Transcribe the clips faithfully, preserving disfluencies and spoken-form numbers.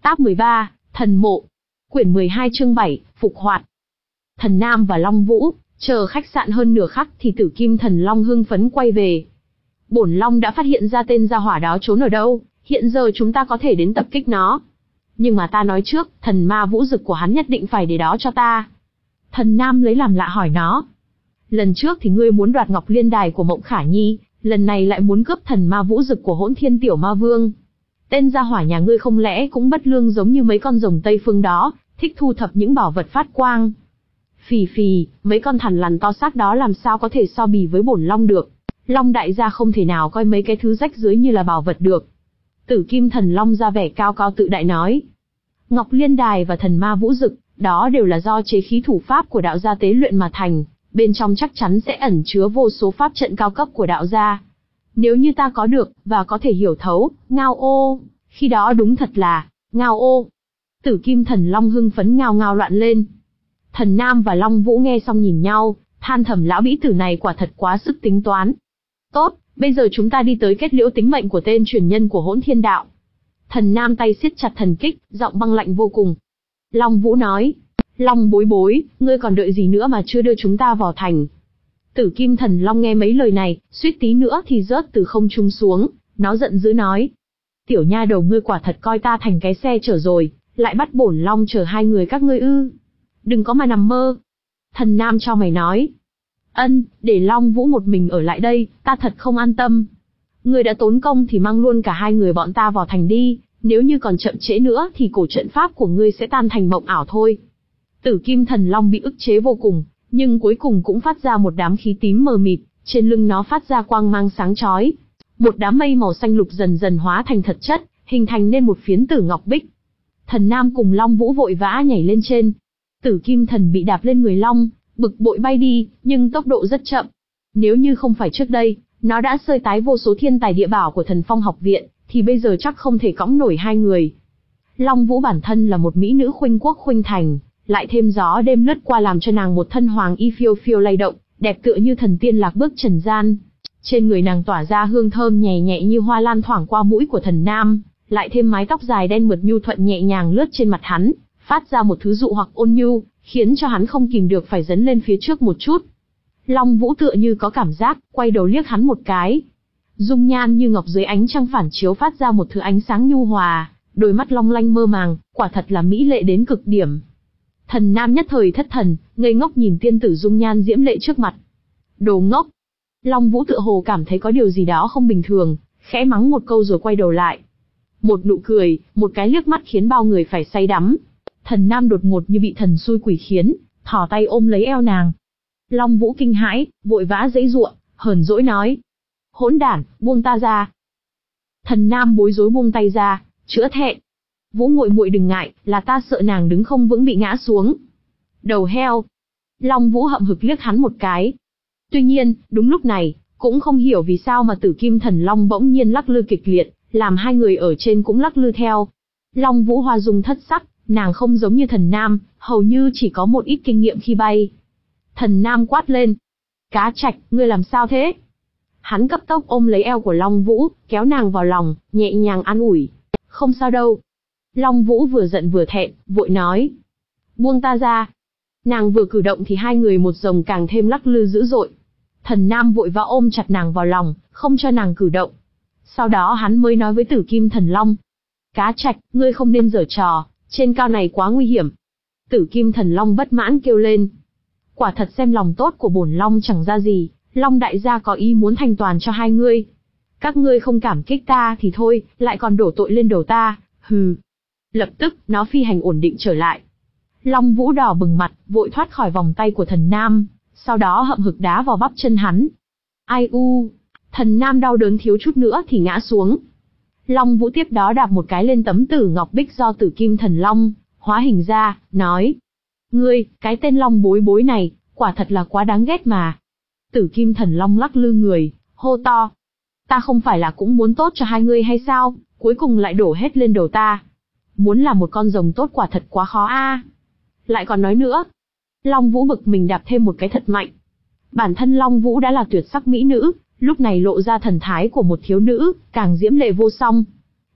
Tác mười ba, Thần Mộ. Quyển mười hai chương bảy, Phục Hoạt. Thần Nam và Long Vũ, chờ khách sạn hơn nửa khắc thì Tử Kim Thần Long hưng phấn quay về. Bổn Long đã phát hiện ra tên gia hỏa đó trốn ở đâu, hiện giờ chúng ta có thể đến tập kích nó. Nhưng mà ta nói trước, thần ma vũ dực của hắn nhất định phải để đó cho ta. Thần Nam lấy làm lạ hỏi nó. Lần trước thì ngươi muốn đoạt Ngọc Liên Đài của Mộng Khả Nhi, lần này lại muốn cướp thần ma vũ dực của Hỗn Thiên Tiểu Ma Vương. Tên gia hỏa nhà ngươi không lẽ cũng bất lương giống như mấy con rồng Tây Phương đó, thích thu thập những bảo vật phát quang. Phì phì, mấy con thằn lằn to xác đó làm sao có thể so bì với bổn Long được. Long đại gia không thể nào coi mấy cái thứ rách rưới như là bảo vật được. Tử Kim Thần Long ra vẻ cao cao tự đại nói. Ngọc Liên Đài và thần ma vũ dực, đó đều là do chế khí thủ pháp của đạo gia tế luyện mà thành, bên trong chắc chắn sẽ ẩn chứa vô số pháp trận cao cấp của đạo gia. Nếu như ta có được, và có thể hiểu thấu, ngao ô, khi đó đúng thật là, ngao ô. Tử Kim Thần Long hưng phấn ngao ngao loạn lên. Thần Nam và Long Vũ nghe xong nhìn nhau, than thầm lão bĩ tử này quả thật quá sức tính toán. Tốt, bây giờ chúng ta đi tới kết liễu tính mệnh của tên truyền nhân của Hỗn Thiên Đạo. Thần Nam tay siết chặt thần kích, giọng băng lạnh vô cùng. Long Vũ nói, Long bối bối, ngươi còn đợi gì nữa mà chưa đưa chúng ta vào thành. Tử Kim Thần Long nghe mấy lời này, suýt tí nữa thì rớt từ không trung xuống, nó giận dữ nói. Tiểu nha đầu ngươi quả thật coi ta thành cái xe chở rồi, lại bắt bổn Long chở hai người các ngươi ư. Đừng có mà nằm mơ. Thần Nam cho mày nói. Ân, để Long Vũ một mình ở lại đây, ta thật không an tâm. Ngươi đã tốn công thì mang luôn cả hai người bọn ta vào thành đi, nếu như còn chậm trễ nữa thì cổ trận pháp của ngươi sẽ tan thành mộng ảo thôi. Tử Kim Thần Long bị ức chế vô cùng, nhưng cuối cùng cũng phát ra một đám khí tím mờ mịt, trên lưng nó phát ra quang mang sáng chói. Một đám mây màu xanh lục dần dần hóa thành thật chất, hình thành nên một phiến tử ngọc bích. Thần Nam cùng Long Vũ vội vã nhảy lên trên. Tử Kim Thần bị đạp lên người Long, bực bội bay đi, nhưng tốc độ rất chậm. Nếu như không phải trước đây, nó đã sơi tái vô số thiên tài địa bảo của Thần Phong học viện, thì bây giờ chắc không thể cõng nổi hai người. Long Vũ bản thân là một mỹ nữ khuynh quốc khuynh thành, lại thêm gió đêm lướt qua làm cho nàng một thân hoàng y phiêu phiêu lay động, đẹp tựa như thần tiên lạc bước trần gian. Trên người nàng tỏa ra hương thơm nhẹ nhẹ như hoa lan thoảng qua mũi của Thần Nam, lại thêm mái tóc dài đen mượt nhu thuận nhẹ nhàng lướt trên mặt hắn, phát ra một thứ dụ hoặc ôn nhu, khiến cho hắn không kìm được phải dấn lên phía trước một chút. Long Vũ tựa như có cảm giác, quay đầu liếc hắn một cái. Dung nhan như ngọc dưới ánh trăng phản chiếu phát ra một thứ ánh sáng nhu hòa, đôi mắt long lanh mơ màng, quả thật là mỹ lệ đến cực điểm. Thần Nam nhất thời thất thần, ngây ngốc nhìn tiên tử dung nhan diễm lệ trước mặt. Đồ ngốc! Long Vũ tựa hồ cảm thấy có điều gì đó không bình thường, khẽ mắng một câu rồi quay đầu lại. Một nụ cười, một cái liếc mắt khiến bao người phải say đắm. Thần Nam đột ngột như bị thần xui quỷ khiến, thò tay ôm lấy eo nàng. Long Vũ kinh hãi, vội vã giãy giụa, hờn dỗi nói. Hỗn đản, buông ta ra. Thần Nam bối rối buông tay ra, chữa thẹn. Vũ muội muội đừng ngại, là ta sợ nàng đứng không vững bị ngã xuống. Đầu heo. Long Vũ hậm hực liếc hắn một cái. Tuy nhiên, đúng lúc này, cũng không hiểu vì sao mà Tử Kim Thần Long bỗng nhiên lắc lư kịch liệt, làm hai người ở trên cũng lắc lư theo. Long Vũ hoa dung thất sắc, nàng không giống như Thần Nam, hầu như chỉ có một ít kinh nghiệm khi bay. Thần Nam quát lên. Cá Trạch, ngươi làm sao thế? Hắn cấp tốc ôm lấy eo của Long Vũ, kéo nàng vào lòng, nhẹ nhàng an ủi. Không sao đâu. Long Vũ vừa giận vừa thẹn, vội nói. Buông ta ra. Nàng vừa cử động thì hai người một dòng càng thêm lắc lư dữ dội. Thần Nam vội vã ôm chặt nàng vào lòng, không cho nàng cử động. Sau đó hắn mới nói với Tử Kim Thần Long. Cá Trạch, ngươi không nên giở trò, trên cao này quá nguy hiểm. Tử Kim Thần Long bất mãn kêu lên. Quả thật xem lòng tốt của bổn Long chẳng ra gì, Long đại gia có ý muốn thành toàn cho hai ngươi. Các ngươi không cảm kích ta thì thôi, lại còn đổ tội lên đầu ta, hừ. Lập tức, nó phi hành ổn định trở lại. Long Vũ đỏ bừng mặt, vội thoát khỏi vòng tay của Thần Nam, sau đó hậm hực đá vào bắp chân hắn. Ai u, Thần Nam đau đớn thiếu chút nữa thì ngã xuống. Long Vũ tiếp đó đạp một cái lên tấm tử ngọc bích do Tử Kim Thần Long hóa hình ra, nói. Ngươi, cái tên Long bối bối này, quả thật là quá đáng ghét mà. Tử Kim Thần Long lắc lư người, hô to. Ta không phải là cũng muốn tốt cho hai ngươi hay sao, cuối cùng lại đổ hết lên đầu ta. Muốn làm một con rồng tốt quả thật quá khó a. Lại còn nói nữa. Long Vũ bực mình đạp thêm một cái thật mạnh. Bản thân Long Vũ đã là tuyệt sắc mỹ nữ, lúc này lộ ra thần thái của một thiếu nữ, càng diễm lệ vô song.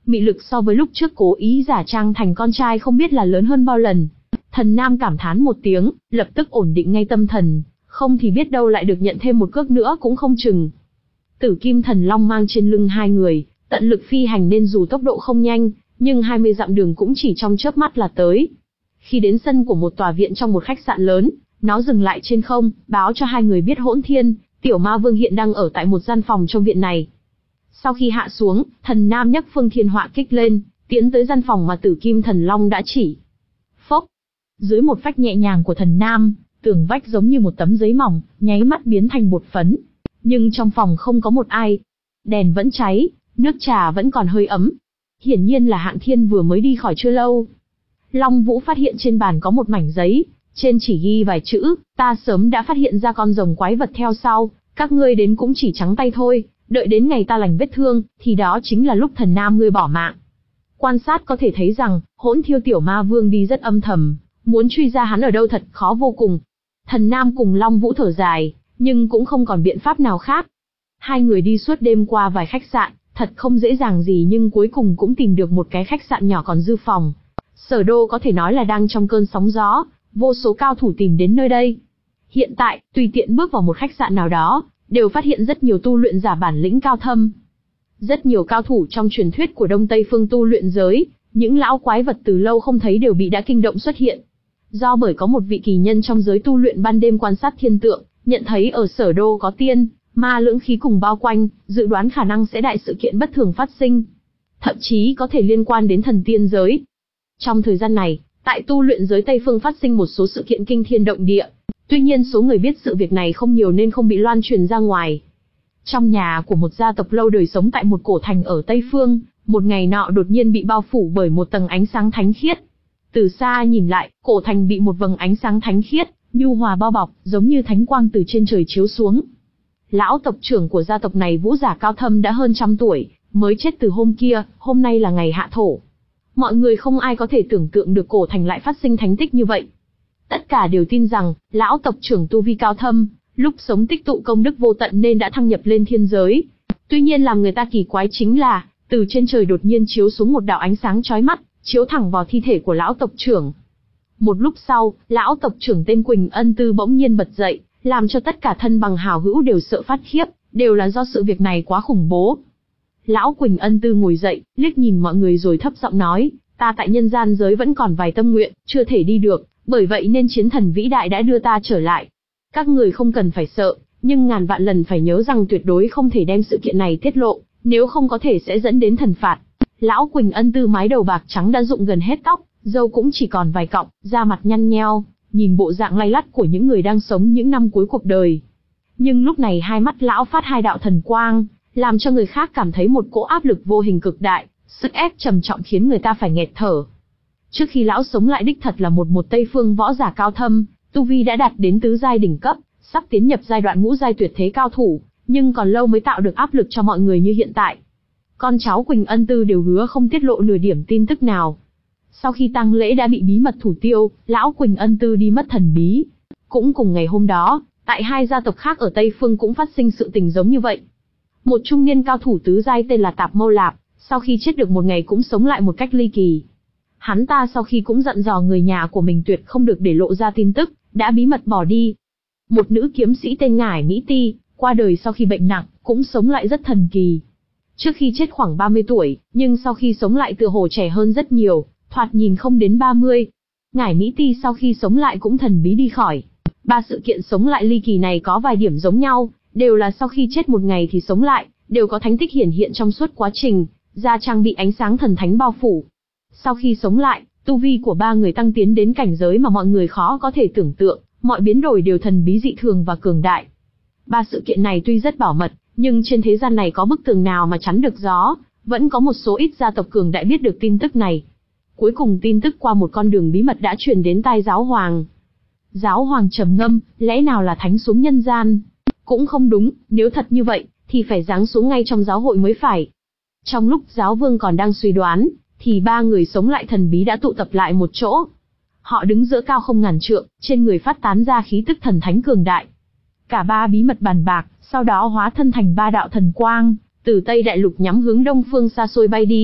mị lực so với lúc trước cố ý giả trang thành con trai không biết là lớn hơn bao lần. Thần Nam cảm thán một tiếng, lập tức ổn định ngay tâm thần, không thì biết đâu lại được nhận thêm một cước nữa cũng không chừng. Tử Kim Thần Long mang trên lưng hai người, tận lực phi hành nên dù tốc độ không nhanh, nhưng hai mươi dặm đường cũng chỉ trong chớp mắt là tới. Khi đến sân của một tòa viện trong một khách sạn lớn, nó dừng lại trên không, báo cho hai người biết Hỗn Thiên, Tiểu Ma Vương hiện đang ở tại một gian phòng trong viện này. Sau khi hạ xuống, Thần Nam nhấc Phương Thiên Họa kích lên, tiến tới gian phòng mà Tử Kim Thần Long đã chỉ. Phốc! Dưới một phách nhẹ nhàng của Thần Nam, tường vách giống như một tấm giấy mỏng, nháy mắt biến thành bột phấn. Nhưng trong phòng không có một ai. Đèn vẫn cháy, nước trà vẫn còn hơi ấm. Hiển nhiên là Hạng Thiên vừa mới đi khỏi chưa lâu. Long Vũ phát hiện trên bàn có một mảnh giấy, trên chỉ ghi vài chữ, ta sớm đã phát hiện ra con rồng quái vật theo sau, các ngươi đến cũng chỉ trắng tay thôi, đợi đến ngày ta lành vết thương, thì đó chính là lúc Thần Nam ngươi bỏ mạng. Quan sát có thể thấy rằng, Hỗn Thiêu Tiểu Ma Vương đi rất âm thầm, muốn truy ra hắn ở đâu thật khó vô cùng. Thần Nam cùng Long Vũ thở dài, nhưng cũng không còn biện pháp nào khác. Hai người đi suốt đêm qua vài khách sạn, thật không dễ dàng gì nhưng cuối cùng cũng tìm được một cái khách sạn nhỏ còn dư phòng. Sở Đô có thể nói là đang trong cơn sóng gió, vô số cao thủ tìm đến nơi đây. Hiện tại, tùy tiện bước vào một khách sạn nào đó, đều phát hiện rất nhiều tu luyện giả bản lĩnh cao thâm. Rất nhiều cao thủ trong truyền thuyết của Đông Tây phương tu luyện giới, những lão quái vật từ lâu không thấy đều bị đã kinh động xuất hiện. Do bởi có một vị kỳ nhân trong giới tu luyện ban đêm quan sát thiên tượng, nhận thấy ở Sở Đô có tiên, ma lưỡng khí cùng bao quanh, dự đoán khả năng sẽ đại sự kiện bất thường phát sinh. Thậm chí có thể liên quan đến thần tiên giới. Trong thời gian này, tại tu luyện giới Tây Phương phát sinh một số sự kiện kinh thiên động địa. Tuy nhiên số người biết sự việc này không nhiều nên không bị loan truyền ra ngoài. Trong nhà của một gia tộc lâu đời sống tại một cổ thành ở Tây Phương, một ngày nọ đột nhiên bị bao phủ bởi một tầng ánh sáng thánh khiết. Từ xa nhìn lại, cổ thành bị một vầng ánh sáng thánh khiết, nhu hòa bao bọc, giống như thánh quang từ trên trời chiếu xuống. Lão tộc trưởng của gia tộc này vũ giả cao thâm đã hơn trăm tuổi, mới chết từ hôm kia, hôm nay là ngày hạ thổ. Mọi người không ai có thể tưởng tượng được cổ thành lại phát sinh thánh tích như vậy. Tất cả đều tin rằng, lão tộc trưởng tu vi cao thâm, lúc sống tích tụ công đức vô tận nên đã thăng nhập lên thiên giới. Tuy nhiên làm người ta kỳ quái chính là, từ trên trời đột nhiên chiếu xuống một đạo ánh sáng chói mắt, chiếu thẳng vào thi thể của lão tộc trưởng. Một lúc sau, lão tộc trưởng tên Quỳnh Ân Tư bỗng nhiên bật dậy, làm cho tất cả thân bằng hảo hữu đều sợ phát khiếp, đều là do sự việc này quá khủng bố. Lão Quỳnh Ân Tư ngồi dậy, liếc nhìn mọi người rồi thấp giọng nói, ta tại nhân gian giới vẫn còn vài tâm nguyện, chưa thể đi được, bởi vậy nên chiến thần vĩ đại đã đưa ta trở lại. Các người không cần phải sợ, nhưng ngàn vạn lần phải nhớ rằng tuyệt đối không thể đem sự kiện này tiết lộ, nếu không có thể sẽ dẫn đến thần phạt. Lão Quỳnh Ân Tư mái đầu bạc trắng đã rụng gần hết tóc, râu cũng chỉ còn vài cọng, da mặt nhăn nheo, nhìn bộ dạng lay lắt của những người đang sống những năm cuối cuộc đời. Nhưng lúc này hai mắt lão phát hai đạo thần quang, làm cho người khác cảm thấy một cỗ áp lực vô hình cực đại, sức ép trầm trọng khiến người ta phải nghẹt thở. Trước khi lão sống lại đích thật là một một Tây phương võ giả cao thâm, tu vi đã đạt đến tứ giai đỉnh cấp, sắp tiến nhập giai đoạn ngũ giai tuyệt thế cao thủ, nhưng còn lâu mới tạo được áp lực cho mọi người như hiện tại. Con cháu Quỳnh Ân Tư đều hứa không tiết lộ nửa điểm tin tức nào. Sau khi tang lễ đã bị bí mật thủ tiêu, lão Quỳnh Ân Tư đi mất thần bí. Cũng cùng ngày hôm đó, tại hai gia tộc khác ở Tây Phương cũng phát sinh sự tình giống như vậy. Một trung niên cao thủ tứ giai tên là Tạp Mâu Lạp, sau khi chết được một ngày cũng sống lại một cách ly kỳ. Hắn ta sau khi cũng dặn dò người nhà của mình tuyệt không được để lộ ra tin tức, đã bí mật bỏ đi. Một nữ kiếm sĩ tên Ngải Mỹ Ti, qua đời sau khi bệnh nặng, cũng sống lại rất thần kỳ. Trước khi chết khoảng ba mươi tuổi, nhưng sau khi sống lại tựa hồ trẻ hơn rất nhiều, thoạt nhìn không đến ba mươi. Ngải Mỹ Ti sau khi sống lại cũng thần bí đi khỏi. Ba sự kiện sống lại ly kỳ này có vài điểm giống nhau, đều là sau khi chết một ngày thì sống lại, đều có thánh tích hiển hiện trong suốt quá trình, da trang bị ánh sáng thần thánh bao phủ. Sau khi sống lại, tu vi của ba người tăng tiến đến cảnh giới mà mọi người khó có thể tưởng tượng, mọi biến đổi đều thần bí dị thường và cường đại. Ba sự kiện này tuy rất bảo mật, nhưng trên thế gian này có bức tường nào mà chắn được gió, vẫn có một số ít gia tộc cường đại biết được tin tức này. Cuối cùng tin tức qua một con đường bí mật đã truyền đến tai giáo hoàng. Giáo hoàng trầm ngâm, lẽ nào là thánh xuống nhân gian? Cũng không đúng, nếu thật như vậy, thì phải giáng xuống ngay trong giáo hội mới phải. Trong lúc giáo vương còn đang suy đoán, thì ba người sống lại thần bí đã tụ tập lại một chỗ. Họ đứng giữa cao không ngàn trượng, trên người phát tán ra khí tức thần thánh cường đại. Cả ba bí mật bàn bạc, sau đó hóa thân thành ba đạo thần quang, từ Tây Đại Lục nhắm hướng đông phương xa xôi bay đi.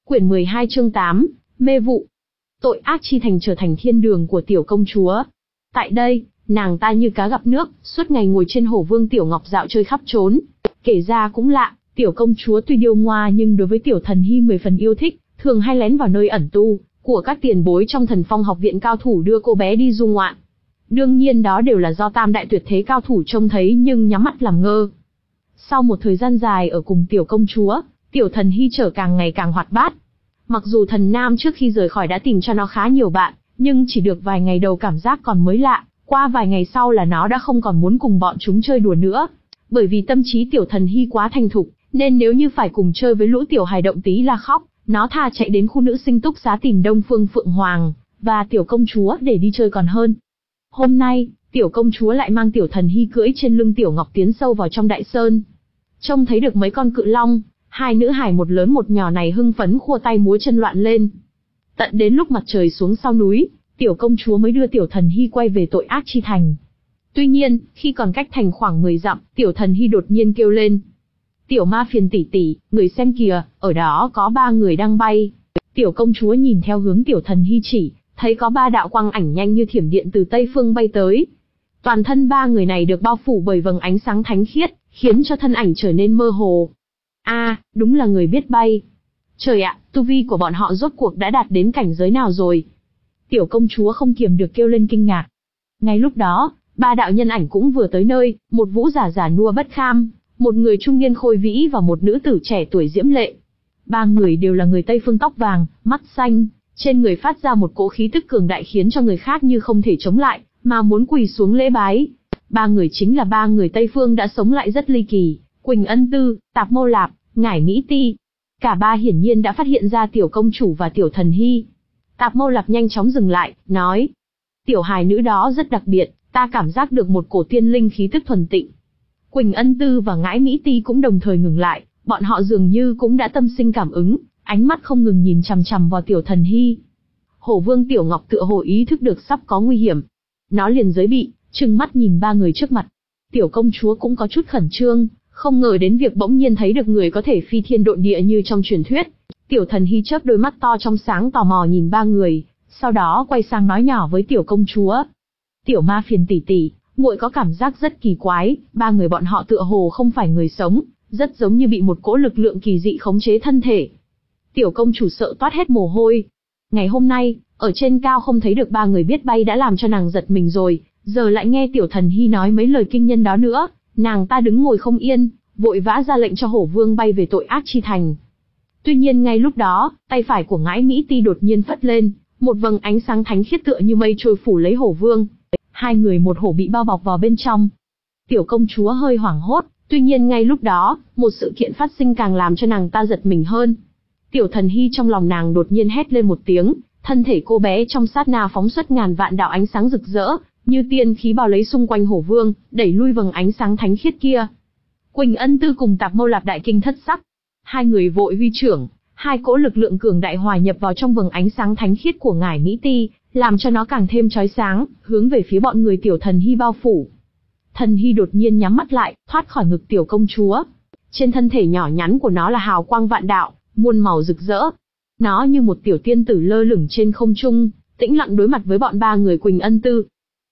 Quyển mười hai chương tám, mê vụ. Tội ác chi thành trở thành thiên đường của tiểu công chúa. Tại đây, nàng ta như cá gặp nước, suốt ngày ngồi trên hổ vương Tiểu Ngọc dạo chơi khắp trốn. Kể ra cũng lạ, tiểu công chúa tuy điêu ngoa nhưng đối với tiểu thần hy mười phần yêu thích, thường hay lén vào nơi ẩn tu của các tiền bối trong Thần Phong học viện cao thủ đưa cô bé đi du ngoạn. Đương nhiên đó đều là do tam đại tuyệt thế cao thủ trông thấy nhưng nhắm mắt làm ngơ. Sau một thời gian dài ở cùng tiểu công chúa, tiểu thần hy trở càng ngày càng hoạt bát. Mặc dù thần nam trước khi rời khỏi đã tìm cho nó khá nhiều bạn, nhưng chỉ được vài ngày đầu cảm giác còn mới lạ, qua vài ngày sau là nó đã không còn muốn cùng bọn chúng chơi đùa nữa. Bởi vì tâm trí tiểu thần hy quá thành thục, nên nếu như phải cùng chơi với lũ tiểu hài động tí là khóc, nó thà chạy đến khu nữ sinh túc xá tìm Đông Phương Phượng Hoàng và tiểu công chúa để đi chơi còn hơn. Hôm nay, tiểu công chúa lại mang tiểu thần hy cưỡi trên lưng tiểu ngọc tiến sâu vào trong đại sơn. Trông thấy được mấy con cự long, hai nữ hài một lớn một nhỏ này hưng phấn khua tay múa chân loạn lên. Tận đến lúc mặt trời xuống sau núi, tiểu công chúa mới đưa tiểu thần hy quay về tội ác chi thành. Tuy nhiên, khi còn cách thành khoảng mười dặm, tiểu thần hy đột nhiên kêu lên. Tiểu ma phiền tỷ tỷ, người xem kìa, ở đó có ba người đang bay. Tiểu công chúa nhìn theo hướng tiểu thần hy chỉ, thấy có ba đạo quang ảnh nhanh như thiểm điện từ tây phương bay tới. Toàn thân ba người này được bao phủ bởi vầng ánh sáng thánh khiết, khiến cho thân ảnh trở nên mơ hồ. A, à, đúng là người biết bay. Trời ạ, tu vi của bọn họ rốt cuộc đã đạt đến cảnh giới nào rồi? Tiểu công chúa không kiềm được kêu lên kinh ngạc. Ngay lúc đó, ba đạo nhân ảnh cũng vừa tới nơi, một vũ giả giả nua bất kham, một người trung niên khôi vĩ và một nữ tử trẻ tuổi diễm lệ. Ba người đều là người Tây phương tóc vàng, mắt xanh, trên người phát ra một cỗ khí tức cường đại khiến cho người khác như không thể chống lại, mà muốn quỳ xuống lễ bái. Ba người chính là ba người Tây phương đã sống lại rất ly kỳ, Quỳnh Ân Tư, Tạp Mâu Lạp, Ngải Mỹ Ti. Cả ba hiển nhiên đã phát hiện ra tiểu công chủ và tiểu thần hy. Tạp Mâu Lạp nhanh chóng dừng lại, nói: tiểu hài nữ đó rất đặc biệt, ta cảm giác được một cổ tiên linh khí tức thuần tịnh. Quỳnh Ân Tư và Ngải Mỹ Ti cũng đồng thời ngừng lại, bọn họ dường như cũng đã tâm sinh cảm ứng, ánh mắt không ngừng nhìn chằm chằm vào tiểu thần hy. Hổ vương Tiểu Ngọc tựa hồ ý thức được sắp có nguy hiểm, nó liền giới bị, trừng mắt nhìn ba người trước mặt. Tiểu công chúa cũng có chút khẩn trương, không ngờ đến việc bỗng nhiên thấy được người có thể phi thiên độn địa như trong truyền thuyết. Tiểu thần hy chớp đôi mắt to trong sáng tò mò nhìn ba người, sau đó quay sang nói nhỏ với tiểu công chúa: tiểu ma phiền tỷ tỷ, muội có cảm giác rất kỳ quái, ba người bọn họ tựa hồ không phải người sống, rất giống như bị một cỗ lực lượng kỳ dị khống chế thân thể. Tiểu công chủ sợ toát hết mồ hôi. Ngày hôm nay, ở trên cao không thấy được ba người biết bay đã làm cho nàng giật mình rồi, giờ lại nghe tiểu thần hy nói mấy lời kinh nhân đó nữa, nàng ta đứng ngồi không yên, vội vã ra lệnh cho hổ vương bay về tội ác chi thành. Tuy nhiên ngay lúc đó, tay phải của Ngải Mỹ Ti đột nhiên phất lên, một vầng ánh sáng thánh khiết tựa như mây trôi phủ lấy hổ vương. Hai người một hổ bị bao bọc vào bên trong. Tiểu công chúa hơi hoảng hốt, tuy nhiên ngay lúc đó, một sự kiện phát sinh càng làm cho nàng ta giật mình hơn. Tiểu thần hy trong lòng nàng đột nhiên hét lên một tiếng, thân thể cô bé trong sát na phóng xuất ngàn vạn đạo ánh sáng rực rỡ, như tiên khí bao lấy xung quanh hổ vương, đẩy lui vầng ánh sáng thánh khiết kia. Quỳnh Ân Tư cùng Tạp Mâu Lạp đại kinh thất sắc. Hai người vội huy trưởng, hai cỗ lực lượng cường đại hòa nhập vào trong vầng ánh sáng thánh khiết của Ngải Mỹ Ti, làm cho nó càng thêm chói sáng, hướng về phía bọn người tiểu thần hy bao phủ. Thần hy đột nhiên nhắm mắt lại, thoát khỏi ngực tiểu công chúa. Trên thân thể nhỏ nhắn của nó là hào quang vạn đạo, muôn màu rực rỡ. Nó như một tiểu tiên tử lơ lửng trên không trung, tĩnh lặng đối mặt với bọn ba người Quỳnh Ân Tư.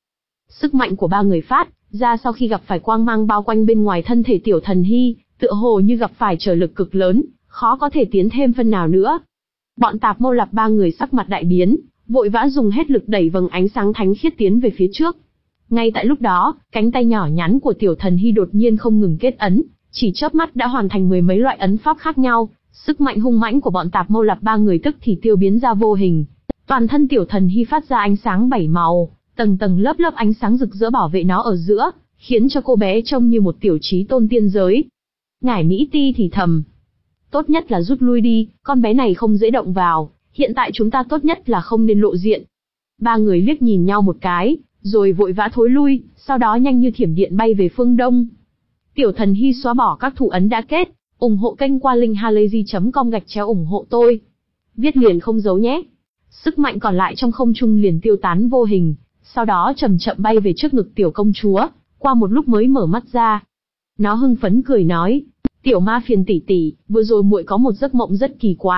Sức mạnh của ba người phát ra sau khi gặp phải quang mang bao quanh bên ngoài thân thể tiểu thần hy, tựa hồ như gặp phải trở lực cực lớn, khó có thể tiến thêm phân nào nữa. Bọn Tạp Mâu Lạp ba người sắc mặt đại biến, vội vã dùng hết lực đẩy vầng ánh sáng thánh khiết tiến về phía trước. Ngay tại lúc đó, cánh tay nhỏ nhắn của tiểu thần hy đột nhiên không ngừng kết ấn, chỉ chớp mắt đã hoàn thành mười mấy loại ấn pháp khác nhau. Sức mạnh hung mãnh của bọn Tạp Mâu Lạp ba người tức thì tiêu biến ra vô hình. Toàn thân tiểu thần hy phát ra ánh sáng bảy màu, tầng tầng lớp lớp ánh sáng rực rỡ bảo vệ nó ở giữa, khiến cho cô bé trông như một tiểu trí tôn tiên giới. Ngải Mỹ Ti thì thầm: tốt nhất là rút lui đi, con bé này không dễ động vào, hiện tại chúng ta tốt nhất là không nên lộ diện. Ba người liếc nhìn nhau một cái, rồi vội vã thối lui, sau đó nhanh như thiểm điện bay về phương đông. Tiểu thần hy xóa bỏ các thủ ấn đã kết, ủng hộ kênh qua link halayzi chấm com gạch chéo ủng hộ tôi. Viết liền không giấu nhé. Sức mạnh còn lại trong không trung liền tiêu tán vô hình, sau đó chậm chậm bay về trước ngực tiểu công chúa, qua một lúc mới mở mắt ra. Nó hưng phấn cười nói: tiểu ma phiền tỷ tỷ, vừa rồi muội có một giấc mộng rất kỳ quái,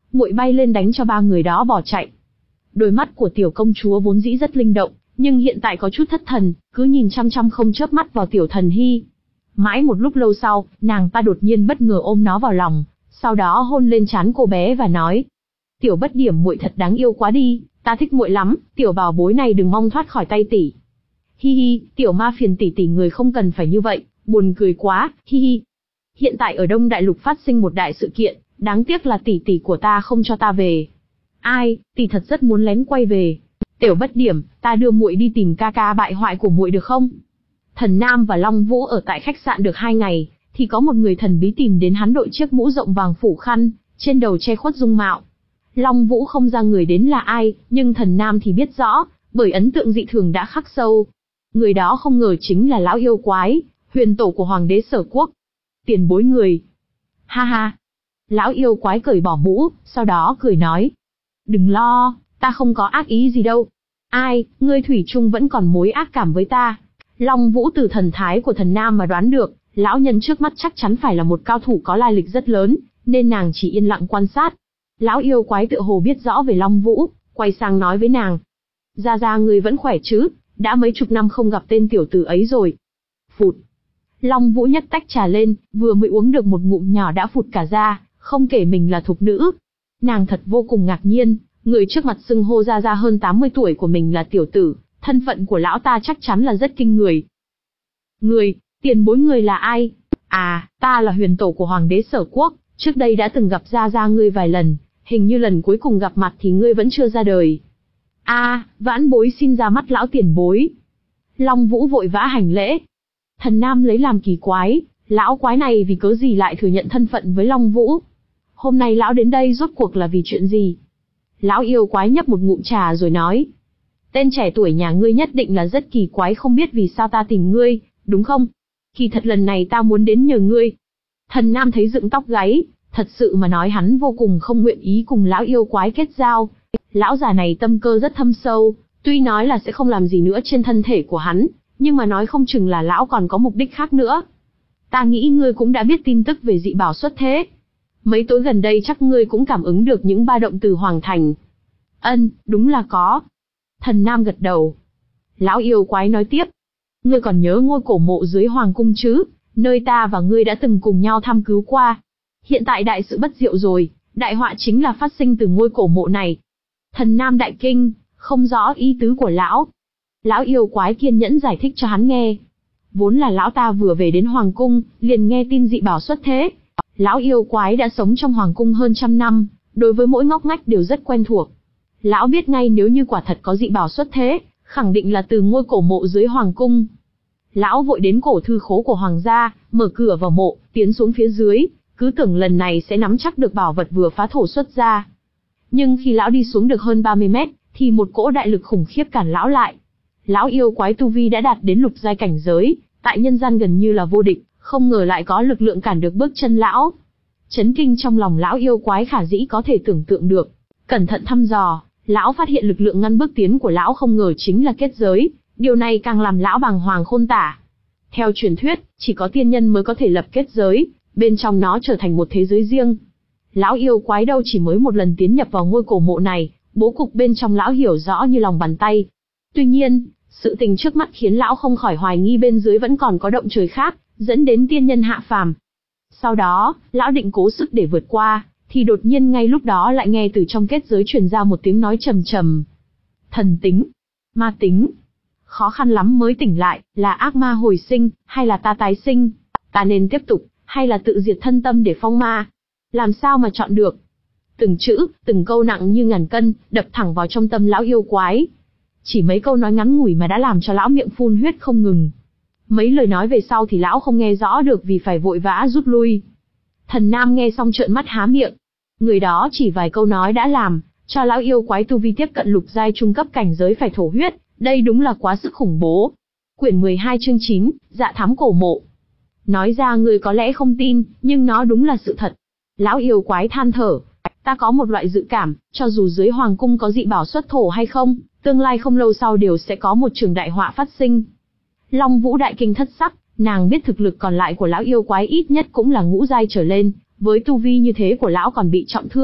muội bay lên đánh cho ba người đó bỏ chạy. Đôi mắt của tiểu công chúa vốn dĩ rất linh động, nhưng hiện tại có chút thất thần, cứ nhìn chăm chăm không chớp mắt vào tiểu thần hy. Mãi một lúc lâu sau, nàng ta đột nhiên bất ngờ ôm nó vào lòng, sau đó hôn lên trán cô bé và nói: "Tiểu Bất Điểm, muội thật đáng yêu quá đi, ta thích muội lắm, tiểu bảo bối này đừng mong thoát khỏi tay tỷ." Hi hi, tiểu ma phiền tỷ tỷ người không cần phải như vậy, buồn cười quá, hi hi. Hiện tại ở Đông Đại Lục phát sinh một đại sự kiện, đáng tiếc là tỷ tỷ của ta không cho ta về. Ai, tỷ thật rất muốn lén quay về. Tiểu Bất Điểm, ta đưa muội đi tìm ca ca bại hoại của muội được không? Thần Nam và Long Vũ ở tại khách sạn được hai ngày, thì có một người thần bí tìm đến hắn đội chiếc mũ rộng vàng phủ khăn, trên đầu che khuất dung mạo. Long Vũ không ra người đến là ai, nhưng Thần Nam thì biết rõ, bởi ấn tượng dị thường đã khắc sâu. Người đó không ngờ chính là lão yêu quái, huyền tổ của Hoàng đế Sở Quốc. Tiền bối người. Ha ha. Lão yêu quái cởi bỏ mũ, sau đó cười nói: "Đừng lo, ta không có ác ý gì đâu. Ai, ngươi thủy chung vẫn còn mối ác cảm với ta." Long Vũ từ thần thái của Thần Nam mà đoán được, lão nhân trước mắt chắc chắn phải là một cao thủ có lai lịch rất lớn, nên nàng chỉ yên lặng quan sát. Lão yêu quái tựa hồ biết rõ về Long Vũ, quay sang nói với nàng: "Gia Gia ngươi vẫn khỏe chứ, đã mấy chục năm không gặp tên tiểu tử ấy rồi." Phụt. Long Vũ nhấc tách trà lên, vừa mới uống được một ngụm nhỏ đã phụt cả ra, không kể mình là thục nữ. Nàng thật vô cùng ngạc nhiên, người trước mặt xưng hô Gia Gia hơn tám mươi tuổi của mình là tiểu tử, thân phận của lão ta chắc chắn là rất kinh người. "Người, tiền bối người là ai?" "À, ta là huyền tổ của Hoàng đế Sở Quốc, trước đây đã từng gặp Gia Gia ngươi vài lần, hình như lần cuối cùng gặp mặt thì ngươi vẫn chưa ra đời." "A, à, vãn bối xin ra mắt lão tiền bối." Long Vũ vội vã hành lễ. Thần Nam lấy làm kỳ quái, lão quái này vì cớ gì lại thừa nhận thân phận với Long Vũ? Hôm nay lão đến đây rốt cuộc là vì chuyện gì? Lão yêu quái nhấp một ngụm trà rồi nói: "Tên trẻ tuổi nhà ngươi nhất định là rất kỳ quái, không biết vì sao ta tìm ngươi, đúng không? Kỳ thật lần này ta muốn đến nhờ ngươi." Thần Nam thấy dựng tóc gáy, thật sự mà nói hắn vô cùng không nguyện ý cùng lão yêu quái kết giao. Lão già này tâm cơ rất thâm sâu, tuy nói là sẽ không làm gì nữa trên thân thể của hắn, nhưng mà nói không chừng là lão còn có mục đích khác nữa. "Ta nghĩ ngươi cũng đã biết tin tức về dị bảo xuất thế. Mấy tối gần đây chắc ngươi cũng cảm ứng được những ba động từ Hoàng Thành." "Ân, đúng là có." Thần Nam gật đầu. Lão yêu quái nói tiếp: "Ngươi còn nhớ ngôi cổ mộ dưới Hoàng Cung chứ, nơi ta và ngươi đã từng cùng nhau thăm cứu qua. Hiện tại đại sự bất diệu rồi, đại họa chính là phát sinh từ ngôi cổ mộ này." Thần Nam đại kinh, không rõ ý tứ của lão. Lão yêu quái kiên nhẫn giải thích cho hắn nghe. Vốn là lão ta vừa về đến Hoàng Cung, liền nghe tin dị bảo xuất thế. Lão yêu quái đã sống trong Hoàng Cung hơn trăm năm, đối với mỗi ngóc ngách đều rất quen thuộc. Lão biết ngay nếu như quả thật có dị bảo xuất thế, khẳng định là từ ngôi cổ mộ dưới Hoàng Cung. Lão vội đến cổ thư khố của Hoàng gia, mở cửa vào mộ, tiến xuống phía dưới, cứ tưởng lần này sẽ nắm chắc được bảo vật vừa phá thổ xuất ra. Nhưng khi lão đi xuống được hơn ba mươi mét, thì một cỗ đại lực khủng khiếp cản lão lại. Lão yêu quái tu vi đã đạt đến lục giai cảnh giới, tại nhân gian gần như là vô địch, không ngờ lại có lực lượng cản được bước chân lão. Chấn kinh trong lòng lão yêu quái khả dĩ có thể tưởng tượng được. Cẩn thận thăm dò, lão phát hiện lực lượng ngăn bước tiến của lão không ngờ chính là kết giới, điều này càng làm lão bàng hoàng khôn tả. Theo truyền thuyết, chỉ có tiên nhân mới có thể lập kết giới, bên trong nó trở thành một thế giới riêng. Lão yêu quái đâu chỉ mới một lần tiến nhập vào ngôi cổ mộ này, bố cục bên trong lão hiểu rõ như lòng bàn tay. Tuy nhiên, sự tình trước mắt khiến lão không khỏi hoài nghi bên dưới vẫn còn có động trời khác, dẫn đến tiên nhân hạ phàm. Sau đó, lão định cố sức để vượt qua, thì đột nhiên ngay lúc đó lại nghe từ trong kết giới truyền ra một tiếng nói trầm trầm. "Thần tính, ma tính, khó khăn lắm mới tỉnh lại, là ác ma hồi sinh, hay là ta tái sinh? Ta nên tiếp tục, hay là tự diệt thân tâm để phong ma? Làm sao mà chọn được?" Từng chữ, từng câu nặng như ngàn cân, đập thẳng vào trong tâm lão yêu quái. Chỉ mấy câu nói ngắn ngủi mà đã làm cho lão miệng phun huyết không ngừng. Mấy lời nói về sau thì lão không nghe rõ được vì phải vội vã rút lui. Thần Nam nghe xong trợn mắt há miệng. Người đó chỉ vài câu nói đã làm cho lão yêu quái tu vi tiếp cận lục giai trung cấp cảnh giới phải thổ huyết, đây đúng là quá sức khủng bố. Quyển mười hai chương chín, Dạ thám cổ mộ. Nói ra người có lẽ không tin, nhưng nó đúng là sự thật. Lão yêu quái than thở, ta có một loại dự cảm, cho dù dưới Hoàng Cung có dị bảo xuất thổ hay không, tương lai không lâu sau đều sẽ có một trường đại họa phát sinh. Long Vũ đại kinh thất sắc, nàng biết thực lực còn lại của lão yêu quái ít nhất cũng là ngũ giai trở lên, với tu vi như thế của lão còn bị trọng thương,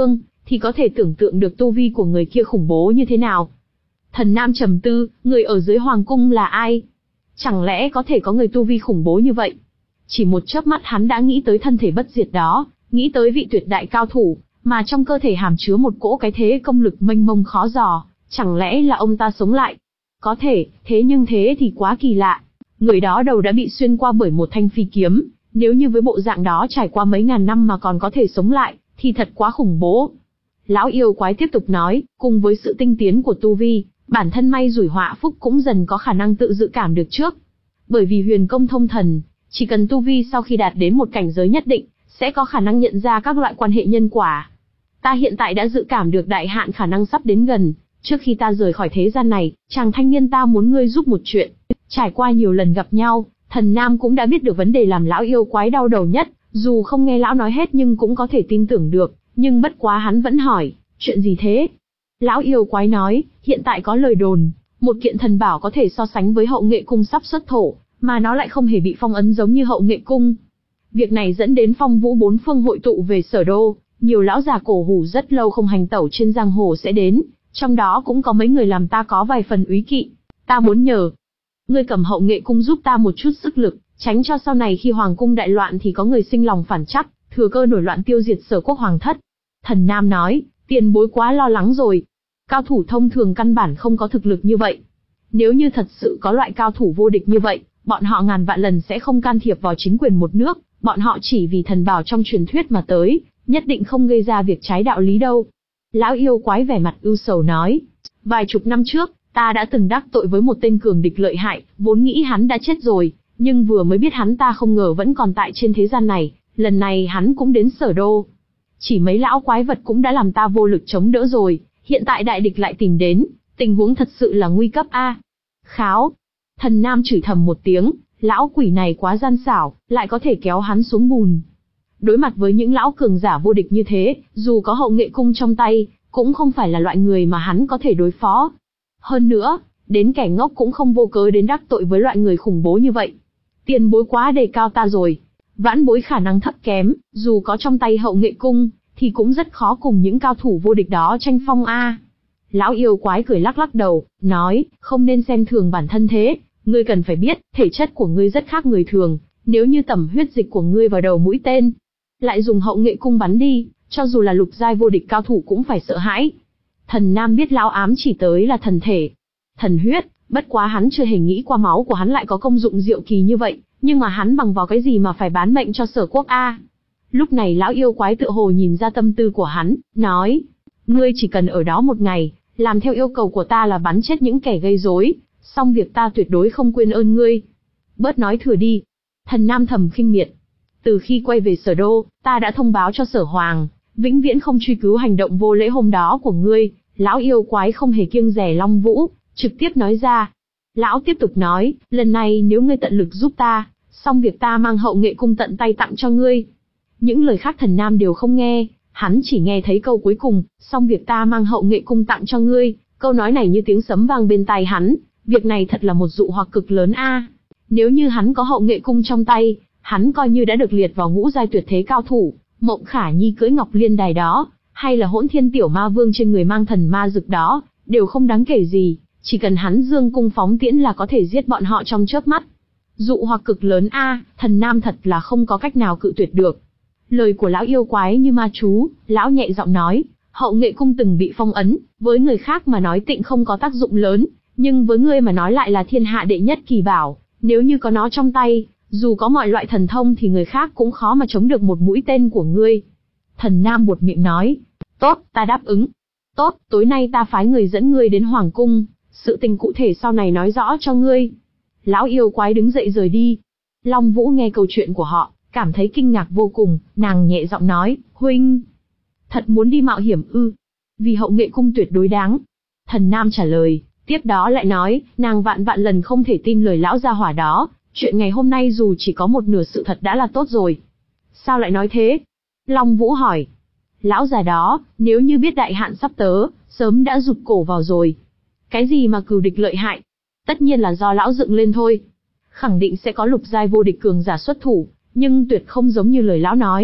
thì có thể tưởng tượng được tu vi của người kia khủng bố như thế nào. Thần Nam trầm tư, người ở dưới hoàng cung là ai? Chẳng lẽ có thể có người tu vi khủng bố như vậy? Chỉ một chớp mắt hắn đã nghĩ tới thân thể bất diệt đó, nghĩ tới vị tuyệt đại cao thủ, mà trong cơ thể hàm chứa một cỗ cái thế công lực mênh mông khó dò, chẳng lẽ là ông ta sống lại? Có thể, thế nhưng thế thì quá kỳ lạ. Người đó đầu đã bị xuyên qua bởi một thanh phi kiếm, nếu như với bộ dạng đó trải qua mấy ngàn năm mà còn có thể sống lại, thì thật quá khủng bố. Lão yêu quái tiếp tục nói, cùng với sự tinh tiến của tu vi, bản thân may rủi họa phúc cũng dần có khả năng tự dự cảm được trước. Bởi vì huyền công thông thần, chỉ cần tu vi sau khi đạt đến một cảnh giới nhất định, sẽ có khả năng nhận ra các loại quan hệ nhân quả. Ta hiện tại đã dự cảm được đại hạn khả năng sắp đến gần, trước khi ta rời khỏi thế gian này, chàng thanh niên ta muốn ngươi giúp một chuyện. Trải qua nhiều lần gặp nhau, Thần Nam cũng đã biết được vấn đề làm lão yêu quái đau đầu nhất, dù không nghe lão nói hết nhưng cũng có thể tin tưởng được, nhưng bất quá hắn vẫn hỏi, chuyện gì thế? Lão yêu quái nói, hiện tại có lời đồn, một kiện thần bảo có thể so sánh với Hậu Nghệ cung sắp xuất thổ, mà nó lại không hề bị phong ấn giống như Hậu Nghệ cung. Việc này dẫn đến phong vũ bốn phương hội tụ về Sở Đô, nhiều lão già cổ hủ rất lâu không hành tẩu trên giang hồ sẽ đến, trong đó cũng có mấy người làm ta có vài phần úy kỵ. Ta muốn nhờ ngươi cầm Hậu Nghệ cung giúp ta một chút sức lực, tránh cho sau này khi hoàng cung đại loạn thì có người sinh lòng phản trắc, thừa cơ nổi loạn tiêu diệt Sở Quốc hoàng thất. Thần Nam nói, tiền bối quá lo lắng rồi. Cao thủ thông thường căn bản không có thực lực như vậy. Nếu như thật sự có loại cao thủ vô địch như vậy, bọn họ ngàn vạn lần sẽ không can thiệp vào chính quyền một nước, bọn họ chỉ vì thần bảo trong truyền thuyết mà tới, nhất định không gây ra việc trái đạo lý đâu. Lão yêu quái vẻ mặt ưu sầu nói, vài chục năm trước, ta đã từng đắc tội với một tên cường địch lợi hại, vốn nghĩ hắn đã chết rồi, nhưng vừa mới biết hắn ta không ngờ vẫn còn tại trên thế gian này, lần này hắn cũng đến Sở Đô. Chỉ mấy lão quái vật cũng đã làm ta vô lực chống đỡ rồi, hiện tại đại địch lại tìm đến, tình huống thật sự là nguy cấp a. Kháo! Thần Nam chửi thầm một tiếng, lão quỷ này quá gian xảo, lại có thể kéo hắn xuống bùn. Đối mặt với những lão cường giả vô địch như thế, dù có Hậu Nghệ cung trong tay, cũng không phải là loại người mà hắn có thể đối phó. Hơn nữa, đến kẻ ngốc cũng không vô cớ đến đắc tội với loại người khủng bố như vậy. Tiền bối quá đề cao ta rồi. Vãn bối khả năng thấp kém, dù có trong tay Hậu Nghệ cung, thì cũng rất khó cùng những cao thủ vô địch đó tranh phong a. Lão yêu quái cười lắc lắc đầu, nói, không nên xem thường bản thân thế, ngươi cần phải biết, thể chất của ngươi rất khác người thường, nếu như tẩm huyết dịch của ngươi vào đầu mũi tên, lại dùng Hậu Nghệ cung bắn đi, cho dù là lục giai vô địch cao thủ cũng phải sợ hãi. Thần Nam biết lão ám chỉ tới là thần thể, thần huyết, bất quá hắn chưa hề nghĩ qua máu của hắn lại có công dụng diệu kỳ như vậy, nhưng mà hắn bằng vào cái gì mà phải bán mệnh cho Sở Quốc a? Lúc này lão yêu quái tựa hồ nhìn ra tâm tư của hắn, nói, ngươi chỉ cần ở đó một ngày, làm theo yêu cầu của ta là bắn chết những kẻ gây rối, xong việc ta tuyệt đối không quên ơn ngươi. Bớt nói thừa đi. Thần Nam thầm khinh miệt. Từ khi quay về Sở Đô, ta đã thông báo cho Sở Hoàng, vĩnh viễn không truy cứu hành động vô lễ hôm đó của ngươi. Lão yêu quái không hề kiêng dè Long Vũ, trực tiếp nói ra. Lão tiếp tục nói, lần này nếu ngươi tận lực giúp ta, xong việc ta mang Hậu Nghệ cung tận tay tặng cho ngươi. Những lời khác Thần Nam đều không nghe, hắn chỉ nghe thấy câu cuối cùng, xong việc ta mang Hậu Nghệ cung tặng cho ngươi. Câu nói này như tiếng sấm vang bên tai hắn, việc này thật là một dụ hoặc cực lớn a. Nếu như hắn có Hậu Nghệ cung trong tay, hắn coi như đã được liệt vào ngũ giai tuyệt thế cao thủ, Mộng Khả Nhi cưỡi Ngọc Liên Đài đó, hay là Hỗn Thiên Tiểu Ma Vương trên người mang thần ma dực đó, đều không đáng kể gì, chỉ cần hắn dương cung phóng tiễn là có thể giết bọn họ trong chớp mắt. Dụ hoặc cực lớn a, Thần Nam thật là không có cách nào cự tuyệt được. Lời của lão yêu quái như ma chú, lão nhẹ giọng nói, Hậu Nghệ cung từng bị phong ấn, với người khác mà nói tịnh không có tác dụng lớn, nhưng với ngươi mà nói lại là thiên hạ đệ nhất kỳ bảo, nếu như có nó trong tay, dù có mọi loại thần thông thì người khác cũng khó mà chống được một mũi tên của ngươi. Thần Nam buột miệng nói, tốt, ta đáp ứng. Tốt, tối nay ta phái người dẫn ngươi đến Hoàng cung, sự tình cụ thể sau này nói rõ cho ngươi. Lão yêu quái đứng dậy rời đi. Long Vũ nghe câu chuyện của họ, cảm thấy kinh ngạc vô cùng, nàng nhẹ giọng nói, huynh, thật muốn đi mạo hiểm ư? Vì Hậu Nghệ cung tuyệt đối đáng. Thần Nam trả lời, tiếp đó lại nói, nàng vạn vạn lần không thể tin lời lão gia hỏa đó, chuyện ngày hôm nay dù chỉ có một nửa sự thật đã là tốt rồi. Sao lại nói thế? Long Vũ hỏi. Lão già đó, nếu như biết đại hạn sắp tới, sớm đã rụt cổ vào rồi. Cái gì mà cừu địch lợi hại? Tất nhiên là do lão dựng lên thôi. Khẳng định sẽ có lục giai vô địch cường giả xuất thủ, nhưng tuyệt không giống như lời lão nói.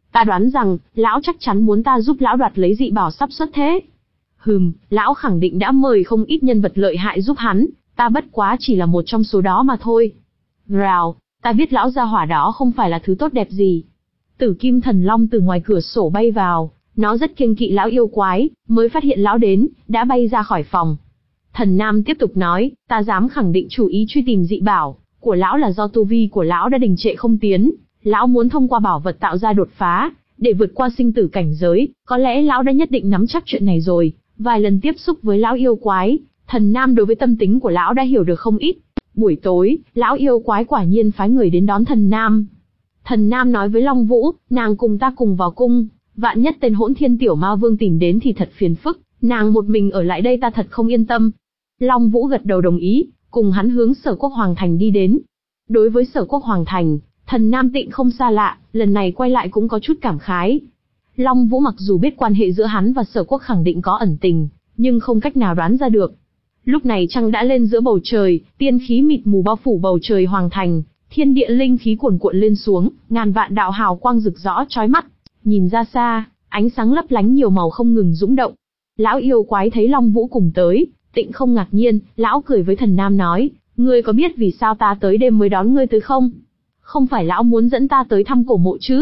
Ta đoán rằng, lão chắc chắn muốn ta giúp lão đoạt lấy dị bảo sắp xuất thế. Hừm, lão khẳng định đã mời không ít nhân vật lợi hại giúp hắn, ta bất quá chỉ là một trong số đó mà thôi. Rào, ta biết lão gia hỏa đó không phải là thứ tốt đẹp gì. Tử Kim Thần Long từ ngoài cửa sổ bay vào, nó rất kiêng kỵ lão yêu quái, mới phát hiện lão đến, đã bay ra khỏi phòng. Thần Nam tiếp tục nói, ta dám khẳng định chủ ý truy tìm dị bảo của lão là do tu vi của lão đã đình trệ không tiến, lão muốn thông qua bảo vật tạo ra đột phá, để vượt qua sinh tử cảnh giới, có lẽ lão đã nhất định nắm chắc chuyện này rồi. Vài lần tiếp xúc với lão yêu quái, Thần Nam đối với tâm tính của lão đã hiểu được không ít. Buổi tối, lão yêu quái quả nhiên phái người đến đón Thần Nam. Thần Nam nói với Long Vũ, nàng cùng ta cùng vào cung, vạn nhất tên Hỗn Thiên Tiểu Ma Vương tìm đến thì thật phiền phức, nàng một mình ở lại đây ta thật không yên tâm. Long Vũ gật đầu đồng ý, cùng hắn hướng Sở Quốc Hoàng Thành đi đến. Đối với Sở Quốc Hoàng Thành, Thần Nam Tịnh không xa lạ, lần này quay lại cũng có chút cảm khái. Long Vũ mặc dù biết quan hệ giữa hắn và Sở Quốc khẳng định có ẩn tình, nhưng không cách nào đoán ra được. Lúc này trăng đã lên giữa bầu trời, tiên khí mịt mù bao phủ bầu trời Hoàng Thành, thiên địa linh khí cuồn cuộn lên xuống, ngàn vạn đạo hào quang rực rỡ chói mắt. Nhìn ra xa, ánh sáng lấp lánh nhiều màu không ngừng dũng động. Lão yêu quái thấy Long Vũ cùng tới, Tịnh không ngạc nhiên, lão cười với Thần Nam nói, ngươi có biết vì sao ta tới đêm mới đón ngươi tới không? Không phải lão muốn dẫn ta tới thăm cổ mộ chứ?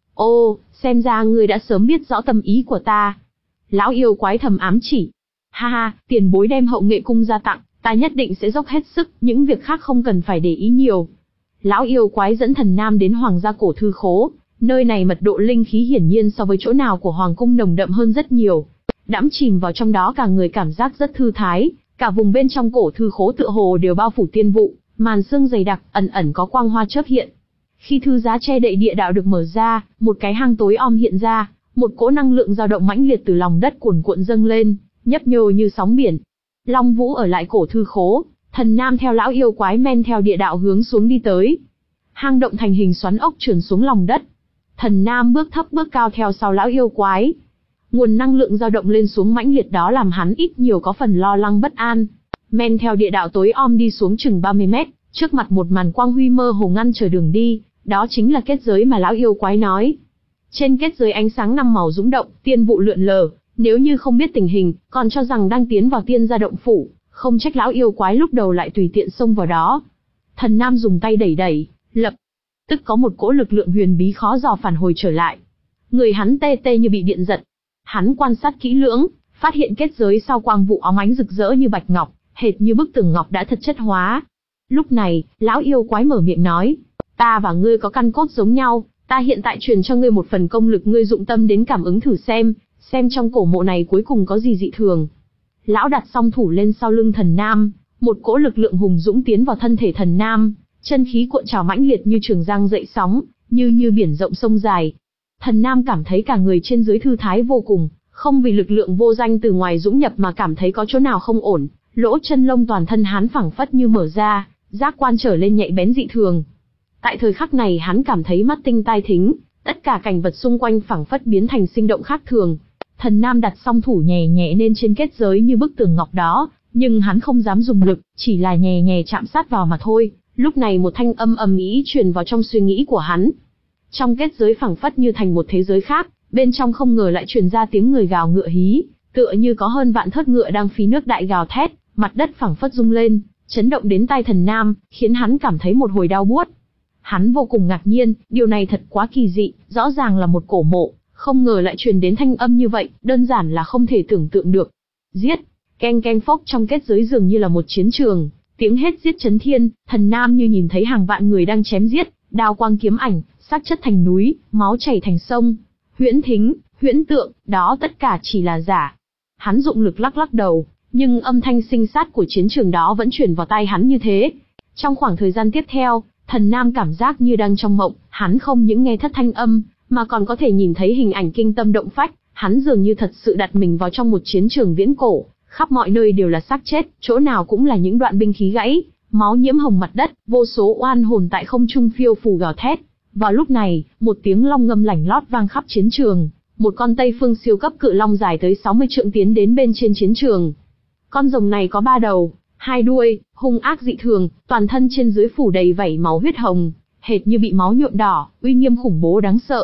Ô, xem ra ngươi đã sớm biết rõ tâm ý của ta. Lão yêu quái thầm ám chỉ. Ha ha, tiền bối đem hậu nghệ cung ra tặng, ta nhất định sẽ dốc hết sức, những việc khác không cần phải để ý nhiều. Lão yêu quái dẫn Thần Nam đến Hoàng gia cổ thư khố, nơi này mật độ linh khí hiển nhiên so với chỗ nào của Hoàng cung nồng đậm hơn rất nhiều. Đẫm chìm vào trong đó cả người cảm giác rất thư thái, cả vùng bên trong cổ thư khố tựa hồ đều bao phủ tiên vụ, màn sương dày đặc, ẩn ẩn có quang hoa chớp hiện. Khi thư giá che đậy địa đạo được mở ra, một cái hang tối om hiện ra, một cỗ năng lượng dao động mãnh liệt từ lòng đất cuồn cuộn dâng lên, nhấp nhô như sóng biển. Long Vũ ở lại cổ thư khố, Thần Nam theo lão yêu quái men theo địa đạo hướng xuống đi tới. Hang động thành hình xoắn ốc trườn xuống lòng đất. Thần Nam bước thấp bước cao theo sau lão yêu quái. Nguồn năng lượng dao động lên xuống mãnh liệt đó làm hắn ít nhiều có phần lo lắng bất an. Men theo địa đạo tối om đi xuống chừng ba mươi mét, trước mặt một màn quang huy mơ hồ ngăn trở đường đi, đó chính là kết giới mà lão yêu quái nói. Trên kết giới ánh sáng năm màu dũng động, tiên vụ lượn lờ, nếu như không biết tình hình, còn cho rằng đang tiến vào tiên gia động phủ, không trách lão yêu quái lúc đầu lại tùy tiện xông vào đó. Thần Nam dùng tay đẩy đẩy, lập tức có một cỗ lực lượng huyền bí khó dò phản hồi trở lại. Người hắn tê tê như bị điện giật. Hắn quan sát kỹ lưỡng, phát hiện kết giới sau quang vụ óng ánh rực rỡ như bạch ngọc, hệt như bức tường ngọc đã thật chất hóa. Lúc này, lão yêu quái mở miệng nói, ta và ngươi có căn cốt giống nhau, ta hiện tại truyền cho ngươi một phần công lực, ngươi dụng tâm đến cảm ứng thử xem, xem trong cổ mộ này cuối cùng có gì dị thường. Lão đặt song thủ lên sau lưng Thần Nam, một cỗ lực lượng hùng dũng tiến vào thân thể Thần Nam, chân khí cuộn trào mãnh liệt như trường giang dậy sóng, như như biển rộng sông dài. Thần Nam cảm thấy cả người trên dưới thư thái vô cùng, không vì lực lượng vô danh từ ngoài dũng nhập mà cảm thấy có chỗ nào không ổn, lỗ chân lông toàn thân hắn phẳng phất như mở ra, giác quan trở lên nhạy bén dị thường. Tại thời khắc này hắn cảm thấy mắt tinh tai thính, tất cả cảnh vật xung quanh phẳng phất biến thành sinh động khác thường. Thần Nam đặt song thủ nhẹ nhẹ lên trên kết giới như bức tường ngọc đó, nhưng hắn không dám dùng lực, chỉ là nhẹ nhẹ chạm sát vào mà thôi. Lúc này một thanh âm ầm ĩ truyền vào trong suy nghĩ của hắn. Trong kết giới phẳng phất như thành một thế giới khác, bên trong không ngờ lại truyền ra tiếng người gào ngựa hí, tựa như có hơn vạn thớt ngựa đang phí nước đại gào thét, mặt đất phẳng phất rung lên, chấn động đến tai Thần Nam, khiến hắn cảm thấy một hồi đau buốt. Hắn vô cùng ngạc nhiên, điều này thật quá kỳ dị, rõ ràng là một cổ mộ, không ngờ lại truyền đến thanh âm như vậy, đơn giản là không thể tưởng tượng được. Giết, keng keng phốc, trong kết giới dường như là một chiến trường, tiếng hét giết chấn thiên, Thần Nam như nhìn thấy hàng vạn người đang chém giết, đao quang kiếm ảnh, xác chất thành núi, máu chảy thành sông. Huyễn thính, huyễn tượng, đó tất cả chỉ là giả. Hắn dụng lực lắc lắc đầu, nhưng âm thanh sinh sát của chiến trường đó vẫn truyền vào tai hắn như thế. Trong khoảng thời gian tiếp theo, Thần Nam cảm giác như đang trong mộng, hắn không những nghe thất thanh âm, mà còn có thể nhìn thấy hình ảnh kinh tâm động phách, hắn dường như thật sự đặt mình vào trong một chiến trường viễn cổ, khắp mọi nơi đều là xác chết, chỗ nào cũng là những đoạn binh khí gãy, máu nhiễm hồng mặt đất, vô số oan hồn tại không trung phiêu phù gào thét. Vào lúc này, một tiếng long ngâm lảnh lót vang khắp chiến trường, một con Tây Phương siêu cấp cự long dài tới sáu mươi trượng tiến đến bên trên chiến trường. Con rồng này có ba đầu, hai đuôi, hung ác dị thường, toàn thân trên dưới phủ đầy vảy máu huyết hồng, hệt như bị máu nhuộm đỏ, uy nghiêm khủng bố đáng sợ.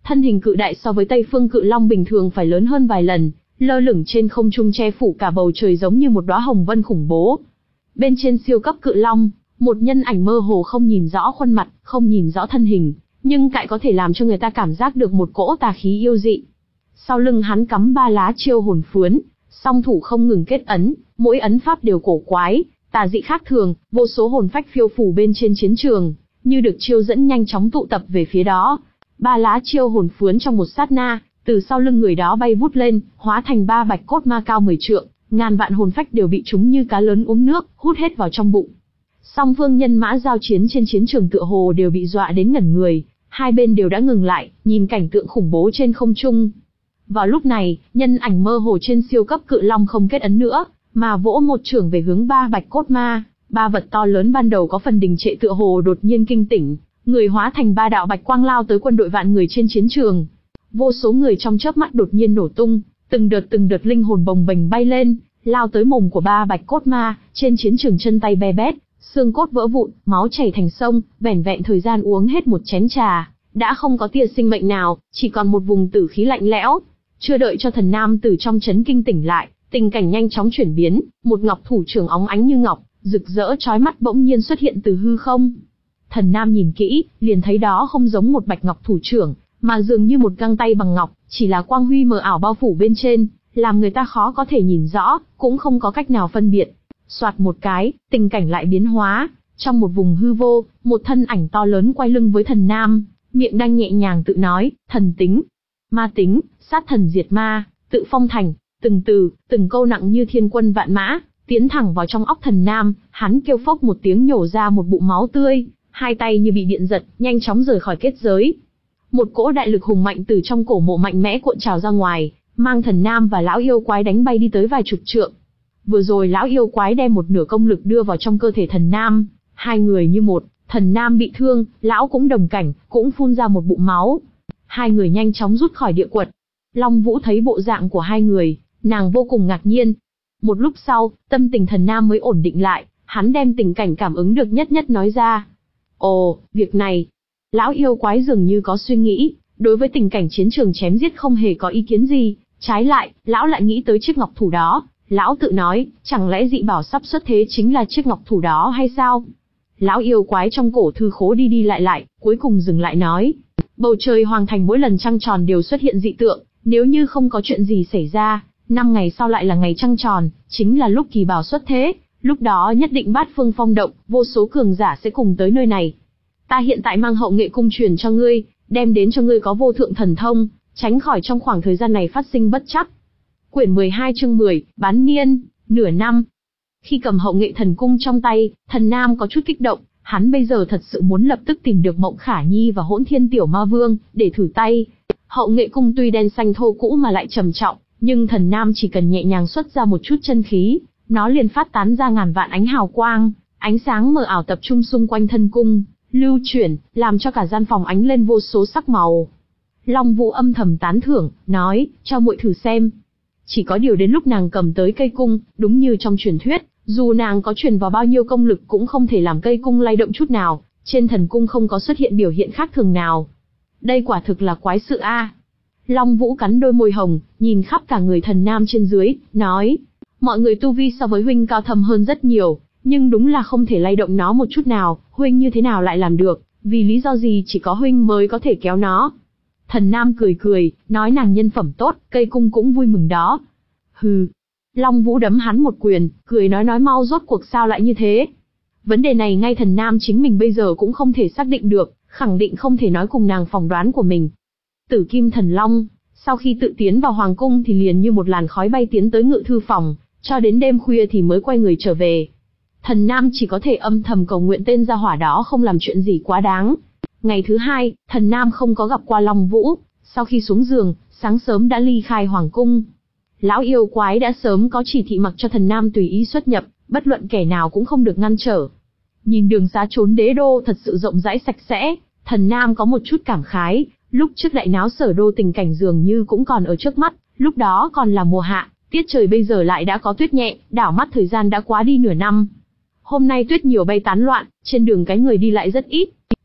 Thân hình cự đại so với Tây Phương Cự Long bình thường phải lớn hơn vài lần, lơ lửng trên không trung che phủ cả bầu trời giống như một đóa hồng vân khủng bố. Bên trên siêu cấp cự long, một nhân ảnh mơ hồ không nhìn rõ khuôn mặt, không nhìn rõ thân hình, nhưng lại có thể làm cho người ta cảm giác được một cỗ tà khí yêu dị. Sau lưng hắn cắm ba lá chiêu hồn phướn, song thủ không ngừng kết ấn, mỗi ấn pháp đều cổ quái, tà dị khác thường, vô số hồn phách phiêu phù bên trên chiến trường, như được chiêu dẫn nhanh chóng tụ tập về phía đó. Ba lá chiêu hồn phướn trong một sát na, từ sau lưng người đó bay vút lên, hóa thành ba bạch cốt ma cao mười trượng, ngàn vạn hồn phách đều bị chúng như cá lớn uống nước, hút hết vào trong bụng. Song phương nhân mã giao chiến trên chiến trường tựa hồ đều bị dọa đến ngẩn người, hai bên đều đã ngừng lại, nhìn cảnh tượng khủng bố trên không trung. Vào lúc này, nhân ảnh mơ hồ trên siêu cấp cự long không kết ấn nữa, mà vỗ một chưởng về hướng ba bạch cốt ma. Ba vật to lớn ban đầu có phần đình trệ tựa hồ đột nhiên kinh tỉnh, người hóa thành ba đạo bạch quang lao tới quân đội vạn người trên chiến trường. Vô số người trong chớp mắt đột nhiên nổ tung, từng đợt từng đợt linh hồn bồng bềnh bay lên, lao tới mồm của ba bạch cốt ma, trên chiến trường chân tay be bét, xương cốt vỡ vụn, máu chảy thành sông, vẻn vẹn thời gian uống hết một chén trà, đã không có tia sinh mệnh nào, chỉ còn một vùng tử khí lạnh lẽo. Chưa đợi cho thần nam từ trong chấn kinh tỉnh lại, tình cảnh nhanh chóng chuyển biến, một ngọc thủ trưởng óng ánh như ngọc, rực rỡ chói mắt bỗng nhiên xuất hiện từ hư không. Thần nam nhìn kỹ, liền thấy đó không giống một bạch ngọc thủ trưởng, mà dường như một găng tay bằng ngọc, chỉ là quang huy mờ ảo bao phủ bên trên, làm người ta khó có thể nhìn rõ, cũng không có cách nào phân biệt. Soạt một cái, tình cảnh lại biến hóa, trong một vùng hư vô, một thân ảnh to lớn quay lưng với thần nam, miệng đang nhẹ nhàng tự nói, thần tính, ma tính, sát thần diệt ma, tự phong thành, từng từ, từng câu nặng như thiên quân vạn mã, tiến thẳng vào trong óc thần nam, hắn kêu phốc một tiếng nhổ ra một bụng máu tươi, hai tay như bị điện giật, nhanh chóng rời khỏi kết giới. Một cỗ đại lực hùng mạnh từ trong cổ mộ mạnh mẽ cuộn trào ra ngoài, mang thần nam và lão yêu quái đánh bay đi tới vài chục trượng. Vừa rồi lão yêu quái đem một nửa công lực đưa vào trong cơ thể thần nam, hai người như một, thần nam bị thương, lão cũng đồng cảnh, cũng phun ra một bụng máu. Hai người nhanh chóng rút khỏi địa quật. Long Vũ thấy bộ dạng của hai người, nàng vô cùng ngạc nhiên. Một lúc sau, tâm tình thần nam mới ổn định lại, hắn đem tình cảnh cảm ứng được nhất nhất nói ra. Ồ, việc này, lão yêu quái dường như có suy nghĩ, đối với tình cảnh chiến trường chém giết không hề có ý kiến gì, trái lại, lão lại nghĩ tới chiếc ngọc thủ đó, lão tự nói, chẳng lẽ dị bảo sắp xuất thế chính là chiếc ngọc thủ đó hay sao? Lão yêu quái trong cổ thư khố đi đi lại lại, cuối cùng dừng lại nói, bầu trời hoàng thành mỗi lần trăng tròn đều xuất hiện dị tượng, nếu như không có chuyện gì xảy ra, năm ngày sau lại là ngày trăng tròn, chính là lúc kỳ bảo xuất thế, lúc đó nhất định bát phương phong động, vô số cường giả sẽ cùng tới nơi này. Ta hiện tại mang hậu nghệ cung truyền cho ngươi, đem đến cho ngươi có vô thượng thần thông, tránh khỏi trong khoảng thời gian này phát sinh bất trắc. Quyển mười hai chương mười, bán niên, nửa năm. Khi cầm hậu nghệ thần cung trong tay, thần nam có chút kích động, hắn bây giờ thật sự muốn lập tức tìm được Mộng Khả Nhi và Hỗn Thiên Tiểu Ma Vương, để thử tay. Hậu nghệ cung tuy đen xanh thô cũ mà lại trầm trọng, nhưng thần nam chỉ cần nhẹ nhàng xuất ra một chút chân khí, nó liền phát tán ra ngàn vạn ánh hào quang, ánh sáng mờ ảo tập trung xung quanh thân cung, lưu chuyển, làm cho cả gian phòng ánh lên vô số sắc màu. Long Vũ âm thầm tán thưởng, nói, cho muội thử xem. Chỉ có điều đến lúc nàng cầm tới cây cung, đúng như trong truyền thuyết, dù nàng có truyền vào bao nhiêu công lực cũng không thể làm cây cung lay động chút nào, trên thần cung không có xuất hiện biểu hiện khác thường nào. Đây quả thực là quái sự a. Long Vũ cắn đôi môi hồng, nhìn khắp cả người thần nam trên dưới, nói, mọi người tu vi so với huynh cao thâm hơn rất nhiều, nhưng đúng là không thể lay động nó một chút nào, huynh như thế nào lại làm được, vì lý do gì chỉ có huynh mới có thể kéo nó. Thần nam cười cười, nói nàng nhân phẩm tốt, cây cung cũng vui mừng đó. Hừ. Long Vũ đấm hắn một quyền, cười nói nói mau rốt cuộc sao lại như thế. Vấn đề này ngay thần nam chính mình bây giờ cũng không thể xác định được, khẳng định không thể nói cùng nàng phỏng đoán của mình. Tử Kim Thần Long, sau khi tự tiến vào hoàng cung thì liền như một làn khói bay tiến tới ngự thư phòng, cho đến đêm khuya thì mới quay người trở về. Thần nam chỉ có thể âm thầm cầu nguyện tên gia hỏa đó không làm chuyện gì quá đáng. Ngày thứ hai, thần nam không có gặp qua Long Vũ, sau khi xuống giường, sáng sớm đã ly khai hoàng cung. Lão yêu quái đã sớm có chỉ thị mặc cho thần nam tùy ý xuất nhập, bất luận kẻ nào cũng không được ngăn trở. Nhìn đường xá trốn đế đô thật sự rộng rãi sạch sẽ, thần nam có một chút cảm khái, lúc trước đại náo Sở Đô tình cảnh dường như cũng còn ở trước mắt, lúc đó còn là mùa hạ, tiết trời bây giờ lại đã có tuyết nhẹ, đảo mắt thời gian đã quá đi nửa năm. Hôm nay tuyết nhiều bay tán loạn, trên đường cái người đi lại rất ít.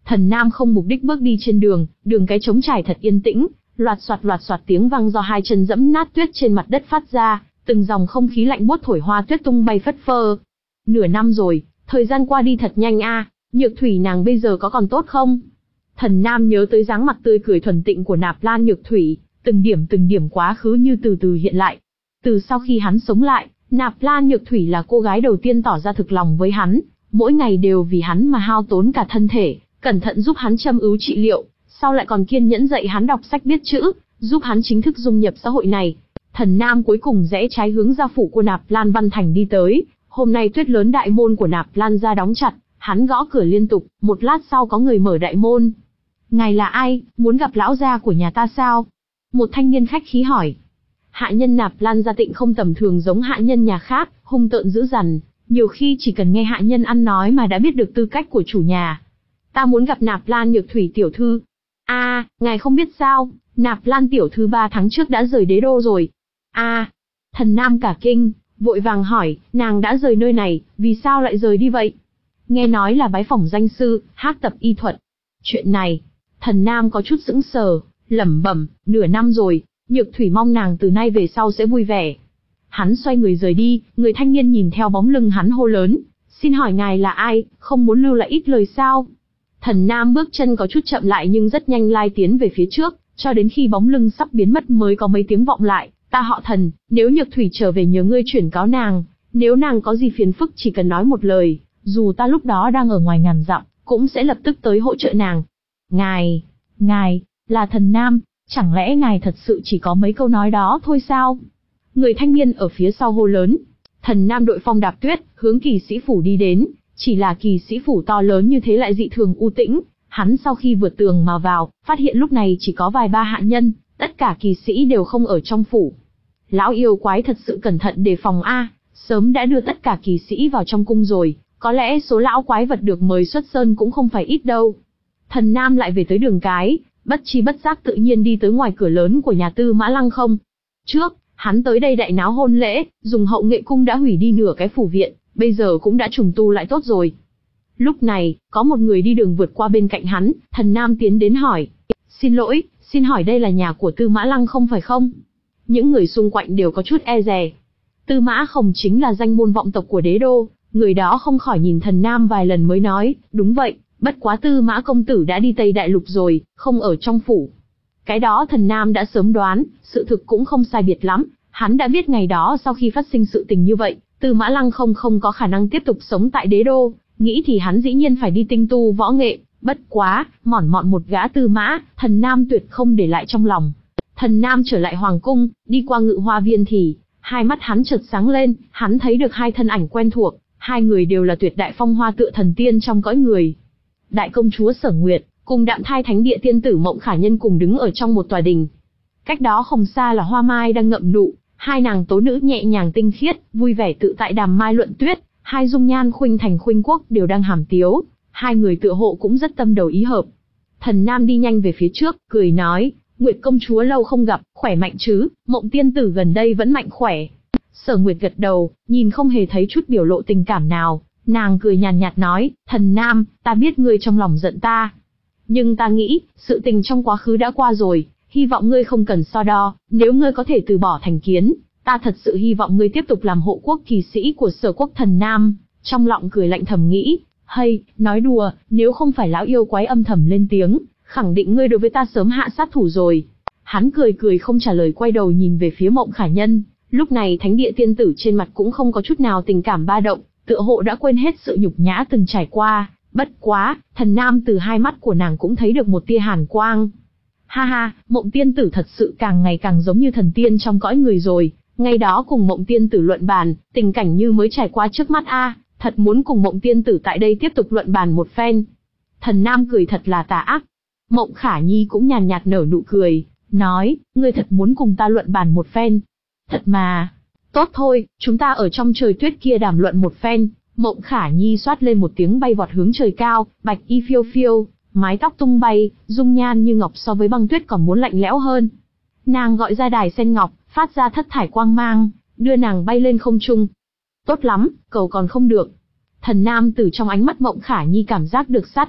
Thần Nam không mục đích bước đi trên đường, đường cái trống trải thật yên tĩnh, loạt soạt loạt soạt tiếng vang do hai chân dẫm nát tuyết trên mặt đất phát ra, từng dòng không khí lạnh buốt thổi hoa tuyết tung bay phất phơ. Nửa năm rồi, thời gian qua đi thật nhanh a, à. Nhược Thủy nàng bây giờ có còn tốt không? Thần Nam nhớ tới dáng mặt tươi cười thuần tịnh của Nạp Lan Nhược Thủy, từng điểm từng điểm quá khứ như từ từ hiện lại. Từ sau khi hắn sống lại, Nạp Lan Nhược Thủy là cô gái đầu tiên tỏ ra thực lòng với hắn, mỗi ngày đều vì hắn mà hao tốn cả thân thể, cẩn thận giúp hắn châm ứu trị liệu, sau lại còn kiên nhẫn dạy hắn đọc sách biết chữ, giúp hắn chính thức dung nhập xã hội này. Thần Nam cuối cùng rẽ trái hướng ra phủ của Nạp Lan Văn Thành đi tới, hôm nay tuyết lớn đại môn của Nạp Lan gia đóng chặt, hắn gõ cửa liên tục, một lát sau có người mở đại môn. Ngài là ai, muốn gặp lão gia của nhà ta sao? Một thanh niên khách khí hỏi. Hạ nhân Nạp Lan gia Tịnh không tầm thường giống hạ nhân nhà khác, hung tợn dữ dằn, nhiều khi chỉ cần nghe hạ nhân ăn nói mà đã biết được tư cách của chủ nhà. Ta muốn gặp Nạp Lan Nhược Thủy tiểu thư. A, à, ngài không biết sao, Nạp Lan tiểu thư ba tháng trước đã rời đế đô rồi. A, à, Thần Nam cả kinh, vội vàng hỏi, nàng đã rời nơi này, vì sao lại rời đi vậy? Nghe nói là bái phỏng danh sư, hát tập y thuật. Chuyện này, Thần Nam có chút sững sờ, lẩm bẩm, nửa năm rồi, Nhược Thủy mong nàng từ nay về sau sẽ vui vẻ. Hắn xoay người rời đi, người thanh niên nhìn theo bóng lưng hắn hô lớn, xin hỏi ngài là ai, không muốn lưu lại ít lời sao? Thần Nam bước chân có chút chậm lại nhưng rất nhanh lai tiến về phía trước, cho đến khi bóng lưng sắp biến mất mới có mấy tiếng vọng lại, ta họ Thần, nếu Nhược Thủy trở về nhờ ngươi chuyển cáo nàng, nếu nàng có gì phiền phức chỉ cần nói một lời, dù ta lúc đó đang ở ngoài ngàn dặm, cũng sẽ lập tức tới hỗ trợ nàng. Ngài, ngài, là Thần Nam, chẳng lẽ ngài thật sự chỉ có mấy câu nói đó thôi sao? Người thanh niên ở phía sau hô lớn. Thần Nam đội phong đạp tuyết, hướng kỳ sĩ phủ đi đến, chỉ là kỳ sĩ phủ to lớn như thế lại dị thường u tĩnh, hắn sau khi vượt tường mà vào, phát hiện lúc này chỉ có vài ba hạ nhân, tất cả kỳ sĩ đều không ở trong phủ. Lão yêu quái thật sự cẩn thận đề phòng a, sớm đã đưa tất cả kỳ sĩ vào trong cung rồi, có lẽ số lão quái vật được mời xuất sơn cũng không phải ít đâu. Thần Nam lại về tới đường cái, bất chi bất giác tự nhiên đi tới ngoài cửa lớn của nhà Tư Mã Lăng Không. Trước, hắn tới đây đại náo hôn lễ, dùng hậu nghệ cung đã hủy đi nửa cái phủ viện, bây giờ cũng đã trùng tu lại tốt rồi. Lúc này, có một người đi đường vượt qua bên cạnh hắn, Thần Nam tiến đến hỏi. Xin lỗi, xin hỏi đây là nhà của Tư Mã Lăng Không phải không? Những người xung quanh đều có chút e dè. Tư Mã Không chính là danh môn vọng tộc của đế đô, người đó không khỏi nhìn Thần Nam vài lần mới nói, đúng vậy, bất quá Tư Mã công tử đã đi Tây Đại Lục rồi, không ở trong phủ. Cái đó Thần Nam đã sớm đoán, sự thực cũng không sai biệt lắm, hắn đã biết ngày đó sau khi phát sinh sự tình như vậy, Tư Mã Lăng Không không có khả năng tiếp tục sống tại đế đô, nghĩ thì hắn dĩ nhiên phải đi tinh tu võ nghệ, bất quá, mỏn mọn một gã Tư Mã, Thần Nam tuyệt không để lại trong lòng. Thần Nam trở lại hoàng cung, đi qua Ngự Hoa Viên thì, hai mắt hắn chợt sáng lên, hắn thấy được hai thân ảnh quen thuộc, hai người đều là tuyệt đại phong hoa tựa thần tiên trong cõi người. Đại công chúa Sở Nguyệt, cùng đạm thai thánh địa tiên tử Mộng Khả Nhân cùng đứng ở trong một tòa đình. Cách đó không xa là Hoa Mai đang ngậm nụ, hai nàng tố nữ nhẹ nhàng tinh khiết, vui vẻ tự tại đàm mai luận tuyết, hai dung nhan khuynh thành khuynh quốc đều đang hàm tiếu, hai người tựa hộ cũng rất tâm đầu ý hợp. Thần Nam đi nhanh về phía trước, cười nói, Nguyệt công chúa lâu không gặp, khỏe mạnh chứ, Mộng tiên tử gần đây vẫn mạnh khỏe. Sở Nguyệt gật đầu, nhìn không hề thấy chút biểu lộ tình cảm nào, nàng cười nhàn nhạt nói, Thần Nam, ta biết ngươi trong lòng giận ta. Nhưng ta nghĩ, sự tình trong quá khứ đã qua rồi, hy vọng ngươi không cần so đo, nếu ngươi có thể từ bỏ thành kiến, ta thật sự hy vọng ngươi tiếp tục làm hộ quốc kỳ sĩ của Sở quốc. Thần Nam, trong lòng cười lạnh thầm nghĩ, hay, nói đùa, nếu không phải lão yêu quái âm thầm lên tiếng, khẳng định ngươi đối với ta sớm hạ sát thủ rồi. Hắn cười cười không trả lời, quay đầu nhìn về phía Mộng Khả Nhân, lúc này thánh địa tiên tử trên mặt cũng không có chút nào tình cảm ba động, tựa hộ đã quên hết sự nhục nhã từng trải qua, bất quá, Thần Nam từ hai mắt của nàng cũng thấy được một tia hàn quang. Ha ha, Mộng tiên tử thật sự càng ngày càng giống như thần tiên trong cõi người rồi, ngày đó cùng Mộng tiên tử luận bàn, tình cảnh như mới trải qua trước mắt a, thật muốn cùng Mộng tiên tử tại đây tiếp tục luận bàn một phen. Thần Nam cười thật là tà ác. Mộng Khả Nhi cũng nhàn nhạt nở nụ cười, nói, ngươi thật muốn cùng ta luận bàn một phen. Thật mà. Tốt thôi, chúng ta ở trong trời tuyết kia đàm luận một phen. Mộng Khả Nhi xoát lên một tiếng bay vọt hướng trời cao, bạch y phiêu phiêu, mái tóc tung bay, dung nhan như ngọc so với băng tuyết còn muốn lạnh lẽo hơn. Nàng gọi ra đài sen ngọc, phát ra thất thải quang mang, đưa nàng bay lên không trung. Tốt lắm, cầu còn không được. Thần Nam từ trong ánh mắt Mộng Khả Nhi cảm giác được sát ý.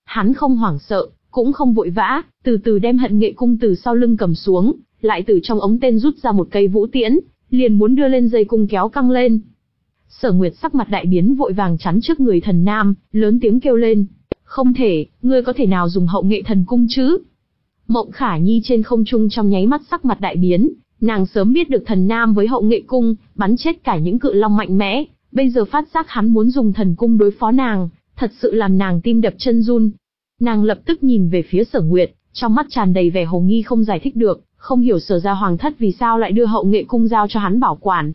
Hắn không hoảng sợ, cũng không vội vã, từ từ đem hận nghệ cung từ sau lưng cầm xuống, lại từ trong ống tên rút ra một cây vũ tiễn, liền muốn đưa lên dây cung kéo căng lên. Sở Nguyệt sắc mặt đại biến vội vàng chắn trước người Thần Nam, lớn tiếng kêu lên. Không thể, ngươi có thể nào dùng hậu nghệ thần cung chứ? Mộng Khả Nhi trên không trung trong nháy mắt sắc mặt đại biến, nàng sớm biết được Thần Nam với hậu nghệ cung, bắn chết cả những cự long mạnh mẽ, bây giờ phát giác hắn muốn dùng thần cung đối phó nàng, thật sự làm nàng tim đập chân run. Nàng lập tức nhìn về phía Sở Nguyệt, trong mắt tràn đầy vẻ hồ nghi không giải thích được, không hiểu Sở gia hoàng thất vì sao lại đưa hậu nghệ cung giao cho hắn bảo quản.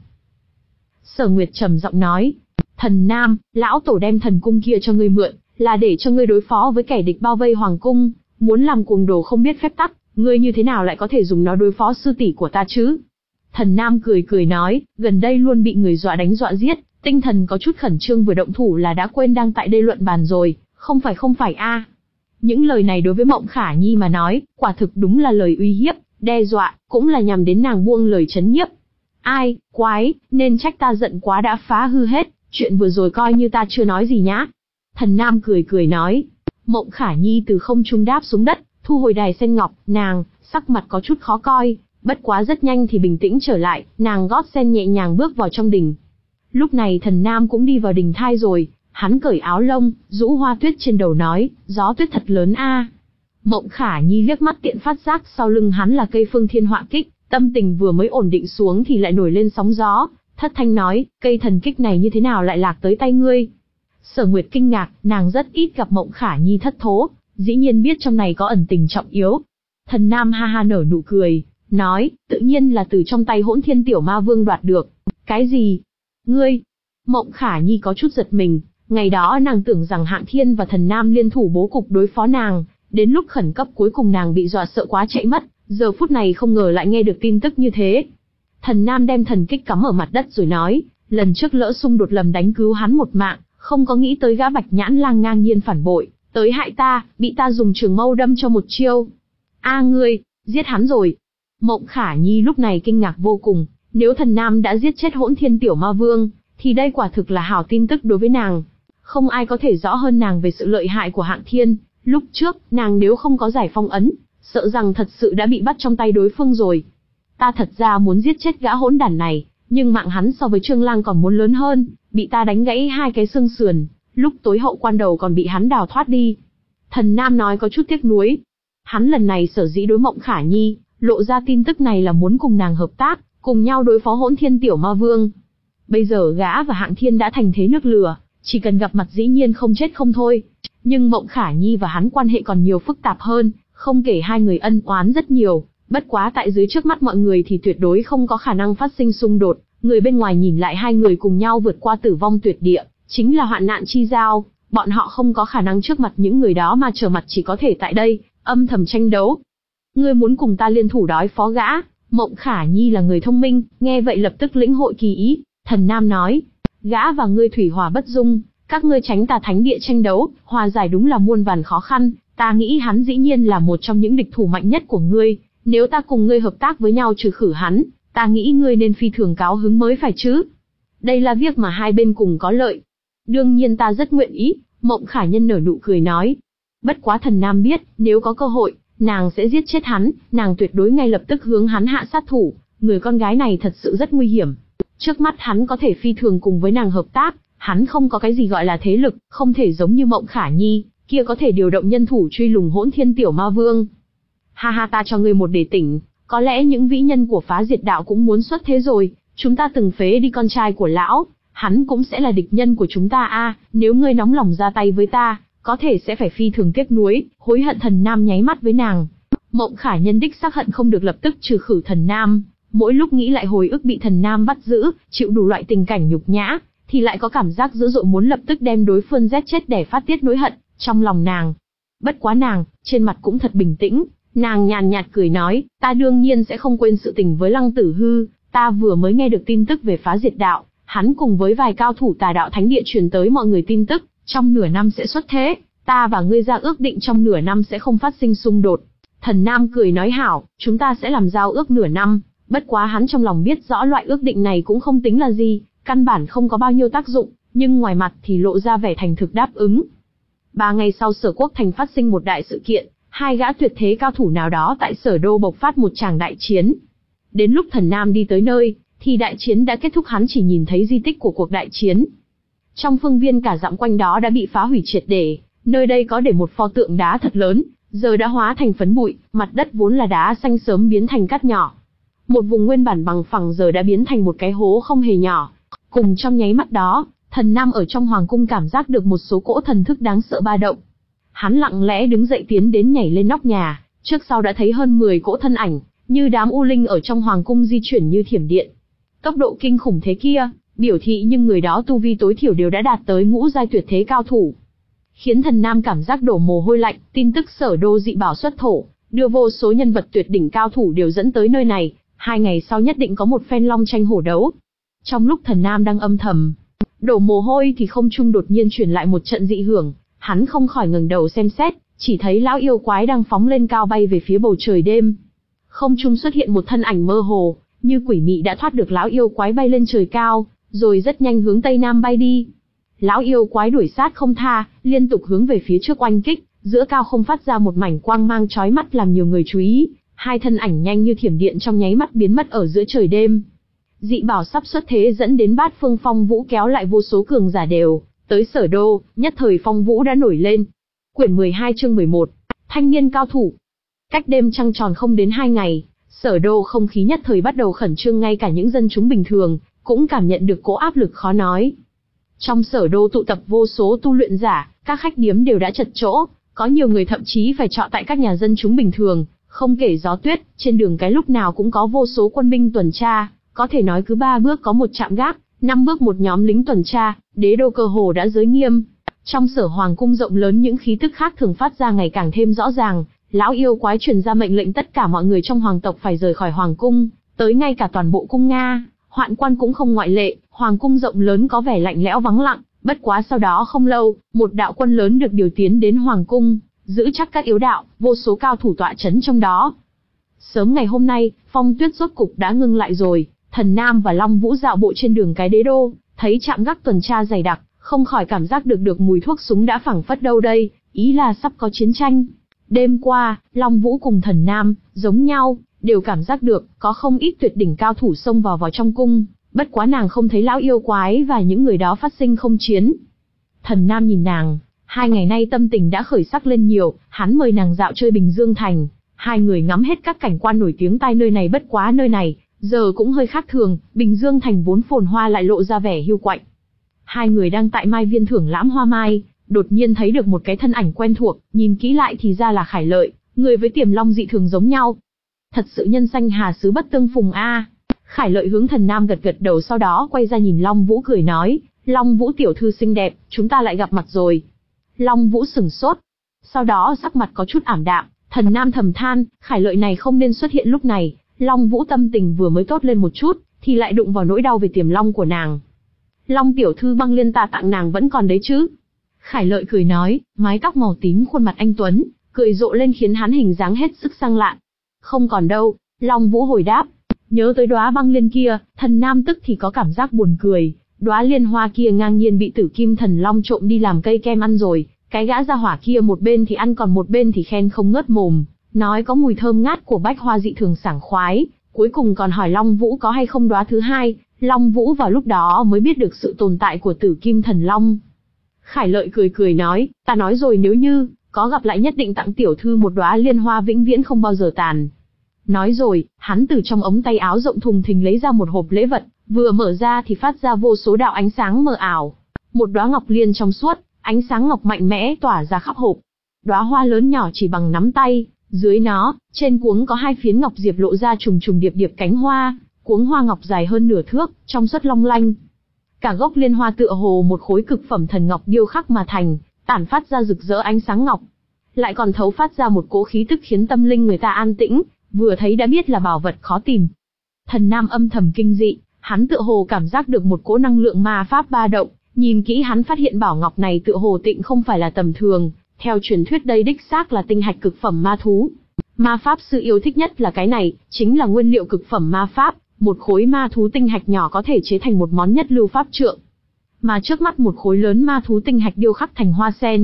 Sở Nguyệt trầm giọng nói, Thần Nam, lão tổ đem thần cung kia cho ngươi mượn, là để cho ngươi đối phó với kẻ địch bao vây hoàng cung, muốn làm cuồng đồ không biết phép tắc, ngươi như thế nào lại có thể dùng nó đối phó sư tỷ của ta chứ? Thần Nam cười cười nói, gần đây luôn bị người dọa đánh dọa giết, tinh thần có chút khẩn trương, vừa động thủ là đã quên đang tại đây luận bàn rồi, không phải không phải a. Những lời này đối với Mộng Khả Nhi mà nói, quả thực đúng là lời uy hiếp, đe dọa, cũng là nhằm đến nàng buông lời chấn nhiếp. Ai, quái, nên trách ta giận quá đã phá hư hết, chuyện vừa rồi coi như ta chưa nói gì nhá. Thần Nam cười cười nói. Mộng Khả Nhi từ không trung đáp xuống đất, thu hồi đài sen ngọc, nàng, sắc mặt có chút khó coi, bất quá rất nhanh thì bình tĩnh trở lại, nàng gót sen nhẹ nhàng bước vào trong đình. Lúc này Thần Nam cũng đi vào đình thai rồi, hắn cởi áo lông, rũ hoa tuyết trên đầu nói, gió tuyết thật lớn a. Mộng Khả Nhi liếc mắt tiện phát giác sau lưng hắn là cây phương thiên họa kích, tâm tình vừa mới ổn định xuống thì lại nổi lên sóng gió, thất thanh nói, cây thần kích này như thế nào lại lạc tới tay ngươi? Sở Nguyệt kinh ngạc, nàng rất ít gặp Mộng Khả Nhi thất thố, dĩ nhiên biết trong này có ẩn tình trọng yếu. Thần Nam ha ha nở nụ cười, nói, tự nhiên là từ trong tay Hỗn Thiên Tiểu Ma Vương đoạt được. Cái gì? Ngươi? Mộng Khả Nhi có chút giật mình, ngày đó nàng tưởng rằng Hạng Thiên và Thần Nam liên thủ bố cục đối phó nàng, đến lúc khẩn cấp cuối cùng nàng bị dọa sợ quá chạy mất, giờ phút này không ngờ lại nghe được tin tức như thế. Thần Nam đem thần kích cắm ở mặt đất rồi nói, lần trước lỡ xung đột lầm đánh cứu hắn một mạng, không có nghĩ tới gã Bạch Nhãn Lang ngang nhiên phản bội, tới hại ta, bị ta dùng trường mâu đâm cho một chiêu. A ngươi, giết hắn rồi. Mộng Khả Nhi lúc này kinh ngạc vô cùng, nếu Thần Nam đã giết chết Hỗn Thiên Tiểu Ma Vương, thì đây quả thực là hảo tin tức đối với nàng. Không ai có thể rõ hơn nàng về sự lợi hại của Hạng Thiên, lúc trước, nàng nếu không có giải phong ấn, sợ rằng thật sự đã bị bắt trong tay đối phương rồi. Ta thật ra muốn giết chết gã hỗn đản này, nhưng mạng hắn so với Trương Lang còn muốn lớn hơn, bị ta đánh gãy hai cái xương sườn, lúc tối hậu quan đầu còn bị hắn đào thoát đi. Thần Nam nói có chút tiếc nuối. Hắn lần này sở dĩ đối Mộng Khả Nhi, lộ ra tin tức này là muốn cùng nàng hợp tác, cùng nhau đối phó Hỗn Thiên Tiểu Ma Vương. Bây giờ gã và Hạng Thiên đã thành thế nước lửa, chỉ cần gặp mặt dĩ nhiên không chết không thôi. Nhưng Mộng Khả Nhi và hắn quan hệ còn nhiều phức tạp hơn, không kể hai người ân oán rất nhiều, bất quá tại dưới trước mắt mọi người thì tuyệt đối không có khả năng phát sinh xung đột, người bên ngoài nhìn lại hai người cùng nhau vượt qua tử vong tuyệt địa, chính là hoạn nạn chi giao, bọn họ không có khả năng trước mặt những người đó mà trở mặt, chỉ có thể tại đây, âm thầm tranh đấu. Ngươi muốn cùng ta liên thủ đối phó gã? Mộng Khả Nhi là người thông minh, nghe vậy lập tức lĩnh hội kỳ ý. Thần Nam nói, gã và ngươi thủy hòa bất dung, các ngươi tránh tà thánh địa tranh đấu, hòa giải đúng là muôn vàn khó khăn, ta nghĩ hắn dĩ nhiên là một trong những địch thủ mạnh nhất của ngươi, nếu ta cùng ngươi hợp tác với nhau trừ khử hắn, ta nghĩ ngươi nên phi thường cao hứng mới phải chứ. Đây là việc mà hai bên cùng có lợi. Đương nhiên ta rất nguyện ý, Mộng Khả Nhân nở nụ cười nói. Bất quá Thần Nam biết, nếu có cơ hội, nàng sẽ giết chết hắn, nàng tuyệt đối ngay lập tức hướng hắn hạ sát thủ, người con gái này thật sự rất nguy hiểm. Trước mắt hắn có thể phi thường cùng với nàng hợp tác, hắn không có cái gì gọi là thế lực, không thể giống như Mộng Khả Nhi, kia có thể điều động nhân thủ truy lùng Hỗn Thiên Tiểu Ma Vương. Ha ha, ta cho ngươi một đề tỉnh, có lẽ những vĩ nhân của Phá Diệt Đạo cũng muốn xuất thế rồi, chúng ta từng phế đi con trai của lão, hắn cũng sẽ là địch nhân của chúng ta a. Nếu ngươi nóng lòng ra tay với ta, có thể sẽ phải phi thường tiếc nuối, hối hận. Thần Nam nháy mắt với nàng. Mộng Khả Nhân đích xác hận không được lập tức trừ khử Thần Nam, mỗi lúc nghĩ lại hồi ức bị Thần Nam bắt giữ, chịu đủ loại tình cảnh nhục nhã, thì lại có cảm giác dữ dội muốn lập tức đem đối phương giết chết để phát tiết nỗi hận trong lòng nàng. Bất quá nàng, trên mặt cũng thật bình tĩnh, nàng nhàn nhạt cười nói, ta đương nhiên sẽ không quên sự tình với Lăng Tử Hư, ta vừa mới nghe được tin tức về Phá Diệt Đạo, hắn cùng với vài cao thủ Tà Đạo Thánh Địa truyền tới mọi người tin tức, trong nửa năm sẽ xuất thế, ta và ngươi ra ước định trong nửa năm sẽ không phát sinh xung đột. Thần Nam cười nói hảo, chúng ta sẽ làm giao ước nửa năm, bất quá hắn trong lòng biết rõ loại ước định này cũng không tính là gì, căn bản không có bao nhiêu tác dụng, nhưng ngoài mặt thì lộ ra vẻ thành thực đáp ứng. Ba ngày sau Sở Quốc Thành phát sinh một đại sự kiện, hai gã tuyệt thế cao thủ nào đó tại Sở Đô bộc phát một tràng đại chiến. Đến lúc Thần Nam đi tới nơi, thì đại chiến đã kết thúc, hắn chỉ nhìn thấy di tích của cuộc đại chiến. Trong phương viên cả dặm quanh đó đã bị phá hủy triệt để, nơi đây có để một pho tượng đá thật lớn, giờ đã hóa thành phấn bụi, mặt đất vốn là đá xanh sớm biến thành cát nhỏ. Một vùng nguyên bản bằng phẳng giờ đã biến thành một cái hố không hề nhỏ. Cùng trong nháy mắt đó, Thần Nam ở trong hoàng cung cảm giác được một số cỗ thần thức đáng sợ ba động. Hắn lặng lẽ đứng dậy tiến đến nhảy lên nóc nhà, trước sau đã thấy hơn mười cỗ thân ảnh, như đám u linh ở trong hoàng cung di chuyển như thiểm điện. Tốc độ kinh khủng thế kia, biểu thị nhưng người đó tu vi tối thiểu đều đã đạt tới ngũ giai tuyệt thế cao thủ. Khiến Thần Nam cảm giác đổ mồ hôi lạnh, tin tức Sở Đô dị bảo xuất thổ, đưa vô số nhân vật tuyệt đỉnh cao thủ đều dẫn tới nơi này, hai ngày sau nhất định có một phen long tranh hổ đấu. Trong lúc Thần Nam đang âm thầm đổ mồ hôi thì không trung đột nhiên truyền lại một trận dị hưởng, hắn không khỏi ngẩng đầu xem xét, chỉ thấy lão yêu quái đang phóng lên cao bay về phía bầu trời đêm. Không trung xuất hiện một thân ảnh mơ hồ, như quỷ mị đã thoát được lão yêu quái bay lên trời cao, rồi rất nhanh hướng tây nam bay đi. Lão yêu quái đuổi sát không tha, liên tục hướng về phía trước oanh kích, giữa cao không phát ra một mảnh quang mang chói mắt làm nhiều người chú ý, hai thân ảnh nhanh như thiểm điện trong nháy mắt biến mất ở giữa trời đêm. Dị bảo sắp xuất thế dẫn đến Bát Phương Phong Vũ kéo lại vô số cường giả đều tới Sở Đô, nhất thời phong vũ đã nổi lên. Quyển mười hai chương mười một, thanh niên cao thủ. Cách đêm trăng tròn không đến hai ngày, Sở Đô không khí nhất thời bắt đầu khẩn trương, ngay cả những dân chúng bình thường cũng cảm nhận được cỗ áp lực khó nói. Trong Sở Đô tụ tập vô số tu luyện giả, các khách điếm đều đã chật chỗ, có nhiều người thậm chí phải trọ tại các nhà dân chúng bình thường, không kể gió tuyết, trên đường cái lúc nào cũng có vô số quân binh tuần tra, có thể nói cứ ba bước có một trạm gác, năm bước một nhóm lính tuần tra, đế đô cơ hồ đã giới nghiêm. Trong Sở Hoàng cung rộng lớn những khí tức khác thường phát ra ngày càng thêm rõ ràng, lão yêu quái truyền ra mệnh lệnh tất cả mọi người trong hoàng tộc phải rời khỏi hoàng cung, tới ngay cả toàn bộ cung Nga, hoạn quan cũng không ngoại lệ. Hoàng cung rộng lớn có vẻ lạnh lẽo vắng lặng, bất quá sau đó không lâu, một đạo quân lớn được điều tiến đến hoàng cung, giữ chắc các yếu đạo, vô số cao thủ tọa chấn trong đó. Sớm ngày hôm nay, phong tuyết rốt cục đã ngưng lại rồi, Thần Nam và Long Vũ dạo bộ trên đường cái đế đô, thấy trạm gác tuần tra dày đặc, không khỏi cảm giác được được mùi thuốc súng đã phảng phất đâu đây, ý là sắp có chiến tranh. Đêm qua, Long Vũ cùng Thần Nam, giống nhau, đều cảm giác được, có không ít tuyệt đỉnh cao thủ xông vào vào trong cung, bất quá nàng không thấy lão yêu quái và những người đó phát sinh không chiến. Thần Nam nhìn nàng, hai ngày nay tâm tình đã khởi sắc lên nhiều, hắn mời nàng dạo chơi Bình Dương Thành, hai người ngắm hết các cảnh quan nổi tiếng tai nơi này, bất quá nơi này, giờ cũng hơi khác thường, Bình Dương Thành vốn phồn hoa lại lộ ra vẻ hiu quạnh. Hai người đang tại Mai Viên thưởng lãm hoa mai, đột nhiên thấy được một cái thân ảnh quen thuộc, nhìn kỹ lại thì ra là Khải Lợi, người với Tiềm Long dị thường giống nhau. Thật sự nhân sanh hà xứ bất tương phùng a. Khải Lợi hướng Thần Nam gật gật đầu, sau đó quay ra nhìn Long Vũ cười nói, Long Vũ tiểu thư xinh đẹp, chúng ta lại gặp mặt rồi. Long Vũ sửng sốt, sau đó sắc mặt có chút ảm đạm, Thần Nam thầm than, Khải Lợi này không nên xuất hiện lúc này. Long Vũ tâm tình vừa mới tốt lên một chút, thì lại đụng vào nỗi đau về Tiềm Long của nàng. Long tiểu thư băng liên ta tặng nàng vẫn còn đấy chứ? Khải Lợi cười nói, mái tóc màu tím, khuôn mặt anh tuấn, cười rộ lên khiến hắn hình dáng hết sức sang lạn. Không còn đâu, Long Vũ hồi đáp. Nhớ tới đóa băng liên kia, Thần Nam tức thì có cảm giác buồn cười, đóa liên hoa kia ngang nhiên bị Tử Kim Thần Long trộm đi làm cây kem ăn rồi, cái gã gia hỏa kia một bên thì ăn còn một bên thì khen không ngớt mồm, nói có mùi thơm ngát của bách hoa dị thường sảng khoái, cuối cùng còn hỏi Long Vũ có hay không đóa thứ hai. Long Vũ vào lúc đó mới biết được sự tồn tại của Tử Kim Thần Long. Khải Lợi cười cười nói, ta nói rồi, nếu như có gặp lại nhất định tặng tiểu thư một đóa liên hoa vĩnh viễn không bao giờ tàn. Nói rồi, hắn từ trong ống tay áo rộng thùng thình lấy ra một hộp lễ vật, vừa mở ra thì phát ra vô số đạo ánh sáng mờ ảo. Một đóa ngọc liên trong suốt, ánh sáng ngọc mạnh mẽ tỏa ra khắp hộp. Đóa hoa lớn nhỏ chỉ bằng nắm tay, dưới nó, trên cuống có hai phiến ngọc diệp lộ ra trùng trùng điệp điệp cánh hoa, cuống hoa ngọc dài hơn nửa thước, trong suốt long lanh. Cả gốc liên hoa tựa hồ một khối cực phẩm thần ngọc điêu khắc mà thành, tản phát ra rực rỡ ánh sáng ngọc, lại còn thấu phát ra một cỗ khí tức khiến tâm linh người ta an tĩnh, vừa thấy đã biết là bảo vật khó tìm. Thần Nam âm thầm kinh dị, hắn tựa hồ cảm giác được một cỗ năng lượng ma pháp ba động, nhìn kỹ hắn phát hiện bảo ngọc này tựa hồ tịnh không phải là tầm thường, theo truyền thuyết đây đích xác là tinh hạch cực phẩm ma thú. Ma pháp sư yêu thích nhất là cái này, chính là nguyên liệu cực phẩm ma pháp, một khối ma thú tinh hạch nhỏ có thể chế thành một món nhất lưu pháp trượng. Mà trước mắt một khối lớn ma thú tinh hạch điêu khắc thành hoa sen.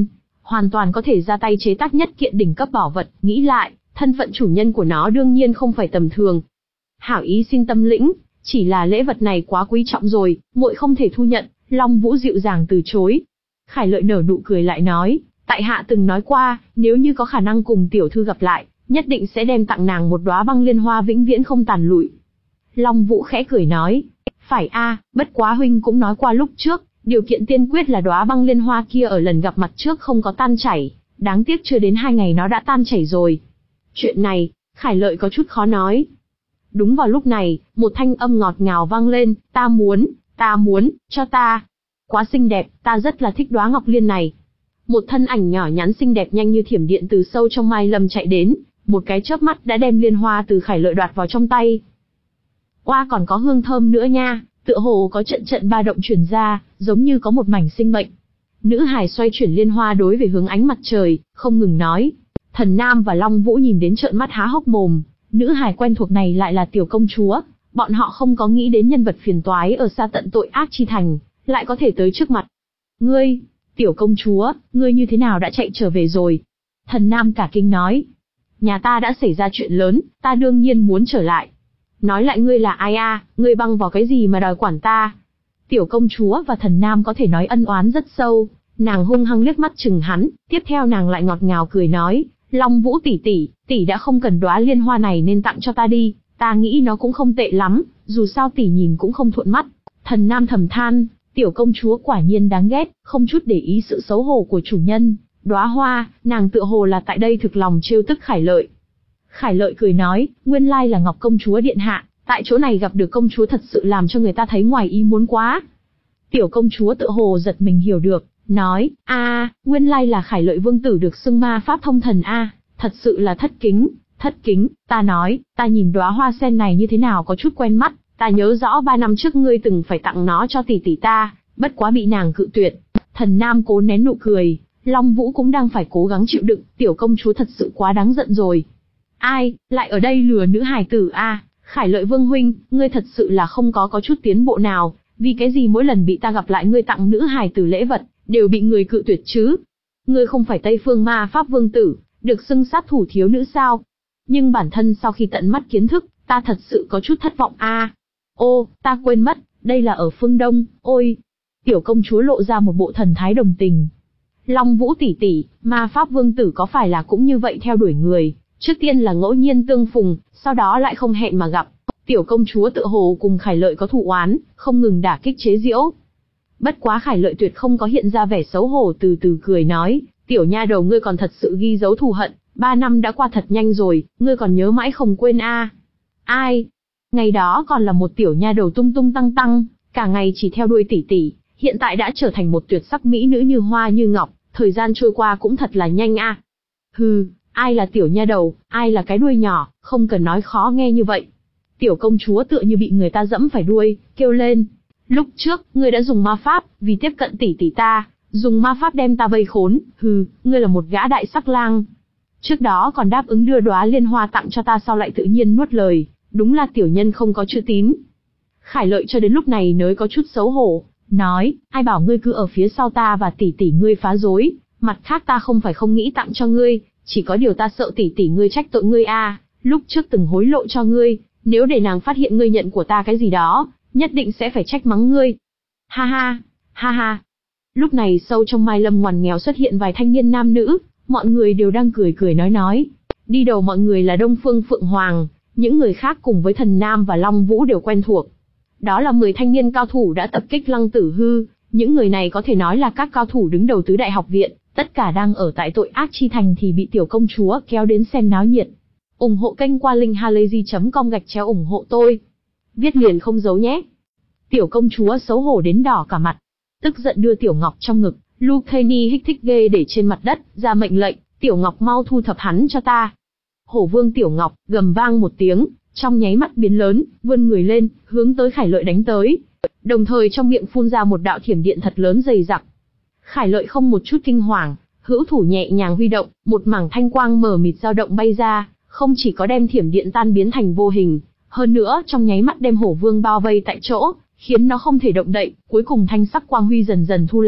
hoàn toàn có thể ra tay chế tác nhất kiện đỉnh cấp bảo vật, nghĩ lại, thân phận chủ nhân của nó đương nhiên không phải tầm thường. Hảo ý xin tâm lĩnh, chỉ là lễ vật này quá quý trọng rồi, muội không thể thu nhận, Long Vũ dịu dàng từ chối. Khải Lợi nở nụ cười lại nói, tại hạ từng nói qua, nếu như có khả năng cùng tiểu thư gặp lại, nhất định sẽ đem tặng nàng một đóa băng liên hoa vĩnh viễn không tàn lụi. Long Vũ khẽ cười nói, phải a, bất quá huynh cũng nói qua lúc trước, điều kiện tiên quyết là đóa băng liên hoa kia ở lần gặp mặt trước không có tan chảy, đáng tiếc chưa đến hai ngày nó đã tan chảy rồi. Chuyện này, Khải Lợi có chút khó nói. Đúng vào lúc này, một thanh âm ngọt ngào vang lên, ta muốn, ta muốn, cho ta. Quá xinh đẹp, ta rất là thích đóa ngọc liên này. Một thân ảnh nhỏ nhắn xinh đẹp nhanh như thiểm điện từ sâu trong mai lâm chạy đến, một cái chớp mắt đã đem liên hoa từ Khải Lợi đoạt vào trong tay. Oa còn có hương thơm nữa nha, tựa hồ có trận trận ba động truyền ra, giống như có một mảnh sinh mệnh. Nữ hài xoay chuyển liên hoa đối về hướng ánh mặt trời, không ngừng nói. Thần Nam và Long Vũ nhìn đến trợn mắt há hốc mồm, nữ hài quen thuộc này lại là tiểu công chúa, bọn họ không có nghĩ đến nhân vật phiền toái ở xa tận tội ác chi thành, lại có thể tới trước mặt. Ngươi, tiểu công chúa, ngươi như thế nào đã chạy trở về rồi? Thần Nam cả kinh nói. Nhà ta đã xảy ra chuyện lớn, ta đương nhiên muốn trở lại. Nói lại ngươi là ai a, ngươi băng vào cái gì mà đòi quản ta? Tiểu công chúa và Thần Nam có thể nói ân oán rất sâu, nàng hung hăng liếc mắt chừng hắn, tiếp theo nàng lại ngọt ngào cười nói, Long Vũ tỷ tỷ, tỷ đã không cần đóa liên hoa này nên tặng cho ta đi, ta nghĩ nó cũng không tệ lắm, dù sao tỷ nhìn cũng không thuận mắt. Thần Nam thầm than, tiểu công chúa quả nhiên đáng ghét, không chút để ý sự xấu hổ của chủ nhân. Đóa hoa, nàng tựa hồ là tại đây thực lòng trêu tức Khải Lợi. Khải Lợi cười nói, nguyên lai là Ngọc công chúa điện hạ, tại chỗ này gặp được công chúa thật sự làm cho người ta thấy ngoài ý muốn quá. Tiểu công chúa tựa hồ giật mình hiểu được, nói, a, nguyên lai là Khải Lợi vương tử được xưng ma pháp thông thần a, thật sự là thất kính, thất kính, ta nói, ta nhìn đóa hoa sen này như thế nào có chút quen mắt, ta nhớ rõ ba năm trước ngươi từng phải tặng nó cho tỷ tỷ ta, bất quá bị nàng cự tuyệt. Thần Nam cố nén nụ cười, Long Vũ cũng đang phải cố gắng chịu đựng, tiểu công chúa thật sự quá đáng giận rồi. Ai, lại ở đây lừa nữ hài tử a, Khải Lợi vương huynh, ngươi thật sự là không có có chút tiến bộ nào, vì cái gì mỗi lần bị ta gặp lại ngươi tặng nữ hài tử lễ vật, đều bị người cự tuyệt chứ? Ngươi không phải Tây Phương Ma Pháp vương tử, được xưng sát thủ thiếu nữ sao? Nhưng bản thân sau khi tận mắt kiến thức, ta thật sự có chút thất vọng a. Ô, ta quên mất, đây là ở phương Đông, ôi. Tiểu công chúa lộ ra một bộ thần thái đồng tình. Long Vũ tỷ tỷ, Ma Pháp vương tử có phải là cũng như vậy theo đuổi người, trước tiên là ngẫu nhiên tương phùng, sau đó lại không hẹn mà gặp. Tiểu công chúa tự hồ cùng Khải Lợi có thù oán, không ngừng đả kích chế giễu. Bất quá Khải Lợi tuyệt không có hiện ra vẻ xấu hổ, từ từ cười nói, tiểu nha đầu ngươi còn thật sự ghi dấu thù hận, ba năm đã qua thật nhanh rồi, ngươi còn nhớ mãi không quên a. À. Ai? Ngày đó còn là một tiểu nha đầu tung tung tăng tăng, cả ngày chỉ theo đuôi tỷ tỷ, hiện tại đã trở thành một tuyệt sắc mỹ nữ như hoa như ngọc, thời gian trôi qua cũng thật là nhanh a. À. Hừ, ai là tiểu nha đầu, ai là cái đuôi nhỏ, không cần nói khó nghe như vậy. Tiểu công chúa tựa như bị người ta dẫm phải đuôi, kêu lên. Lúc trước, ngươi đã dùng ma pháp, vì tiếp cận tỷ tỷ ta, dùng ma pháp đem ta vây khốn, hừ, ngươi là một gã đại sắc lang. Trước đó còn đáp ứng đưa đóa liên hoa tặng cho ta, sao lại tự nhiên nuốt lời, đúng là tiểu nhân không có chữ tín. Khải Lợi cho đến lúc này mới có chút xấu hổ, nói, ai bảo ngươi cứ ở phía sau ta và tỷ tỷ ngươi phá rối, mặt khác ta không phải không nghĩ tặng cho ngươi, chỉ có điều ta sợ tỷ tỷ ngươi trách tội ngươi a, à, lúc trước từng hối lộ cho ngươi, nếu để nàng phát hiện ngươi nhận của ta cái gì đó, nhất định sẽ phải trách mắng ngươi. Ha ha, ha ha. Lúc này sâu trong mai lâm ngoằn nghèo xuất hiện vài thanh niên nam nữ, mọi người đều đang cười cười nói nói. Đi đầu mọi người là Đông Phương Phượng Hoàng, những người khác cùng với Thần Nam và Long Vũ đều quen thuộc. Đó là mười thanh niên cao thủ đã tập kích Lăng Tử Hư, những người này có thể nói là các cao thủ đứng đầu tứ đại học viện, tất cả đang ở tại tội ác chi thành thì bị tiểu công chúa kéo đến xem náo nhiệt. Ủng hộ kênh qua linkhalazy chấm com gạch chéo ủng hộ tôi. Viết liền không giấu nhé. Tiểu công chúa xấu hổ đến đỏ cả mặt, tức giận đưa Tiểu Ngọc trong ngực, Lucani hích thích ghê để trên mặt đất, ra mệnh lệnh, Tiểu Ngọc mau thu thập hắn cho ta. Hổ vương Tiểu Ngọc gầm vang một tiếng, trong nháy mắt biến lớn, vươn người lên, hướng tới Khải Lợi đánh tới, đồng thời trong miệng phun ra một đạo thiểm điện thật lớn dày dặc. Khải Lợi không một chút kinh hoàng, hữu thủ nhẹ nhàng huy động, một mảng thanh quang mờ mịt dao động bay ra, không chỉ có đem thiểm điện tan biến thành vô hình, hơn nữa trong nháy mắt đem Hổ vương bao vây tại chỗ, khiến nó không thể động đậy. Cuối cùng thanh sắc quang huy dần dần thu lại,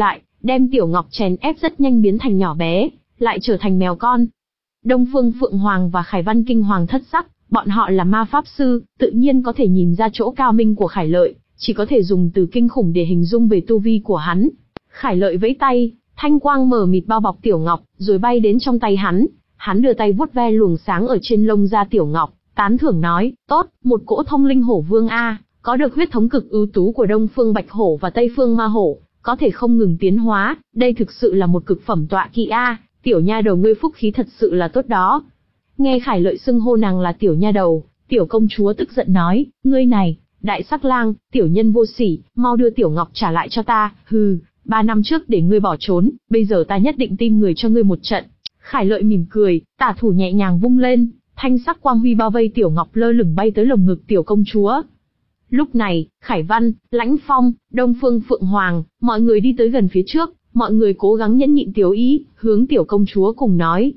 đem Tiểu Ngọc chèn ép rất nhanh biến thành nhỏ bé, lại trở thành mèo con. Đông Phương Phượng Hoàng và Khải Văn kinh hoàng thất sắc, bọn họ là ma pháp sư, tự nhiên có thể nhìn ra chỗ cao minh của Khải Lợi, chỉ có thể dùng từ kinh khủng để hình dung về tu vi của hắn. Khải Lợi vẫy tay, thanh quang mờ mịt bao bọc Tiểu Ngọc, rồi bay đến trong tay hắn. Hắn đưa tay vuốt ve luồng sáng ở trên lông da Tiểu Ngọc, tán thưởng nói, tốt, một cỗ thông linh hổ vương a, có được huyết thống cực ưu tú của Đông Phương Bạch Hổ và Tây Phương Ma Hổ, có thể không ngừng tiến hóa, đây thực sự là một cực phẩm tọa kỵ a, tiểu nha đầu ngươi phúc khí thật sự là tốt đó. Nghe Khải Lợi xưng hô nàng là tiểu nha đầu, tiểu công chúa tức giận nói, ngươi này, đại sắc lang, tiểu nhân vô sỉ, mau đưa Tiểu Ngọc trả lại cho ta, hừ, ba năm trước để ngươi bỏ trốn, bây giờ ta nhất định tìm người cho ngươi một trận. Khải Lợi mỉm cười, tả thủ nhẹ nhàng vung lên, thanh sắc quang huy bao vây Tiểu Ngọc lơ lửng bay tới lồng ngực tiểu công chúa. Lúc này, Khải Văn, Lãnh Phong, Đông Phương Phượng Hoàng, mọi người đi tới gần phía trước, mọi người cố gắng nhẫn nhịn tiểu ý, hướng tiểu công chúa cùng nói.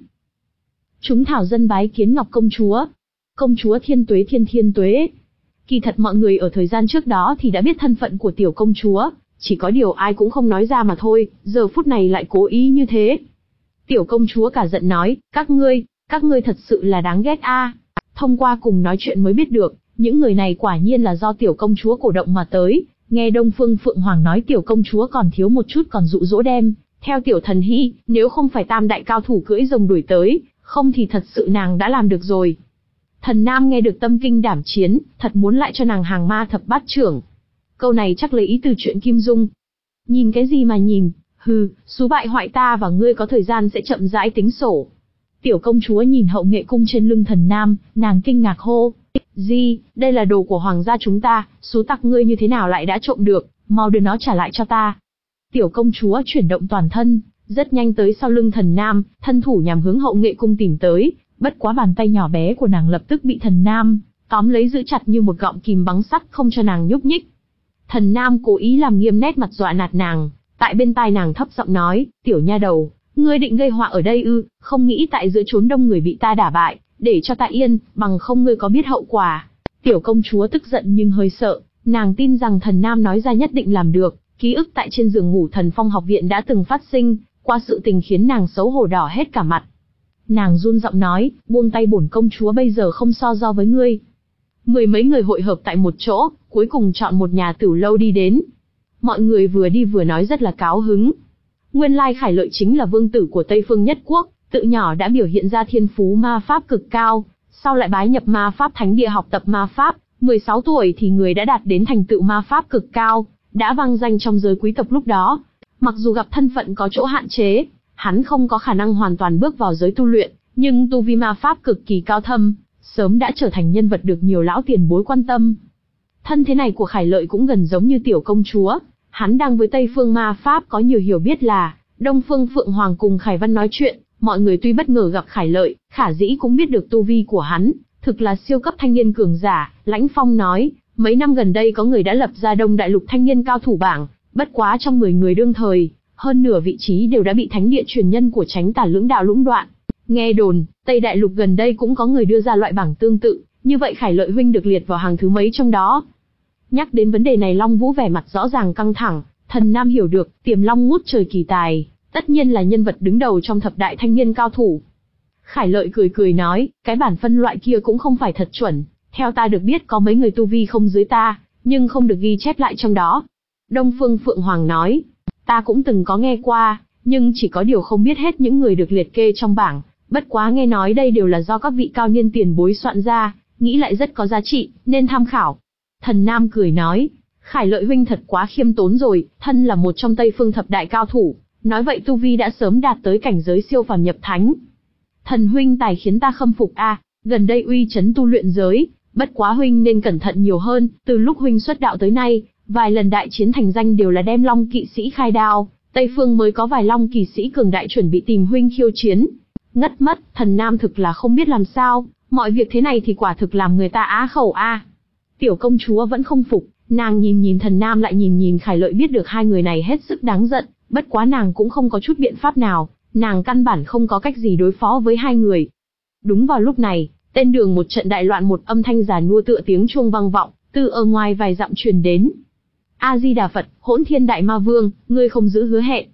Chúng thảo dân bái kiến Ngọc công chúa. Công chúa thiên tuế thiên thiên tuế. Kỳ thật mọi người ở thời gian trước đó thì đã biết thân phận của tiểu công chúa, chỉ có điều ai cũng không nói ra mà thôi, giờ phút này lại cố ý như thế. Tiểu công chúa cả giận nói, các ngươi, các ngươi thật sự là đáng ghét a. Thông qua cùng nói chuyện mới biết được, những người này quả nhiên là do tiểu công chúa cổ động mà tới. Nghe Đông Phương Phượng Hoàng nói tiểu công chúa còn thiếu một chút còn dụ dỗ đem, theo tiểu thần hy, nếu không phải tam đại cao thủ cưỡi rồng đuổi tới, không thì thật sự nàng đã làm được rồi. Thần Nam nghe được tâm kinh đảm chiến, thật muốn lại cho nàng hàng ma thập bát trưởng. Câu này chắc lấy ý từ chuyện Kim Dung. Nhìn cái gì mà nhìn, hừ, xú bại hoại ta và ngươi có thời gian sẽ chậm rãi tính sổ. Tiểu công chúa nhìn hậu nghệ cung trên lưng Thần Nam, nàng kinh ngạc hô. Gì, đây là đồ của hoàng gia chúng ta, xú tặc ngươi như thế nào lại đã trộm được, mau đưa nó trả lại cho ta. Tiểu công chúa chuyển động toàn thân, rất nhanh tới sau lưng Thần Nam, thân thủ nhằm hướng hậu nghệ cung tìm tới, bất quá bàn tay nhỏ bé của nàng lập tức bị Thần Nam tóm lấy giữ chặt như một gọng kìm băng sắt không cho nàng nhúc nhích. Thần Nam cố ý làm nghiêm nét mặt dọa nạt nàng, tại bên tai nàng thấp giọng nói, tiểu nha đầu, ngươi định gây họa ở đây ư, không nghĩ tại giữa chốn đông người bị ta đả bại, để cho ta yên, bằng không ngươi có biết hậu quả. Tiểu công chúa tức giận nhưng hơi sợ, nàng tin rằng Thần Nam nói ra nhất định làm được, ký ức tại trên giường ngủ Thần Phong học viện đã từng phát sinh, qua sự tình khiến nàng xấu hổ đỏ hết cả mặt. Nàng run giọng nói, buông tay bổn công chúa bây giờ không so do với ngươi. Mười mấy người hội hợp tại một chỗ, cuối cùng chọn một nhà tửu lâu đi đến. Mọi người vừa đi vừa nói rất là cáo hứng. Nguyên lai Khải Lợi chính là vương tử của Tây Phương Nhất Quốc, tự nhỏ đã biểu hiện ra thiên phú ma pháp cực cao, sau lại bái nhập ma pháp thánh địa học tập ma pháp, mười sáu tuổi thì người đã đạt đến thành tựu ma pháp cực cao, đã vang danh trong giới quý tộc lúc đó. Mặc dù gặp thân phận có chỗ hạn chế, hắn không có khả năng hoàn toàn bước vào giới tu luyện, nhưng tu vi ma pháp cực kỳ cao thâm, sớm đã trở thành nhân vật được nhiều lão tiền bối quan tâm. Thân thế này của Khải Lợi cũng gần giống như tiểu công chúa, hắn đang với Tây Phương ma pháp có nhiều hiểu biết là, Đông Phương Phượng Hoàng cùng Khải Văn nói chuyện, mọi người tuy bất ngờ gặp Khải Lợi, khả dĩ cũng biết được tu vi của hắn, thực là siêu cấp thanh niên cường giả. Lãnh Phong nói, mấy năm gần đây có người đã lập ra Đông Đại Lục thanh niên cao thủ bảng, bất quá trong mười người đương thời, hơn nửa vị trí đều đã bị thánh địa truyền nhân của Chánh Tả lưỡng đạo lũng đoạn. Nghe đồn, Tây Đại Lục gần đây cũng có người đưa ra loại bảng tương tự, như vậy Khải Lợi huynh được liệt vào hàng thứ mấy trong đó. Nhắc đến vấn đề này Long Vũ vẻ mặt rõ ràng căng thẳng, Thần Nam hiểu được, Tiềm Long ngút trời kỳ tài, tất nhiên là nhân vật đứng đầu trong thập đại thanh niên cao thủ. Khải Lợi cười cười nói, cái bản phân loại kia cũng không phải thật chuẩn, theo ta được biết có mấy người tu vi không dưới ta, nhưng không được ghi chép lại trong đó. Đông Phương Phượng Hoàng nói, ta cũng từng có nghe qua, nhưng chỉ có điều không biết hết những người được liệt kê trong bảng, bất quá nghe nói đây đều là do các vị cao niên tiền bối soạn ra, nghĩ lại rất có giá trị, nên tham khảo. Thần Nam cười nói, Khải Lợi huynh thật quá khiêm tốn rồi, thân là một trong Tây Phương thập đại cao thủ, nói vậy tu vi đã sớm đạt tới cảnh giới siêu phàm nhập thánh. Thần huynh tài khiến ta khâm phục a, gần đây uy chấn tu luyện giới, bất quá huynh nên cẩn thận nhiều hơn, từ lúc huynh xuất đạo tới nay, vài lần đại chiến thành danh đều là đem Long kỵ sĩ khai đao, Tây Phương mới có vài Long kỵ sĩ cường đại chuẩn bị tìm huynh khiêu chiến. Ngất mất, Thần Nam thực là không biết làm sao, mọi việc thế này thì quả thực làm người ta á khẩu a. Tiểu công chúa vẫn không phục, nàng nhìn nhìn Thần Nam lại nhìn nhìn Khải Lợi, biết được hai người này hết sức đáng giận, bất quá nàng cũng không có chút biện pháp nào, nàng căn bản không có cách gì đối phó với hai người. Đúng vào lúc này, tên đường một trận đại loạn, một âm thanh già nua tựa tiếng chuông vang vọng, từ ở ngoài vài dặm truyền đến. A Di Đà Phật, Hỗn Thiên Đại Ma Vương, ngươi không giữ hứa hẹn.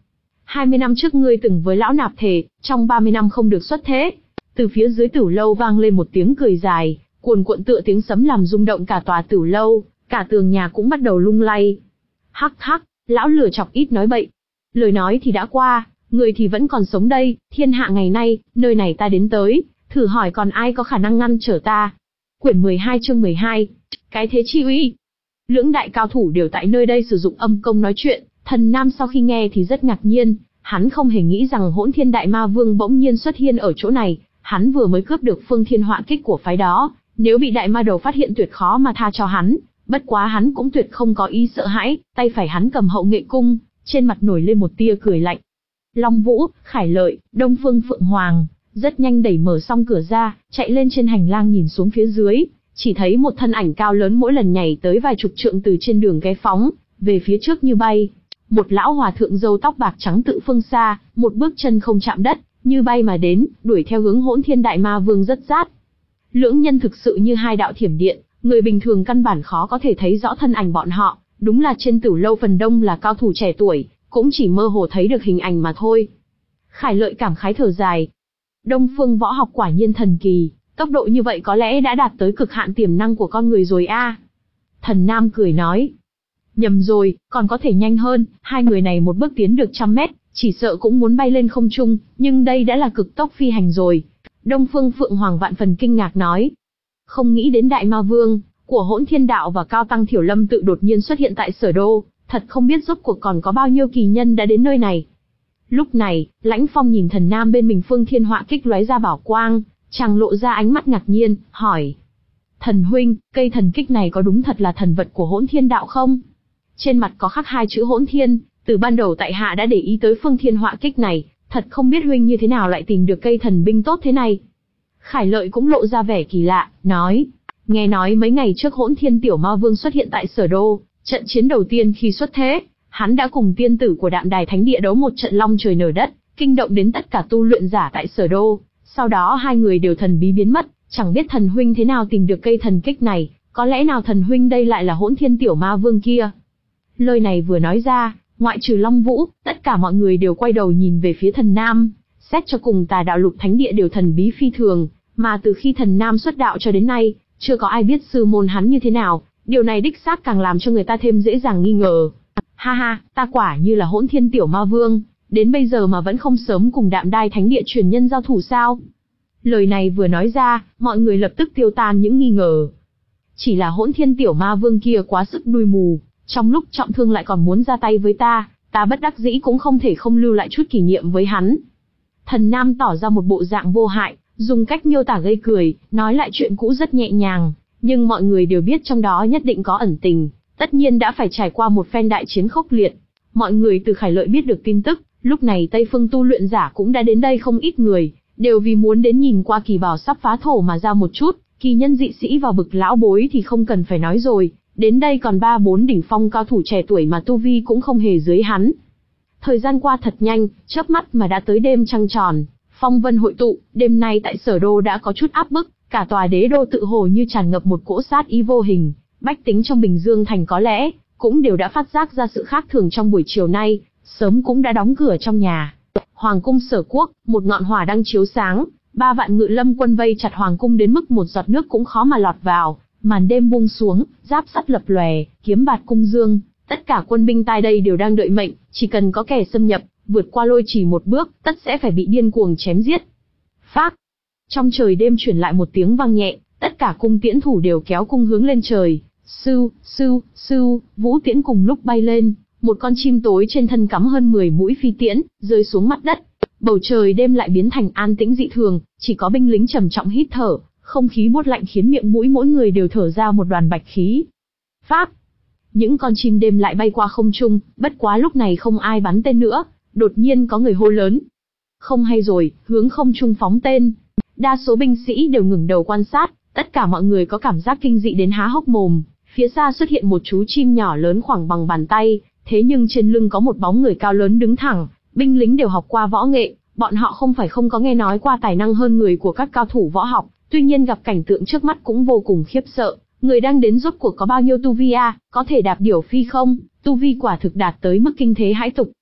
hai mươi năm trước ngươi từng với lão nạp thề, trong ba mươi năm không được xuất thế. Từ phía dưới Tửu lâu vang lên một tiếng cười dài, cuồn cuộn tựa tiếng sấm làm rung động cả tòa Tửu lâu, cả tường nhà cũng bắt đầu lung lay. Hắc hắc, lão lừa chọc ít nói bậy. Lời nói thì đã qua, người thì vẫn còn sống đây, thiên hạ ngày nay, nơi này ta đến tới, thử hỏi còn ai có khả năng ngăn trở ta. Quyển mười hai chương mười hai, cái thế chi uy. Lưỡng đại cao thủ đều tại nơi đây sử dụng âm công nói chuyện, Thần Nam sau khi nghe thì rất ngạc nhiên, hắn không hề nghĩ rằng Hỗn Thiên Đại Ma Vương bỗng nhiên xuất hiện ở chỗ này, hắn vừa mới cướp được phương thiên họa kích của phái đó, nếu bị đại ma đầu phát hiện tuyệt khó mà tha cho hắn, bất quá hắn cũng tuyệt không có ý sợ hãi, tay phải hắn cầm hậu nghệ cung, trên mặt nổi lên một tia cười lạnh. Long Vũ, Khải Lợi, Đông Phương Phượng Hoàng, rất nhanh đẩy mở xong cửa ra, chạy lên trên hành lang nhìn xuống phía dưới, chỉ thấy một thân ảnh cao lớn mỗi lần nhảy tới vài chục trượng từ trên đường ghé phóng, về phía trước như bay. Một lão hòa thượng râu tóc bạc trắng tự phương xa, một bước chân không chạm đất, như bay mà đến, đuổi theo hướng Hỗn Thiên Đại Ma Vương rất sát. Lưỡng nhân thực sự như hai đạo thiểm điện, người bình thường căn bản khó có thể thấy rõ thân ảnh bọn họ, đúng là trên Tửu lâu phần đông là cao thủ trẻ tuổi, cũng chỉ mơ hồ thấy được hình ảnh mà thôi. Khải Lợi cảm khái thở dài. Đông phương võ học quả nhiên thần kỳ, tốc độ như vậy có lẽ đã đạt tới cực hạn tiềm năng của con người rồi a. Thần Nam cười nói. Nhầm rồi, còn có thể nhanh hơn, hai người này một bước tiến được trăm mét, chỉ sợ cũng muốn bay lên không trung, nhưng đây đã là cực tốc phi hành rồi. Đông Phương Phượng Hoàng vạn phần kinh ngạc nói. Không nghĩ đến Đại Ma Vương của Hỗn Thiên Đạo và Cao Tăng Thiểu Lâm tự đột nhiên xuất hiện tại Sở Đô, thật không biết rốt cuộc còn có bao nhiêu kỳ nhân đã đến nơi này. Lúc này, Lãnh Phong nhìn Thần Nam bên mình phương thiên họa kích lóe ra bảo quang, chàng lộ ra ánh mắt ngạc nhiên, hỏi. Thần huynh, cây thần kích này có đúng thật là thần vật của Hỗn Thiên Đạo không? Trên mặt có khắc hai chữ Hỗn Thiên, từ ban đầu tại hạ đã để ý tới phương thiên họa kích này, thật không biết huynh như thế nào lại tìm được cây thần binh tốt thế này. Khải Lợi cũng lộ ra vẻ kỳ lạ, nói. Nghe nói mấy ngày trước Hỗn Thiên Tiểu Ma Vương xuất hiện tại Sở Đô, trận chiến đầu tiên khi xuất thế, hắn đã cùng tiên tử của Đạm Đài Thánh Địa đấu một trận long trời nở đất, kinh động đến tất cả tu luyện giả tại Sở Đô. Sau đó hai người đều thần bí biến mất, chẳng biết thần huynh thế nào tìm được cây thần kích này, có lẽ nào thần huynh đây lại là Hỗn Thiên Tiểu Ma Vương kia. Lời này vừa nói ra, ngoại trừ Long Vũ, tất cả mọi người đều quay đầu nhìn về phía Thần Nam, xét cho cùng Tà Đạo Lục Thánh Địa đều thần bí phi thường, mà từ khi Thần Nam xuất đạo cho đến nay, chưa có ai biết sư môn hắn như thế nào, điều này đích xác càng làm cho người ta thêm dễ dàng nghi ngờ. Ha ha, ta quả như là Hỗn Thiên Tiểu Ma Vương, đến bây giờ mà vẫn không sớm cùng Đạm Đai Thánh Địa truyền nhân giao thủ sao? Lời này vừa nói ra, mọi người lập tức tiêu tan những nghi ngờ. Chỉ là Hỗn Thiên Tiểu Ma Vương kia quá sức đuôi mù, trong lúc trọng thương lại còn muốn ra tay với ta, ta bất đắc dĩ cũng không thể không lưu lại chút kỷ niệm với hắn. Thần Nam tỏ ra một bộ dạng vô hại, dùng cách miêu tả gây cười, nói lại chuyện cũ rất nhẹ nhàng, nhưng mọi người đều biết trong đó nhất định có ẩn tình, tất nhiên đã phải trải qua một phen đại chiến khốc liệt. Mọi người từ Khải Lợi biết được tin tức, lúc này Tây Phương tu luyện giả cũng đã đến đây không ít người, đều vì muốn đến nhìn qua kỳ bảo sắp phá thổ mà ra một chút, kỳ nhân dị sĩ vào bực lão bối thì không cần phải nói rồi, đến đây còn ba bốn đỉnh phong cao thủ trẻ tuổi mà tu vi cũng không hề dưới hắn. Thời gian qua thật nhanh, chớp mắt mà đã tới đêm trăng tròn, phong vân hội tụ, đêm nay tại Sở Đô đã có chút áp bức, cả tòa đế đô tự hồ như tràn ngập một cỗ sát ý vô hình, bách tính trong Bình Dương thành có lẽ cũng đều đã phát giác ra sự khác thường trong buổi chiều nay, sớm cũng đã đóng cửa trong nhà. Hoàng cung Sở Quốc, một ngọn hỏa đang chiếu sáng, ba vạn ngự lâm quân vây chặt hoàng cung đến mức một giọt nước cũng khó mà lọt vào, màn đêm buông xuống, giáp sắt lập lòe, kiếm bạt cung dương, tất cả quân binh tại đây đều đang đợi mệnh, chỉ cần có kẻ xâm nhập, vượt qua lôi chỉ một bước, tất sẽ phải bị điên cuồng chém giết. Phác! Trong trời đêm truyền lại một tiếng vang nhẹ, tất cả cung tiễn thủ đều kéo cung hướng lên trời, sưu, sưu, sưu, vũ tiễn cùng lúc bay lên, một con chim tối trên thân cắm hơn mười mũi phi tiễn, rơi xuống mặt đất. Bầu trời đêm lại biến thành an tĩnh dị thường, chỉ có binh lính trầm trọng hít thở, không khí buốt lạnh khiến miệng mũi mỗi người đều thở ra một đoàn bạch khí. Pháp! Những con chim đêm lại bay qua không trung, bất quá lúc này không ai bắn tên nữa, đột nhiên có người hô lớn. Không hay rồi, hướng không trung phóng tên. Đa số binh sĩ đều ngẩng đầu quan sát, tất cả mọi người có cảm giác kinh dị đến há hốc mồm. Phía xa xuất hiện một chú chim nhỏ lớn khoảng bằng bàn tay, thế nhưng trên lưng có một bóng người cao lớn đứng thẳng. Binh lính đều học qua võ nghệ, bọn họ không phải không có nghe nói qua tài năng hơn người của các cao thủ võ học, tuy nhiên gặp cảnh tượng trước mắt cũng vô cùng khiếp sợ. Người đang đến rốt cuộc có bao nhiêu tu vi a, có thể đạp điểu phi không? Tu vi quả thực đạt tới mức kinh thế hãi tục.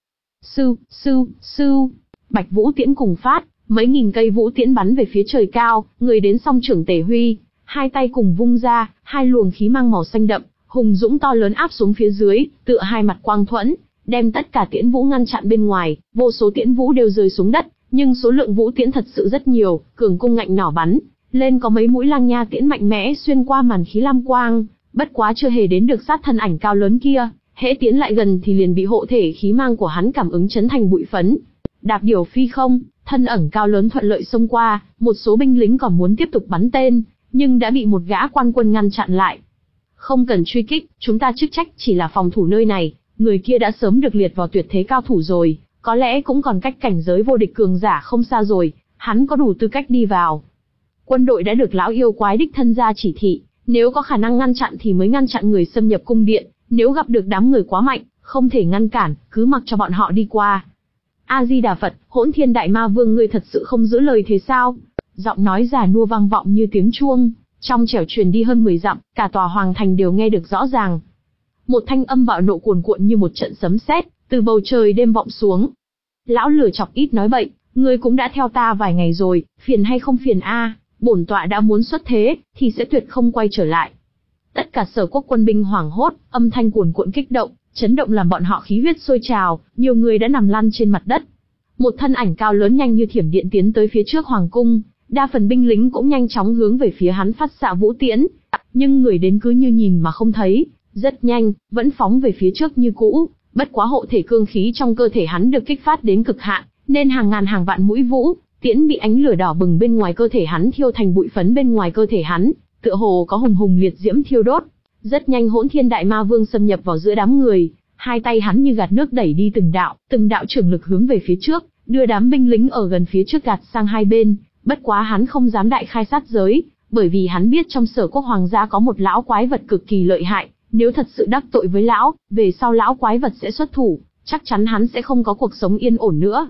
Sư, sư, sư, Bạch Vũ Tiễn cùng phát, mấy nghìn cây vũ tiễn bắn về phía trời cao, người đến song trưởng Tề Huy, hai tay cùng vung ra, hai luồng khí mang màu xanh đậm, hùng dũng to lớn áp xuống phía dưới, tựa hai mặt quang thuẫn, đem tất cả tiễn vũ ngăn chặn bên ngoài, vô số tiễn vũ đều rơi xuống đất, nhưng số lượng vũ tiễn thật sự rất nhiều, cường cung ngạnh nỏ bắn lên có mấy mũi lang nha tiễn mạnh mẽ xuyên qua màn khí lam quang, bất quá chưa hề đến được sát thân ảnh cao lớn kia, hễ tiến lại gần thì liền bị hộ thể khí mang của hắn cảm ứng chấn thành bụi phấn. Đạp điểu phi không, thân ẩn cao lớn thuận lợi xông qua, một số binh lính còn muốn tiếp tục bắn tên, nhưng đã bị một gã quan quân ngăn chặn lại. Không cần truy kích, chúng ta chức trách chỉ là phòng thủ nơi này, người kia đã sớm được liệt vào tuyệt thế cao thủ rồi, có lẽ cũng còn cách cảnh giới vô địch cường giả không xa rồi, hắn có đủ tư cách đi vào. Quân đội đã được lão yêu quái đích thân ra chỉ thị, nếu có khả năng ngăn chặn thì mới ngăn chặn người xâm nhập cung điện, nếu gặp được đám người quá mạnh, không thể ngăn cản, cứ mặc cho bọn họ đi qua. A-di-đà Phật, Hỗn Thiên Đại Ma Vương ngươi thật sự không giữ lời thế sao? Giọng nói già nua vang vọng như tiếng chuông, trong trẻo truyền đi hơn mười dặm, cả tòa hoàng thành đều nghe được rõ ràng. Một thanh âm bạo nộ cuồn cuộn như một trận sấm sét, từ bầu trời đêm vọng xuống. Lão lửa chọc ít nói bậy, ngươi cũng đã theo ta vài ngày rồi, phiền hay không phiền a? Bổn tọa đã muốn xuất thế, thì sẽ tuyệt không quay trở lại. Tất cả Sở Quốc quân binh hoảng hốt, âm thanh cuồn cuộn kích động, chấn động làm bọn họ khí huyết sôi trào, nhiều người đã nằm lăn trên mặt đất. Một thân ảnh cao lớn nhanh như thiểm điện tiến tới phía trước hoàng cung, đa phần binh lính cũng nhanh chóng hướng về phía hắn phát xạ vũ tiễn, nhưng người đến cứ như nhìn mà không thấy, rất nhanh, vẫn phóng về phía trước như cũ, bất quá hộ thể cương khí trong cơ thể hắn được kích phát đến cực hạn, nên hàng ngàn hàng vạn mũi vũ tiễn bị ánh lửa đỏ bừng bên ngoài cơ thể hắn thiêu thành bụi phấn bên ngoài cơ thể hắn, tựa hồ có hùng hùng liệt diễm thiêu đốt. Rất nhanh Hỗn Thiên Đại Ma Vương xâm nhập vào giữa đám người, hai tay hắn như gạt nước đẩy đi từng đạo, từng đạo trưởng lực hướng về phía trước, đưa đám binh lính ở gần phía trước gạt sang hai bên, bất quá hắn không dám đại khai sát giới, bởi vì hắn biết trong Sở Quốc hoàng gia có một lão quái vật cực kỳ lợi hại, nếu thật sự đắc tội với lão, về sau lão quái vật sẽ xuất thủ, chắc chắn hắn sẽ không có cuộc sống yên ổn nữa.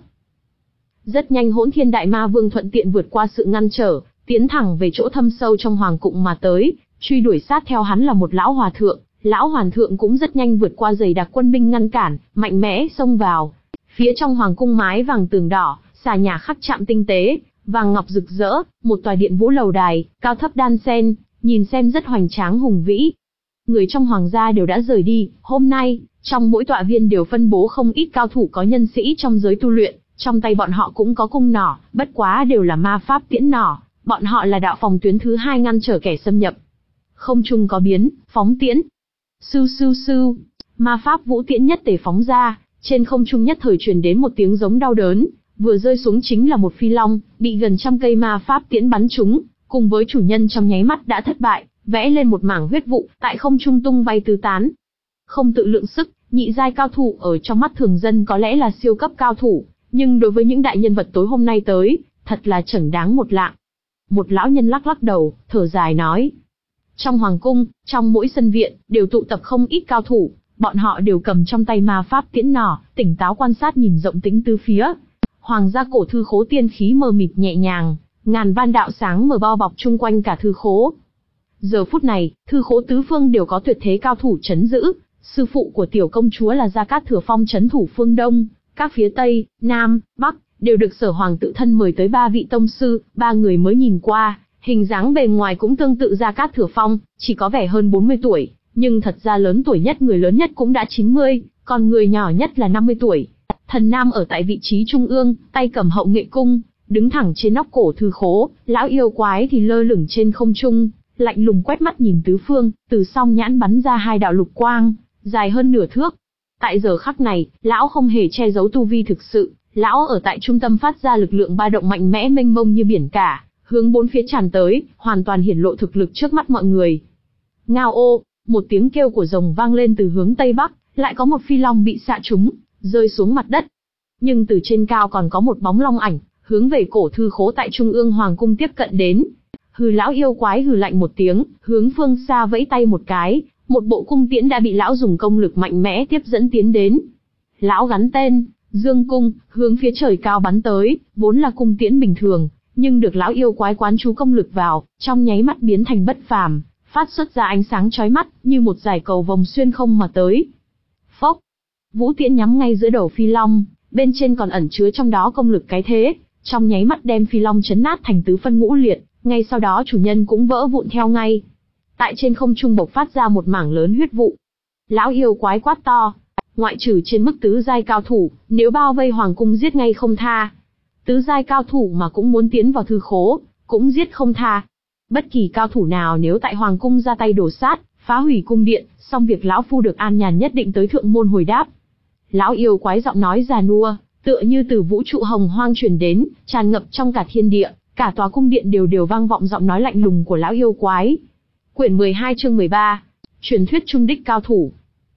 Rất nhanh Hỗn Thiên Đại Ma Vương thuận tiện vượt qua sự ngăn trở, tiến thẳng về chỗ thâm sâu trong hoàng cung mà tới, truy đuổi sát theo hắn là một lão hòa thượng, lão hoàn thượng cũng rất nhanh vượt qua dày đặc quân binh ngăn cản, mạnh mẽ xông vào. Phía trong hoàng cung mái vàng tường đỏ, xà nhà khắc chạm tinh tế, vàng ngọc rực rỡ, một tòa điện vũ lầu đài, cao thấp đan xen, nhìn xem rất hoành tráng hùng vĩ. Người trong hoàng gia đều đã rời đi, hôm nay, trong mỗi tọa viên đều phân bố không ít cao thủ có nhân sĩ trong giới tu luyện, trong tay bọn họ cũng có cung nỏ, bất quá đều là ma pháp tiễn nỏ, bọn họ là đạo phòng tuyến thứ hai ngăn trở kẻ xâm nhập. Không trung có biến, phóng tiễn. Sư sư sư, ma pháp vũ tiễn nhất tề phóng ra, trên không trung nhất thời truyền đến một tiếng giống đau đớn, vừa rơi xuống chính là một phi long, bị gần trăm cây ma pháp tiễn bắn trúng, cùng với chủ nhân trong nháy mắt đã thất bại, vẽ lên một mảng huyết vụ, tại không trung tung bay tứ tán. Không tự lượng sức, nhị giai cao thủ ở trong mắt thường dân có lẽ là siêu cấp cao thủ, nhưng đối với những đại nhân vật tối hôm nay tới, thật là chẳng đáng một lạng. Một lão nhân lắc lắc đầu, thở dài nói. Trong hoàng cung, trong mỗi sân viện, đều tụ tập không ít cao thủ, bọn họ đều cầm trong tay ma pháp tiễn nỏ, tỉnh táo quan sát nhìn rộng tính tứ phía. Hoàng gia cổ thư khố tiên khí mờ mịt nhẹ nhàng, ngàn van đạo sáng mở bao bọc chung quanh cả thư khố. Giờ phút này, thư khố tứ phương đều có tuyệt thế cao thủ trấn giữ, sư phụ của tiểu công chúa là Gia Cát Thừa Phong trấn thủ phương Đông, các phía Tây, Nam, Bắc, đều được Sở Hoàng tự thân mời tới ba vị tông sư, ba người mới nhìn qua, hình dáng bề ngoài cũng tương tự Gia Cát Thừa Phong, chỉ có vẻ hơn bốn mươi tuổi, nhưng thật ra lớn tuổi nhất người lớn nhất cũng đã chín mươi, còn người nhỏ nhất là năm mươi tuổi. Thần Nam ở tại vị trí trung ương, tay cầm hậu nghệ cung, đứng thẳng trên nóc cổ thư khố, lão yêu quái thì lơ lửng trên không trung, lạnh lùng quét mắt nhìn tứ phương, từ song nhãn bắn ra hai đạo lục quang, dài hơn nửa thước. Tại giờ khắc này, lão không hề che giấu tu vi thực sự, lão ở tại trung tâm phát ra lực lượng ba động mạnh mẽ mênh mông như biển cả, hướng bốn phía tràn tới, hoàn toàn hiển lộ thực lực trước mắt mọi người. Ngao ô, một tiếng kêu của rồng vang lên từ hướng tây bắc, lại có một phi long bị xạ trúng, rơi xuống mặt đất. Nhưng từ trên cao còn có một bóng long ảnh, hướng về cổ thư khố tại trung ương hoàng cung tiếp cận đến. Hừ, lão yêu quái hừ lạnh một tiếng, hướng phương xa vẫy tay một cái, một bộ cung tiễn đã bị lão dùng công lực mạnh mẽ tiếp dẫn tiến đến. Lão gắn tên Dương Cung, hướng phía trời cao bắn tới, vốn là cung tiễn bình thường, nhưng được lão yêu quái quán chú công lực vào, trong nháy mắt biến thành bất phàm, phát xuất ra ánh sáng chói mắt, như một dải cầu vồng xuyên không mà tới. Phốc, vũ tiễn nhắm ngay giữa đầu phi long, bên trên còn ẩn chứa trong đó công lực cái thế, trong nháy mắt đem phi long chấn nát thành tứ phân ngũ liệt, ngay sau đó chủ nhân cũng vỡ vụn theo ngay. Tại trên không trung bộc phát ra một mảng lớn huyết vụ. Lão yêu quái quát to, ngoại trừ trên mức tứ giai cao thủ, nếu bao vây hoàng cung giết ngay không tha. Tứ giai cao thủ mà cũng muốn tiến vào thư khố, cũng giết không tha. Bất kỳ cao thủ nào nếu tại hoàng cung ra tay đổ sát, phá hủy cung điện, xong việc lão phu được an nhàn nhất định tới thượng môn hồi đáp. Lão yêu quái giọng nói già nua, tựa như từ vũ trụ hồng hoang truyền đến, tràn ngập trong cả thiên địa, cả tòa cung điện đều đều vang vọng giọng nói lạnh lùng của lão yêu quái. Quyển mười hai chương mười ba, truyền thuyết trung đích cao thủ.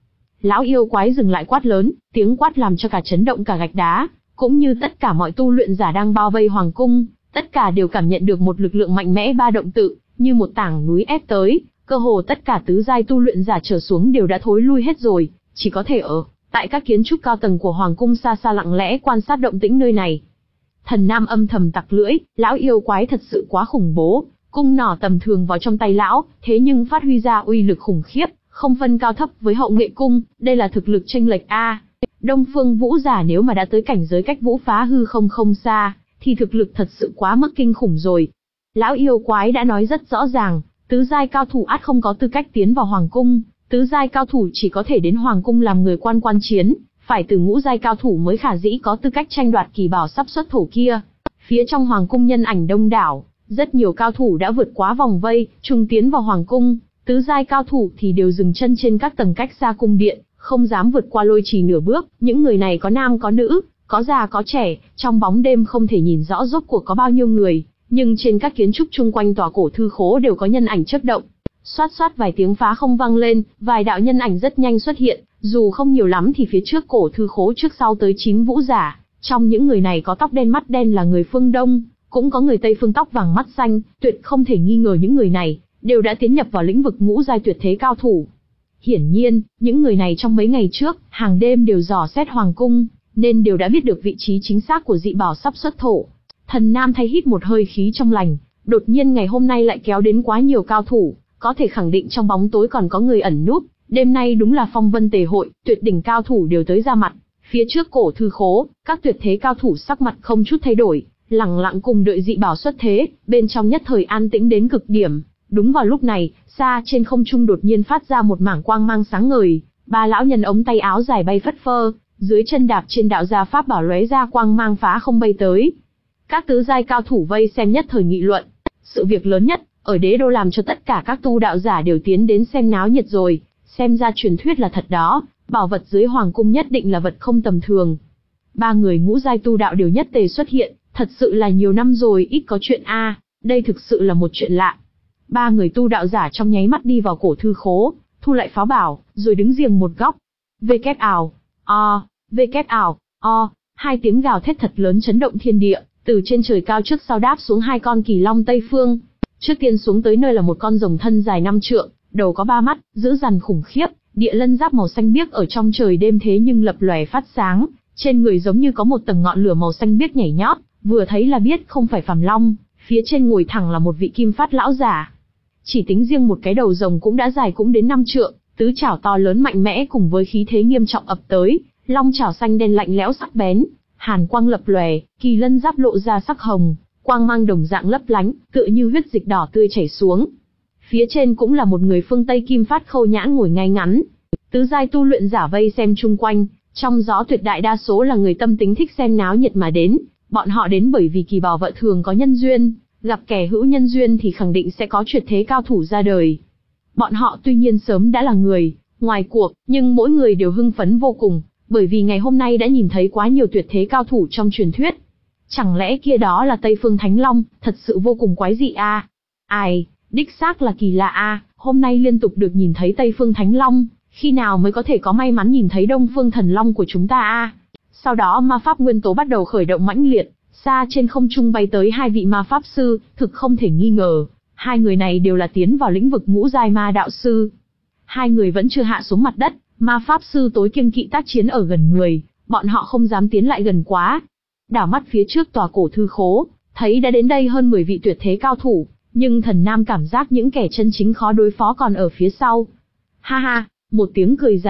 Lão yêu quái dừng lại quát lớn, tiếng quát làm cho cả chấn động cả gạch đá, cũng như tất cả mọi tu luyện giả đang bao vây hoàng cung, tất cả đều cảm nhận được một lực lượng mạnh mẽ ba động tự, như một tảng núi ép tới, cơ hồ tất cả tứ giai tu luyện giả trở xuống đều đã thối lui hết rồi, chỉ có thể ở tại các kiến trúc cao tầng của hoàng cung xa xa lặng lẽ quan sát động tĩnh nơi này. Thần Nam âm thầm tặc lưỡi, lão yêu quái thật sự quá khủng bố, cung nỏ tầm thường vào trong tay lão, thế nhưng phát huy ra uy lực khủng khiếp, không phân cao thấp với hậu nghệ cung, đây là thực lực chênh lệch a. Đông Phương Vũ giả nếu mà đã tới cảnh giới cách vũ phá hư không không xa, thì thực lực thật sự quá mức kinh khủng rồi. Lão yêu quái đã nói rất rõ ràng, tứ giai cao thủ ắt không có tư cách tiến vào hoàng cung, tứ giai cao thủ chỉ có thể đến hoàng cung làm người quan quan chiến, phải từ ngũ giai cao thủ mới khả dĩ có tư cách tranh đoạt kỳ bảo sắp xuất thổ kia. Phía trong hoàng cung nhân ảnh đông đảo, rất nhiều cao thủ đã vượt quá vòng vây, trùng tiến vào hoàng cung, tứ giai cao thủ thì đều dừng chân trên các tầng cách xa cung điện, không dám vượt qua lôi trì nửa bước. Những người này có nam có nữ, có già có trẻ, trong bóng đêm không thể nhìn rõ rốt cuộc có bao nhiêu người, nhưng trên các kiến trúc chung quanh tòa cổ thư khố đều có nhân ảnh chớp động. Xoát xoát vài tiếng phá không vang lên, vài đạo nhân ảnh rất nhanh xuất hiện, dù không nhiều lắm thì phía trước cổ thư khố trước sau tới chín vũ giả, trong những người này có tóc đen mắt đen là người phương Đông, cũng có người Tây phương tóc vàng mắt xanh, tuyệt không thể nghi ngờ những người này đều đã tiến nhập vào lĩnh vực ngũ giai tuyệt thế cao thủ. Hiển nhiên, những người này trong mấy ngày trước, hàng đêm đều dò xét hoàng cung, nên đều đã biết được vị trí chính xác của dị bảo sắp xuất thổ. Thần Nam thay hít một hơi khí trong lành, đột nhiên ngày hôm nay lại kéo đến quá nhiều cao thủ, có thể khẳng định trong bóng tối còn có người ẩn núp, đêm nay đúng là phong vân tề hội, tuyệt đỉnh cao thủ đều tới ra mặt. Phía trước cổ thư khố, các tuyệt thế cao thủ sắc mặt không chút thay đổi, lặng lặng cùng đợi dị bảo xuất thế, bên trong nhất thời an tĩnh đến cực điểm. Đúng vào lúc này, xa trên không trung đột nhiên phát ra một mảng quang mang sáng ngời, ba lão nhân ống tay áo dài bay phất phơ, dưới chân đạp trên đạo gia pháp bảo lóe ra quang mang phá không bay tới. Các tứ giai cao thủ vây xem nhất thời nghị luận, sự việc lớn nhất ở đế đô làm cho tất cả các tu đạo giả đều tiến đến xem náo nhiệt rồi, xem ra truyền thuyết là thật đó, bảo vật dưới hoàng cung nhất định là vật không tầm thường. Ba người ngũ giai tu đạo đều nhất tề xuất hiện, thật sự là nhiều năm rồi ít có chuyện a, đây thực sự là một chuyện lạ. Ba người tu đạo giả trong nháy mắt đi vào cổ thư khố, thu lại pháo bảo, rồi đứng riêng một góc. Vê kép ào, o, vê kép ào, o, hai tiếng gào thét thật lớn chấn động thiên địa, từ trên trời cao trước sau đáp xuống hai con kỳ long Tây Phương. Trước tiên xuống tới nơi là một con rồng thân dài năm trượng, đầu có ba mắt, dữ dằn khủng khiếp, địa lân giáp màu xanh biếc ở trong trời đêm thế nhưng lập lòe phát sáng, trên người giống như có một tầng ngọn lửa màu xanh biếc nhảy nhót, vừa thấy là biết không phải phàm long, phía trên ngồi thẳng là một vị kim phát lão giả. Chỉ tính riêng một cái đầu rồng cũng đã dài cũng đến năm trượng, tứ chảo to lớn mạnh mẽ cùng với khí thế nghiêm trọng ập tới, long chảo xanh đen lạnh lẽo sắc bén, hàn quang lập lòe, kỳ lân giáp lộ ra sắc hồng, quang mang đồng dạng lấp lánh, tựa như huyết dịch đỏ tươi chảy xuống. Phía trên cũng là một người phương Tây kim phát khâu nhãn ngồi ngay ngắn. Tứ giai tu luyện giả vây xem chung quanh, trong gió tuyệt đại đa số là người tâm tính thích xem náo nhiệt mà đến, bọn họ đến bởi vì kỳ bảo vợ thường có nhân duyên, gặp kẻ hữu nhân duyên thì khẳng định sẽ có tuyệt thế cao thủ ra đời. Bọn họ tuy nhiên sớm đã là người ngoài cuộc, nhưng mỗi người đều hưng phấn vô cùng, bởi vì ngày hôm nay đã nhìn thấy quá nhiều tuyệt thế cao thủ trong truyền thuyết. Chẳng lẽ kia đó là Tây Phương Thánh Long, thật sự vô cùng quái dị a. À? Ai, đích xác là kỳ lạ a, à, hôm nay liên tục được nhìn thấy Tây Phương Thánh Long, khi nào mới có thể có may mắn nhìn thấy Đông Phương Thần Long của chúng ta a. À? Sau đó ma pháp nguyên tố bắt đầu khởi động mãnh liệt, xa trên không trung bay tới hai vị ma pháp sư, thực không thể nghi ngờ, hai người này đều là tiến vào lĩnh vực ngũ giai ma đạo sư. Hai người vẫn chưa hạ xuống mặt đất, ma pháp sư tối kiêng kỵ tác chiến ở gần người, bọn họ không dám tiến lại gần quá. Đảo mắt phía trước tòa cổ thư khố, thấy đã đến đây hơn mười vị tuyệt thế cao thủ, nhưng Thần Nam cảm giác những kẻ chân chính khó đối phó còn ở phía sau. Ha ha, một tiếng cười dài,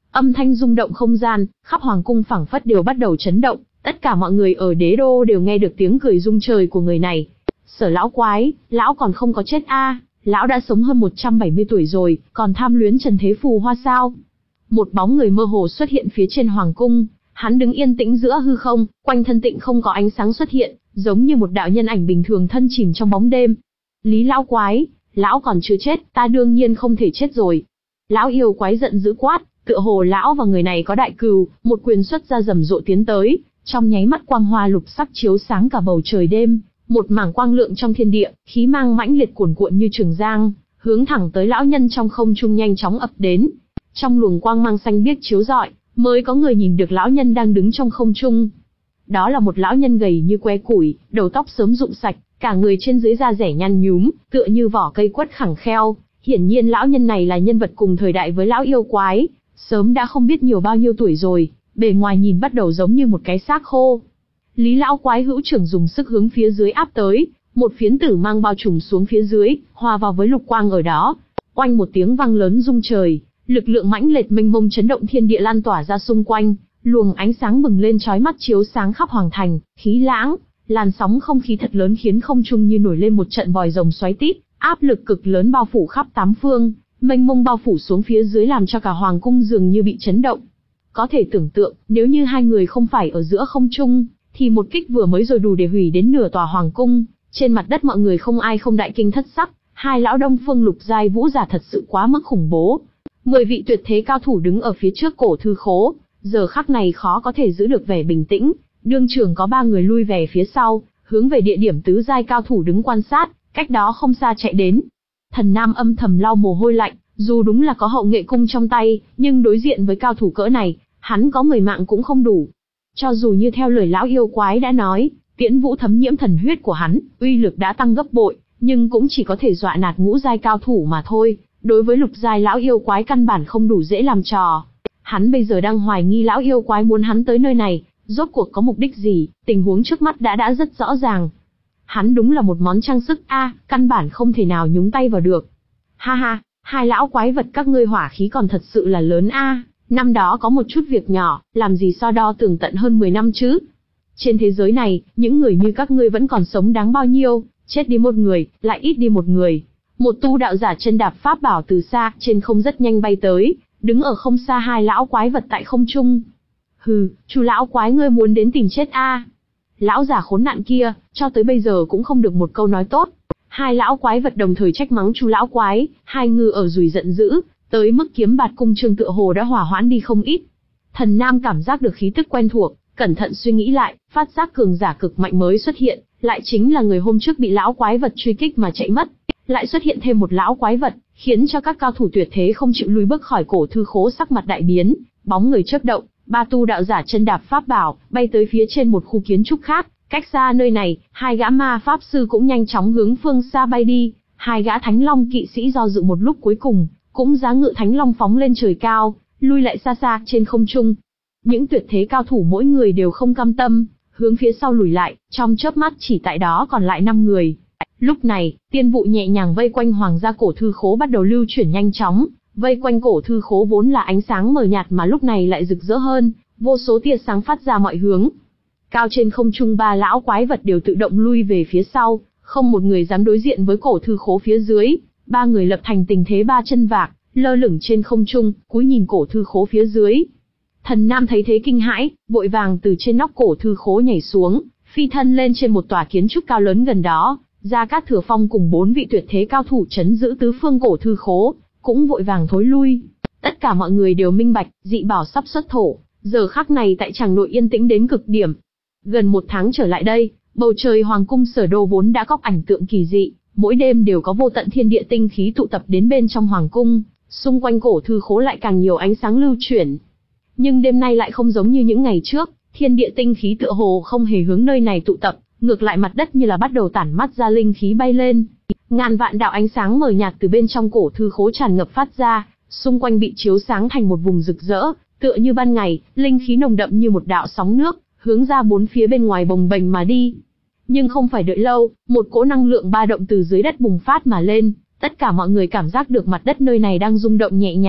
Âm thanh rung động không gian, khắp hoàng cung phảng phất đều bắt đầu chấn động, tất cả mọi người ở đế đô đều nghe được tiếng cười rung trời của người này. Sở lão quái, lão còn không có chết a, à, lão đã sống hơn một trăm bảy mươi tuổi rồi, còn tham luyến trần thế phù hoa sao? Một bóng người mơ hồ xuất hiện phía trên hoàng cung, hắn đứng yên tĩnh giữa hư không, quanh thân tịnh không có ánh sáng xuất hiện, giống như một đạo nhân ảnh bình thường thân chìm trong bóng đêm. Lý lão quái, lão còn chưa chết, ta đương nhiên không thể chết rồi. Lão yêu quái giận dữ quát, tựa hồ lão và người này có đại cừu, một quyền xuất ra rầm rộ tiến tới, trong nháy mắt quang hoa lục sắc chiếu sáng cả bầu trời đêm, một mảng quang lượng trong thiên địa, khí mang mãnh liệt cuồn cuộn như trường giang, hướng thẳng tới lão nhân trong không trung nhanh chóng ập đến. Trong luồng quang mang xanh biếc chiếu rọi, mới có người nhìn được lão nhân đang đứng trong không trung. Đó là một lão nhân gầy như que củi, đầu tóc sớm rụng sạch, cả người trên dưới da rẻ nhăn nhúm, tựa như vỏ cây quất khẳng kheo. Hiển nhiên lão nhân này là nhân vật cùng thời đại với lão yêu quái, sớm đã không biết nhiều bao nhiêu tuổi rồi, bề ngoài nhìn bắt đầu giống như một cái xác khô. Lý lão quái hữu trưởng dùng sức hướng phía dưới áp tới, một phiến tử mang bao trùm xuống phía dưới, hòa vào với lục quang ở đó. Oanh một tiếng vang lớn rung trời, lực lượng mãnh liệt mênh mông chấn động thiên địa lan tỏa ra xung quanh, luồng ánh sáng bừng lên chói mắt chiếu sáng khắp hoàng thành, khí lãng, làn sóng không khí thật lớn khiến không trung như nổi lên một trận vòi rồng xoáy tít, áp lực cực lớn bao phủ khắp tám phương, mênh mông bao phủ xuống phía dưới làm cho cả hoàng cung dường như bị chấn động. Có thể tưởng tượng, nếu như hai người không phải ở giữa không trung, thì một kích vừa mới rồi đủ để hủy đến nửa tòa hoàng cung. Trên mặt đất mọi người không ai không đại kinh thất sắc, hai lão Đông Phương lục giai vũ giả thật sự quá mức khủng bố. Mười vị tuyệt thế cao thủ đứng ở phía trước cổ thư khố, giờ khắc này khó có thể giữ được vẻ bình tĩnh. Đương trường có ba người lui về phía sau, hướng về địa điểm tứ giai cao thủ đứng quan sát, cách đó không xa chạy đến. Thần Nam âm thầm lau mồ hôi lạnh, dù đúng là có hậu nghệ cung trong tay, nhưng đối diện với cao thủ cỡ này, hắn có mười mạng cũng không đủ. Cho dù như theo lời lão yêu quái đã nói, Tiễn Vũ thấm nhiễm thần huyết của hắn, uy lực đã tăng gấp bội, nhưng cũng chỉ có thể dọa nạt ngũ giai cao thủ mà thôi. Đối với lục giai lão yêu quái căn bản không đủ dễ làm trò. Hắn bây giờ đang hoài nghi lão yêu quái muốn hắn tới nơi này, rốt cuộc có mục đích gì, tình huống trước mắt đã đã rất rõ ràng. Hắn đúng là một món trang sức a, à, căn bản không thể nào nhúng tay vào được. Ha ha, hai lão quái vật các ngươi hỏa khí còn thật sự là lớn a, à. Năm đó có một chút việc nhỏ, làm gì so đo tường tận hơn mười năm chứ. Trên thế giới này, những người như các ngươi vẫn còn sống đáng bao nhiêu, chết đi một người, lại ít đi một người. Một tu đạo giả chân đạp pháp bảo từ xa, trên không rất nhanh bay tới, đứng ở không xa hai lão quái vật tại không trung. Hừ, chú lão quái ngươi muốn đến tìm chết a? À? Lão giả khốn nạn kia, cho tới bây giờ cũng không được một câu nói tốt. Hai lão quái vật đồng thời trách mắng chú lão quái, hai ngư ở rùi giận dữ, tới mức kiếm bạt cung trương tựa hồ đã hỏa hoãn đi không ít. Thần Nam cảm giác được khí tức quen thuộc, cẩn thận suy nghĩ lại, phát giác cường giả cực mạnh mới xuất hiện, lại chính là người hôm trước bị lão quái vật truy kích mà chạy mất. Lại xuất hiện thêm một lão quái vật, khiến cho các cao thủ tuyệt thế không chịu lui bước khỏi cổ thư khố, sắc mặt đại biến, bóng người chớp động, ba tu đạo giả chân đạp pháp bảo, bay tới phía trên một khu kiến trúc khác, cách xa nơi này, hai gã ma pháp sư cũng nhanh chóng hướng phương xa bay đi, hai gã thánh long kỵ sĩ do dự một lúc cuối cùng, cũng giá ngự thánh long phóng lên trời cao, lui lại xa xa trên không trung. Những tuyệt thế cao thủ mỗi người đều không cam tâm, hướng phía sau lùi lại, trong chớp mắt chỉ tại đó còn lại năm người. Lúc này, tiên vụ nhẹ nhàng vây quanh hoàng gia cổ thư khố bắt đầu lưu chuyển nhanh chóng, vây quanh cổ thư khố vốn là ánh sáng mờ nhạt mà lúc này lại rực rỡ hơn, vô số tia sáng phát ra mọi hướng. Cao trên không trung ba lão quái vật đều tự động lui về phía sau, không một người dám đối diện với cổ thư khố phía dưới, ba người lập thành tình thế ba chân vạc, lơ lửng trên không trung, cúi nhìn cổ thư khố phía dưới. Thần Nam thấy thế kinh hãi, vội vàng từ trên nóc cổ thư khố nhảy xuống, phi thân lên trên một tòa kiến trúc cao lớn gần đó. Gia Cát Thừa Phong cùng bốn vị tuyệt thế cao thủ trấn giữ tứ phương cổ thư khố, cũng vội vàng thối lui. Tất cả mọi người đều minh bạch, dị bảo sắp xuất thổ, giờ khắc này tại tràng nội yên tĩnh đến cực điểm. Gần một tháng trở lại đây, bầu trời hoàng cung Sở Đô vốn đã có ảnh tượng kỳ dị, mỗi đêm đều có vô tận thiên địa tinh khí tụ tập đến bên trong hoàng cung, xung quanh cổ thư khố lại càng nhiều ánh sáng lưu chuyển. Nhưng đêm nay lại không giống như những ngày trước, thiên địa tinh khí tựa hồ không hề hướng nơi này tụ tập. Ngược lại mặt đất như là bắt đầu tản mắt ra linh khí bay lên. Ngàn vạn đạo ánh sáng mờ nhạt từ bên trong cổ thư khố tràn ngập phát ra, xung quanh bị chiếu sáng thành một vùng rực rỡ, tựa như ban ngày, linh khí nồng đậm như một đạo sóng nước, hướng ra bốn phía bên ngoài bồng bềnh mà đi. Nhưng không phải đợi lâu, một cỗ năng lượng ba động từ dưới đất bùng phát mà lên, tất cả mọi người cảm giác được mặt đất nơi này đang rung động nhẹ nhàng,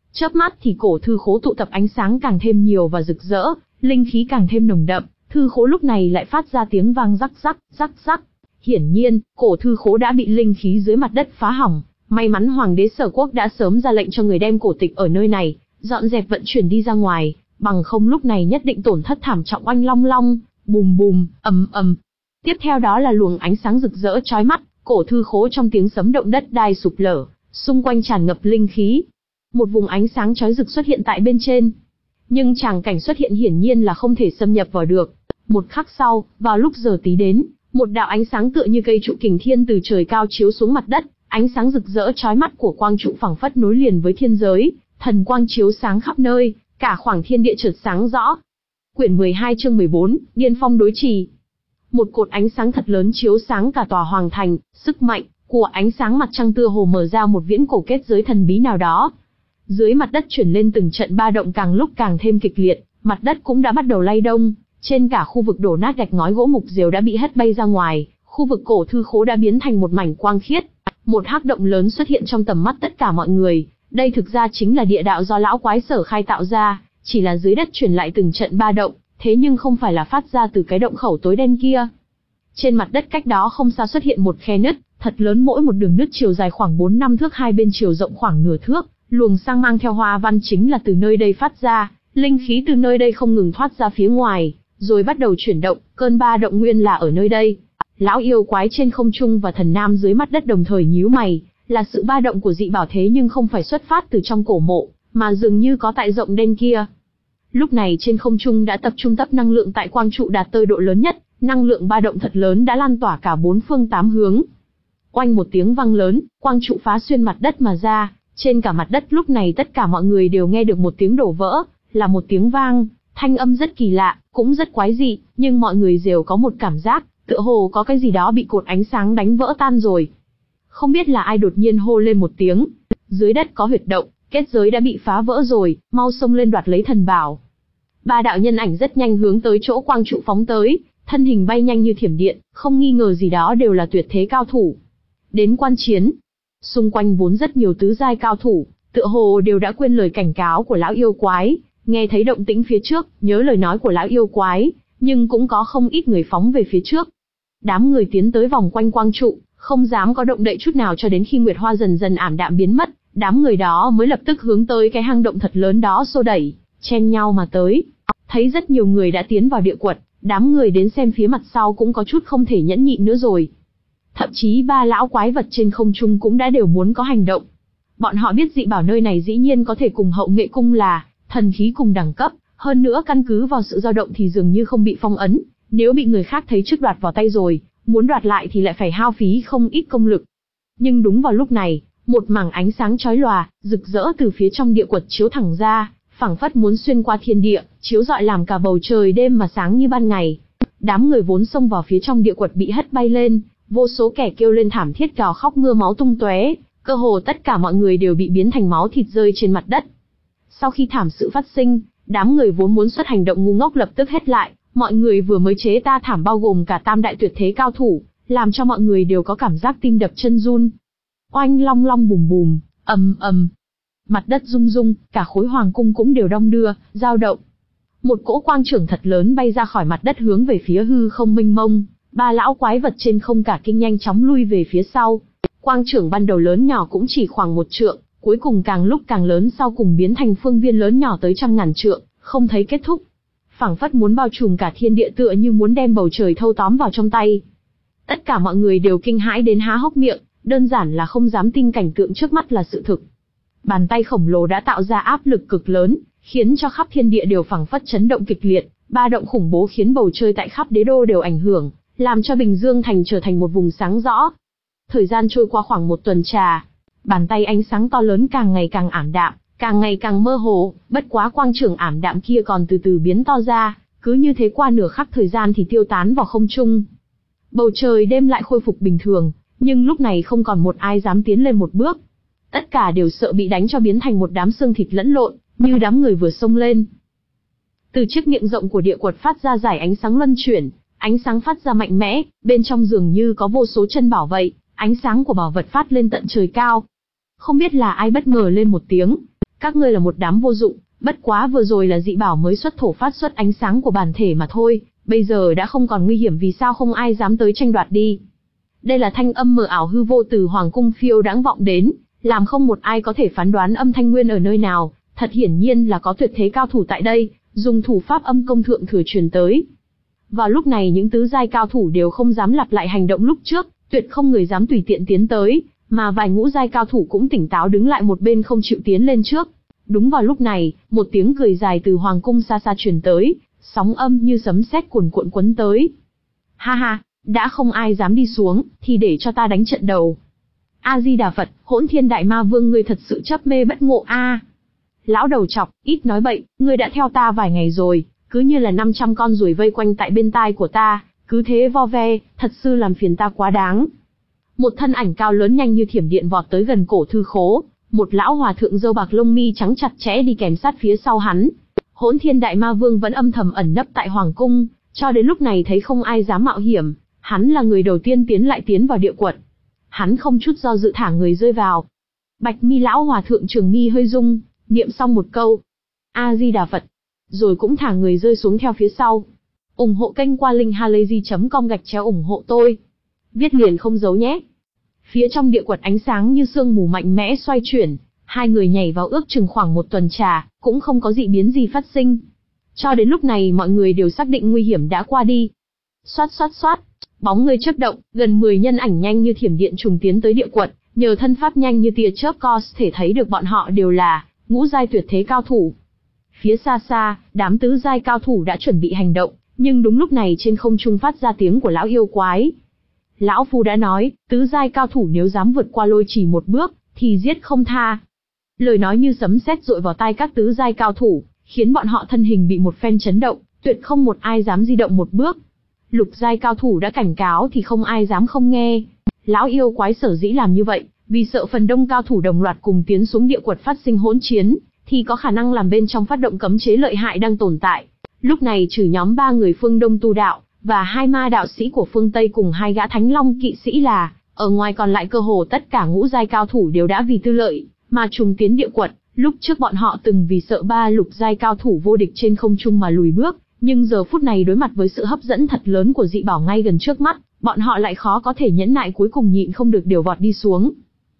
Chớp mắt thì cổ thư khố tụ tập ánh sáng càng thêm nhiều và rực rỡ, linh khí càng thêm nồng đậm, thư khố lúc này lại phát ra tiếng vang rắc rắc, rắc rắc. Hiển nhiên, cổ thư khố đã bị linh khí dưới mặt đất phá hỏng, may mắn Hoàng đế Sở Quốc đã sớm ra lệnh cho người đem cổ tịch ở nơi này dọn dẹp vận chuyển đi ra ngoài, bằng không lúc này nhất định tổn thất thảm trọng. Oanh long long, bùm bùm, ầm ầm. Tiếp theo đó là luồng ánh sáng rực rỡ chói mắt, cổ thư khố trong tiếng sấm động đất đai sụp lở, xung quanh tràn ngập linh khí. Một vùng ánh sáng chói rực xuất hiện tại bên trên. Nhưng tràng cảnh xuất hiện hiển nhiên là không thể xâm nhập vào được. Một khắc sau, vào lúc giờ tí đến, một đạo ánh sáng tựa như cây trụ kình thiên từ trời cao chiếu xuống mặt đất, ánh sáng rực rỡ chói mắt của quang trụ phảng phất nối liền với thiên giới, thần quang chiếu sáng khắp nơi, cả khoảng thiên địa chợt sáng rõ. Quyển mười hai chương mười bốn, Điên Phong đối trì. Một cột ánh sáng thật lớn chiếu sáng cả tòa hoàng thành, sức mạnh của ánh sáng mặt trăng tựa hồ mở ra một viễn cổ kết giới thần bí nào đó. Dưới mặt đất chuyển lên từng trận ba động càng lúc càng thêm kịch liệt, mặt đất cũng đã bắt đầu lay động, trên cả khu vực đổ nát gạch ngói gỗ mục diều đã bị hất bay ra ngoài, khu vực cổ thư khố đã biến thành một mảnh quang khiết. Một hắc động lớn xuất hiện trong tầm mắt tất cả mọi người, đây thực ra chính là địa đạo do lão quái Sở khai tạo ra, chỉ là dưới đất chuyển lại từng trận ba động, thế nhưng không phải là phát ra từ cái động khẩu tối đen kia. Trên mặt đất cách đó không xa xuất hiện một khe nứt, thật lớn, mỗi một đường nứt chiều dài khoảng bốn năm thước, hai bên chiều rộng khoảng nửa thước, luồng sang mang theo hoa văn chính là từ nơi đây phát ra, linh khí từ nơi đây không ngừng thoát ra phía ngoài, rồi bắt đầu chuyển động, cơn ba động nguyên là ở nơi đây. Lão yêu quái trên không trung và thần nam dưới mặt đất đồng thời nhíu mày, là sự ba động của dị bảo thế nhưng không phải xuất phát từ trong cổ mộ, mà dường như có tại rộng đen kia. Lúc này trên không trung đã tập trung tấp năng lượng tại quang trụ đạt tới độ lớn nhất, năng lượng ba động thật lớn đã lan tỏa cả bốn phương tám hướng. Oanh một tiếng vang lớn, quang trụ phá xuyên mặt đất mà ra, trên cả mặt đất lúc này tất cả mọi người đều nghe được một tiếng đổ vỡ, là một tiếng vang, thanh âm rất kỳ lạ, cũng rất quái dị, nhưng mọi người đều có một cảm giác, tựa hồ có cái gì đó bị cột ánh sáng đánh vỡ tan rồi. Không biết là ai đột nhiên hô lên một tiếng, dưới đất có huyệt động, kết giới đã bị phá vỡ rồi, mau xông lên đoạt lấy thần bảo. Ba đạo nhân ảnh rất nhanh hướng tới chỗ quang trụ phóng tới, thân hình bay nhanh như thiểm điện, không nghi ngờ gì đó đều là tuyệt thế cao thủ. Đến quan chiến, xung quanh vốn rất nhiều tứ giai cao thủ, tựa hồ đều đã quên lời cảnh cáo của lão yêu quái, nghe thấy động tĩnh phía trước, nhớ lời nói của lão yêu quái, nhưng cũng có không ít người phóng về phía trước. Đám người tiến tới vòng quanh quang trụ, không dám có động đậy chút nào cho đến khi nguyệt hoa dần dần ảm đạm biến mất, đám người đó mới lập tức hướng tới cái hang động thật lớn đó xô đẩy, chen nhau mà tới. Thấy rất nhiều người đã tiến vào địa quật, đám người đến xem phía mặt sau cũng có chút không thể nhẫn nhịn nữa rồi. Thậm chí ba lão quái vật trên không trung cũng đã đều muốn có hành động. Bọn họ biết dị bảo nơi này dĩ nhiên có thể cùng Hậu Nghệ cung là thần khí cùng đẳng cấp, hơn nữa căn cứ vào sự dao động thì dường như không bị phong ấn, nếu bị người khác thấy trước đoạt vào tay rồi, muốn đoạt lại thì lại phải hao phí không ít công lực. Nhưng đúng vào lúc này, một mảng ánh sáng chói lòa, rực rỡ từ phía trong địa quật chiếu thẳng ra, phảng phất muốn xuyên qua thiên địa, chiếu rọi làm cả bầu trời đêm mà sáng như ban ngày. Đám người vốn xông vào phía trong địa quật bị hất bay lên, vô số kẻ kêu lên thảm thiết gào khóc mưa máu tung tóe, cơ hồ tất cả mọi người đều bị biến thành máu thịt rơi trên mặt đất. Sau khi thảm sự phát sinh, đám người vốn muốn xuất hành động ngu ngốc lập tức hét lại, mọi người vừa mới chế ta thảm bao gồm cả tam đại tuyệt thế cao thủ, làm cho mọi người đều có cảm giác tim đập chân run. Oanh long long bùm bùm, ầm ầm. Mặt đất rung rung, cả khối hoàng cung cũng đều đong đưa, dao động. Một cỗ quang trưởng thật lớn bay ra khỏi mặt đất hướng về phía hư không mênh mông, ba lão quái vật trên không cả kinh nhanh chóng lui về phía sau. Quang trưởng ban đầu lớn nhỏ cũng chỉ khoảng một trượng, cuối cùng càng lúc càng lớn, sau cùng biến thành phương viên lớn nhỏ tới trăm ngàn trượng, không thấy kết thúc. Phảng phất muốn bao trùm cả thiên địa, tựa như muốn đem bầu trời thâu tóm vào trong tay. Tất cả mọi người đều kinh hãi đến há hốc miệng, đơn giản là không dám tin cảnh tượng trước mắt là sự thực. Bàn tay khổng lồ đã tạo ra áp lực cực lớn, khiến cho khắp thiên địa đều phảng phất chấn động kịch liệt, ba động khủng bố khiến bầu trời tại khắp đế đô đều ảnh hưởng, làm cho Bình Dương thành trở thành một vùng sáng rõ. Thời gian trôi qua khoảng một tuần trà, bàn tay ánh sáng to lớn càng ngày càng ảm đạm, càng ngày càng mơ hồ, bất quá quang trưởng ảm đạm kia còn từ từ biến to ra, cứ như thế qua nửa khắc thời gian thì tiêu tán vào không trung. Bầu trời đêm lại khôi phục bình thường, nhưng lúc này không còn một ai dám tiến lên một bước. Tất cả đều sợ bị đánh cho biến thành một đám xương thịt lẫn lộn, như đám người vừa xông lên. Từ chiếc miệng rộng của địa quật phát ra dải ánh sáng luân chuyển, ánh sáng phát ra mạnh mẽ, bên trong dường như có vô số chân bảo vậy, ánh sáng của bảo vật phát lên tận trời cao. Không biết là ai bất ngờ lên một tiếng, các ngươi là một đám vô dụng, bất quá vừa rồi là dị bảo mới xuất thổ phát xuất ánh sáng của bản thể mà thôi, bây giờ đã không còn nguy hiểm vì sao không ai dám tới tranh đoạt đi. Đây là thanh âm mờ ảo hư vô từ hoàng cung phiêu đãng vọng đến, làm không một ai có thể phán đoán âm thanh nguyên ở nơi nào, thật hiển nhiên là có tuyệt thế cao thủ tại đây, dùng thủ pháp âm công thượng thừa truyền tới. Vào lúc này những tứ giai cao thủ đều không dám lặp lại hành động lúc trước, tuyệt không người dám tùy tiện tiến tới, mà vài ngũ giai cao thủ cũng tỉnh táo đứng lại một bên không chịu tiến lên trước. Đúng vào lúc này, một tiếng cười dài từ hoàng cung xa xa truyền tới, sóng âm như sấm sét cuồn cuộn quấn tới. Ha ha, đã không ai dám đi xuống, thì để cho ta đánh trận đầu. A Di Đà Phật, Hỗn Thiên Đại Ma Vương ngươi thật sự chấp mê bất ngộ a. À. Lão đầu chọc, ít nói bậy, ngươi đã theo ta vài ngày rồi, cứ như là năm trăm con ruồi vây quanh tại bên tai của ta, cứ thế vo ve, thật sự làm phiền ta quá đáng. Một thân ảnh cao lớn nhanh như thiểm điện vọt tới gần cổ thư khố, một lão hòa thượng râu bạc lông mi trắng chặt chẽ đi kèm sát phía sau hắn. Hỗn Thiên Đại Ma Vương vẫn âm thầm ẩn nấp tại hoàng cung, cho đến lúc này thấy không ai dám mạo hiểm, hắn là người đầu tiên tiến lại tiến vào địa quật. Hắn không chút do dự thả người rơi vào. Bạch mi lão hòa thượng trường mi hơi rung, niệm xong một câu A Di Đà Phật, rồi cũng thả người rơi xuống theo phía sau. Ủng hộ kênh qua linkhalazy chấm com gạch chéo ủng hộ tôi. Viết liền không giấu nhé. Phía trong địa quật ánh sáng như sương mù mạnh mẽ xoay chuyển, hai người nhảy vào ước chừng khoảng một tuần trà, cũng không có dị biến gì phát sinh. Cho đến lúc này mọi người đều xác định nguy hiểm đã qua đi. Xoát xoát xoát, bóng người chớp động, gần mười nhân ảnh nhanh như thiểm điện trùng tiến tới địa quật, nhờ thân pháp nhanh như tia chớp có thể thấy được bọn họ đều là ngũ giai tuyệt thế cao thủ. Phía xa xa, đám tứ giai cao thủ đã chuẩn bị hành động, nhưng đúng lúc này trên không trung phát ra tiếng của lão yêu quái. Lão Phu đã nói, tứ giai cao thủ nếu dám vượt qua lôi chỉ một bước, thì giết không tha. Lời nói như sấm sét dội vào tai các tứ giai cao thủ, khiến bọn họ thân hình bị một phen chấn động, tuyệt không một ai dám di động một bước. Lục giai cao thủ đã cảnh cáo thì không ai dám không nghe. Lão yêu quái sở dĩ làm như vậy, vì sợ phần đông cao thủ đồng loạt cùng tiến xuống địa quật phát sinh hỗn chiến, thì có khả năng làm bên trong phát động cấm chế lợi hại đang tồn tại. Lúc này trừ nhóm ba người phương Đông tu đạo, và hai ma đạo sĩ của phương Tây cùng hai gã thánh long kỵ sĩ là, ở ngoài còn lại cơ hồ tất cả ngũ giai cao thủ đều đã vì tư lợi, mà trùng tiến địa quật. Lúc trước bọn họ từng vì sợ ba lục giai cao thủ vô địch trên không trung mà lùi bước, nhưng giờ phút này đối mặt với sự hấp dẫn thật lớn của dị bảo ngay gần trước mắt, bọn họ lại khó có thể nhẫn nại cuối cùng nhịn không được điều vọt đi xuống.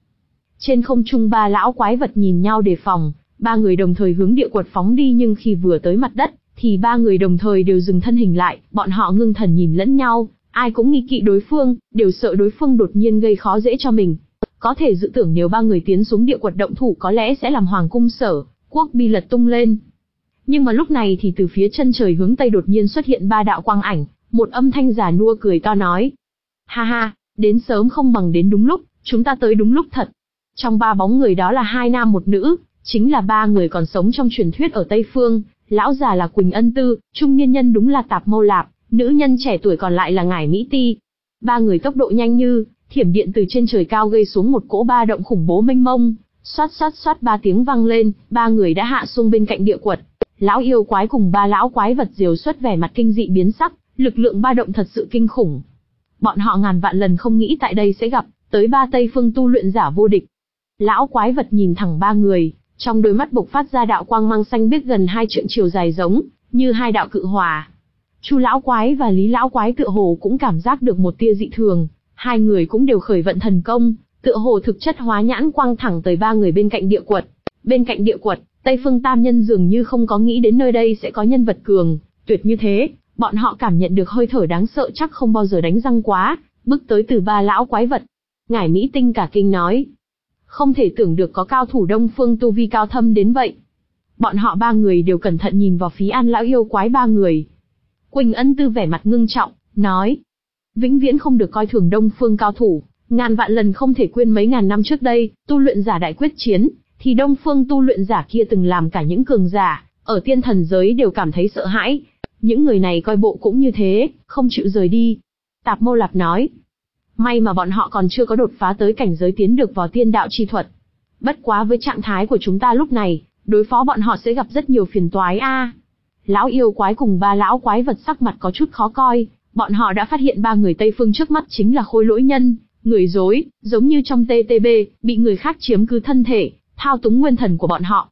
Trên không trung ba lão quái vật nhìn nhau đề phòng, ba người đồng thời hướng địa quật phóng đi nhưng khi vừa tới mặt đất, thì ba người đồng thời đều dừng thân hình lại, bọn họ ngưng thần nhìn lẫn nhau, ai cũng nghi kỵ đối phương, đều sợ đối phương đột nhiên gây khó dễ cho mình. Có thể dự tưởng nếu ba người tiến xuống địa quật động thủ có lẽ sẽ làm hoàng cung Sở Quốc bi lật tung lên. Nhưng mà lúc này thì từ phía chân trời hướng tây đột nhiên xuất hiện ba đạo quang ảnh, một âm thanh già nua cười to nói: "Ha ha, đến sớm không bằng đến đúng lúc, chúng ta tới đúng lúc thật." Trong ba bóng người đó là hai nam một nữ, chính là ba người còn sống trong truyền thuyết ở Tây Phương. Lão già là Quỳnh Ân Tư, trung niên nhân đúng là Tạp Mâu Lạp, nữ nhân trẻ tuổi còn lại là Ngải Mỹ Ti. Ba người tốc độ nhanh như thiểm điện từ trên trời cao gây xuống một cỗ ba động khủng bố mênh mông, xoát xoát xoát ba tiếng vang lên, ba người đã hạ xuống bên cạnh địa quật. Lão yêu quái cùng ba lão quái vật diều xuất vẻ mặt kinh dị biến sắc, lực lượng ba động thật sự kinh khủng. Bọn họ ngàn vạn lần không nghĩ tại đây sẽ gặp tới ba Tây Phương tu luyện giả vô địch. Lão quái vật nhìn thẳng ba người, trong đôi mắt bộc phát ra đạo quang mang xanh biếc gần hai trượng chiều dài giống như hai đạo cự hỏa. Chu lão quái và Lý lão quái tựa hồ cũng cảm giác được một tia dị thường, hai người cũng đều khởi vận thần công, tựa hồ thực chất hóa nhãn quang thẳng tới ba người bên cạnh địa quật. Bên cạnh địa quật, Tây Phương Tam Nhân dường như không có nghĩ đến nơi đây sẽ có nhân vật cường tuyệt như thế, bọn họ cảm nhận được hơi thở đáng sợ chắc không bao giờ đánh răng quá, bước tới từ ba lão quái vật. Ngải Mỹ Tinh cả kinh nói: "Không thể tưởng được có cao thủ Đông Phương tu vi cao thâm đến vậy." Bọn họ ba người đều cẩn thận nhìn vào Phí An lão yêu quái ba người. Quỳnh Ân Tư vẻ mặt ngưng trọng, nói: "Vĩnh viễn không được coi thường Đông Phương cao thủ, ngàn vạn lần không thể quên mấy ngàn năm trước đây, tu luyện giả đại quyết chiến, thì Đông Phương tu luyện giả kia từng làm cả những cường giả ở tiên thần giới đều cảm thấy sợ hãi. Những người này coi bộ cũng như thế, không chịu rời đi." Tạp Mâu Lạp nói: "May mà bọn họ còn chưa có đột phá tới cảnh giới tiến được vào tiên đạo chi thuật. Bất quá với trạng thái của chúng ta lúc này, đối phó bọn họ sẽ gặp rất nhiều phiền toái a." À. Lão yêu quái cùng ba lão quái vật sắc mặt có chút khó coi, bọn họ đã phát hiện ba người Tây Phương trước mắt chính là khôi lỗi nhân, người dối, giống như trong tê tê bê, bị người khác chiếm cứ thân thể, thao túng nguyên thần của bọn họ.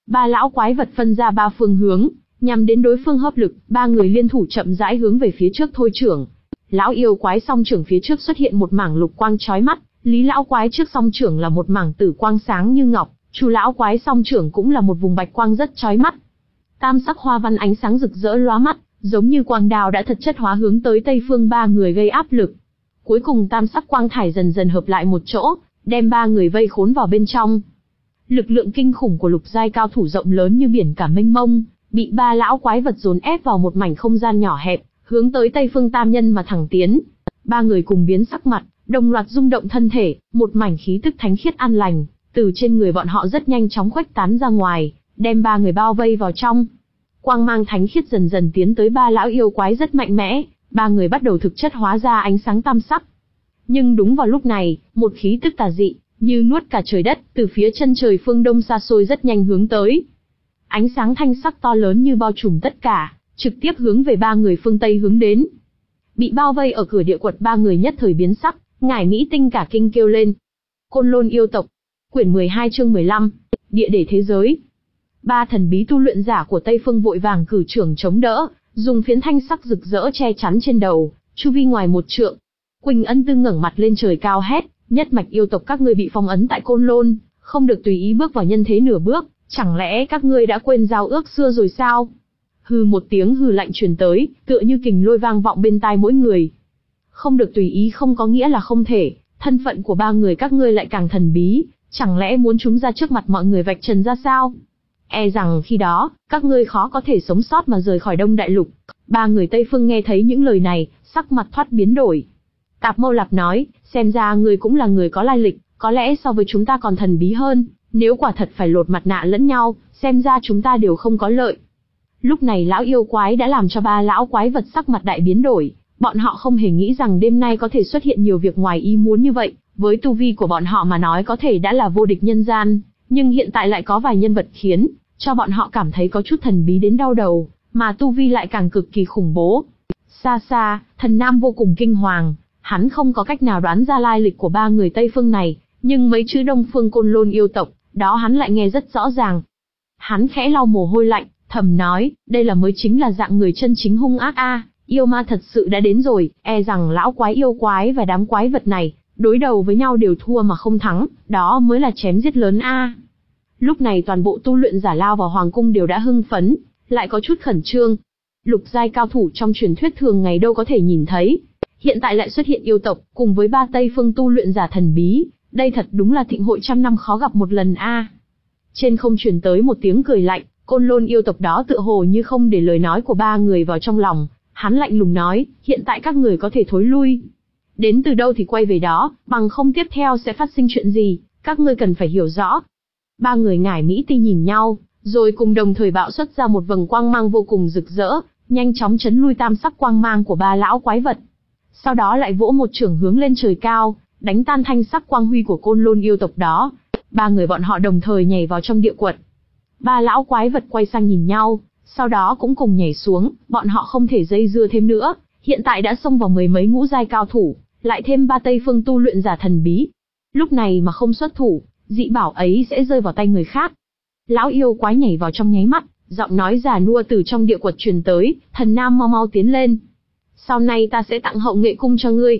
Ba lão quái vật phân ra ba phương hướng, nhằm đến đối phương hợp lực, ba người liên thủ chậm rãi hướng về phía trước thôi trưởng. Lão yêu quái song trưởng phía trước xuất hiện một mảng lục quang chói mắt, Lý lão quái trước song trưởng là một mảng tử quang sáng như ngọc, Chu lão quái song trưởng cũng là một vùng bạch quang rất chói mắt. Tam sắc hoa văn ánh sáng rực rỡ lóa mắt, giống như quang đao đã thật chất hóa hướng tới tây phương ba người gây áp lực. Cuối cùng tam sắc quang thải dần dần hợp lại một chỗ, đem ba người vây khốn vào bên trong. Lực lượng kinh khủng của lục giai cao thủ rộng lớn như biển cả mênh mông, bị ba lão quái vật dồn ép vào một mảnh không gian nhỏ hẹp, hướng tới tây phương tam nhân mà thẳng tiến. Ba người cùng biến sắc mặt, đồng loạt rung động thân thể, một mảnh khí tức thánh khiết an lành, từ trên người bọn họ rất nhanh chóng khuếch tán ra ngoài, đem ba người bao vây vào trong. Quang mang thánh khiết dần dần tiến tới ba lão yêu quái rất mạnh mẽ, ba người bắt đầu thực chất hóa ra ánh sáng tam sắc. Nhưng đúng vào lúc này, một khí tức tà dị, như nuốt cả trời đất, từ phía chân trời phương đông xa xôi rất nhanh hướng tới. Ánh sáng thanh sắc to lớn như bao trùm tất cả, trực tiếp hướng về ba người phương Tây hướng đến. Bị bao vây ở cửa địa quật ba người nhất thời biến sắc, Ngải Mỹ Tinh cả kinh kêu lên. Côn Lôn yêu tộc, quyển mười hai chương mười lăm, địa để thế giới. Ba thần bí tu luyện giả của Tây Phương vội vàng cử trưởng chống đỡ, dùng phiến thanh sắc rực rỡ che chắn trên đầu, chu vi ngoài một trượng. Quỳnh Ân Tư ngẩng mặt lên trời cao hét, nhất mạch yêu tộc các ngươi bị phong ấn tại Côn Lôn, không được tùy ý bước vào nhân thế nửa bước, chẳng lẽ các ngươi đã quên giao ước xưa rồi sao? Hừ, một tiếng hừ lạnh truyền tới, tựa như kình lôi vang vọng bên tai mỗi người. Không được tùy ý không có nghĩa là không thể, thân phận của ba người các ngươi lại càng thần bí, chẳng lẽ muốn chúng ra trước mặt mọi người vạch trần ra sao? E rằng khi đó, các ngươi khó có thể sống sót mà rời khỏi Đông Đại Lục. Ba người Tây Phương nghe thấy những lời này, sắc mặt thoát biến đổi. Tạp Mâu Lạp nói, xem ra ngươi cũng là người có lai lịch, có lẽ so với chúng ta còn thần bí hơn, nếu quả thật phải lột mặt nạ lẫn nhau, xem ra chúng ta đều không có lợi. Lúc này lão yêu quái đã làm cho ba lão quái vật sắc mặt đại biến đổi, bọn họ không hề nghĩ rằng đêm nay có thể xuất hiện nhiều việc ngoài ý muốn như vậy, với tu vi của bọn họ mà nói có thể đã là vô địch nhân gian, nhưng hiện tại lại có vài nhân vật khiến cho bọn họ cảm thấy có chút thần bí đến đau đầu, mà tu vi lại càng cực kỳ khủng bố. Xa xa, Thần Nam vô cùng kinh hoàng, hắn không có cách nào đoán ra lai lịch của ba người Tây Phương này, nhưng mấy chữ Đông Phương Côn Lôn yêu tộc, đó hắn lại nghe rất rõ ràng. Hắn khẽ lau mồ hôi lạnh, thầm nói, đây là mới chính là dạng người chân chính hung ác a, yêu ma thật sự đã đến rồi, e rằng lão quái yêu quái và đám quái vật này, đối đầu với nhau đều thua mà không thắng, đó mới là chém giết lớn a. Lúc này toàn bộ tu luyện giả lao vào hoàng cung đều đã hưng phấn, lại có chút khẩn trương. Lục giai cao thủ trong truyền thuyết thường ngày đâu có thể nhìn thấy, hiện tại lại xuất hiện yêu tộc, cùng với ba Tây Phương tu luyện giả thần bí, đây thật đúng là thịnh hội trăm năm khó gặp một lần a. Trên không truyền tới một tiếng cười lạnh, Côn Lôn yêu tộc đó tựa hồ như không để lời nói của ba người vào trong lòng, hắn lạnh lùng nói, hiện tại các người có thể thối lui. Đến từ đâu thì quay về đó, bằng không tiếp theo sẽ phát sinh chuyện gì, các ngươi cần phải hiểu rõ. Ba người Ngải Mỹ Tinh nhìn nhau, rồi cùng đồng thời bạo xuất ra một vầng quang mang vô cùng rực rỡ, nhanh chóng chấn lui tam sắc quang mang của ba lão quái vật. Sau đó lại vỗ một chưởng hướng lên trời cao, đánh tan thanh sắc quang huy của Côn Lôn yêu tộc đó. Ba người bọn họ đồng thời nhảy vào trong địa quật. Ba lão quái vật quay sang nhìn nhau, sau đó cũng cùng nhảy xuống, bọn họ không thể dây dưa thêm nữa, hiện tại đã xông vào mười mấy ngũ giai cao thủ, lại thêm ba Tây Phương tu luyện giả thần bí. Lúc này mà không xuất thủ, dị bảo ấy sẽ rơi vào tay người khác. Lão yêu quái nhảy vào trong nháy mắt, giọng nói già nua từ trong địa quật truyền tới, Thần Nam mau mau tiến lên. Sau này ta sẽ tặng hậu nghệ cung cho ngươi.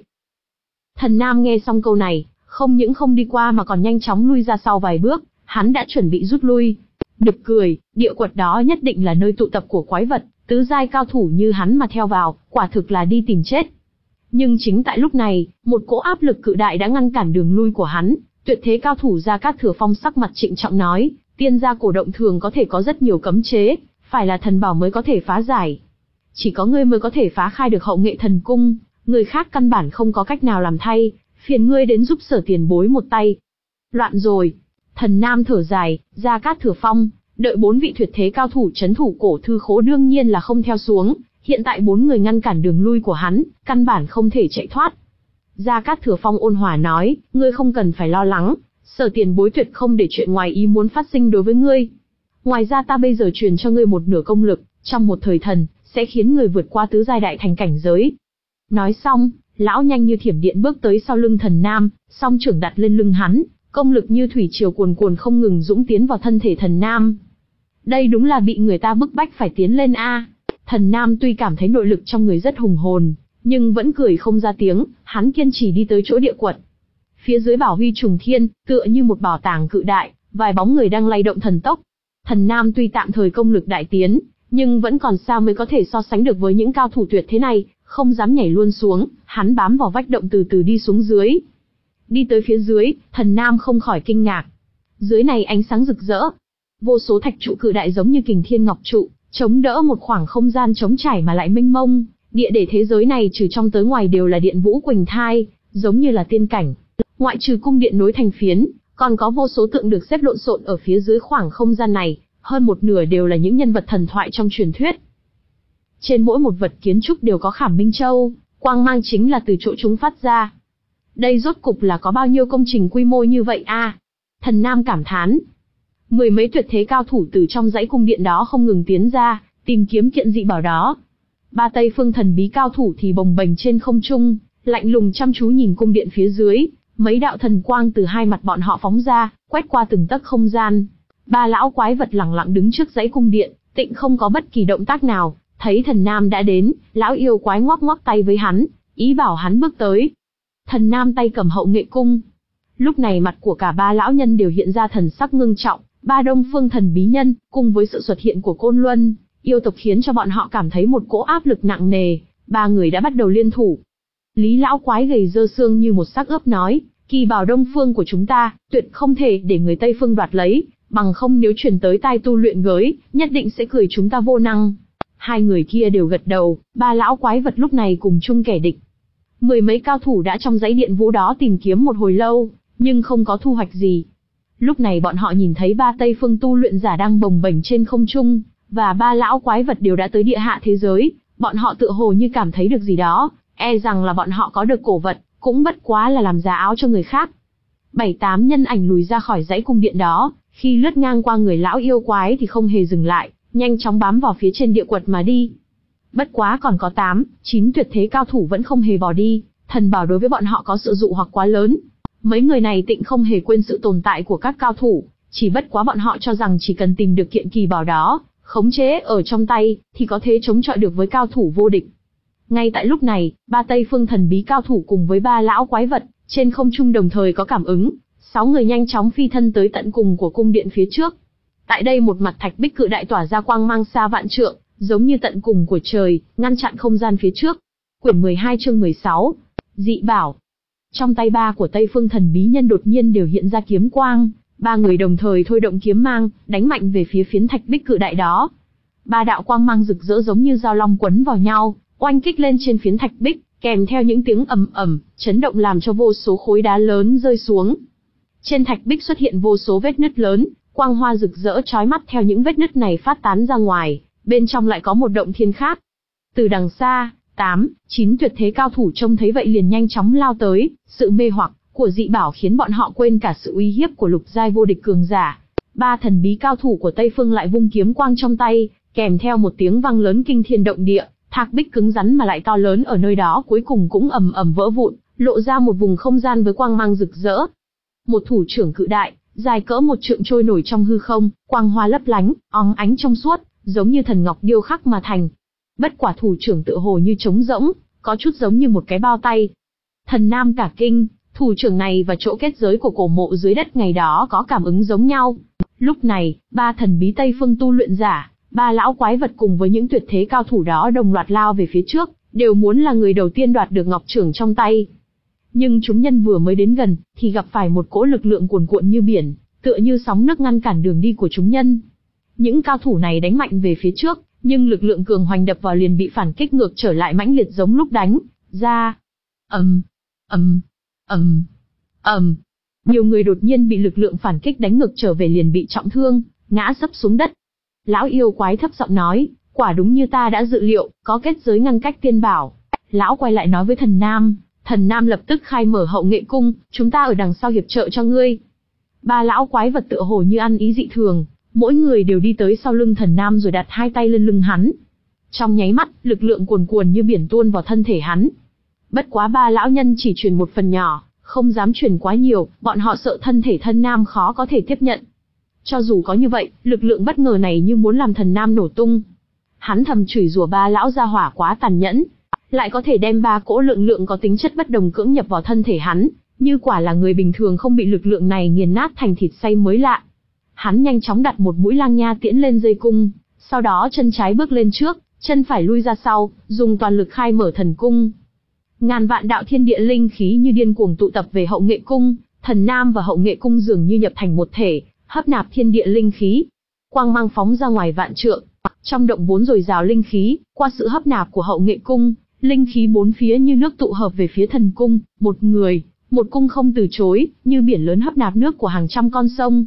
Thần Nam nghe xong câu này, không những không đi qua mà còn nhanh chóng lui ra sau vài bước, hắn đã chuẩn bị rút lui. Đực cười, địa quật đó nhất định là nơi tụ tập của quái vật, tứ giai cao thủ như hắn mà theo vào, quả thực là đi tìm chết. Nhưng chính tại lúc này, một cỗ áp lực cự đại đã ngăn cản đường lui của hắn. Tuyệt thế cao thủ Gia Cát Thừa Phong sắc mặt trịnh trọng nói, tiên gia cổ động thường có thể có rất nhiều cấm chế, phải là thần bảo mới có thể phá giải. Chỉ có ngươi mới có thể phá khai được hậu nghệ thần cung, người khác căn bản không có cách nào làm thay, phiền ngươi đến giúp Sở tiền bối một tay. Loạn rồi. Thần Nam thở dài, Gia Cát Thừa Phong, đợi bốn vị tuyệt thế cao thủ trấn thủ cổ thư khố đương nhiên là không theo xuống, hiện tại bốn người ngăn cản đường lui của hắn, căn bản không thể chạy thoát. Gia Cát Thừa Phong ôn hòa nói, ngươi không cần phải lo lắng, Sở tiền bối tuyệt không để chuyện ngoài ý muốn phát sinh đối với ngươi. Ngoài ra ta bây giờ truyền cho ngươi một nửa công lực, trong một thời thần, sẽ khiến người vượt qua tứ giai đại thành cảnh giới. Nói xong, lão nhanh như thiểm điện bước tới sau lưng Thần Nam, song trưởng đặt lên lưng hắn, công lực như thủy triều cuồn cuồn không ngừng dũng tiến vào thân thể Thần Nam. Đây đúng là bị người ta bức bách phải tiến lên a. Thần Nam tuy cảm thấy nội lực trong người rất hùng hồn, nhưng vẫn cười không ra tiếng, hắn kiên trì đi tới chỗ địa quật. Phía dưới bảo huy trùng thiên, tựa như một bảo tàng cự đại, vài bóng người đang lay động thần tốc. Thần Nam tuy tạm thời công lực đại tiến, nhưng vẫn còn xa mới có thể so sánh được với những cao thủ tuyệt thế này, không dám nhảy luôn xuống, hắn bám vào vách động từ từ đi xuống dưới. Đi tới phía dưới, Thần Nam không khỏi kinh ngạc. Dưới này ánh sáng rực rỡ, vô số thạch trụ cự đại giống như kình thiên ngọc trụ, chống đỡ một khoảng không gian trống trải mà lại mênh mông. Địa để thế giới này trừ trong tới ngoài đều là điện vũ quỳnh thai, giống như là tiên cảnh. Ngoại trừ cung điện nối thành phiến, còn có vô số tượng được xếp lộn xộn ở phía dưới khoảng không gian này, hơn một nửa đều là những nhân vật thần thoại trong truyền thuyết. Trên mỗi một vật kiến trúc đều có khảm minh châu, quang mang chính là từ chỗ chúng phát ra. Đây rốt cục là có bao nhiêu công trình quy mô như vậy a? À? Thần Nam cảm thán. Mười mấy tuyệt thế cao thủ từ trong dãy cung điện đó không ngừng tiến ra, tìm kiếm kiện dị bảo đó. Ba Tây Phương thần bí cao thủ thì bồng bềnh trên không trung, lạnh lùng chăm chú nhìn cung điện phía dưới, mấy đạo thần quang từ hai mặt bọn họ phóng ra, quét qua từng tấc không gian. Ba lão quái vật lẳng lặng đứng trước dãy cung điện, tịnh không có bất kỳ động tác nào. Thấy Thần Nam đã đến, lão yêu quái ngoắc ngoắc tay với hắn, ý bảo hắn bước tới. Thần Nam tay cầm hậu nghệ cung. Lúc này mặt của cả ba lão nhân đều hiện ra thần sắc ngưng trọng. Ba Đông Phương thần bí nhân, cùng với sự xuất hiện của Côn Luân yêu tộc khiến cho bọn họ cảm thấy một cỗ áp lực nặng nề. Ba người đã bắt đầu liên thủ. Lý lão quái gầy dơ xương như một xác ướp nói, kỳ bảo Đông Phương của chúng ta, tuyệt không thể để người Tây Phương đoạt lấy, bằng không nếu truyền tới tai tu luyện gới, nhất định sẽ cười chúng ta vô năng. Hai người kia đều gật đầu, ba lão quái vật lúc này cùng chung kẻ địch. Mười mấy cao thủ đã trong dãy điện vũ đó tìm kiếm một hồi lâu, nhưng không có thu hoạch gì. Lúc này bọn họ nhìn thấy ba Tây Phương tu luyện giả đang bồng bềnh trên không trung, và ba lão quái vật đều đã tới địa hạ thế giới, bọn họ tựa hồ như cảm thấy được gì đó, e rằng là bọn họ có được cổ vật, cũng bất quá là làm giá áo cho người khác. Bảy tám nhân ảnh lùi ra khỏi dãy cung điện đó, khi lướt ngang qua người lão yêu quái thì không hề dừng lại, nhanh chóng bám vào phía trên địa quật mà đi. Bất quá còn có tám, chín tuyệt thế cao thủ vẫn không hề bỏ đi, thần bảo đối với bọn họ có sự dụ hoặc quá lớn. Mấy người này tịnh không hề quên sự tồn tại của các cao thủ, chỉ bất quá bọn họ cho rằng chỉ cần tìm được kiện kỳ bảo đó, khống chế ở trong tay, thì có thể chống chọi được với cao thủ vô địch. Ngay tại lúc này, ba Tây Phương thần bí cao thủ cùng với ba lão quái vật, trên không trung đồng thời có cảm ứng, sáu người nhanh chóng phi thân tới tận cùng của cung điện phía trước. Tại đây một mặt thạch bích cự đại tỏa ra quang mang xa vạn trượng, giống như tận cùng của trời, ngăn chặn không gian phía trước. Quyển mười hai chương mười sáu, dị bảo. Trong tay ba của Tây Phương thần bí nhân đột nhiên đều hiện ra kiếm quang, ba người đồng thời thôi động kiếm mang, đánh mạnh về phía phiến thạch bích cự đại đó. Ba đạo quang mang rực rỡ giống như dao long quấn vào nhau, oanh kích lên trên phiến thạch bích, kèm theo những tiếng ầm ầm, chấn động làm cho vô số khối đá lớn rơi xuống. Trên thạch bích xuất hiện vô số vết nứt lớn, quang hoa rực rỡ chói mắt theo những vết nứt này phát tán ra ngoài, bên trong lại có một động thiên khác. Từ đằng xa, tám, chín tuyệt thế cao thủ trông thấy vậy liền nhanh chóng lao tới, sự mê hoặc của dị bảo khiến bọn họ quên cả sự uy hiếp của lục giai vô địch cường giả. Ba thần bí cao thủ của Tây Phương lại vung kiếm quang trong tay, kèm theo một tiếng vang lớn kinh thiên động địa, thạch bích cứng rắn mà lại to lớn ở nơi đó cuối cùng cũng ầm ầm vỡ vụn, lộ ra một vùng không gian với quang mang rực rỡ. Một thủ trưởng cự đại, dài cỡ một trượng trôi nổi trong hư không, quang hoa lấp lánh, óng ánh trong suốt, giống như thần ngọc điêu khắc mà thành. Bất quả thủ trưởng tựa hồ như trống rỗng, có chút giống như một cái bao tay. Thần Nam cả kinh, thủ trưởng này và chỗ kết giới của cổ mộ dưới đất ngày đó có cảm ứng giống nhau. Lúc này, ba thần bí Tây Phương tu luyện giả, ba lão quái vật cùng với những tuyệt thế cao thủ đó đồng loạt lao về phía trước, đều muốn là người đầu tiên đoạt được ngọc trưởng trong tay. Nhưng chúng nhân vừa mới đến gần, thì gặp phải một cỗ lực lượng cuồn cuộn như biển, tựa như sóng nước ngăn cản đường đi của chúng nhân. Những cao thủ này đánh mạnh về phía trước, nhưng lực lượng cường hoành đập vào liền bị phản kích ngược trở lại mãnh liệt giống lúc đánh ra. ầm, ầm, ầm, ầm. Nhiều người đột nhiên bị lực lượng phản kích đánh ngược trở về liền bị trọng thương, ngã sấp xuống đất. Lão yêu quái thấp giọng nói, quả đúng như ta đã dự liệu, có kết giới ngăn cách tiên bảo. Lão quay lại nói với Thần Nam, Thần Nam lập tức khai mở hậu nghệ cung, chúng ta ở đằng sau hiệp trợ cho ngươi. Ba lão quái vật tựa hồ như ăn ý dị thường, mỗi người đều đi tới sau lưng Thần Nam rồi đặt hai tay lên lưng hắn. Trong nháy mắt, lực lượng cuồn cuồn như biển tuôn vào thân thể hắn. Bất quá ba lão nhân chỉ truyền một phần nhỏ, không dám truyền quá nhiều, bọn họ sợ thân thể Thần Nam khó có thể tiếp nhận. Cho dù có như vậy, lực lượng bất ngờ này như muốn làm Thần Nam nổ tung. Hắn thầm chửi rủa ba lão gia hỏa quá tàn nhẫn, lại có thể đem ba cỗ lượng lượng có tính chất bất đồng cưỡng nhập vào thân thể hắn, như quả là người bình thường không bị lực lượng này nghiền nát thành thịt xay mới lạ. Hắn nhanh chóng đặt một mũi lang nha tiễn lên dây cung, sau đó chân trái bước lên trước, chân phải lui ra sau, dùng toàn lực khai mở thần cung. Ngàn vạn đạo thiên địa linh khí như điên cuồng tụ tập về Hậu Nghệ cung, Thần Nam và Hậu Nghệ cung dường như nhập thành một thể, hấp nạp thiên địa linh khí. Quang mang phóng ra ngoài vạn trượng, trong động vốn dồi dào linh khí, qua sự hấp nạp của Hậu Nghệ cung, linh khí bốn phía như nước tụ hợp về phía thần cung, một người, một cung không từ chối, như biển lớn hấp nạp nước của hàng trăm con sông.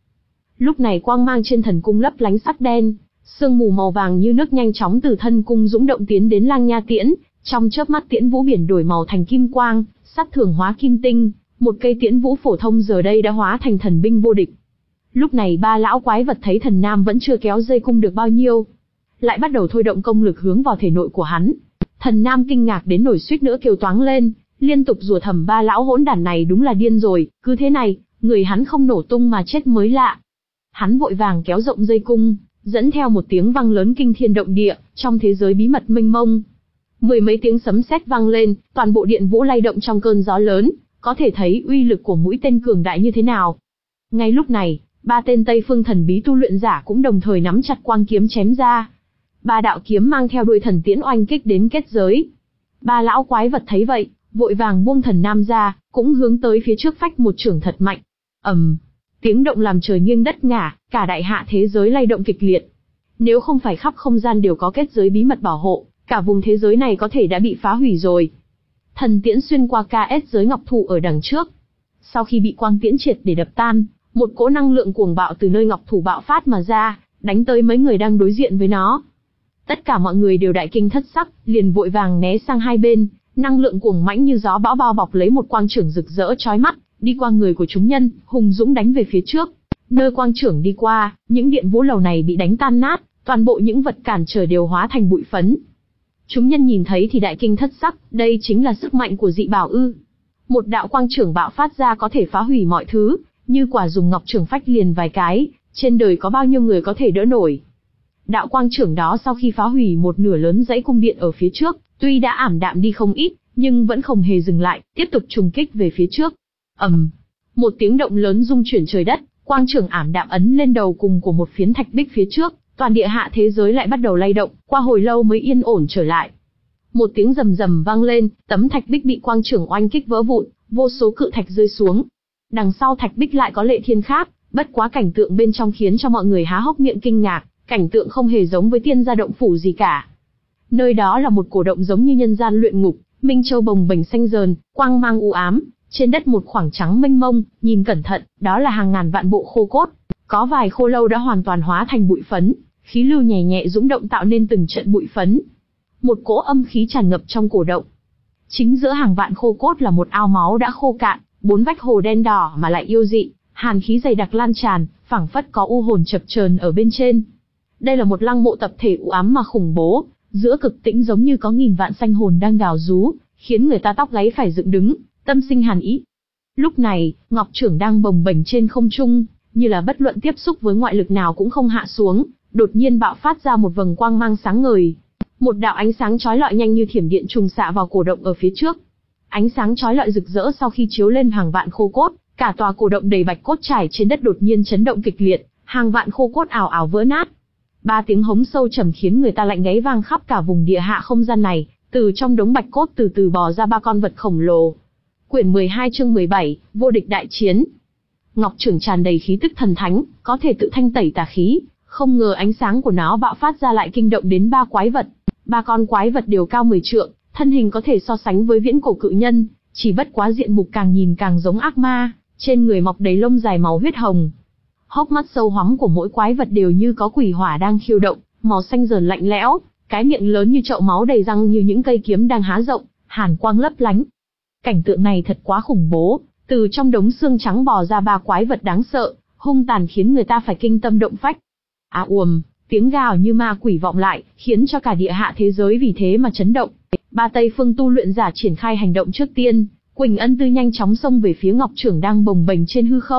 Lúc này quang mang trên thần cung lấp lánh sắc đen, sương mù màu vàng như nước nhanh chóng từ thân cung dũng động tiến đến lang nha tiễn, trong chớp mắt tiễn vũ biển đổi màu thành kim quang, sát thường hóa kim tinh, một cây tiễn vũ phổ thông giờ đây đã hóa thành thần binh vô địch. Lúc này ba lão quái vật thấy Thần Nam vẫn chưa kéo dây cung được bao nhiêu, lại bắt đầu thôi động công lực hướng vào thể nội của hắn. Thần Nam kinh ngạc đến nổi suýt nữa kêu toáng lên, liên tục rủa thầm ba lão hỗn đản này đúng là điên rồi, cứ thế này, người hắn không nổ tung mà chết mới lạ. Hắn vội vàng kéo rộng dây cung, dẫn theo một tiếng vang lớn kinh thiên động địa, trong thế giới bí mật mênh mông. Mười mấy tiếng sấm sét vang lên, toàn bộ điện vũ lay động trong cơn gió lớn, có thể thấy uy lực của mũi tên cường đại như thế nào. Ngay lúc này, ba tên Tây Phương thần bí tu luyện giả cũng đồng thời nắm chặt quang kiếm chém ra. Ba đạo kiếm mang theo đuôi thần tiễn oanh kích đến kết giới. Ba lão quái vật thấy vậy, vội vàng buông Thần Nam ra, cũng hướng tới phía trước phách một chưởng thật mạnh. ầm, tiếng động làm trời nghiêng đất ngả, cả đại hạ thế giới lay động kịch liệt. Nếu không phải khắp không gian đều có kết giới bí mật bảo hộ, cả vùng thế giới này có thể đã bị phá hủy rồi. Thần tiễn xuyên qua ca ét giới ngọc thụ ở đằng trước. Sau khi bị quang tiễn triệt để đập tan, một cỗ năng lượng cuồng bạo từ nơi ngọc thủ bạo phát mà ra, đánh tới mấy người đang đối diện với nó. Tất cả mọi người đều đại kinh thất sắc, liền vội vàng né sang hai bên, năng lượng cuồng mãnh như gió bão bao bọc lấy một quang chưởng rực rỡ chói mắt, đi qua người của chúng nhân, hùng dũng đánh về phía trước. Nơi quang chưởng đi qua, những điện vũ lầu này bị đánh tan nát, toàn bộ những vật cản trở đều hóa thành bụi phấn. Chúng nhân nhìn thấy thì đại kinh thất sắc, đây chính là sức mạnh của dị bảo ư? Một đạo quang chưởng bạo phát ra có thể phá hủy mọi thứ, như quả dùng ngọc chưởng phách liền vài cái, trên đời có bao nhiêu người có thể đỡ nổi. Đạo quang chưởng đó sau khi phá hủy một nửa lớn dãy cung điện ở phía trước, tuy đã ảm đạm đi không ít, nhưng vẫn không hề dừng lại, tiếp tục trùng kích về phía trước. ầm, um, một tiếng động lớn rung chuyển trời đất, quang chưởng ảm đạm ấn lên đầu cùng của một phiến thạch bích phía trước, toàn địa hạ thế giới lại bắt đầu lay động, qua hồi lâu mới yên ổn trở lại. Một tiếng rầm rầm vang lên, tấm thạch bích bị quang chưởng oanh kích vỡ vụn, vô số cự thạch rơi xuống. Đằng sau thạch bích lại có lệ thiên khác, bất quá cảnh tượng bên trong khiến cho mọi người há hốc miệng kinh ngạc, cảnh tượng không hề giống với tiên gia động phủ gì cả. Nơi đó là một cổ động giống như nhân gian luyện ngục, minh châu bồng bềnh xanh dờn, quang mang u ám, trên đất một khoảng trắng mênh mông, nhìn cẩn thận, đó là hàng ngàn vạn bộ khô cốt, có vài khô lâu đã hoàn toàn hóa thành bụi phấn, khí lưu nhẹ nhẹ dũng động tạo nên từng trận bụi phấn. Một cỗ âm khí tràn ngập trong cổ động. Chính giữa hàng vạn khô cốt là một ao máu đã khô cạn, bốn vách hồ đen đỏ mà lại yêu dị, hàn khí dày đặc lan tràn, phảng phất có u hồn chập chờn ở bên trên. Đây là một lăng mộ tập thể u ám mà khủng bố, giữa cực tĩnh giống như có nghìn vạn sanh hồn đang gào rú, khiến người ta tóc gáy phải dựng đứng, tâm sinh hàn ý. Lúc này, ngọc chưởng đang bồng bềnh trên không trung, như là bất luận tiếp xúc với ngoại lực nào cũng không hạ xuống, đột nhiên bạo phát ra một vầng quang mang sáng ngời. Một đạo ánh sáng chói lọi nhanh như thiểm điện trùng xạ vào cổ động ở phía trước. Ánh sáng chói lọi rực rỡ sau khi chiếu lên hàng vạn khô cốt, cả tòa cổ động đầy bạch cốt trải trên đất đột nhiên chấn động kịch liệt, hàng vạn khô cốt ảo ảo vỡ nát. Ba tiếng hống sâu trầm khiến người ta lạnh gáy vang khắp cả vùng địa hạ không gian này, từ trong đống bạch cốt từ từ bò ra ba con vật khổng lồ. Quyển mười hai chương mười bảy, vô địch đại chiến. Ngọc chưởng tràn đầy khí tức thần thánh, có thể tự thanh tẩy tà khí, không ngờ ánh sáng của nó bạo phát ra lại kinh động đến ba quái vật. Ba con quái vật đều cao mười trượng, thân hình có thể so sánh với viễn cổ cự nhân, chỉ bất quá diện mục càng nhìn càng giống ác ma, trên người mọc đầy lông dài màu huyết hồng. Hốc mắt sâu hoắm của mỗi quái vật đều như có quỷ hỏa đang khiêu động, màu xanh dờn lạnh lẽo, cái miệng lớn như chậu máu đầy răng như những cây kiếm đang há rộng, hàn quang lấp lánh. Cảnh tượng này thật quá khủng bố, từ trong đống xương trắng bò ra ba quái vật đáng sợ, hung tàn khiến người ta phải kinh tâm động phách. À uồm, tiếng gào như ma quỷ vọng lại, khiến cho cả địa hạ thế giới vì thế mà chấn động. Ba Tây Phương tu luyện giả triển khai hành động trước tiên, Quỳnh Ân Tư nhanh chóng xông về phía ngọc chưởng đang bồng bềnh trên hư không,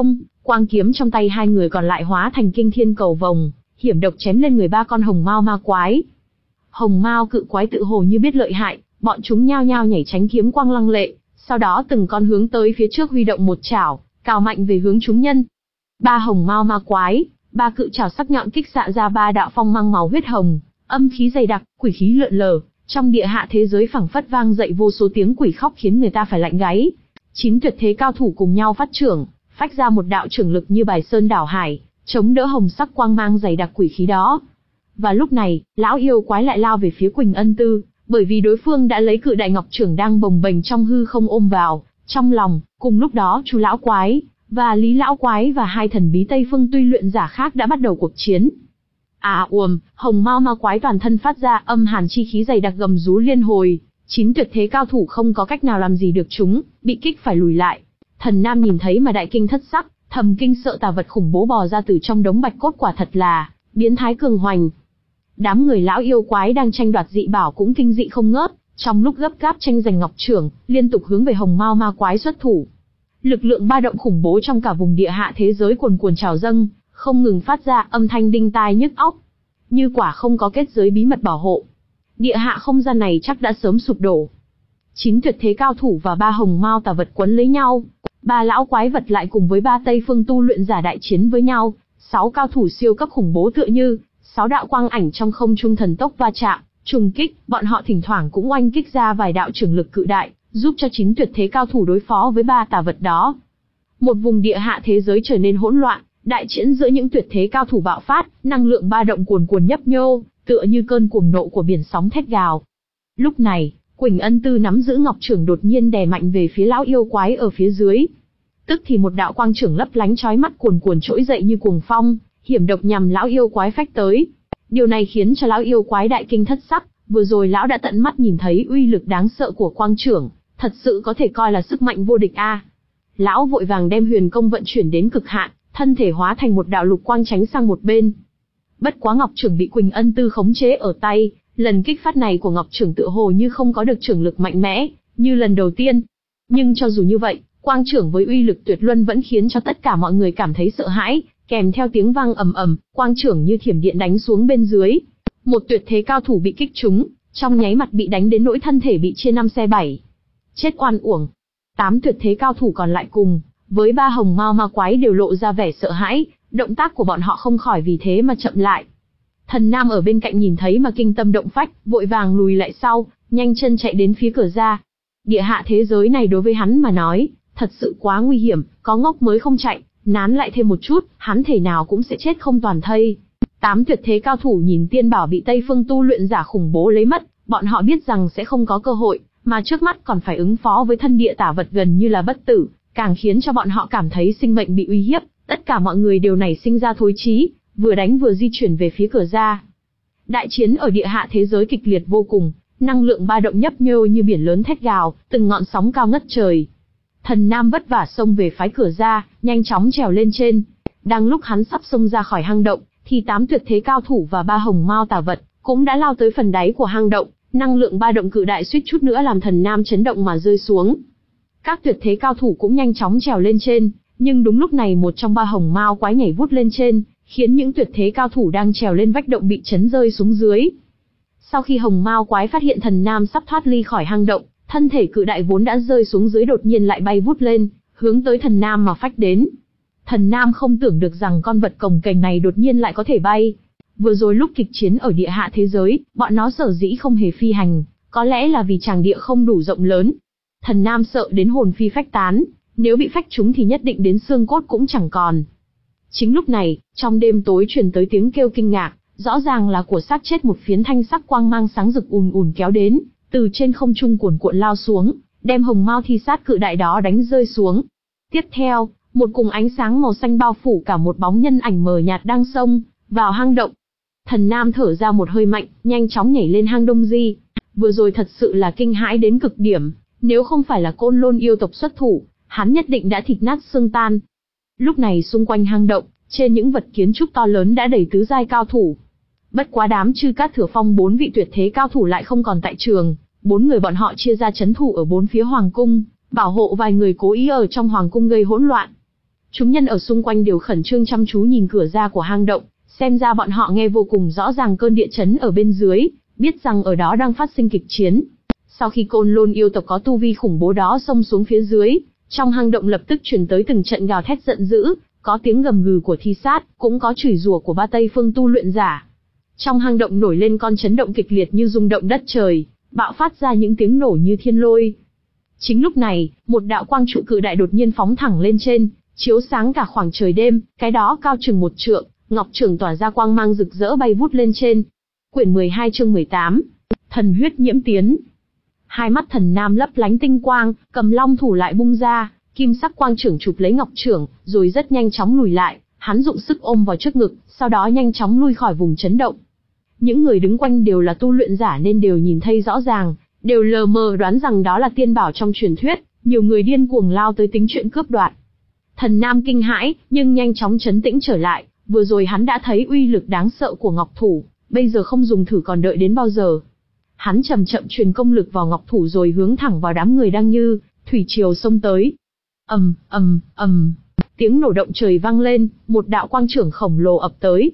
Quang kiếm trong tay hai người còn lại hóa thành kinh thiên cầu vồng, hiểm độc chém lên người ba con hồng mao ma quái. Hồng mao cự quái tự hồ như biết lợi hại, bọn chúng nhao nhao nhảy tránh kiếm quang lăng lệ, sau đó từng con hướng tới phía trước huy động một chảo, cào mạnh về hướng chúng nhân. Ba hồng mao ma quái, ba cự chảo sắc nhọn kích xạ ra ba đạo phong mang màu huyết hồng, âm khí dày đặc, quỷ khí lượn lờ, trong địa hạ thế giới phảng phất vang dậy vô số tiếng quỷ khóc khiến người ta phải lạnh gáy. Chín tuyệt thế cao thủ cùng nhau phát trưởng, phách ra một đạo trưởng lực như bài sơn đảo hải, chống đỡ hồng sắc quang mang dày đặc quỷ khí đó. Và lúc này, lão yêu quái lại lao về phía Quỳnh Ân Tư, bởi vì đối phương đã lấy cự đại ngọc trưởng đang bồng bềnh trong hư không ôm vào trong lòng. Cùng lúc đó, Chu lão quái và Lý lão quái và hai thần bí Tây Phương Tuy luyện giả khác đã bắt đầu cuộc chiến. À uồm, hồng mao ma quái toàn thân phát ra âm hàn chi khí dày đặc gầm rú liên hồi, chín tuyệt thế cao thủ không có cách nào làm gì được chúng, bị kích phải lùi lại. Thần Nam nhìn thấy mà đại kinh thất sắc, thầm kinh sợ tà vật khủng bố bò ra từ trong đống bạch cốt quả thật là biến thái cường hoành. Đám người lão yêu quái đang tranh đoạt dị bảo cũng kinh dị không ngớt, trong lúc gấp gáp tranh giành ngọc trưởng, liên tục hướng về hồng mao ma quái xuất thủ. Lực lượng ba động khủng bố trong cả vùng địa hạ thế giới cuồn cuồn trào dâng, không ngừng phát ra âm thanh đinh tai nhức óc. Như quả không có kết giới bí mật bảo hộ, địa hạ không gian này chắc đã sớm sụp đổ. Chín tuyệt thế cao thủ và ba hồng mao tà vật quấn lấy nhau, ba lão quái vật lại cùng với ba Tây Phương tu luyện giả đại chiến với nhau, sáu cao thủ siêu cấp khủng bố tựa như sáu đạo quang ảnh trong không trung thần tốc va chạm, trùng kích, bọn họ thỉnh thoảng cũng oanh kích ra vài đạo trưởng lực cự đại, giúp cho chín tuyệt thế cao thủ đối phó với ba tà vật đó. Một vùng địa hạ thế giới trở nên hỗn loạn, đại chiến giữa những tuyệt thế cao thủ bạo phát, năng lượng ba động cuồn cuồn nhấp nhô, tựa như cơn cuồng nộ của biển sóng thét gào. Lúc này, Quỳnh Ân Tư nắm giữ ngọc trưởng đột nhiên đè mạnh về phía lão yêu quái ở phía dưới. Tức thì một đạo quang trưởng lấp lánh chói mắt cuồn cuồn trỗi dậy như cuồng phong, hiểm độc nhằm lão yêu quái phách tới. Điều này khiến cho lão yêu quái đại kinh thất sắc, vừa rồi lão đã tận mắt nhìn thấy uy lực đáng sợ của quang trưởng, thật sự có thể coi là sức mạnh vô địch a. À. Lão vội vàng đem huyền công vận chuyển đến cực hạn, thân thể hóa thành một đạo lục quang tránh sang một bên. Bất quá ngọc trưởng bị Quỳnh Ân Tư khống chế ở tay, lần kích phát này của ngọc trưởng tựa hồ như không có được trưởng lực mạnh mẽ như lần đầu tiên. Nhưng cho dù như vậy, quang trưởng với uy lực tuyệt luân vẫn khiến cho tất cả mọi người cảm thấy sợ hãi, kèm theo tiếng vang ầm ầm, quang trưởng như thiểm điện đánh xuống bên dưới. Một tuyệt thế cao thủ bị kích trúng, trong nháy mặt bị đánh đến nỗi thân thể bị chia năm xẻ bảy. Chết oan uổng. Tám tuyệt thế cao thủ còn lại cùng với ba hồng mao ma quái đều lộ ra vẻ sợ hãi, động tác của bọn họ không khỏi vì thế mà chậm lại. Thần Nam ở bên cạnh nhìn thấy mà kinh tâm động phách, vội vàng lùi lại sau, nhanh chân chạy đến phía cửa ra. Địa hạ thế giới này đối với hắn mà nói, thật sự quá nguy hiểm, có ngốc mới không chạy, nán lại thêm một chút, hắn thể nào cũng sẽ chết không toàn thây. Tám tuyệt thế cao thủ nhìn tiên bảo bị Tây Phương tu luyện giả khủng bố lấy mất, bọn họ biết rằng sẽ không có cơ hội, mà trước mắt còn phải ứng phó với thân địa tả vật gần như là bất tử, càng khiến cho bọn họ cảm thấy sinh mệnh bị uy hiếp. Tất cả mọi người đều nảy sinh ra thối chí, vừa đánh vừa di chuyển về phía cửa ra. Đại chiến ở địa hạ thế giới kịch liệt vô cùng, năng lượng ba động nhấp nhô như biển lớn thét gào, từng ngọn sóng cao ngất trời. Thần Nam vất vả xông về phái cửa ra, nhanh chóng trèo lên trên. Đang lúc hắn sắp xông ra khỏi hang động, thì tám tuyệt thế cao thủ và ba hồng mao tà vật cũng đã lao tới phần đáy của hang động. Năng lượng ba động cự đại suýt chút nữa làm Thần Nam chấn động mà rơi xuống. Các tuyệt thế cao thủ cũng nhanh chóng trèo lên trên, nhưng đúng lúc này một trong ba hồng mao quái nhảy vút lên trên, khiến những tuyệt thế cao thủ đang trèo lên vách động bị chấn rơi xuống dưới. Sau khi hồng mao quái phát hiện Thần Nam sắp thoát ly khỏi hang động, thân thể cự đại vốn đã rơi xuống dưới đột nhiên lại bay vút lên, hướng tới Thần Nam mà phách đến. Thần Nam không tưởng được rằng con vật cồng kềnh này đột nhiên lại có thể bay. Vừa rồi lúc kịch chiến ở địa hạ thế giới, bọn nó sở dĩ không hề phi hành, có lẽ là vì tràng địa không đủ rộng lớn. Thần Nam sợ đến hồn phi phách tán, nếu bị phách trúng thì nhất định đến xương cốt cũng chẳng còn. Chính lúc này, trong đêm tối truyền tới tiếng kêu kinh ngạc, rõ ràng là của xác chết một phiến thanh sắc quang mang sáng rực ùn ùn kéo đến, từ trên không trung cuồn cuộn lao xuống, đem hồng mao thi sát cự đại đó đánh rơi xuống. Tiếp theo, một cùng ánh sáng màu xanh bao phủ cả một bóng nhân ảnh mờ nhạt đang xông vào hang động. Thần Nam thở ra một hơi mạnh, nhanh chóng nhảy lên hang Đông Di. Vừa rồi thật sự là kinh hãi đến cực điểm, nếu không phải là Côn Lôn yêu tộc xuất thủ, hắn nhất định đã thịt nát xương tan. Lúc này xung quanh hang động, trên những vật kiến trúc to lớn đã đầy tứ giai cao thủ. Bất quá đám Chư Cát Thừa Phong bốn vị tuyệt thế cao thủ lại không còn tại trường, bốn người bọn họ chia ra trấn thủ ở bốn phía hoàng cung, bảo hộ vài người cố ý ở trong hoàng cung gây hỗn loạn. Chúng nhân ở xung quanh đều khẩn trương chăm chú nhìn cửa ra của hang động, xem ra bọn họ nghe vô cùng rõ ràng cơn địa chấn ở bên dưới, biết rằng ở đó đang phát sinh kịch chiến. Sau khi Côn Lôn yêu tộc có tu vi khủng bố đó xông xuống phía dưới, trong hang động lập tức truyền tới từng trận gào thét giận dữ, có tiếng gầm gừ của thi sát, cũng có chửi rủa của ba Tây phương tu luyện giả. Trong hang động nổi lên con chấn động kịch liệt như rung động đất trời, bạo phát ra những tiếng nổ như thiên lôi. Chính lúc này, một đạo quang trụ cự đại đột nhiên phóng thẳng lên trên, chiếu sáng cả khoảng trời đêm, cái đó cao chừng một trượng, ngọc trưởng tỏa ra quang mang rực rỡ bay vút lên trên. Quyển mười hai chương mười tám, Thần huyết nhiễm tiến. Hai mắt Thần Nam lấp lánh tinh quang, cầm long thủ lại bung ra, kim sắc quang trưởng chụp lấy ngọc trưởng, rồi rất nhanh chóng lùi lại, hắn dụng sức ôm vào trước ngực, sau đó nhanh chóng lui khỏi vùng chấn động. Những người đứng quanh đều là tu luyện giả nên đều nhìn thấy rõ ràng, đều lờ mờ đoán rằng đó là tiên bảo trong truyền thuyết, nhiều người điên cuồng lao tới tính chuyện cướp đoạt. Thần Nam kinh hãi, nhưng nhanh chóng trấn tĩnh trở lại, vừa rồi hắn đã thấy uy lực đáng sợ của ngọc thủ, bây giờ không dùng thử còn đợi đến bao giờ. Hắn chậm chậm truyền công lực vào ngọc thủ rồi hướng thẳng vào đám người đang như thủy triều xông tới. Ầm, ầm, ầm, tiếng nổ động trời vang lên, một đạo quang trưởng khổng lồ ập tới.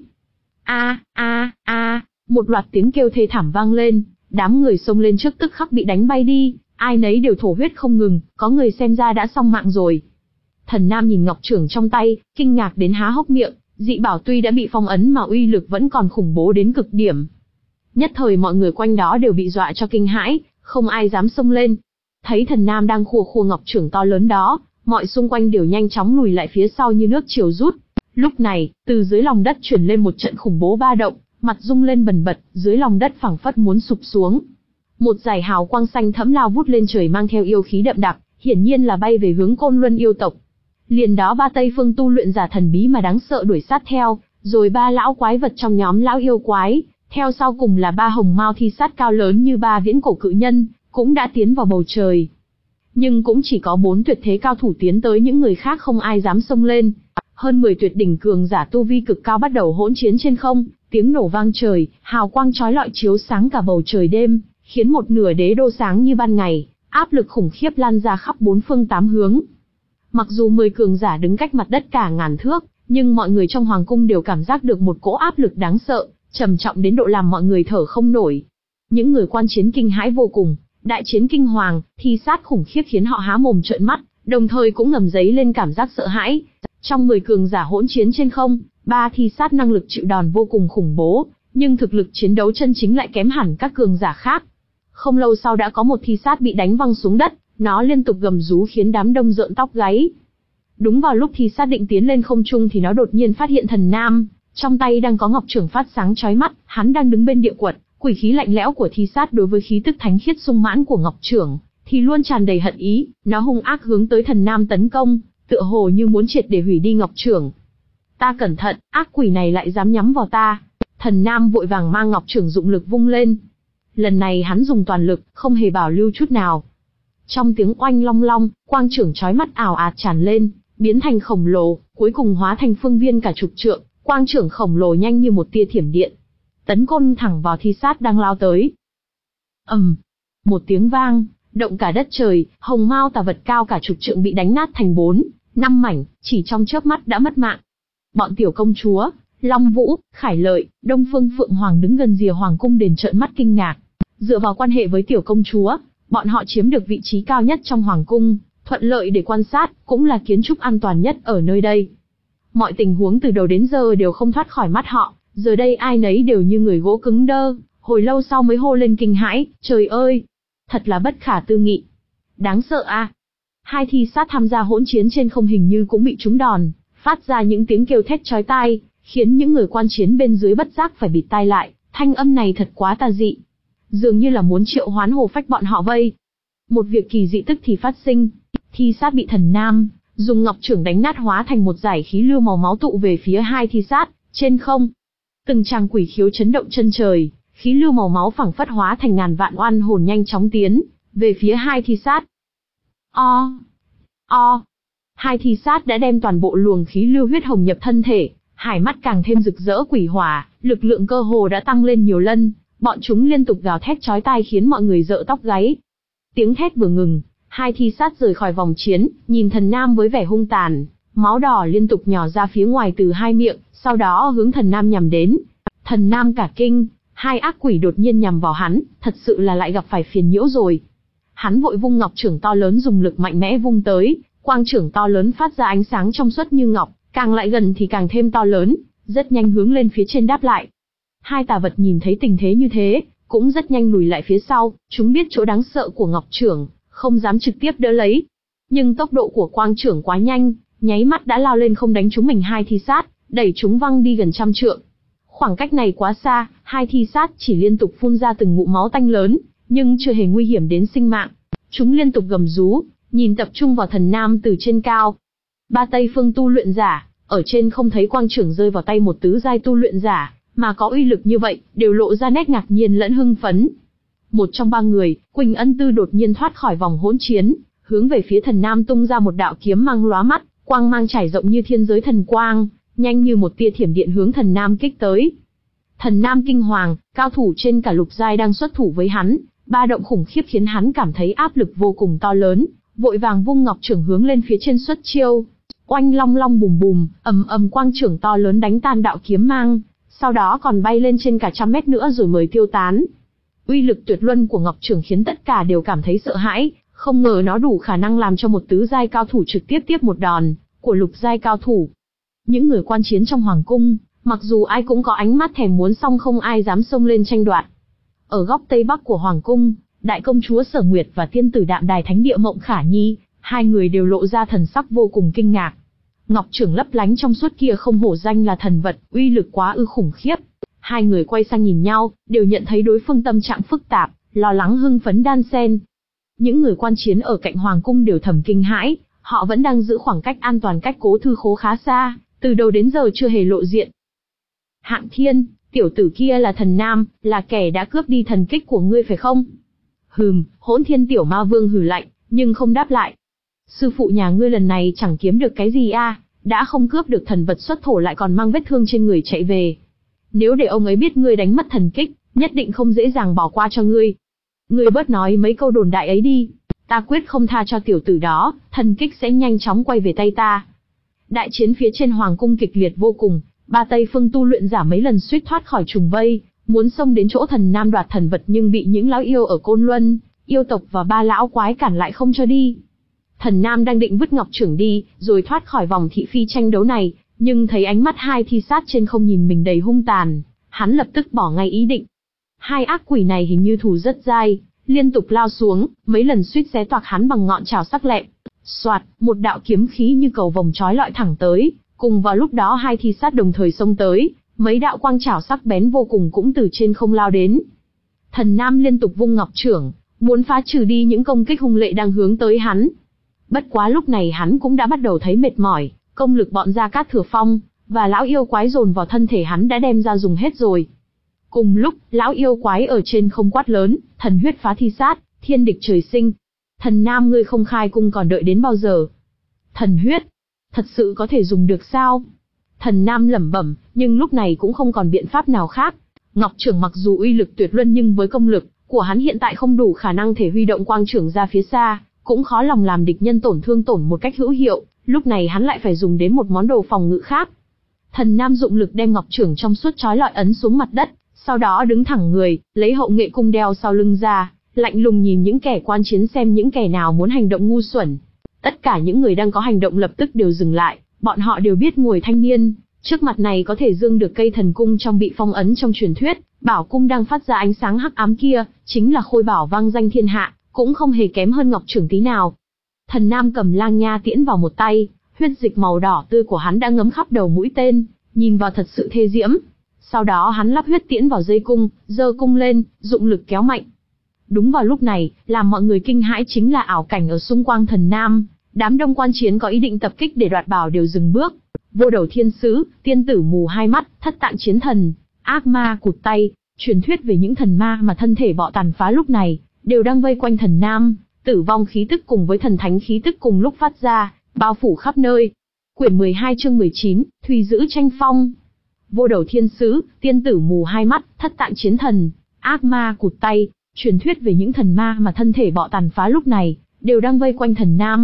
A, a, a, một loạt tiếng kêu thê thảm vang lên, đám người xông lên trước tức khắc bị đánh bay đi, ai nấy đều thổ huyết không ngừng, có người xem ra đã xong mạng rồi. Thần Nam nhìn ngọc trưởng trong tay, kinh ngạc đến há hốc miệng, dị bảo tuy đã bị phong ấn mà uy lực vẫn còn khủng bố đến cực điểm. Nhất thời mọi người quanh đó đều bị dọa cho kinh hãi, không ai dám xông lên. Thấy Thần Nam đang khua khua ngọc trưởng to lớn đó, mọi xung quanh đều nhanh chóng lùi lại phía sau như nước triều rút. Lúc này, từ dưới lòng đất chuyển lên một trận khủng bố ba động, mặt rung lên bần bật, dưới lòng đất phảng phất muốn sụp xuống. Một dải hào quang xanh thẫm lao vút lên trời mang theo yêu khí đậm đặc, hiển nhiên là bay về hướng Côn Luân yêu tộc. Liền đó ba Tây phương tu luyện giả thần bí mà đáng sợ đuổi sát theo, rồi ba lão quái vật trong nhóm lão yêu quái, theo sau cùng là ba hồng mao thi sát cao lớn như ba viễn cổ cự nhân, cũng đã tiến vào bầu trời. Nhưng cũng chỉ có bốn tuyệt thế cao thủ tiến tới, những người khác không ai dám xông lên. Hơn mười tuyệt đỉnh cường giả tu vi cực cao bắt đầu hỗn chiến trên không, tiếng nổ vang trời, hào quang chói lọi chiếu sáng cả bầu trời đêm, khiến một nửa đế đô sáng như ban ngày, áp lực khủng khiếp lan ra khắp bốn phương tám hướng. Mặc dù mười cường giả đứng cách mặt đất cả ngàn thước, nhưng mọi người trong hoàng cung đều cảm giác được một cỗ áp lực đáng sợ, trầm trọng đến độ làm mọi người thở không nổi. Những người quan chiến kinh hãi vô cùng, đại chiến kinh hoàng, thi sát khủng khiếp khiến họ há mồm trợn mắt, đồng thời cũng ngầm dấy lên cảm giác sợ hãi. Trong mười cường giả hỗn chiến trên không, ba thi sát năng lực chịu đòn vô cùng khủng bố, nhưng thực lực chiến đấu chân chính lại kém hẳn các cường giả khác. Không lâu sau đã có một thi sát bị đánh văng xuống đất, nó liên tục gầm rú khiến đám đông rợn tóc gáy. Đúng vào lúc thi sát định tiến lên không trung thì nó đột nhiên phát hiện Thần Nam, trong tay đang có ngọc trưởng phát sáng chói mắt, hắn đang đứng bên địa quật, quỷ khí lạnh lẽo của thi sát đối với khí tức thánh khiết sung mãn của ngọc trưởng thì luôn tràn đầy hận ý, nó hung ác hướng tới Thần Nam tấn công, tựa hồ như muốn triệt để hủy đi ngọc trưởng. Ta cẩn thận, ác quỷ này lại dám nhắm vào ta. Thần Nam vội vàng mang ngọc trưởng dụng lực vung lên. Lần này hắn dùng toàn lực, không hề bảo lưu chút nào. Trong tiếng oanh long long, quang trưởng chói mắt ảo ạt tràn lên, biến thành khổng lồ, cuối cùng hóa thành phương viên cả chục trượng, quang trưởng khổng lồ nhanh như một tia thiểm điện, tấn công thẳng vào thi sát đang lao tới. ầm, um, một tiếng vang, động cả đất trời, hồng mao tà vật cao cả chục trượng bị đánh nát thành bốn, năm mảnh, chỉ trong chớp mắt đã mất mạng. Bọn tiểu công chúa, Long Vũ, Khải Lợi, Đông Phương Phượng Hoàng đứng gần rìa hoàng cung đền trợn mắt kinh ngạc. Dựa vào quan hệ với tiểu công chúa, bọn họ chiếm được vị trí cao nhất trong hoàng cung, thuận lợi để quan sát, cũng là kiến trúc an toàn nhất ở nơi đây. Mọi tình huống từ đầu đến giờ đều không thoát khỏi mắt họ, giờ đây ai nấy đều như người gỗ cứng đơ, hồi lâu sau mới hô lên kinh hãi, trời ơi, thật là bất khả tư nghị. Đáng sợ a. À. Hai thi sát tham gia hỗn chiến trên không hình như cũng bị trúng đòn, phát ra những tiếng kêu thét chói tai, khiến những người quan chiến bên dưới bất giác phải bịt tai lại, thanh âm này thật quá tà dị. Dường như là muốn triệu hoán hồ phách bọn họ vây. Một việc kỳ dị tức thì phát sinh, thi sát bị Thần Nam dùng ngọc trưởng đánh nát hóa thành một dải khí lưu màu máu tụ về phía hai thi sát, trên không. Từng tràng quỷ khiếu chấn động chân trời, khí lưu màu máu phảng phất hóa thành ngàn vạn oan hồn nhanh chóng tiến về phía hai thi sát. O, o, hai thi sát đã đem toàn bộ luồng khí lưu huyết hồng nhập thân thể, hải mắt càng thêm rực rỡ quỷ hỏa, lực lượng cơ hồ đã tăng lên nhiều lần, bọn chúng liên tục gào thét chói tai khiến mọi người rợn tóc gáy. Tiếng thét vừa ngừng, hai thi sát rời khỏi vòng chiến, nhìn Thần Nam với vẻ hung tàn, máu đỏ liên tục nhỏ ra phía ngoài từ hai miệng, sau đó hướng Thần Nam nhằm đến. Thần Nam cả kinh, hai ác quỷ đột nhiên nhằm vào hắn, thật sự là lại gặp phải phiền nhiễu rồi. Hắn vội vung ngọc chưởng to lớn dùng lực mạnh mẽ vung tới, quang chưởng to lớn phát ra ánh sáng trong suốt như ngọc, càng lại gần thì càng thêm to lớn, rất nhanh hướng lên phía trên đáp lại. Hai tà vật nhìn thấy tình thế như thế, cũng rất nhanh lùi lại phía sau, chúng biết chỗ đáng sợ của ngọc chưởng, không dám trực tiếp đỡ lấy. Nhưng tốc độ của quang chưởng quá nhanh, nháy mắt đã lao lên không đánh trúng mình hai thi sát, đẩy chúng văng đi gần trăm trượng. Khoảng cách này quá xa, hai thi sát chỉ liên tục phun ra từng ngụm máu tanh lớn, nhưng chưa hề nguy hiểm đến sinh mạng. Chúng liên tục gầm rú, nhìn tập trung vào Thần Nam từ trên cao. Ba Tây Phương tu luyện giả, ở trên không thấy quang chưởng rơi vào tay một tứ giai tu luyện giả, mà có uy lực như vậy, đều lộ ra nét ngạc nhiên lẫn hưng phấn. Một trong ba người, Quỳnh Ân Tư đột nhiên thoát khỏi vòng hỗn chiến, hướng về phía Thần Nam tung ra một đạo kiếm mang lóa mắt, quang mang trải rộng như thiên giới thần quang, nhanh như một tia thiểm điện hướng Thần Nam kích tới. Thần Nam kinh hoàng, cao thủ trên cả lục giai đang xuất thủ với hắn, ba động khủng khiếp khiến hắn cảm thấy áp lực vô cùng to lớn, vội vàng vung ngọc chưởng hướng lên phía trên xuất chiêu. Oanh long long bùm bùm, ầm ầm quang chưởng to lớn đánh tan đạo kiếm mang, sau đó còn bay lên trên cả trăm mét nữa rồi mới tiêu tán. Uy lực tuyệt luân của ngọc chưởng khiến tất cả đều cảm thấy sợ hãi, không ngờ nó đủ khả năng làm cho một tứ giai cao thủ trực tiếp tiếp một đòn của lục giai cao thủ. Những người quan chiến trong hoàng cung, mặc dù ai cũng có ánh mắt thèm muốn song không ai dám xông lên tranh đoạt. Ở góc tây bắc của hoàng cung, đại công chúa Sở Nguyệt và tiên tử Đạm Đài Thánh Địa Mộng Khả Nhi, hai người đều lộ ra thần sắc vô cùng kinh ngạc. Ngọc chưởng lấp lánh trong suốt kia không hổ danh là thần vật, uy lực quá ư khủng khiếp. Hai người quay sang nhìn nhau, đều nhận thấy đối phương tâm trạng phức tạp, lo lắng hưng phấn đan xen. Những người quan chiến ở cạnh hoàng cung đều thầm kinh hãi, họ vẫn đang giữ khoảng cách an toàn cách Cố Thư Khố khá xa, từ đầu đến giờ chưa hề lộ diện. Hạng Thiên, tiểu tử kia là Thần Nam, là kẻ đã cướp đi thần kích của ngươi phải không? Hừm, Hỗn Thiên tiểu ma vương hừ lạnh, nhưng không đáp lại. Sư phụ nhà ngươi lần này chẳng kiếm được cái gì a, đã không cướp được thần vật xuất thổ lại còn mang vết thương trên người chạy về. Nếu để ông ấy biết ngươi đánh mất thần kích, nhất định không dễ dàng bỏ qua cho ngươi. Ngươi bớt nói mấy câu đồn đại ấy đi, ta quyết không tha cho tiểu tử đó, thần kích sẽ nhanh chóng quay về tay ta. Đại chiến phía trên hoàng cung kịch liệt vô cùng, ba Tây Phương tu luyện giả mấy lần suýt thoát khỏi trùng vây, muốn xông đến chỗ Thần Nam đoạt thần vật nhưng bị những lão yêu ở Côn Luân, yêu tộc và ba lão quái cản lại không cho đi. Thần Nam đang định vứt ngọc chưởng đi, rồi thoát khỏi vòng thị phi tranh đấu này, nhưng thấy ánh mắt hai thi sát trên không nhìn mình đầy hung tàn, hắn lập tức bỏ ngay ý định. Hai ác quỷ này hình như thù rất dai, liên tục lao xuống, mấy lần suýt xé toạc hắn bằng ngọn chảo sắc lẹm. Soạt, một đạo kiếm khí như cầu vồng chói lọi thẳng tới, cùng vào lúc đó hai thi sát đồng thời xông tới, mấy đạo quang chảo sắc bén vô cùng cũng từ trên không lao đến. Thần Nam liên tục vung ngọc chưởng, muốn phá trừ đi những công kích hung lệ đang hướng tới hắn. Bất quá lúc này hắn cũng đã bắt đầu thấy mệt mỏi, công lực bọn Gia Cát Thừa Phong và lão yêu quái dồn vào thân thể hắn đã đem ra dùng hết rồi. Cùng lúc, lão yêu quái ở trên không quát lớn, thần huyết phá thi sát, thiên địch trời sinh. Thần Nam ngươi không khai cung còn đợi đến bao giờ? Thần huyết, thật sự có thể dùng được sao? Thần Nam lẩm bẩm, nhưng lúc này cũng không còn biện pháp nào khác. Ngọc chưởng mặc dù uy lực tuyệt luân nhưng với công lực của hắn hiện tại không đủ khả năng thể huy động quang chưởng ra phía xa, cũng khó lòng làm địch nhân tổn thương tổn một cách hữu hiệu, lúc này hắn lại phải dùng đến một món đồ phòng ngự khác. Thần Nam dụng lực đem ngọc chưởng trong suốt chói lọi ấn xuống mặt đất, sau đó đứng thẳng người, lấy hậu nghệ cung đeo sau lưng ra, lạnh lùng nhìn những kẻ quan chiến xem những kẻ nào muốn hành động ngu xuẩn. Tất cả những người đang có hành động lập tức đều dừng lại, bọn họ đều biết ngồi thanh niên trước mặt này có thể dương được cây thần cung trong bị phong ấn trong truyền thuyết, bảo cung đang phát ra ánh sáng hắc ám kia, chính là khôi bảo vang danh thiên hạ, cũng không hề kém hơn ngọc chưởng tí nào. Thần Nam cầm lang nha tiễn vào một tay, huyết dịch màu đỏ tươi của hắn đã ngấm khắp đầu mũi tên, nhìn vào thật sự thê diễm. Sau đó hắn lắp huyết tiễn vào dây cung, giơ cung lên, dụng lực kéo mạnh. Đúng vào lúc này, làm mọi người kinh hãi chính là ảo cảnh ở xung quanh Thần Nam, đám đông quan chiến có ý định tập kích để đoạt bảo đều dừng bước. Vô Đầu Thiên Sứ, tiên tử mù hai mắt, thất tạng chiến thần, ác ma cụt tay, truyền thuyết về những thần ma mà thân thể bọ tàn phá lúc này, đều đang vây quanh Thần Nam, tử vong khí tức cùng với thần thánh khí tức cùng lúc phát ra, bao phủ khắp nơi. Quyển mười hai chương mười chín, Thùy Giữ tranh phong. Vô Đầu Thiên Sứ, tiên tử mù hai mắt, thất tạng chiến thần, ác ma cụt tay, truyền thuyết về những thần ma mà thân thể bọ tàn phá lúc này, đều đang vây quanh Thần Nam,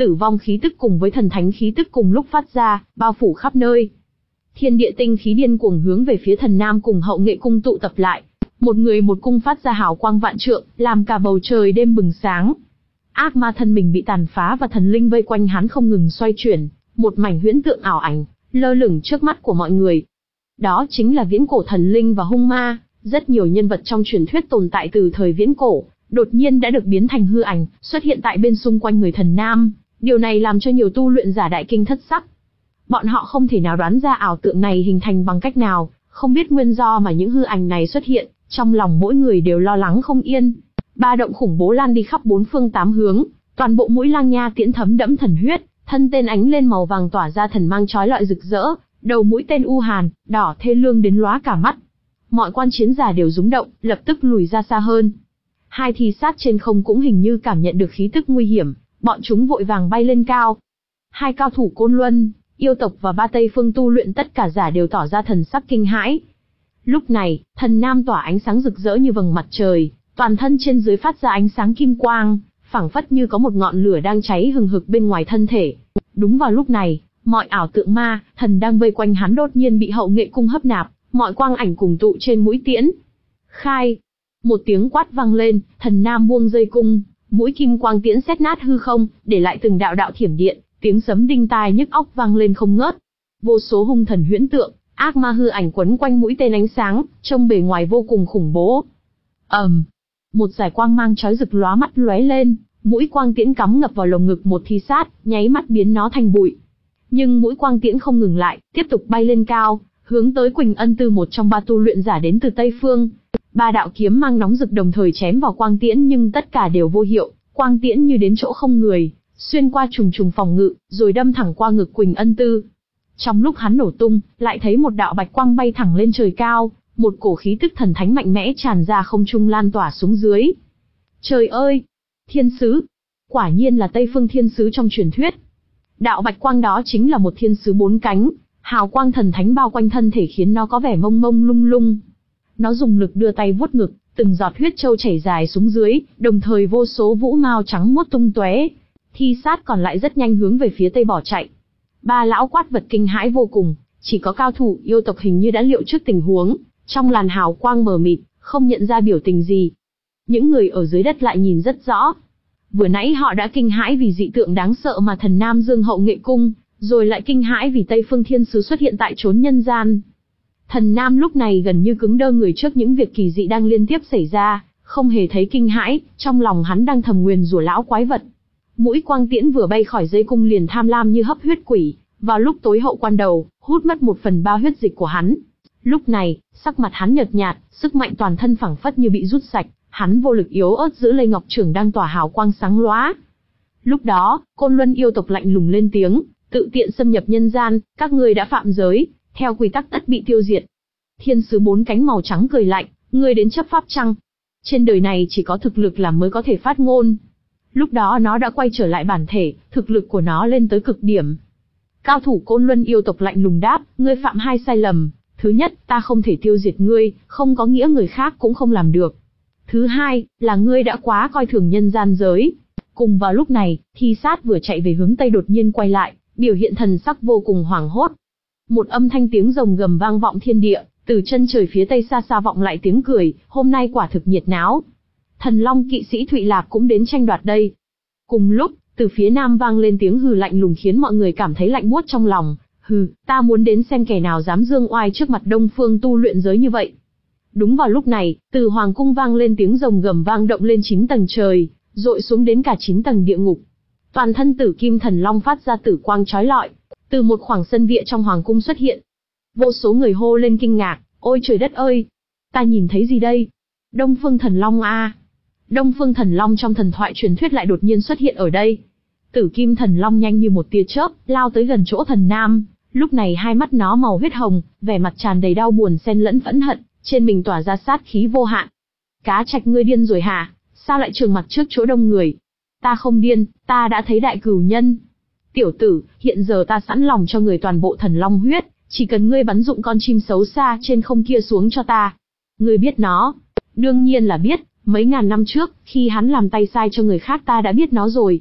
tử vong khí tức cùng với thần thánh khí tức cùng lúc phát ra, bao phủ khắp nơi. Thiên địa tinh khí điên cuồng hướng về phía thần nam cùng hậu nghệ cung tụ tập lại. Một người một cung phát ra hào quang vạn trượng, làm cả bầu trời đêm bừng sáng. Ác ma thân mình bị tàn phá và thần linh vây quanh hắn không ngừng xoay chuyển, một mảnh huyễn tượng ảo ảnh, lơ lửng trước mắt của mọi người. Đó chính là viễn cổ thần linh và hung ma, rất nhiều nhân vật trong truyền thuyết tồn tại từ thời viễn cổ, đột nhiên đã được biến thành hư ảnh, xuất hiện tại bên xung quanh người thần nam. Điều này làm cho nhiều tu luyện giả đại kinh thất sắc. Bọn họ không thể nào đoán ra ảo tượng này hình thành bằng cách nào, không biết nguyên do mà những hư ảnh này xuất hiện, trong lòng mỗi người đều lo lắng không yên. Ba động khủng bố lan đi khắp bốn phương tám hướng, toàn bộ mũi Lang Nha tiễn thấm đẫm thần huyết, thân tên ánh lên màu vàng tỏa ra thần mang chói lọi rực rỡ, đầu mũi tên u hàn, đỏ thê lương đến lóa cả mắt. Mọi quan chiến giả đều rúng động, lập tức lùi ra xa hơn. Hai thi sát trên không cũng hình như cảm nhận được khí tức nguy hiểm, bọn chúng vội vàng bay lên cao. Hai cao thủ Côn Luân, yêu tộc và ba Tây phương tu luyện tất cả giả đều tỏ ra thần sắc kinh hãi. Lúc này, thần nam tỏa ánh sáng rực rỡ như vầng mặt trời, toàn thân trên dưới phát ra ánh sáng kim quang, phảng phất như có một ngọn lửa đang cháy hừng hực bên ngoài thân thể. Đúng vào lúc này, mọi ảo tượng ma, thần đang vây quanh hắn đột nhiên bị hậu nghệ cung hấp nạp, mọi quang ảnh cùng tụ trên mũi tiễn. Khai! Một tiếng quát vang lên, thần nam buông dây cung, mũi kim quang tiễn xét nát hư không, để lại từng đạo đạo thiểm điện, tiếng sấm đinh tai nhức óc vang lên không ngớt. Vô số hung thần huyễn tượng, ác ma hư ảnh quấn quanh mũi tên ánh sáng, trông bề ngoài vô cùng khủng bố. ầm, um, một dải quang mang chói rực lóa mắt lóe lên, mũi quang tiễn cắm ngập vào lồng ngực một thi sát, nháy mắt biến nó thành bụi. Nhưng mũi quang tiễn không ngừng lại, tiếp tục bay lên cao, hướng tới Quỳnh Ân Tư, một trong ba tu luyện giả đến từ Tây Phương. Ba đạo kiếm mang nóng rực đồng thời chém vào quang tiễn nhưng tất cả đều vô hiệu, quang tiễn như đến chỗ không người, xuyên qua trùng trùng phòng ngự, rồi đâm thẳng qua ngực Quỳnh Ân Tư. Trong lúc hắn nổ tung, lại thấy một đạo bạch quang bay thẳng lên trời cao, một cổ khí tức thần thánh mạnh mẽ tràn ra không trung lan tỏa xuống dưới. Trời ơi! Thiên sứ! Quả nhiên là Tây Phương thiên sứ trong truyền thuyết. Đạo bạch quang đó chính là một thiên sứ bốn cánh, hào quang thần thánh bao quanh thân thể khiến nó có vẻ mông mông lung lung. Nó dùng lực đưa tay vuốt ngực, từng giọt huyết châu chảy dài xuống dưới, đồng thời vô số vũ mao trắng muốt tung tóe. Thi sát còn lại rất nhanh hướng về phía tây bỏ chạy. Ba lão quát vật kinh hãi vô cùng, chỉ có cao thủ yêu tộc hình như đã liệu trước tình huống, trong làn hào quang mờ mịt, không nhận ra biểu tình gì. Những người ở dưới đất lại nhìn rất rõ. Vừa nãy họ đã kinh hãi vì dị tượng đáng sợ mà thần nam dương hậu nghệ cung, rồi lại kinh hãi vì Tây Phương thiên sứ xuất hiện tại chốn nhân gian. Thần nam lúc này gần như cứng đơ người trước những việc kỳ dị đang liên tiếp xảy ra, không hề thấy kinh hãi, trong lòng hắn đang thầm nguyền rủa lão quái vật. Mũi quang tiễn vừa bay khỏi dây cung liền tham lam như hấp huyết quỷ, vào lúc tối hậu quan đầu, hút mất một phần ba huyết dịch của hắn. Lúc này, sắc mặt hắn nhợt nhạt, sức mạnh toàn thân phảng phất như bị rút sạch, hắn vô lực yếu ớt giữ lấy ngọc trưởng đang tỏa hào quang sáng lóa. Lúc đó, Côn Luân yêu tộc lạnh lùng lên tiếng, tự tiện xâm nhập nhân gian, các ngươi đã phạm giới, theo quy tắc tất bị tiêu diệt. Thiên sứ bốn cánh màu trắng cười lạnh, ngươi đến chấp pháp chăng? Trên đời này chỉ có thực lực làm mới có thể phát ngôn. Lúc đó nó đã quay trở lại bản thể, thực lực của nó lên tới cực điểm. Cao thủ Côn Luân yêu tộc lạnh lùng đáp, ngươi phạm hai sai lầm. Thứ nhất, ta không thể tiêu diệt ngươi, không có nghĩa người khác cũng không làm được. Thứ hai, là ngươi đã quá coi thường nhân gian giới. Cùng vào lúc này, thi sát vừa chạy về hướng tây đột nhiên quay lại, biểu hiện thần sắc vô cùng hoảng hốt. Một âm thanh tiếng rồng gầm vang vọng thiên địa, từ chân trời phía tây xa xa vọng lại tiếng cười, hôm nay quả thực nhiệt náo. Thần Long kỵ sĩ Thụy Lạc cũng đến tranh đoạt đây. Cùng lúc, từ phía nam vang lên tiếng hừ lạnh lùng khiến mọi người cảm thấy lạnh buốt trong lòng. Hừ, ta muốn đến xem kẻ nào dám dương oai trước mặt Đông Phương tu luyện giới như vậy. Đúng vào lúc này, từ hoàng cung vang lên tiếng rồng gầm vang động lên chín tầng trời, dội xuống đến cả chín tầng địa ngục. Toàn thân Tử Kim Thần Long phát ra tử quang chói lọi, từ một khoảng sân vịa trong hoàng cung xuất hiện. Vô số người hô lên kinh ngạc, ôi trời đất ơi, ta nhìn thấy gì đây? Đông Phương Thần Long a, à. Đông Phương Thần Long trong thần thoại truyền thuyết lại đột nhiên xuất hiện ở đây. Tử Kim Thần Long nhanh như một tia chớp, lao tới gần chỗ thần nam, lúc này hai mắt nó màu huyết hồng, vẻ mặt tràn đầy đau buồn xen lẫn phẫn hận, trên mình tỏa ra sát khí vô hạn. Cá Trạch, ngươi điên rồi hả? Sao lại trường mặt trước chỗ đông người? Ta không điên, ta đã thấy đại cửu nhân. Tiểu tử, hiện giờ ta sẵn lòng cho người toàn bộ thần long huyết, chỉ cần ngươi bắn dụng con chim xấu xa trên không kia xuống cho ta. Ngươi biết nó? Đương nhiên là biết, mấy ngàn năm trước, khi hắn làm tay sai cho người khác ta đã biết nó rồi.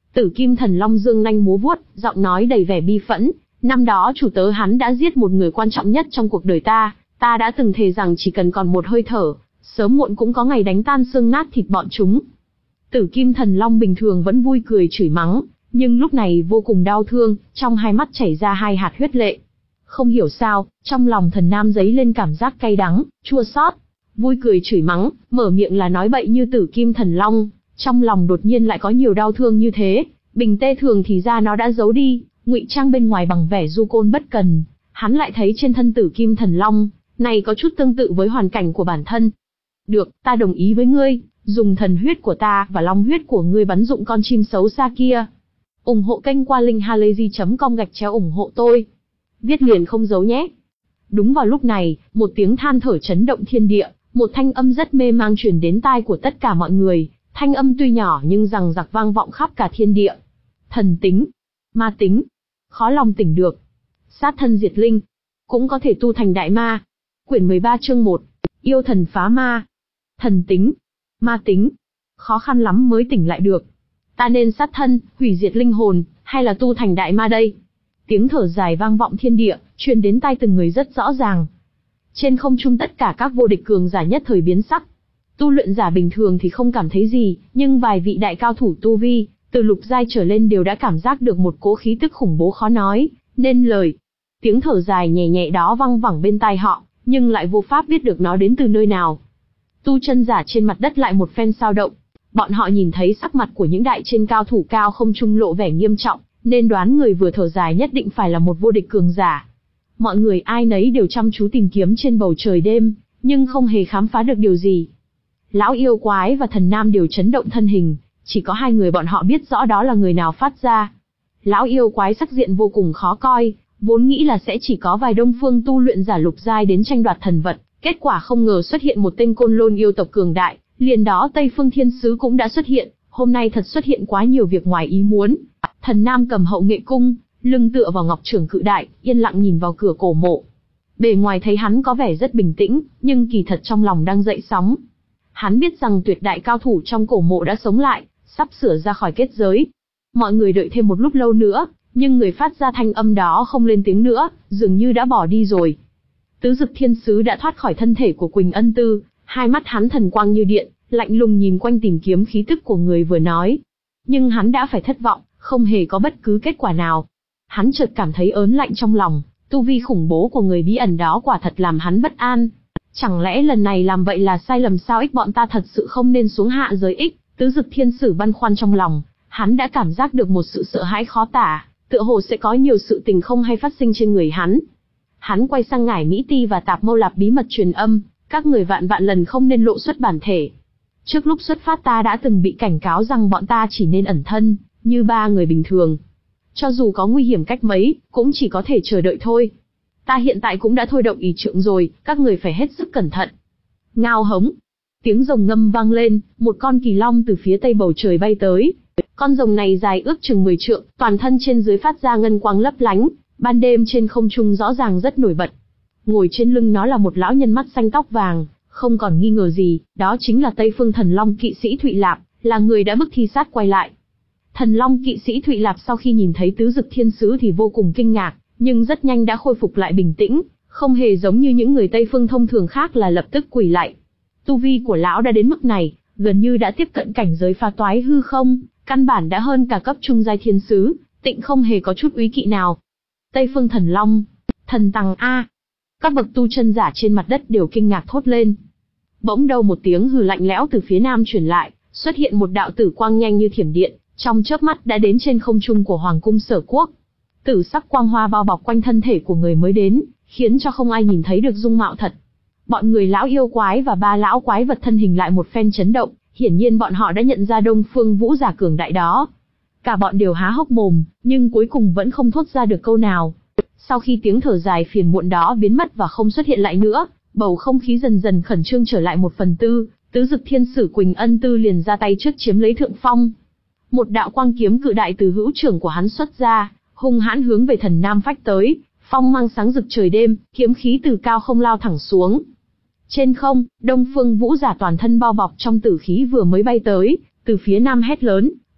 Tử Kim Thần Long dương nanh múa vuốt, giọng nói đầy vẻ bi phẫn. Năm đó chủ tớ hắn đã giết một người quan trọng nhất trong cuộc đời ta, ta đã từng thề rằng chỉ cần còn một hơi thở, sớm muộn cũng có ngày đánh tan xương nát thịt bọn chúng. Tử Kim Thần Long bình thường vẫn vui cười chửi mắng, nhưng lúc này vô cùng đau thương, trong hai mắt chảy ra hai hạt huyết lệ. Không hiểu sao, trong lòng Thần Nam dấy lên cảm giác cay đắng, chua xót. Vui cười chửi mắng, mở miệng là nói bậy như Tử Kim Thần Long, trong lòng đột nhiên lại có nhiều đau thương như thế. Bình tê thường thì ra nó đã giấu đi, ngụy trang bên ngoài bằng vẻ du côn bất cần. Hắn lại thấy trên thân Tử Kim Thần Long này có chút tương tự với hoàn cảnh của bản thân. Được, ta đồng ý với ngươi, dùng thần huyết của ta và long huyết của ngươi bắn dụng con chim xấu xa kia. ủng hộ kênh qua link halayzi chấm com gạch chéo ủng hộ tôi. Viết liền không giấu nhé. Đúng vào lúc này, một tiếng than thở chấn động thiên địa, một thanh âm rất mê mang truyền đến tai của tất cả mọi người. Thanh âm tuy nhỏ nhưng rằng giặc vang vọng khắp cả thiên địa. Thần tính, ma tính, khó lòng tỉnh được. Sát thân diệt linh, cũng có thể tu thành đại ma. Quyển mười ba chương một, yêu thần phá ma. Thần tính, ma tính, khó khăn lắm mới tỉnh lại được. Ta nên sát thân, hủy diệt linh hồn, hay là tu thành đại ma đây? Tiếng thở dài vang vọng thiên địa, truyền đến tai từng người rất rõ ràng. Trên không trung tất cả các vô địch cường giả nhất thời biến sắc. Tu luyện giả bình thường thì không cảm thấy gì, nhưng vài vị đại cao thủ tu vi, từ lục giai trở lên đều đã cảm giác được một cỗ khí tức khủng bố khó nói nên lời. Tiếng thở dài nhẹ nhẹ đó văng vẳng bên tai họ, nhưng lại vô pháp biết được nó đến từ nơi nào. Tu chân giả trên mặt đất lại một phen sao động. Bọn họ nhìn thấy sắc mặt của những đại trên cao thủ cao không trung lộ vẻ nghiêm trọng, nên đoán người vừa thở dài nhất định phải là một vô địch cường giả. Mọi người ai nấy đều chăm chú tìm kiếm trên bầu trời đêm, nhưng không hề khám phá được điều gì. Lão yêu quái và Thần Nam đều chấn động thân hình, chỉ có hai người bọn họ biết rõ đó là người nào phát ra. Lão yêu quái sắc diện vô cùng khó coi, vốn nghĩ là sẽ chỉ có vài đông phương tu luyện giả lục giai đến tranh đoạt thần vật, kết quả không ngờ xuất hiện một tên côn lôn yêu tộc cường đại, liền đó Tây Phương Thiên Sứ cũng đã xuất hiện, hôm nay thật xuất hiện quá nhiều việc ngoài ý muốn. Thần Nam cầm hậu nghệ cung, lưng tựa vào ngọc trưởng cự đại, yên lặng nhìn vào cửa cổ mộ. Bề ngoài thấy hắn có vẻ rất bình tĩnh, nhưng kỳ thật trong lòng đang dậy sóng. Hắn biết rằng tuyệt đại cao thủ trong cổ mộ đã sống lại, sắp sửa ra khỏi kết giới. Mọi người đợi thêm một lúc lâu nữa, nhưng người phát ra thanh âm đó không lên tiếng nữa, dường như đã bỏ đi rồi. Tứ Dực Thiên Sứ đã thoát khỏi thân thể của Quỳnh Ân Tư, hai mắt hắn thần quang như điện, lạnh lùng nhìn quanh tìm kiếm khí tức của người vừa nói. Nhưng hắn đã phải thất vọng, không hề có bất cứ kết quả nào. Hắn chợt cảm thấy ớn lạnh trong lòng, tu vi khủng bố của người bí ẩn đó quả thật làm hắn bất an. Chẳng lẽ lần này làm vậy là sai lầm sao? Ích bọn ta thật sự không nên xuống hạ giới ích. Tứ Dực Thiên Sử băn khoăn trong lòng, hắn đã cảm giác được một sự sợ hãi khó tả, tựa hồ sẽ có nhiều sự tình không hay phát sinh trên người hắn. Hắn quay sang Ngải Mỹ Ti và Tạp Mâu Lạp bí mật truyền âm, các người vạn vạn lần không nên lộ xuất bản thể. Trước lúc xuất phát ta đã từng bị cảnh cáo rằng bọn ta chỉ nên ẩn thân, như ba người bình thường. Cho dù có nguy hiểm cách mấy, cũng chỉ có thể chờ đợi thôi. Ta hiện tại cũng đã thôi động ý trượng rồi, các người phải hết sức cẩn thận. Ngao hống. Tiếng rồng ngâm vang lên, một con kỳ long từ phía tây bầu trời bay tới. Con rồng này dài ước chừng mười trượng, toàn thân trên dưới phát ra ngân quang lấp lánh, ban đêm trên không trung rõ ràng rất nổi bật. Ngồi trên lưng nó là một lão nhân mắt xanh tóc vàng, không còn nghi ngờ gì, đó chính là Tây Phương Thần Long kỵ sĩ Thụy Lạp, là người đã bức Thi Sát quay lại. Thần Long kỵ sĩ Thụy Lạp sau khi nhìn thấy Tứ Dực Thiên Sứ thì vô cùng kinh ngạc, nhưng rất nhanh đã khôi phục lại bình tĩnh, không hề giống như những người Tây Phương thông thường khác là lập tức quỳ lạy. Tu vi của lão đã đến mức này, gần như đã tiếp cận cảnh giới phá toái hư không, căn bản đã hơn cả cấp trung giai thiên sứ, tịnh không hề có chút úy kỵ nào. Tây Phương Thần Long, thần tằng a. Các bậc tu chân giả trên mặt đất đều kinh ngạc thốt lên. Bỗng đâu một tiếng hừ lạnh lẽo từ phía nam truyền lại, xuất hiện một đạo tử quang nhanh như thiểm điện, trong chớp mắt đã đến trên không trung của Hoàng cung Sở Quốc. Tử sắc quang hoa bao bọc quanh thân thể của người mới đến, khiến cho không ai nhìn thấy được dung mạo thật. Bọn người lão yêu quái và ba lão quái vật thân hình lại một phen chấn động, hiển nhiên bọn họ đã nhận ra Đông Phương Vũ giả cường đại đó. Cả bọn đều há hốc mồm, nhưng cuối cùng vẫn không thốt ra được câu nào. Sau khi tiếng thở dài phiền muộn đó biến mất và không xuất hiện lại nữa, bầu không khí dần dần khẩn trương trở lại một phần tư, Tứ Dực Thiên Sử Quỳnh Ân Tư liền ra tay trước chiếm lấy thượng phong. Một đạo quang kiếm cự đại từ hữu trưởng của hắn xuất ra, hung hãn hướng về Thần Nam phách tới, phong mang sáng rực trời đêm, kiếm khí từ cao không lao thẳng xuống. Trên không, Đông Phương Vũ giả toàn thân bao bọc trong tử khí vừa mới bay tới, từ phía nam hét lớn,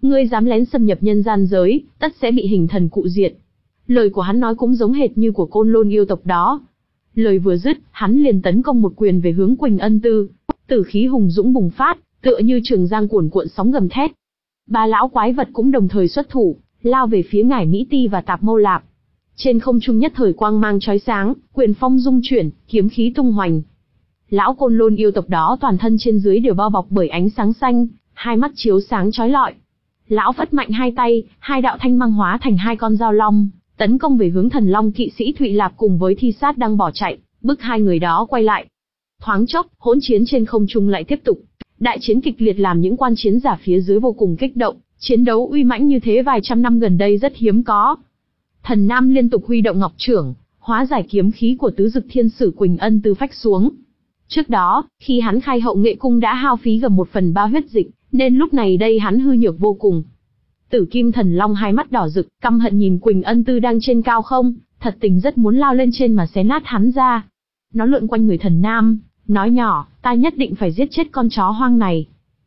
ngươi dám lén xâm nhập nhân gian giới, tất sẽ bị hình thần cụ diệt. Lời của hắn nói cũng giống hệt như của Côn Lôn yêu tộc đó. Lời vừa dứt, hắn liền tấn công một quyền về hướng Quỳnh Ân Tư. Tử khí hùng dũng bùng phát, tựa như trường giang cuồn cuộn sóng gầm thét. Ba lão quái vật cũng đồng thời xuất thủ, lao về phía Ngải Mỹ Ti và Tạp Mâu Lạp. Trên không trung nhất thời quang mang chói sáng, quyền phong dung chuyển, kiếm khí tung hoành. Lão Côn Lôn yêu tộc đó toàn thân trên dưới đều bao bọc bởi ánh sáng xanh, hai mắt chiếu sáng chói lọi. Lão phất mạnh hai tay, hai đạo thanh mang hóa thành hai con dao long, tấn công về hướng Thần Long kỵ sĩ Thụy Lạp cùng với Thi Sát đang bỏ chạy, bức hai người đó quay lại. Thoáng chốc, hỗn chiến trên không trung lại tiếp tục. Đại chiến kịch liệt làm những quan chiến giả phía dưới vô cùng kích động, chiến đấu uy mãnh như thế vài trăm năm gần đây rất hiếm có. Thần Nam liên tục huy động ngọc chưởng, hóa giải kiếm khí của tứ dực thiên sử Quỳnh Ân Tư phách xuống. Trước đó, khi hắn khai hậu nghệ cung đã hao phí gần một phần ba huyết dịch, nên lúc này đây hắn hư nhược vô cùng. Tử Kim Thần Long hai mắt đỏ rực, căm hận nhìn Quỳnh Ân Tư đang trên cao không, thật tình rất muốn lao lên trên mà xé nát hắn ra. Nó lượn quanh người Thần Nam, nói nhỏ, ta nhất định phải giết chết con chó hoang này.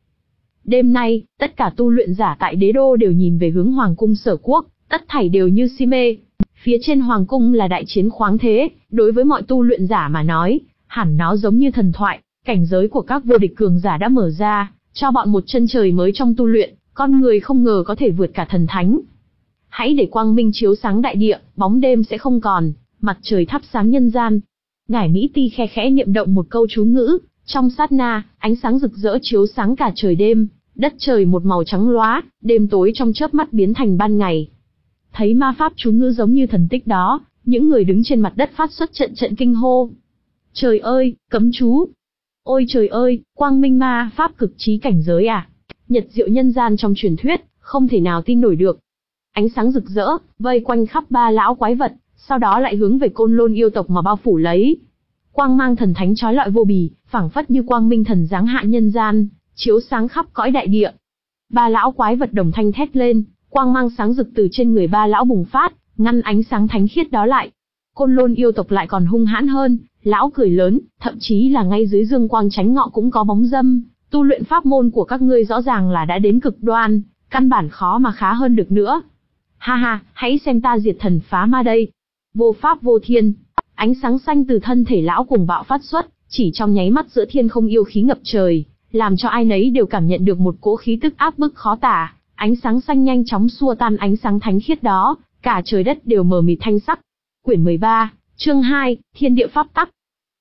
Đêm nay, tất cả tu luyện giả tại đế đô đều nhìn về hướng Hoàng cung Sở Quốc, tất thảy đều như si mê. Phía trên Hoàng cung là đại chiến khoáng thế, đối với mọi tu luyện giả mà nói, hẳn nó giống như thần thoại, cảnh giới của các vô địch cường giả đã mở ra, cho bọn một chân trời mới trong tu luyện, con người không ngờ có thể vượt cả thần thánh. Hãy để quang minh chiếu sáng đại địa, bóng đêm sẽ không còn, mặt trời thắp sáng nhân gian. Ngải Mỹ Ti khe khẽ niệm động một câu chú ngữ, trong sát na, ánh sáng rực rỡ chiếu sáng cả trời đêm, đất trời một màu trắng lóa, đêm tối trong chớp mắt biến thành ban ngày. Thấy ma pháp chú ngữ giống như thần tích đó, những người đứng trên mặt đất phát xuất trận trận kinh hô. Trời ơi, cấm chú! Ôi trời ơi, quang minh ma pháp cực trí cảnh giới à! Nhật diệu nhân gian trong truyền thuyết, không thể nào tin nổi được. Ánh sáng rực rỡ, vây quanh khắp ba lão quái vật, sau đó lại hướng về Côn Lôn yêu tộc mà bao phủ lấy. Quang mang thần thánh chói lọi vô bì, phảng phất như quang minh thần giáng hạ nhân gian, chiếu sáng khắp cõi đại địa. Ba lão quái vật đồng thanh thét lên, quang mang sáng rực từ trên người ba lão bùng phát, ngăn ánh sáng thánh khiết đó lại. Côn Lôn yêu tộc lại còn hung hãn hơn, lão cười lớn, thậm chí là ngay dưới dương quang chánh ngọ cũng có bóng dâm, tu luyện pháp môn của các ngươi rõ ràng là đã đến cực đoan, căn bản khó mà khá hơn được nữa. Ha ha, hãy xem ta diệt thần phá ma đây. Vô pháp vô thiên, ánh sáng xanh từ thân thể lão cùng bạo phát xuất, chỉ trong nháy mắt giữa thiên không yêu khí ngập trời, làm cho ai nấy đều cảm nhận được một cỗ khí tức áp bức khó tả. Ánh sáng xanh nhanh chóng xua tan ánh sáng thánh khiết đó, cả trời đất đều mờ mịt thanh sắc. Quyển mười ba, chương hai, Thiên địa pháp tắc.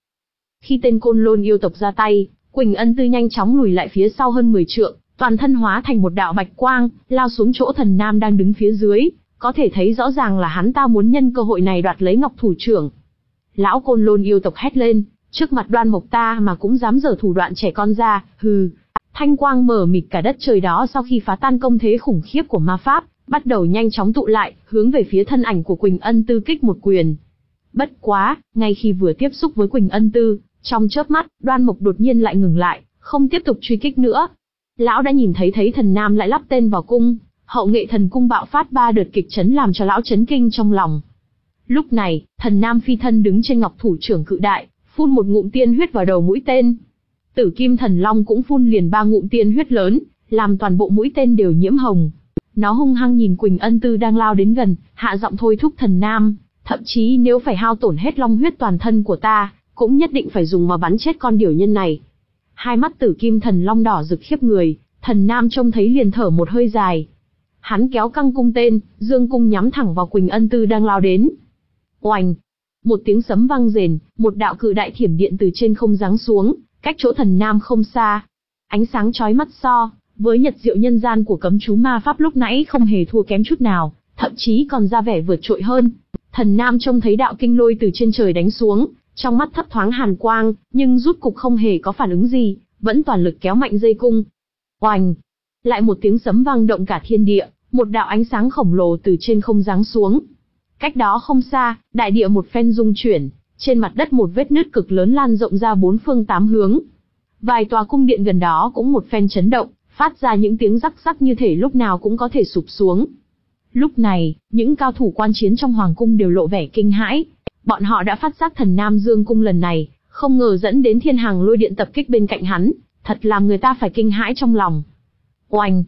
Khi tên Côn Lôn yêu tộc ra tay, Quỳnh Ân Tư nhanh chóng lùi lại phía sau hơn mười trượng, toàn thân hóa thành một đạo bạch quang, lao xuống chỗ Thần Nam đang đứng phía dưới, có thể thấy rõ ràng là hắn ta muốn nhân cơ hội này đoạt lấy Ngọc Thủ Trưởng. Lão Côn Lôn yêu tộc hét lên, trước mặt Đoan Mộc ta mà cũng dám giở thủ đoạn trẻ con ra, hừ. Thanh quang mở mịt cả đất trời đó sau khi phá tan công thế khủng khiếp của ma pháp, bắt đầu nhanh chóng tụ lại, hướng về phía thân ảnh của Quỳnh Ân Tư kích một quyền. Bất quá, ngay khi vừa tiếp xúc với Quỳnh Ân Tư, trong chớp mắt, Đoan Mộc đột nhiên lại ngừng lại, không tiếp tục truy kích nữa. Lão đã nhìn thấy thấy Thần Nam lại lắp tên vào cung, hậu nghệ thần cung bạo phát ba đợt kịch chấn làm cho lão chấn kinh trong lòng. Lúc này, Thần Nam phi thân đứng trên Ngọc Thủ Trưởng cự đại, phun một ngụm tiên huyết vào đầu mũi tên. Tử Kim Thần Long cũng phun liền ba ngụm tiên huyết lớn, làm toàn bộ mũi tên đều nhiễm hồng. Nó hung hăng nhìn Quỳnh Ân Tư đang lao đến gần, hạ giọng thôi thúc Thần Nam, thậm chí nếu phải hao tổn hết long huyết toàn thân của ta, cũng nhất định phải dùng mà bắn chết con điểu nhân này. Hai mắt Tử Kim Thần Long đỏ rực khiếp người, Thần Nam trông thấy liền thở một hơi dài. Hắn kéo căng cung tên, dương cung nhắm thẳng vào Quỳnh Ân Tư đang lao đến. Oành! Một tiếng sấm vang rền, một đạo cự đại thiểm điện từ trên không giáng xuống, cách chỗ Thần Nam không xa. Ánh sáng chói mắt so với nhật diệu nhân gian của cấm chú ma pháp lúc nãy không hề thua kém chút nào, thậm chí còn ra vẻ vượt trội hơn. Thần Nam trông thấy đạo kinh lôi từ trên trời đánh xuống, trong mắt thấp thoáng hàn quang, nhưng rút cục không hề có phản ứng gì, vẫn toàn lực kéo mạnh dây cung. Oành! Lại một tiếng sấm vang động cả thiên địa, một đạo ánh sáng khổng lồ từ trên không giáng xuống. Cách đó không xa, đại địa một phen rung chuyển, trên mặt đất một vết nứt cực lớn lan rộng ra bốn phương tám hướng. Vài tòa cung điện gần đó cũng một phen chấn động, phát ra những tiếng rắc rắc như thể lúc nào cũng có thể sụp xuống. Lúc này, những cao thủ quan chiến trong hoàng cung đều lộ vẻ kinh hãi. Bọn họ đã phát giác Thần Nam dương cung lần này, không ngờ dẫn đến thiên hàng lôi điện tập kích bên cạnh hắn, thật làm người ta phải kinh hãi trong lòng. Oanh!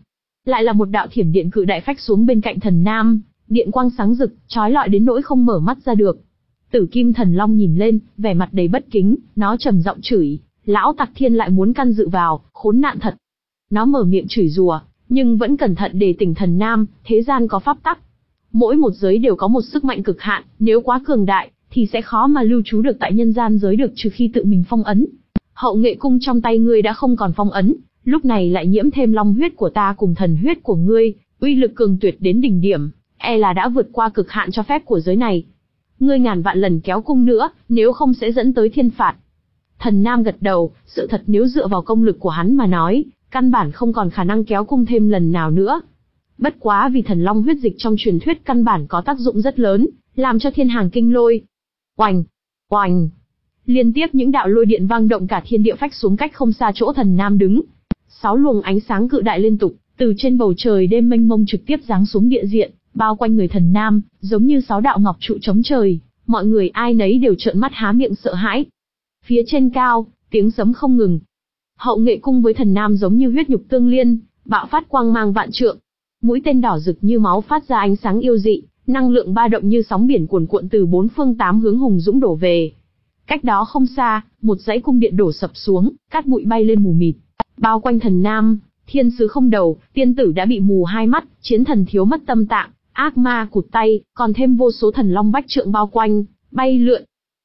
lại là một đạo thiểm điện cự đại phách xuống bên cạnh Thần Nam, điện quang sáng rực, chói lọi đến nỗi không mở mắt ra được. Tử Kim Thần Long nhìn lên, vẻ mặt đầy bất kính, nó trầm giọng chửi, lão Tặc Thiên lại muốn can dự vào, khốn nạn thật. Nó mở miệng chửi rủa, nhưng vẫn cẩn thận để tỉnh Thần Nam, thế gian có pháp tắc. Mỗi một giới đều có một sức mạnh cực hạn, nếu quá cường đại, thì sẽ khó mà lưu trú được tại nhân gian giới được trừ khi tự mình phong ấn. Hậu nghệ cung trong tay ngươi đã không còn phong ấn, lúc này lại nhiễm thêm long huyết của ta cùng thần huyết của ngươi, uy lực cường tuyệt đến đỉnh điểm, e là đã vượt qua cực hạn cho phép của giới này. Ngươi ngàn vạn lần kéo cung nữa, nếu không sẽ dẫn tới thiên phạt. Thần Nam gật đầu, sự thật nếu dựa vào công lực của hắn mà nói, căn bản không còn khả năng kéo cung thêm lần nào nữa. Bất quá vì thần long huyết dịch trong truyền thuyết căn bản có tác dụng rất lớn, làm cho thiên hàng kinh lôi. Oành, oành. Liên tiếp những đạo lôi điện vang động cả thiên địa phách xuống cách không xa chỗ Thần Nam đứng. Sáu luồng ánh sáng cự đại liên tục, từ trên bầu trời đêm mênh mông trực tiếp giáng xuống địa diện, bao quanh người Thần Nam, giống như sáu đạo ngọc trụ chống trời, mọi người ai nấy đều trợn mắt há miệng sợ hãi. Phía trên cao, tiếng sấm không ngừng. Hậu nghệ cung với Thần Nam giống như huyết nhục tương liên, bạo phát quang mang vạn trượng. Mũi tên đỏ rực như máu phát ra ánh sáng yêu dị, năng lượng ba động như sóng biển cuồn cuộn từ bốn phương tám hướng hùng dũng đổ về. Cách đó không xa, một dãy cung điện đổ sập xuống, cát bụi bay lên mù mịt, bao quanh Thần Nam, thiên sứ không đầu, tiên tử đã bị mù hai mắt, chiến thần thiếu mất tâm tạng, ác ma cụt tay, còn thêm vô số thần long bách trượng bao quanh, bay lượn.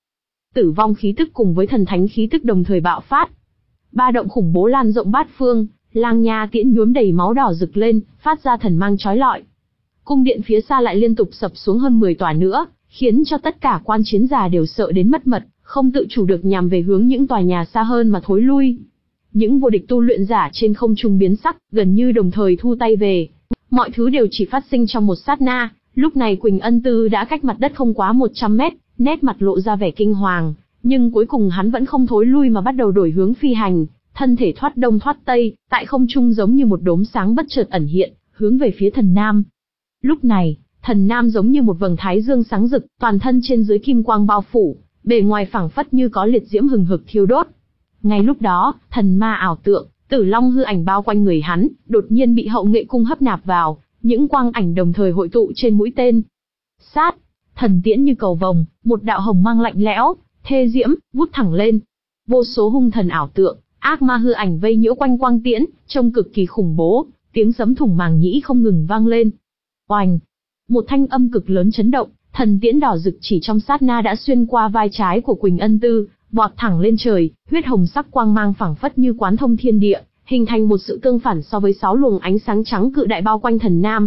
Tử vong khí tức cùng với thần thánh khí tức đồng thời bạo phát. Ba động khủng bố lan rộng bát phương, lang nha tiễn nhuốm đầy máu đỏ rực lên, phát ra thần mang chói lọi. Cung điện phía xa lại liên tục sập xuống hơn mười tòa nữa, khiến cho tất cả quan chiến giả đều sợ đến mất mật, không tự chủ được nhằm về hướng những tòa nhà xa hơn mà thối lui. Những vô địch tu luyện giả trên không trung biến sắc, gần như đồng thời thu tay về. Mọi thứ đều chỉ phát sinh trong một sát na, lúc này Quỳnh Ân Tư đã cách mặt đất không quá một trăm mét, nét mặt lộ ra vẻ kinh hoàng, nhưng cuối cùng hắn vẫn không thối lui mà bắt đầu đổi hướng phi hành, thân thể thoát đông thoát tây, tại không trung giống như một đốm sáng bất chợt ẩn hiện, hướng về phía Thần Nam. Lúc này, Thần Nam giống như một vầng thái dương sáng rực, toàn thân trên dưới kim quang bao phủ, bề ngoài phảng phất như có liệt diễm hừng hực thiêu đốt. Ngay lúc đó, thần ma ảo tượng, Tử Long hư ảnh bao quanh người hắn, đột nhiên bị hậu nghệ cung hấp nạp vào, những quang ảnh đồng thời hội tụ trên mũi tên. Sát, thần tiễn như cầu vồng, một đạo hồng mang lạnh lẽo, thê diễm, vút thẳng lên. Vô số hung thần ảo tượng, ác ma hư ảnh vây nhiễu quanh quang tiễn, trông cực kỳ khủng bố, tiếng sấm thủng màng nhĩ không ngừng vang lên. Oành, một thanh âm cực lớn chấn động, thần tiễn đỏ rực chỉ trong sát na đã xuyên qua vai trái của Quỳnh Ân Tư, vọt thẳng lên trời, huyết hồng sắc quang mang phảng phất như quán thông thiên địa, hình thành một sự tương phản so với sáu luồng ánh sáng trắng cự đại bao quanh Thần Nam.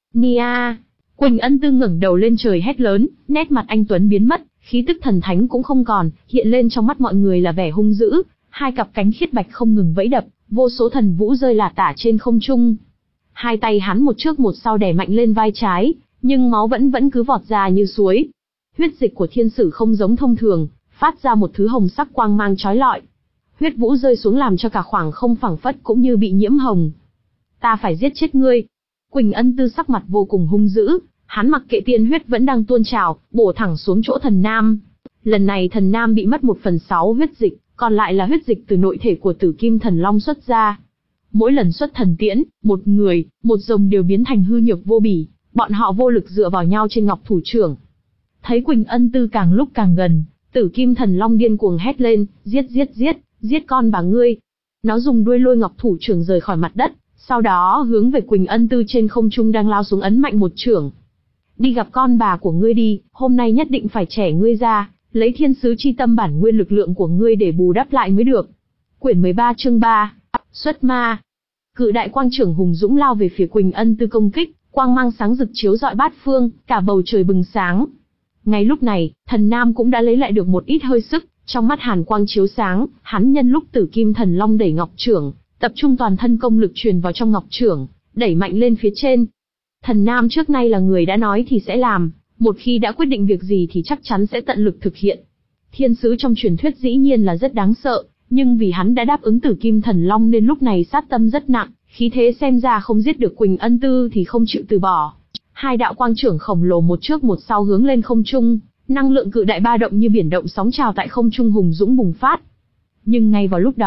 Nia! Quỳnh Ân Tư ngẩng đầu lên trời hét lớn, nét mặt anh tuấn biến mất, khí tức thần thánh cũng không còn, hiện lên trong mắt mọi người là vẻ hung dữ, hai cặp cánh khiết bạch không ngừng vẫy đập, vô số thần vũ rơi lả tả trên không trung. Hai tay hắn một trước một sau đè mạnh lên vai trái, nhưng máu vẫn vẫn cứ vọt ra như suối. Huyết dịch của thiên sử không giống thông thường, phát ra một thứ hồng sắc quang mang chói lọi. Huyết vũ rơi xuống làm cho cả khoảng không phẳng phất cũng như bị nhiễm hồng. Ta phải giết chết ngươi. Quỳnh Ân Tư sắc mặt vô cùng hung dữ, hắn mặc kệ tiên huyết vẫn đang tuôn trào, bổ thẳng xuống chỗ Thần Nam. Lần này Thần Nam bị mất một phần sáu huyết dịch, còn lại là huyết dịch từ nội thể của Tử Kim Thần Long xuất ra. Mỗi lần xuất thần tiễn, một người, một rồng đều biến thành hư nhược vô bỉ, bọn họ vô lực dựa vào nhau trên ngọc thủ trưởng. Thấy Quỳnh Ân Tư càng lúc càng gần, Tử Kim Thần Long điên cuồng hét lên, giết giết giết, giết con bà ngươi. Nó dùng đuôi lôi ngọc thủ trưởng rời khỏi mặt đất, sau đó hướng về Quỳnh Ân Tư trên không trung đang lao xuống ấn mạnh một chưởng. Đi gặp con bà của ngươi đi, hôm nay nhất định phải trẻ ngươi ra, lấy thiên sứ chi tâm bản nguyên lực lượng của ngươi để bù đắp lại mới được. Quyển mười ba chương ba, xuất ma. Cự đại quang trưởng hùng dũng lao về phía Quỳnh Ân Tư công kích, quang mang sáng rực chiếu rọi bát phương, cả bầu trời bừng sáng. Ngay lúc này, Thần Nam cũng đã lấy lại được một ít hơi sức, trong mắt hàn quang chiếu sáng, hắn nhân lúc Tử Kim Thần Long đẩy ngọc chưởng, tập trung toàn thân công lực truyền vào trong ngọc chưởng, đẩy mạnh lên phía trên. Thần Nam trước nay là người đã nói thì sẽ làm, một khi đã quyết định việc gì thì chắc chắn sẽ tận lực thực hiện. Thiên sứ trong truyền thuyết dĩ nhiên là rất đáng sợ, nhưng vì hắn đã đáp ứng Tử Kim Thần Long nên lúc này sát tâm rất nặng, khí thế xem ra không giết được Quỳnh Ân Tư thì không chịu từ bỏ. Hai đạo quang trưởng khổng lồ một trước một sau hướng lên không trung, năng lượng cự đại ba động như biển động sóng trào tại không trung hùng dũng bùng phát. Nhưng ngay vào lúc đó,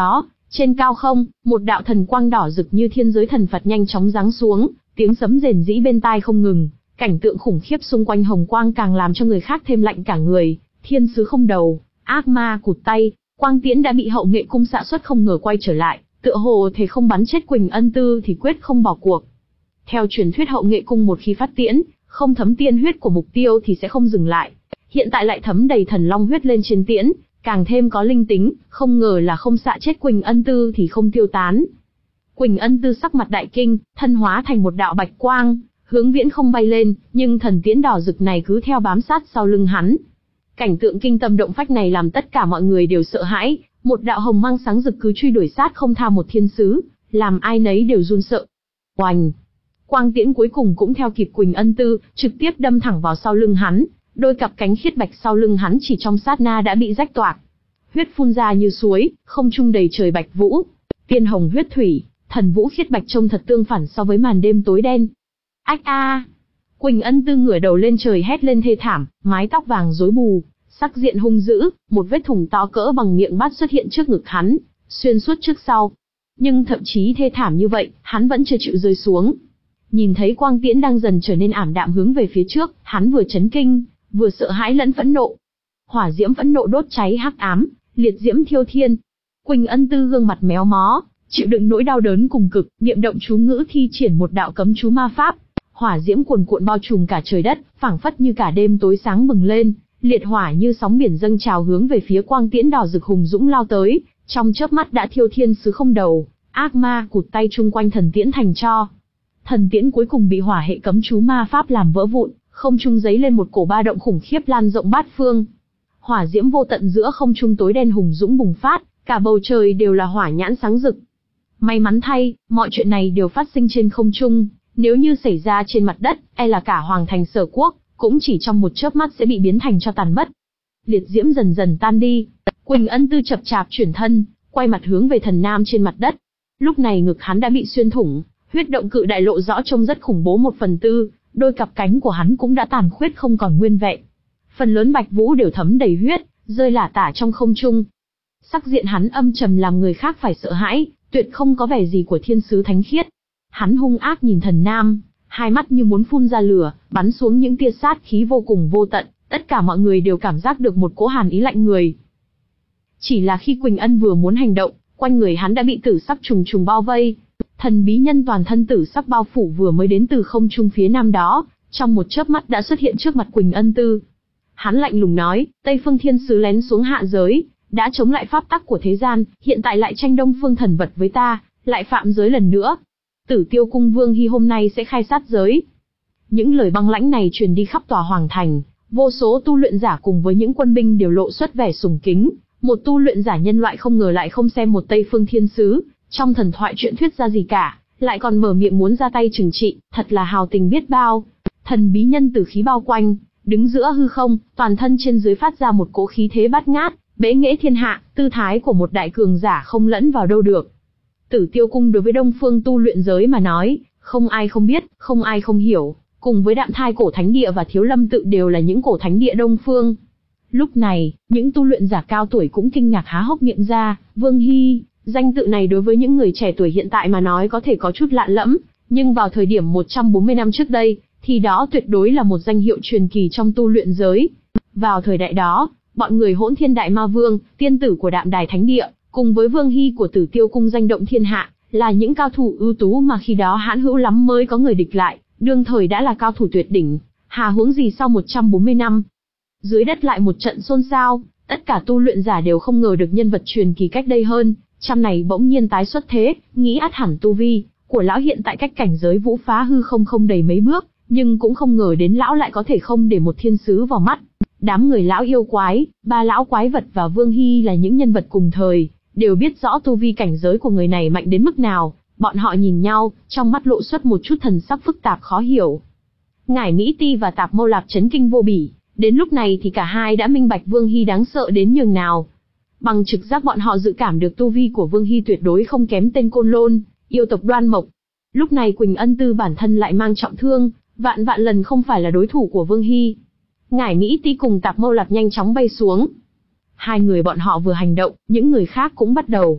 Trên cao không, một đạo thần quang đỏ rực như thiên giới thần Phật nhanh chóng giáng xuống, tiếng sấm rền rĩ bên tai không ngừng, cảnh tượng khủng khiếp xung quanh hồng quang càng làm cho người khác thêm lạnh cả người. Thiên sứ không đầu, ác ma cụt tay, quang tiễn đã bị hậu nghệ cung xạ xuất không ngờ quay trở lại, tựa hồ thể không bắn chết Quỳnh Ân Tư thì quyết không bỏ cuộc. Theo truyền thuyết hậu nghệ cung một khi phát tiễn, không thấm tiên huyết của mục tiêu thì sẽ không dừng lại. Hiện tại lại thấm đầy thần long huyết lên trên tiễn, càng thêm có linh tính, không ngờ là không xạ chết Quỳnh Ân Tư thì không tiêu tán. Quỳnh Ân Tư sắc mặt đại kinh, thân hóa thành một đạo bạch quang, hướng viễn không bay lên, nhưng thần tiễn đỏ rực này cứ theo bám sát sau lưng hắn. Cảnh tượng kinh tâm động phách này làm tất cả mọi người đều sợ hãi, một đạo hồng mang sáng rực cứ truy đuổi sát không tha một thiên sứ, làm ai nấy đều run sợ. Oành! Quang tiễn cuối cùng cũng theo kịp Quỳnh Ân Tư, trực tiếp đâm thẳng vào sau lưng hắn, đôi cặp cánh khiết bạch sau lưng hắn chỉ trong sát na đã bị rách toạc. Huyết phun ra như suối, không trung đầy trời bạch vũ, tiên hồng huyết thủy, thần vũ khiết bạch trông thật tương phản so với màn đêm tối đen. Ách a! Quỳnh Ân Tư ngửa đầu lên trời hét lên thê thảm, mái tóc vàng rối bù, sắc diện hung dữ, một vết thủng to cỡ bằng miệng bát xuất hiện trước ngực hắn, xuyên suốt trước sau. Nhưng thậm chí thê thảm như vậy, hắn vẫn chưa chịu rơi xuống. Nhìn thấy quang tiễn đang dần trở nên ảm đạm hướng về phía trước, hắn vừa chấn kinh, vừa sợ hãi lẫn phẫn nộ. Hỏa diễm phẫn nộ đốt cháy hắc ám, liệt diễm thiêu thiên. Quỳnh Ân Tư gương mặt méo mó, chịu đựng nỗi đau đớn cùng cực, niệm động chú ngữ thi triển một đạo cấm chú ma pháp. Hỏa diễm cuồn cuộn bao trùm cả trời đất, phảng phất như cả đêm tối sáng bừng lên, liệt hỏa như sóng biển dâng trào hướng về phía quang tiễn đỏ rực hùng dũng lao tới, trong chớp mắt đã thiêu thiên sứ không đầu, ác ma cụt tay chung quanh thần tiễn thành tro. Thần tiễn cuối cùng bị hỏa hệ cấm chú ma pháp làm vỡ vụn, không trung giấy lên một cổ ba động khủng khiếp lan rộng bát phương. Hỏa diễm vô tận giữa không trung tối đen hùng dũng bùng phát, cả bầu trời đều là hỏa nhãn sáng rực. May mắn thay, mọi chuyện này đều phát sinh trên không trung, nếu như xảy ra trên mặt đất, e là cả hoàng thành Sở Quốc cũng chỉ trong một chớp mắt sẽ bị biến thành cho tàn mất. Liệt diễm dần dần tan đi, Quỳnh Ân Tư chập chạp chuyển thân, quay mặt hướng về thần nam trên mặt đất. Lúc này ngực hắn đã bị xuyên thủng, huyết động cự đại lộ rõ trông rất khủng bố một phần tư, đôi cặp cánh của hắn cũng đã tàn khuyết không còn nguyên vẹn. Phần lớn bạch vũ đều thấm đầy huyết, rơi lả tả trong không trung. Sắc diện hắn âm trầm làm người khác phải sợ hãi, tuyệt không có vẻ gì của thiên sứ thánh khiết. Hắn hung ác nhìn thần nam, hai mắt như muốn phun ra lửa, bắn xuống những tia sát khí vô cùng vô tận, tất cả mọi người đều cảm giác được một cỗ hàn ý lạnh người. Chỉ là khi Quỳnh Ân vừa muốn hành động, quanh người hắn đã bị tử sắc trùng trùng bao vây. Thần bí nhân toàn thân tử sắc bao phủ vừa mới đến từ không trung phía nam đó, trong một chớp mắt đã xuất hiện trước mặt Quỳnh Ân Tư. Hắn lạnh lùng nói, Tây Phương Thiên Sứ lén xuống hạ giới, đã chống lại pháp tắc của thế gian, hiện tại lại tranh Đông Phương thần vật với ta, lại phạm giới lần nữa. Tử Tiêu Cung Vương Hy hôm nay sẽ khai sát giới. Những lời băng lãnh này truyền đi khắp tòa hoàng thành, vô số tu luyện giả cùng với những quân binh đều lộ xuất vẻ sùng kính. Một tu luyện giả nhân loại không ngờ lại không xem một Tây Phương Thiên Sứ trong thần thoại truyện thuyết ra gì cả, lại còn mở miệng muốn ra tay trừng trị, thật là hào tình biết bao. Thần bí nhân tử khí bao quanh, đứng giữa hư không, toàn thân trên dưới phát ra một cỗ khí thế bát ngát, bẽ nghễ thiên hạ, tư thái của một đại cường giả không lẫn vào đâu được. Tử Tiêu Cung đối với Đông Phương tu luyện giới mà nói, không ai không biết, không ai không hiểu, cùng với Đạm Thai cổ thánh địa và Thiếu Lâm tự đều là những cổ thánh địa Đông Phương. Lúc này, những tu luyện giả cao tuổi cũng kinh ngạc há hốc miệng ra. Vương Hy, danh tự này đối với những người trẻ tuổi hiện tại mà nói có thể có chút lạ lẫm, nhưng vào thời điểm một trăm bốn mươi năm trước đây, thì đó tuyệt đối là một danh hiệu truyền kỳ trong tu luyện giới. Vào thời đại đó, bọn người Hỗn Thiên Đại Ma Vương, tiên tử của Đạm Đài Thánh Địa, cùng với Vương Hy của Tử Tiêu Cung danh động thiên hạ, là những cao thủ ưu tú mà khi đó hãn hữu lắm mới có người địch lại, đương thời đã là cao thủ tuyệt đỉnh, hà huống gì sau một trăm bốn mươi năm. Dưới đất lại một trận xôn xao, tất cả tu luyện giả đều không ngờ được nhân vật truyền kỳ cách đây hơn trăm này bỗng nhiên tái xuất thế, nghĩ ắt hẳn tu vi của lão hiện tại cách cảnh giới vũ phá hư không không đầy mấy bước, nhưng cũng không ngờ đến lão lại có thể không để một thiên sứ vào mắt. Đám người lão yêu quái, ba lão quái vật và Vương Hy là những nhân vật cùng thời, đều biết rõ tu vi cảnh giới của người này mạnh đến mức nào. Bọn họ nhìn nhau, trong mắt lộ xuất một chút thần sắc phức tạp khó hiểu. Ngải Mỹ Ti và Tạp Mâu Lạp chấn kinh vô bỉ, đến lúc này thì cả hai đã minh bạch Vương Hy đáng sợ đến nhường nào. Bằng trực giác bọn họ dự cảm được tu vi của Vương Hy tuyệt đối không kém tên Côn Lôn, yêu tộc Đoan Mộc. Lúc này Quỳnh Ân Tư bản thân lại mang trọng thương, vạn vạn lần không phải là đối thủ của Vương Hy. Ngải Mỹ Ti cùng Tạp Mâu Lạp nhanh chóng bay xuống. Hai người bọn họ vừa hành động, những người khác cũng bắt đầu.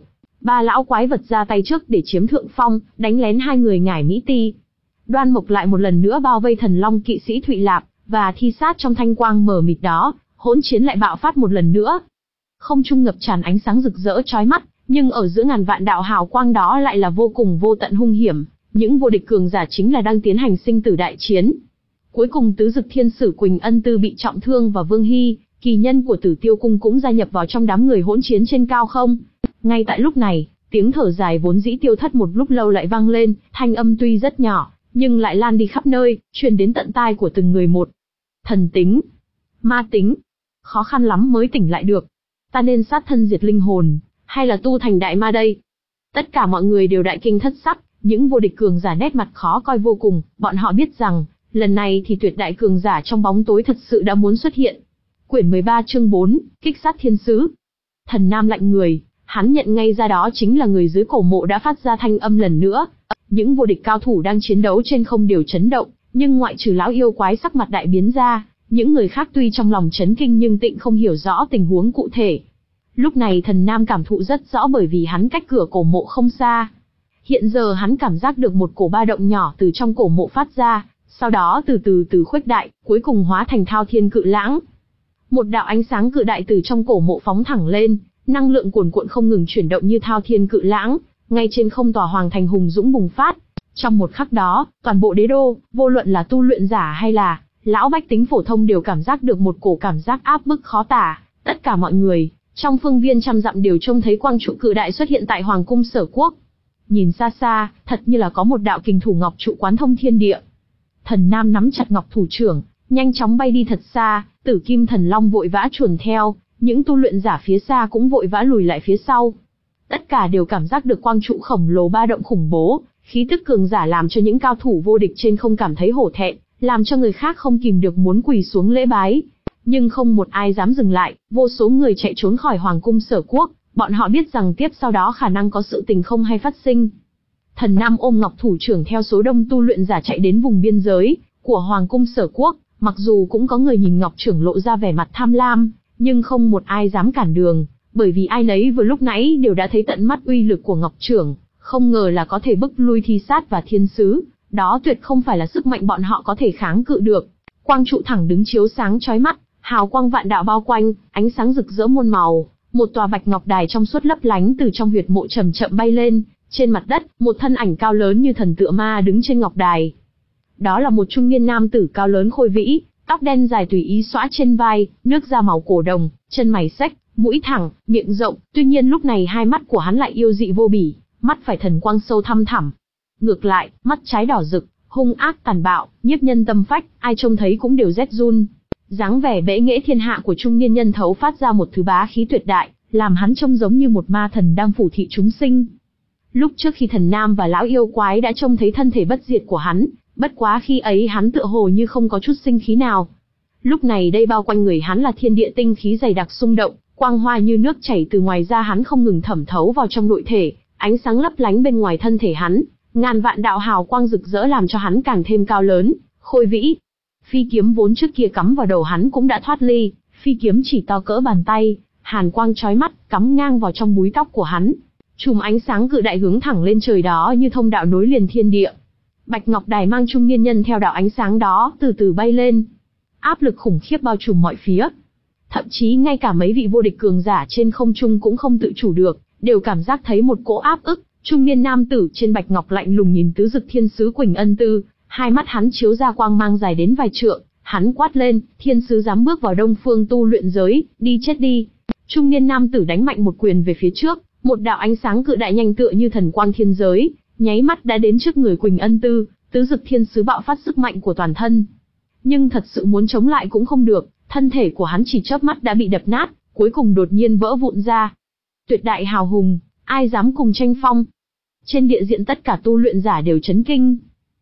ba lão quái vật ra tay trước để chiếm thượng phong, đánh lén hai người Ngải Mỹ Ti. Đoan Mộc lại một lần nữa bao vây Thần Long kỵ sĩ Thụy Lạp, và thi sát trong thanh quang mờ mịt đó, hỗn chiến lại bạo phát một lần nữa. Không trung ngập tràn ánh sáng rực rỡ chói mắt, nhưng ở giữa ngàn vạn đạo hào quang đó lại là vô cùng vô tận hung hiểm, những vô địch cường giả chính là đang tiến hành sinh tử đại chiến. Cuối cùng tứ dực thiên sử Quỳnh Ân Tư bị trọng thương và Vương Hy, kỳ nhân của Tử Tiêu cung cũng gia nhập vào trong đám người hỗn chiến trên cao không. Ngay tại lúc này, tiếng thở dài vốn dĩ tiêu thất một lúc lâu lại vang lên, thanh âm tuy rất nhỏ, nhưng lại lan đi khắp nơi, truyền đến tận tai của từng người một. Thần tính, ma tính, khó khăn lắm mới tỉnh lại được. Ta nên sát thân diệt linh hồn, hay là tu thành đại ma đây? Tất cả mọi người đều đại kinh thất sắc, những vô địch cường giả nét mặt khó coi vô cùng, bọn họ biết rằng, lần này thì tuyệt đại cường giả trong bóng tối thật sự đã muốn xuất hiện. Quyển mười ba chương bốn, Kích sát thiên sứ. Thần Nam lạnh người, hắn nhận ngay ra đó chính là người dưới cổ mộ đã phát ra thanh âm lần nữa. Những vô địch cao thủ đang chiến đấu trên không đều chấn động, nhưng ngoại trừ lão yêu quái sắc mặt đại biến ra, những người khác tuy trong lòng chấn kinh nhưng tịnh không hiểu rõ tình huống cụ thể. Lúc này Thần Nam cảm thụ rất rõ bởi vì hắn cách cửa cổ mộ không xa. Hiện giờ hắn cảm giác được một cổ ba động nhỏ từ trong cổ mộ phát ra, sau đó từ từ từ khuếch đại, cuối cùng hóa thành thao thiên cự lãng. Một đạo ánh sáng cự đại từ trong cổ mộ phóng thẳng lên, năng lượng cuồn cuộn không ngừng chuyển động như thao thiên cự lãng, ngay trên không tòa hoàng thành hùng dũng bùng phát. Trong một khắc đó, toàn bộ đế đô, vô luận là tu luyện giả hay là lão bách tính phổ thông đều cảm giác được một cổ cảm giác áp bức khó tả. Tất cả mọi người trong phương viên trăm dặm đều trông thấy quang trụ cự đại xuất hiện tại hoàng cung Sở Quốc. Nhìn xa xa, thật như là có một đạo kình thủ ngọc trụ quán thông thiên địa. Thần Nam nắm chặt ngọc thủ trưởng, nhanh chóng bay đi thật xa. Tử Kim Thần Long vội vã chuồn theo, những tu luyện giả phía xa cũng vội vã lùi lại phía sau. Tất cả đều cảm giác được quang trụ khổng lồ ba động khủng bố, khí tức cường giả làm cho những cao thủ vô địch trên không cảm thấy hổ thẹn, làm cho người khác không kìm được muốn quỳ xuống lễ bái. Nhưng không một ai dám dừng lại, vô số người chạy trốn khỏi hoàng cung Sở Quốc, bọn họ biết rằng tiếp sau đó khả năng có sự tình không hay phát sinh. Thần Nam ôm ngọc thủ trưởng theo số đông tu luyện giả chạy đến vùng biên giới của hoàng cung Sở Quốc, mặc dù cũng có người nhìn ngọc trưởng lộ ra vẻ mặt tham lam, nhưng không một ai dám cản đường, bởi vì ai nấy vừa lúc nãy đều đã thấy tận mắt uy lực của ngọc trưởng, không ngờ là có thể bức lui thi sát và thiên sứ, đó tuyệt không phải là sức mạnh bọn họ có thể kháng cự được. Quang trụ thẳng đứng chiếu sáng chói mắt, hào quang vạn đạo bao quanh, ánh sáng rực rỡ muôn màu, một tòa bạch ngọc đài trong suốt lấp lánh từ trong huyệt mộ chậm chậm bay lên, trên mặt đất, một thân ảnh cao lớn như thần tựa ma đứng trên ngọc đài. Đó là một trung niên nam tử cao lớn khôi vĩ, tóc đen dài tùy ý xõa trên vai, nước da màu cổ đồng, chân mày xếch, mũi thẳng, miệng rộng, tuy nhiên lúc này hai mắt của hắn lại yêu dị vô bỉ, mắt phải thần quang sâu thăm thẳm. Ngược lại, mắt trái đỏ rực, hung ác tàn bạo, nhiếp nhân tâm phách, ai trông thấy cũng đều rét run. Dáng vẻ bẽ nghễ thiên hạ của trung niên nhân thấu phát ra một thứ bá khí tuyệt đại, làm hắn trông giống như một ma thần đang phủ thị chúng sinh. Lúc trước khi Thần Nam và lão yêu quái đã trông thấy thân thể bất diệt của hắn, bất quá khi ấy hắn tựa hồ như không có chút sinh khí nào. Lúc này đây bao quanh người hắn là thiên địa tinh khí dày đặc xung động, quang hoa như nước chảy từ ngoài ra hắn không ngừng thẩm thấu vào trong nội thể, ánh sáng lấp lánh bên ngoài thân thể hắn, ngàn vạn đạo hào quang rực rỡ làm cho hắn càng thêm cao lớn, khôi vĩ. Phi kiếm vốn trước kia cắm vào đầu hắn cũng đã thoát ly, phi kiếm chỉ to cỡ bàn tay, hàn quang chói mắt, cắm ngang vào trong búi tóc của hắn. Chùm ánh sáng cự đại hướng thẳng lên trời đó như thông đạo nối liền thiên địa. Bạch Ngọc Đài mang trung niên nhân theo đạo ánh sáng đó từ từ bay lên. Áp lực khủng khiếp bao trùm mọi phía. Thậm chí ngay cả mấy vị vô địch cường giả trên không trung cũng không tự chủ được, đều cảm giác thấy một cỗ áp ức. Trung niên nam tử trên bạch ngọc lạnh lùng nhìn tứ dực thiên sứ Quỳnh Ân Tư, hai mắt hắn chiếu ra quang mang dài đến vài trượng, hắn quát lên, thiên sứ dám bước vào đông phương tu luyện giới, đi chết đi. Trung niên nam tử đánh mạnh một quyền về phía trước, một đạo ánh sáng cự đại nhanh tựa như thần quang thiên giới, nháy mắt đã đến trước người Quỳnh Ân Tư, tứ dực thiên sứ bạo phát sức mạnh của toàn thân. Nhưng thật sự muốn chống lại cũng không được, thân thể của hắn chỉ chớp mắt đã bị đập nát, cuối cùng đột nhiên vỡ vụn ra. Tuyệt đại hào hùng, ai dám cùng tranh phong? Trên địa diện tất cả tu luyện giả đều chấn kinh.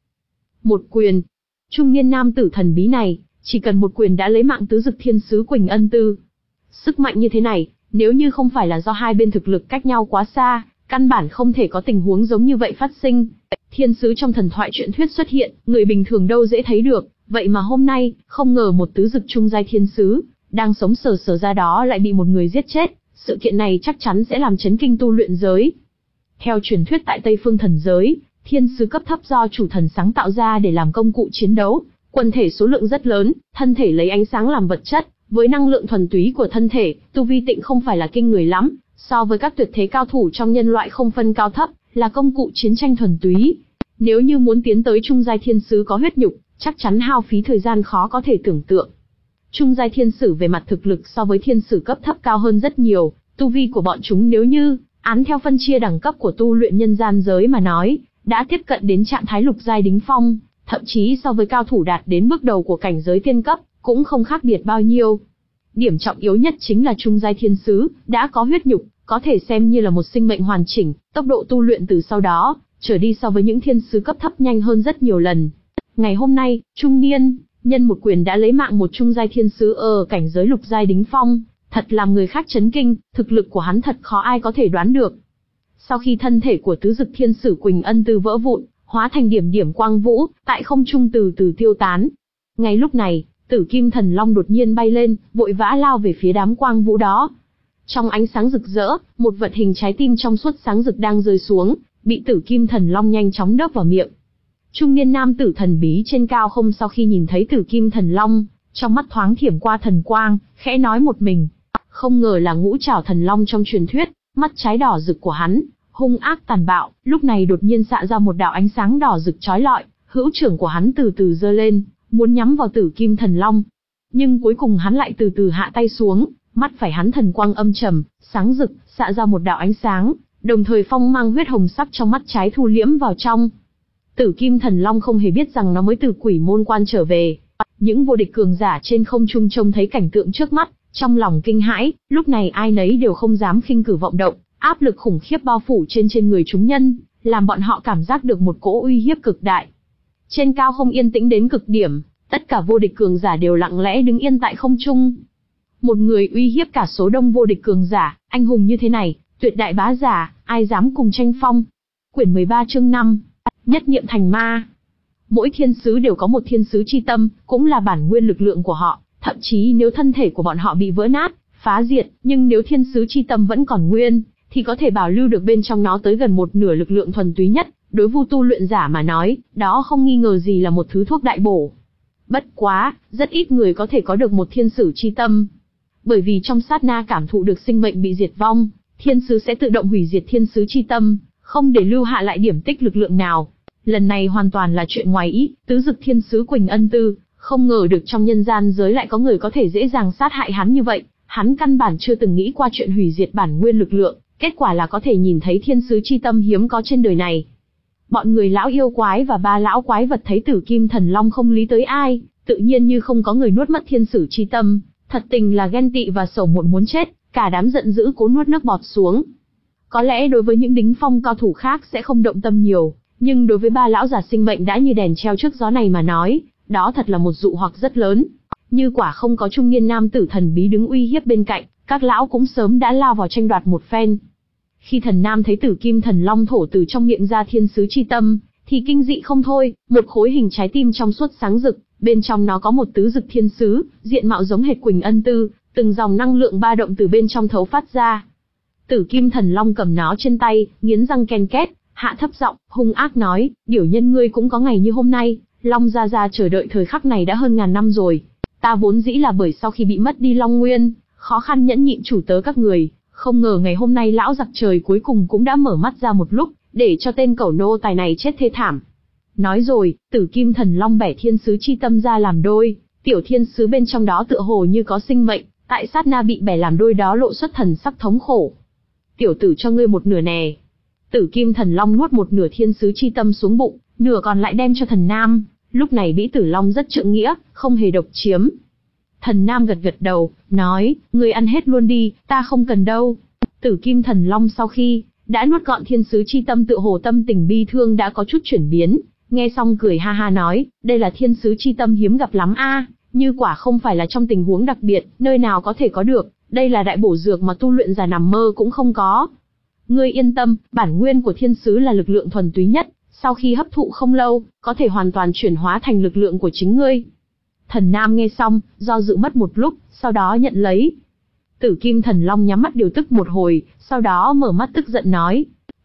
Một quyền. Trung niên nam tử thần bí này, chỉ cần một quyền đã lấy mạng tứ dực thiên sứ Quỳnh Ân Tư. Sức mạnh như thế này, nếu như không phải là do hai bên thực lực cách nhau quá xa, căn bản không thể có tình huống giống như vậy phát sinh. Thiên sứ trong thần thoại truyện thuyết xuất hiện, người bình thường đâu dễ thấy được, vậy mà hôm nay, không ngờ một tứ dực trung giai thiên sứ, đang sống sờ sờ ra đó lại bị một người giết chết. Sự kiện này chắc chắn sẽ làm chấn kinh tu luyện giới. Theo truyền thuyết tại Tây Phương thần giới, thiên sứ cấp thấp do chủ thần sáng tạo ra để làm công cụ chiến đấu, quần thể số lượng rất lớn, thân thể lấy ánh sáng làm vật chất, với năng lượng thuần túy của thân thể, tu vi tịnh không phải là kinh người lắm, so với các tuyệt thế cao thủ trong nhân loại không phân cao thấp, là công cụ chiến tranh thuần túy. Nếu như muốn tiến tới trung giai thiên sứ có huyết nhục, chắc chắn hao phí thời gian khó có thể tưởng tượng. Trung giai thiên sử về mặt thực lực so với thiên sử cấp thấp cao hơn rất nhiều, tu vi của bọn chúng nếu như án theo phân chia đẳng cấp của tu luyện nhân gian giới mà nói, đã tiếp cận đến trạng thái lục giai đỉnh phong, thậm chí so với cao thủ đạt đến bước đầu của cảnh giới tiên cấp, cũng không khác biệt bao nhiêu. Điểm trọng yếu nhất chính là trung giai thiên sứ, đã có huyết nhục, có thể xem như là một sinh mệnh hoàn chỉnh, tốc độ tu luyện từ sau đó, trở đi so với những thiên sứ cấp thấp nhanh hơn rất nhiều lần. Ngày hôm nay, trung niên, nhân một quyền đã lấy mạng một trung giai thiên sứ ở cảnh giới lục giai đỉnh phong, thật làm người khác chấn kinh, thực lực của hắn thật khó ai có thể đoán được. Sau khi thân thể của tứ dực thiên sử Quỳnh Ân Tư vỡ vụn, hóa thành điểm điểm quang vũ, tại không trung từ từ tiêu tán. Ngay lúc này, Tử Kim Thần Long đột nhiên bay lên, vội vã lao về phía đám quang vũ đó. Trong ánh sáng rực rỡ, một vật hình trái tim trong suốt sáng rực đang rơi xuống, bị Tử Kim Thần Long nhanh chóng đớp vào miệng. Trung niên nam tử thần bí trên cao không sau khi nhìn thấy Tử Kim Thần Long, trong mắt thoáng thiểm qua thần quang, khẽ nói một mình. Không ngờ là ngũ trảo thần long trong truyền thuyết, mắt trái đỏ rực của hắn, hung ác tàn bạo, lúc này đột nhiên xạ ra một đạo ánh sáng đỏ rực chói lọi, hữu trưởng của hắn từ từ giơ lên, muốn nhắm vào Tử Kim Thần Long. Nhưng cuối cùng hắn lại từ từ hạ tay xuống, mắt phải hắn thần quang âm trầm, sáng rực, xạ ra một đạo ánh sáng, đồng thời phong mang huyết hồng sắc trong mắt trái thu liễm vào trong. Tử Kim Thần Long không hề biết rằng nó mới từ quỷ môn quan trở về. Những vô địch cường giả trên không trung trông thấy cảnh tượng trước mắt, trong lòng kinh hãi, lúc này ai nấy đều không dám khinh cử vọng động, áp lực khủng khiếp bao phủ trên trên người chúng nhân, làm bọn họ cảm giác được một cỗ uy hiếp cực đại. Trên cao không yên tĩnh đến cực điểm, tất cả vô địch cường giả đều lặng lẽ đứng yên tại không trung. Một người uy hiếp cả số đông vô địch cường giả, anh hùng như thế này, tuyệt đại bá giả, ai dám cùng tranh phong. Quyển mười ba chương năm, nhất niệm thành ma. Mỗi thiên sứ đều có một thiên sứ chi tâm, cũng là bản nguyên lực lượng của họ, thậm chí nếu thân thể của bọn họ bị vỡ nát, phá diệt, nhưng nếu thiên sứ chi tâm vẫn còn nguyên, thì có thể bảo lưu được bên trong nó tới gần một nửa lực lượng thuần túy nhất, đối vu tu luyện giả mà nói, đó không nghi ngờ gì là một thứ thuốc đại bổ. Bất quá, rất ít người có thể có được một thiên sử chi tâm. Bởi vì trong sát na cảm thụ được sinh mệnh bị diệt vong, thiên sứ sẽ tự động hủy diệt thiên sứ chi tâm, không để lưu hạ lại điểm tích lực lượng nào. Lần này hoàn toàn là chuyện ngoài ý, tứ dực thiên sứ Quỳnh Ân Tư, không ngờ được trong nhân gian giới lại có người có thể dễ dàng sát hại hắn như vậy, hắn căn bản chưa từng nghĩ qua chuyện hủy diệt bản nguyên lực lượng, kết quả là có thể nhìn thấy thiên sứ chi tâm hiếm có trên đời này. Bọn người lão yêu quái và ba lão quái vật thấy Tử Kim Thần Long không lý tới ai, tự nhiên như không có người nuốt mất thiên sử chi tâm, thật tình là ghen tị và sầu muộn muốn chết, cả đám giận dữ cố nuốt nước bọt xuống. Có lẽ đối với những đỉnh phong cao thủ khác sẽ không động tâm nhiều, nhưng đối với ba lão già sinh mệnh đã như đèn treo trước gió này mà nói, đó thật là một dụ hoặc rất lớn. Như quả không có trung niên nam tử thần bí đứng uy hiếp bên cạnh, các lão cũng sớm đã lao vào tranh đoạt một phen. Khi thần nam thấy Tử Kim Thần Long thổ từ trong miệng ra thiên sứ chi tâm, thì kinh dị không thôi, một khối hình trái tim trong suốt sáng rực, bên trong nó có một tứ dực thiên sứ, diện mạo giống hệt Quỳnh Ân Tư, từng dòng năng lượng ba động từ bên trong thấu phát ra. Tử Kim Thần Long cầm nó trên tay, nghiến răng ken két, hạ thấp giọng, hung ác nói, điểu nhân ngươi cũng có ngày như hôm nay, Long gia gia chờ đợi thời khắc này đã hơn ngàn năm rồi. Ta vốn dĩ là bởi sau khi bị mất đi Long Nguyên, khó khăn nhẫn nhịn chủ tớ các người, không ngờ ngày hôm nay lão giặc trời cuối cùng cũng đã mở mắt ra một lúc, để cho tên cẩu nô tài này chết thê thảm. Nói rồi, Tử Kim Thần Long bẻ thiên sứ chi tâm ra làm đôi, tiểu thiên sứ bên trong đó tựa hồ như có sinh mệnh, tại sát na bị bẻ làm đôi đó lộ xuất thần sắc thống khổ. Tiểu tử cho ngươi một nửa nè. Tử Kim Thần Long nuốt một nửa thiên sứ chi tâm xuống bụng, nửa còn lại đem cho thần nam. Lúc này Bĩ Tử Long rất trượng nghĩa, không hề độc chiếm. Thần nam gật gật đầu, nói, ngươi ăn hết luôn đi, ta không cần đâu. Tử Kim Thần Long sau khi đã nuốt gọn thiên sứ chi tâm tựa hồ tâm tình bi thương đã có chút chuyển biến, nghe xong cười ha ha nói, đây là thiên sứ chi tâm hiếm gặp lắm a, như quả không phải là trong tình huống đặc biệt, nơi nào có thể có được, đây là đại bổ dược mà tu luyện giả nằm mơ cũng không có. Ngươi yên tâm, bản nguyên của thiên sứ là lực lượng thuần túy nhất, sau khi hấp thụ không lâu, có thể hoàn toàn chuyển hóa thành lực lượng của chính ngươi. Thần nam nghe xong, do dự mất một lúc, sau đó nhận lấy. Tử Kim Thần Long nhắm mắt điều tức một hồi, sau đó mở mắt tức giận nói,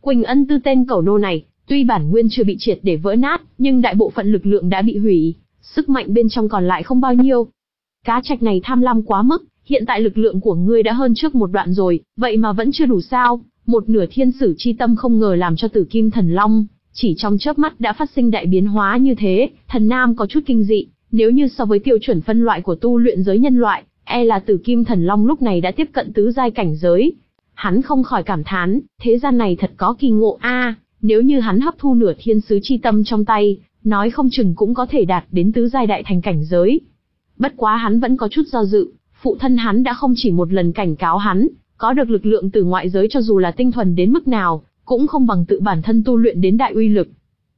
Quỳnh Ân Tư tên cẩu nô này, tuy bản nguyên chưa bị triệt để vỡ nát, nhưng đại bộ phận lực lượng đã bị hủy, sức mạnh bên trong còn lại không bao nhiêu. Cá trạch này tham lam quá mức, hiện tại lực lượng của ngươi đã hơn trước một đoạn rồi, vậy mà vẫn chưa đủ sao? Một nửa thiên sử chi tâm không ngờ làm cho Tử Kim Thần Long chỉ trong chớp mắt đã phát sinh đại biến hóa như thế. Thần Nam có chút kinh dị, nếu như so với tiêu chuẩn phân loại của tu luyện giới nhân loại, e là Tử Kim Thần Long lúc này đã tiếp cận tứ giai cảnh giới. Hắn không khỏi cảm thán, thế gian này thật có kỳ ngộ a, nếu như hắn hấp thu nửa thiên sứ chi tâm trong tay, nói không chừng cũng có thể đạt đến tứ giai đại thành cảnh giới. Bất quá hắn vẫn có chút do dự, phụ thân hắn đã không chỉ một lần cảnh cáo hắn, có được lực lượng từ ngoại giới cho dù là tinh thuần đến mức nào, cũng không bằng tự bản thân tu luyện đến đại uy lực.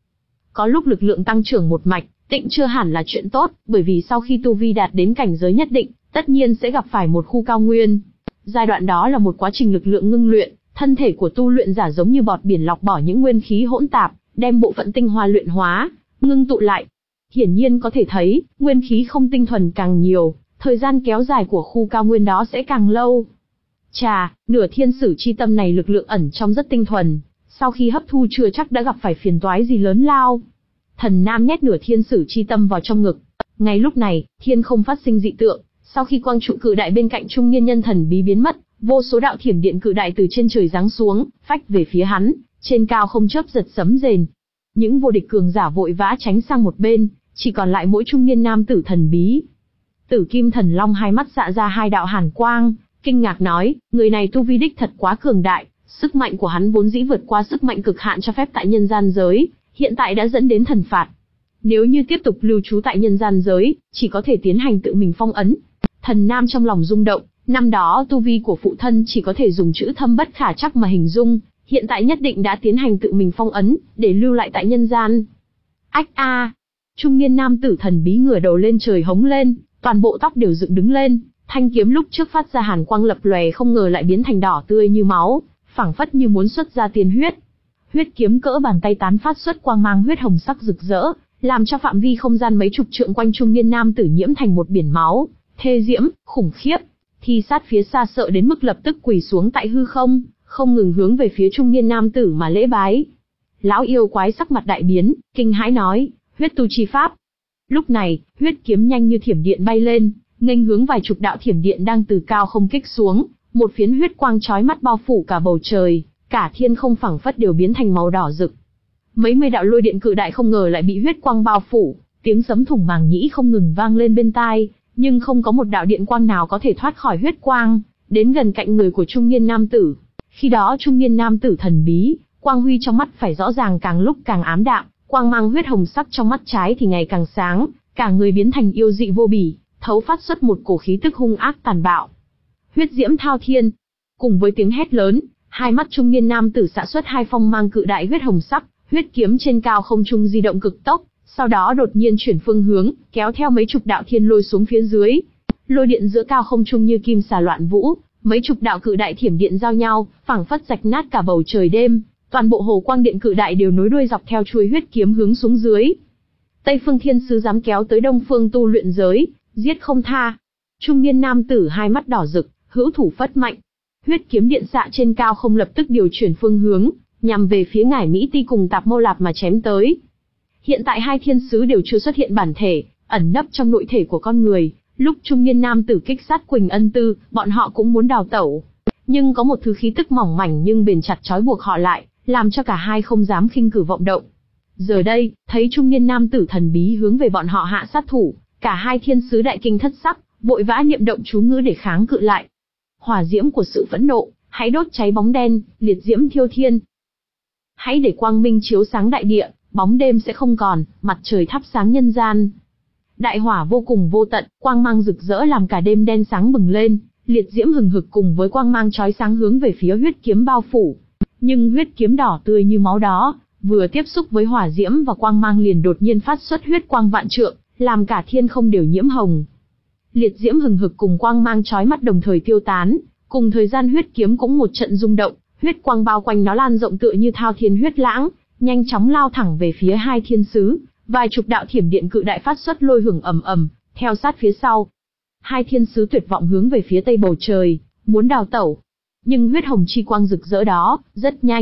Có lúc lực lượng tăng trưởng một mạch, tịnh chưa hẳn là chuyện tốt, bởi vì sau khi tu vi đạt đến cảnh giới nhất định, tất nhiên sẽ gặp phải một khu cao nguyên. Giai đoạn đó là một quá trình lực lượng ngưng luyện, thân thể của tu luyện giả giống như bọt biển lọc bỏ những nguyên khí hỗn tạp, đem bộ phận tinh hoa luyện hóa, ngưng tụ lại. Hiển nhiên có thể thấy, nguyên khí không tinh thuần càng nhiều, thời gian kéo dài của khu cao nguyên đó sẽ càng lâu. Chà, nửa thiên sử chi tâm này lực lượng ẩn trong rất tinh thuần, sau khi hấp thu chưa chắc đã gặp phải phiền toái gì lớn lao. Thần Nam nhét nửa thiên sử chi tâm vào trong ngực. Ngay lúc này, thiên không phát sinh dị tượng, sau khi quang trụ cự đại bên cạnh trung niên nhân thần bí biến mất, vô số đạo thiểm điện cự đại từ trên trời giáng xuống, phách về phía hắn, trên cao không chớp giật sấm rền. Những vô địch cường giả vội vã tránh sang một bên, chỉ còn lại mỗi trung niên nam tử thần bí. Tử Kim Thần Long hai mắt xạ ra hai đạo hàn quang, kinh ngạc nói, người này tu vi đích thật quá cường đại, sức mạnh của hắn vốn dĩ vượt qua sức mạnh cực hạn cho phép tại nhân gian giới, hiện tại đã dẫn đến thần phạt. Nếu như tiếp tục lưu trú tại nhân gian giới, chỉ có thể tiến hành tự mình phong ấn. Thần Nam trong lòng rung động, năm đó tu vi của phụ thân chỉ có thể dùng chữ thâm bất khả trắc mà hình dung, hiện tại nhất định đã tiến hành tự mình phong ấn, để lưu lại tại nhân gian. Ách a! Trung niên nam tử thần bí ngửa đầu lên trời hống lên, toàn bộ tóc đều dựng đứng lên, thanh kiếm lúc trước phát ra hàn quang lập lòe không ngờ lại biến thành đỏ tươi như máu, phảng phất như muốn xuất ra tiên huyết. Huyết kiếm cỡ bàn tay tán phát xuất quang mang huyết hồng sắc rực rỡ, làm cho phạm vi không gian mấy chục trượng quanh trung niên nam tử nhiễm thành một biển máu, thê diễm, khủng khiếp. Thi sát phía xa sợ đến mức lập tức quỳ xuống tại hư không, không ngừng hướng về phía trung niên nam tử mà lễ bái. Lão yêu quái sắc mặt đại biến, kinh hãi nói, huyết tu chi pháp. Lúc này, huyết kiếm nhanh như thiểm điện bay lên, nghênh hướng vài chục đạo thiểm điện đang từ cao không kích xuống, một phiến huyết quang chói mắt bao phủ cả bầu trời, cả thiên không phẳng phất đều biến thành màu đỏ rực. Mấy mươi đạo lôi điện cự đại không ngờ lại bị huyết quang bao phủ, tiếng sấm thủng màng nhĩ không ngừng vang lên bên tai, nhưng không có một đạo điện quang nào có thể thoát khỏi huyết quang, đến gần cạnh người của trung niên nam tử. Khi đó trung niên nam tử thần bí, quang huy trong mắt phải rõ ràng càng lúc càng ám đạm, quang mang huyết hồng sắc trong mắt trái thì ngày càng sáng, cả người biến thành yêu dị vô bỉ, thấu phát xuất một cổ khí tức hung ác tàn bạo. Huyết diễm thao thiên. Cùng với tiếng hét lớn, hai mắt trung niên nam tử xạ xuất hai phong mang cự đại huyết hồng sắc, huyết kiếm trên cao không trung di động cực tốc, sau đó đột nhiên chuyển phương hướng, kéo theo mấy chục đạo thiên lôi xuống phía dưới. Lôi điện giữa cao không trung như kim xà loạn vũ, mấy chục đạo cự đại thiểm điện giao nhau, phảng phất rạch nát cả bầu trời đêm, toàn bộ hồ quang điện cự đại đều nối đuôi dọc theo chuôi huyết kiếm hướng xuống dưới. Tây Phương Thiên Sứ dám kéo tới Đông Phương tu luyện giới, giết không tha. Trung niên nam tử hai mắt đỏ rực, hữu thủ phất mạnh. Huyết kiếm điện xạ trên cao không lập tức điều chuyển phương hướng, nhằm về phía Ngải Mỹ Ti cùng Tạp Mâu Lạp mà chém tới. Hiện tại hai thiên sứ đều chưa xuất hiện bản thể, ẩn nấp trong nội thể của con người. Lúc trung niên nam tử kích sát Quỳnh Ân Tư, bọn họ cũng muốn đào tẩu. Nhưng có một thứ khí tức mỏng mảnh nhưng bền chặt trói buộc họ lại, làm cho cả hai không dám khinh cử vọng động. Giờ đây, thấy trung niên nam tử thần bí hướng về bọn họ hạ sát thủ, cả hai thiên sứ đại kinh thất sắc, vội vã niệm động chú ngữ để kháng cự lại. Hỏa diễm của sự phẫn nộ, hãy đốt cháy bóng đen, liệt diễm thiêu thiên. Hãy để quang minh chiếu sáng đại địa, bóng đêm sẽ không còn, mặt trời thắp sáng nhân gian. Đại hỏa vô cùng vô tận, quang mang rực rỡ làm cả đêm đen sáng bừng lên, liệt diễm hừng hực cùng với quang mang chói sáng hướng về phía huyết kiếm bao phủ. Nhưng huyết kiếm đỏ tươi như máu đó, vừa tiếp xúc với hỏa diễm và quang mang liền đột nhiên phát xuất huyết quang vạn trượng, làm cả thiên không đều nhiễm hồng. Liệt diễm hừng hực cùng quang mang chói mắt đồng thời tiêu tán, cùng thời gian huyết kiếm cũng một trận rung động, huyết quang bao quanh nó lan rộng tựa như thao thiên huyết lãng, nhanh chóng lao thẳng về phía hai thiên sứ, vài chục đạo thiểm điện cự đại phát xuất lôi hưởng ầm ầm, theo sát phía sau. Hai thiên sứ tuyệt vọng hướng về phía tây bầu trời, muốn đào tẩu. Nhưng huyết hồng chi quang rực rỡ đó, rất nhanh,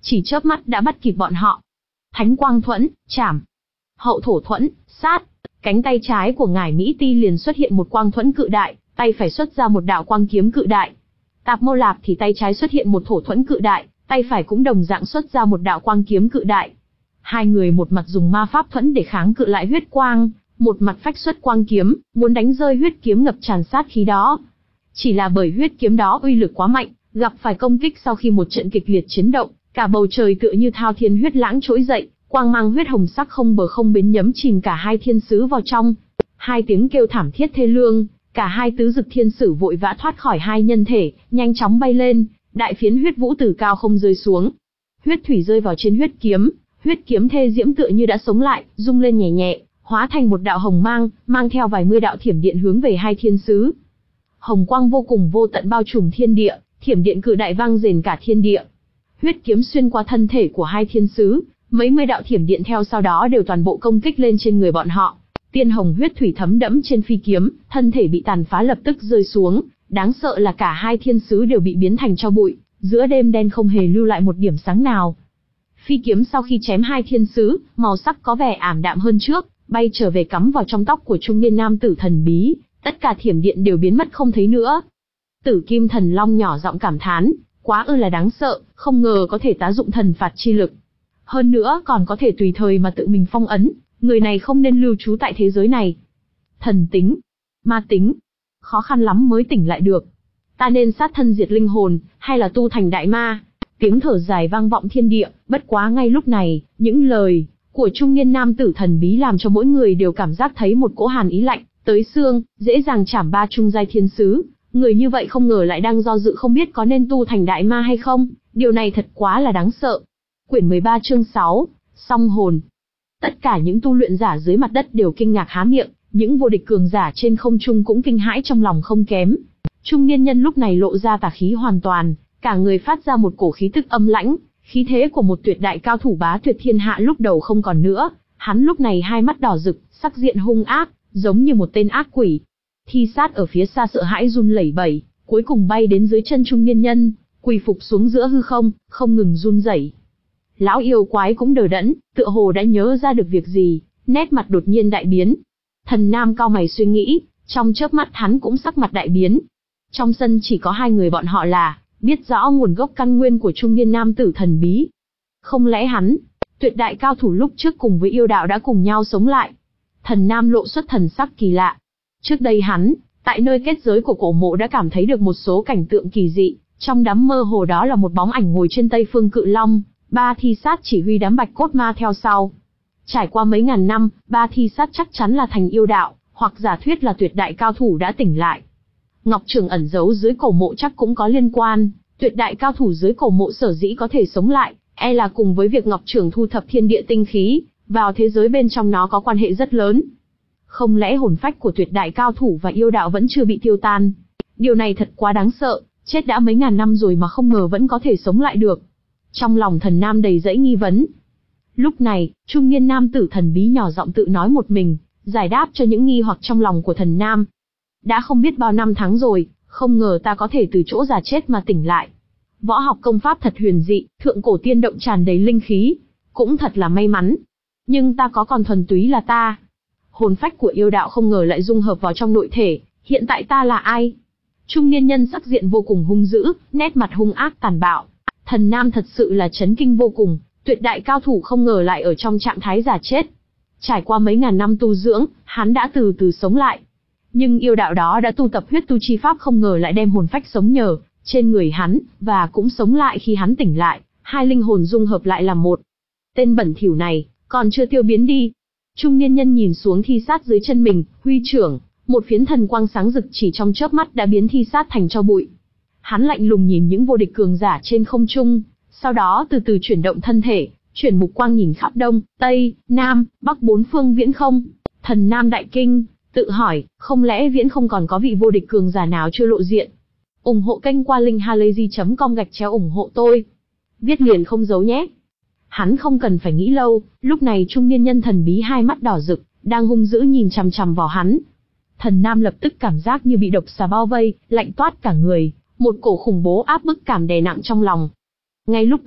chỉ chớp mắt đã bắt kịp bọn họ. Thánh quang thuẫn, chảm. Hậu thổ thuẫn, sát. Cánh tay trái của ngải Mỹ Ti liền xuất hiện một quang thuẫn cự đại, tay phải xuất ra một đạo quang kiếm cự đại. Tạp Mâu Lạp thì tay trái xuất hiện một thổ thuẫn cự đại, tay phải cũng đồng dạng xuất ra một đạo quang kiếm cự đại. Hai người một mặt dùng ma pháp thuẫn để kháng cự lại huyết quang, một mặt phách xuất quang kiếm, muốn đánh rơi huyết kiếm ngập tràn sát khí đó. Chỉ là bởi huyết kiếm đó uy lực quá mạnh, gặp phải công kích sau khi một trận kịch liệt chiến động, cả bầu trời tựa như thao thiên huyết lãng trỗi dậy, quang mang huyết hồng sắc không bờ không bến nhấm chìm cả hai thiên sứ vào trong. Hai tiếng kêu thảm thiết thê lương, cả hai tứ dực thiên sử vội vã thoát khỏi hai nhân thể, nhanh chóng bay lên, đại phiến huyết vũ từ cao không rơi xuống. Huyết thủy rơi vào trên huyết kiếm, huyết kiếm thê diễm tựa như đã sống lại, rung lên nhẹ nhẹ, hóa thành một đạo hồng mang, mang theo vài mươi đạo thiểm điện hướng về hai thiên sứ. Hồng quang vô cùng vô tận bao trùm thiên địa, thiểm điện cự đại vang rền cả thiên địa. Huyết kiếm xuyên qua thân thể của hai thiên sứ, mấy mươi đạo thiểm điện theo sau đó đều toàn bộ công kích lên trên người bọn họ. Tiên hồng huyết thủy thấm đẫm trên phi kiếm, thân thể bị tàn phá lập tức rơi xuống, đáng sợ là cả hai thiên sứ đều bị biến thành tro bụi, giữa đêm đen không hề lưu lại một điểm sáng nào. Phi kiếm sau khi chém hai thiên sứ, màu sắc có vẻ ảm đạm hơn trước, bay trở về cắm vào trong tóc của trung niên nam tử thần bí, tất cả thiểm điện đều biến mất không thấy nữa. Tử Kim Thần Long nhỏ giọng cảm thán, quá ư là đáng sợ, không ngờ có thể tá dụng thần phạt chi lực. Hơn nữa còn có thể tùy thời mà tự mình phong ấn, người này không nên lưu trú tại thế giới này. Thần tính, ma tính, khó khăn lắm mới tỉnh lại được. Ta nên sát thân diệt linh hồn, hay là tu thành đại ma? Tiếng thở dài vang vọng thiên địa, bất quá ngay lúc này, những lời của trung niên nam tử thần bí làm cho mỗi người đều cảm giác thấy một cỗ hàn ý lạnh, tới xương, dễ dàng chảm ba trung giai thiên sứ. Người như vậy không ngờ lại đang do dự không biết có nên tu thành đại ma hay không, điều này thật quá là đáng sợ. Quyển mười ba chương sáu, Song hồn. Tất cả những tu luyện giả dưới mặt đất đều kinh ngạc há miệng, những vô địch cường giả trên không trung cũng kinh hãi trong lòng không kém. Trung niên nhân lúc này lộ ra tà khí hoàn toàn, cả người phát ra một cổ khí tức âm lãnh, khí thế của một tuyệt đại cao thủ bá tuyệt thiên hạ lúc đầu không còn nữa, hắn lúc này hai mắt đỏ rực, sắc diện hung ác, giống như một tên ác quỷ. Thi Sát ở phía xa sợ hãi run lẩy bẩy, cuối cùng bay đến dưới chân trung niên nhân, quỳ phục xuống giữa hư không, không ngừng run rẩy. Lão yêu quái cũng đờ đẫn, tựa hồ đã nhớ ra được việc gì, nét mặt đột nhiên đại biến. Thần Nam cau mày suy nghĩ, trong chớp mắt hắn cũng sắc mặt đại biến. Trong sân chỉ có hai người bọn họ là biết rõ nguồn gốc căn nguyên của trung niên nam tử thần bí. Không lẽ hắn, tuyệt đại cao thủ lúc trước cùng với yêu đạo đã cùng nhau sống lại? Thần Nam lộ xuất thần sắc kỳ lạ. Trước đây hắn, tại nơi kết giới của cổ mộ đã cảm thấy được một số cảnh tượng kỳ dị, trong đám mơ hồ đó là một bóng ảnh ngồi trên Tây Phương Cự Long, ba Thi Sát chỉ huy đám bạch cốt ma theo sau. Trải qua mấy ngàn năm, ba Thi Sát chắc chắn là thành yêu đạo, hoặc giả thuyết là tuyệt đại cao thủ đã tỉnh lại. Ngọc Trường ẩn giấu dưới cổ mộ chắc cũng có liên quan, tuyệt đại cao thủ dưới cổ mộ sở dĩ có thể sống lại, e là cùng với việc Ngọc Trường thu thập thiên địa tinh khí, vào thế giới bên trong nó có quan hệ rất lớn. Không lẽ hồn phách của tuyệt đại cao thủ và yêu đạo vẫn chưa bị tiêu tan? Điều này thật quá đáng sợ, chết đã mấy ngàn năm rồi mà không ngờ vẫn có thể sống lại được. Trong lòng Thần Nam đầy dẫy nghi vấn. Lúc này, trung niên nam tử thần bí nhỏ giọng tự nói một mình, giải đáp cho những nghi hoặc trong lòng của Thần Nam. Đã không biết bao năm tháng rồi, không ngờ ta có thể từ chỗ già chết mà tỉnh lại. Võ học công pháp thật huyền dị, thượng cổ tiên động tràn đầy linh khí, cũng thật là may mắn. Nhưng ta có còn thuần túy là ta. Hồn phách của yêu đạo không ngờ lại dung hợp vào trong nội thể, hiện tại ta là ai? Trung niên nhân sắc diện vô cùng hung dữ, nét mặt hung ác tàn bạo. Thần Nam thật sự là chấn kinh vô cùng, tuyệt đại cao thủ không ngờ lại ở trong trạng thái giả chết. Trải qua mấy ngàn năm tu dưỡng, hắn đã từ từ sống lại. Nhưng yêu đạo đó đã tu tập huyết tu chi pháp không ngờ lại đem hồn phách sống nhờ trên người hắn, và cũng sống lại khi hắn tỉnh lại, hai linh hồn dung hợp lại làm một. Tên bẩn thỉu này, còn chưa tiêu biến đi. Trung niên nhân nhìn xuống Thi Sát dưới chân mình, huy trưởng, một phiến thần quang sáng rực chỉ trong chớp mắt đã biến Thi Sát thành tro bụi. Hắn lạnh lùng nhìn những vô địch cường giả trên không trung, sau đó từ từ chuyển động thân thể, chuyển mục quang nhìn khắp đông, tây, nam, bắc bốn phương viễn không. Thần Nam đại kinh, tự hỏi, không lẽ viễn không còn có vị vô địch cường giả nào chưa lộ diện? Ủng hộ kênh qua linkhalazy chấm com gạch chéo ủng hộ tôi. Viết liền không giấu nhé. Hắn không cần phải nghĩ lâu, lúc này trung niên nhân thần bí hai mắt đỏ rực, đang hung dữ nhìn chằm chằm vào hắn. Thần Nam lập tức cảm giác như bị độc xà bao vây, lạnh toát cả người, một cổ khủng bố áp bức cảm đè nặng trong lòng. Ngay lúc ấy,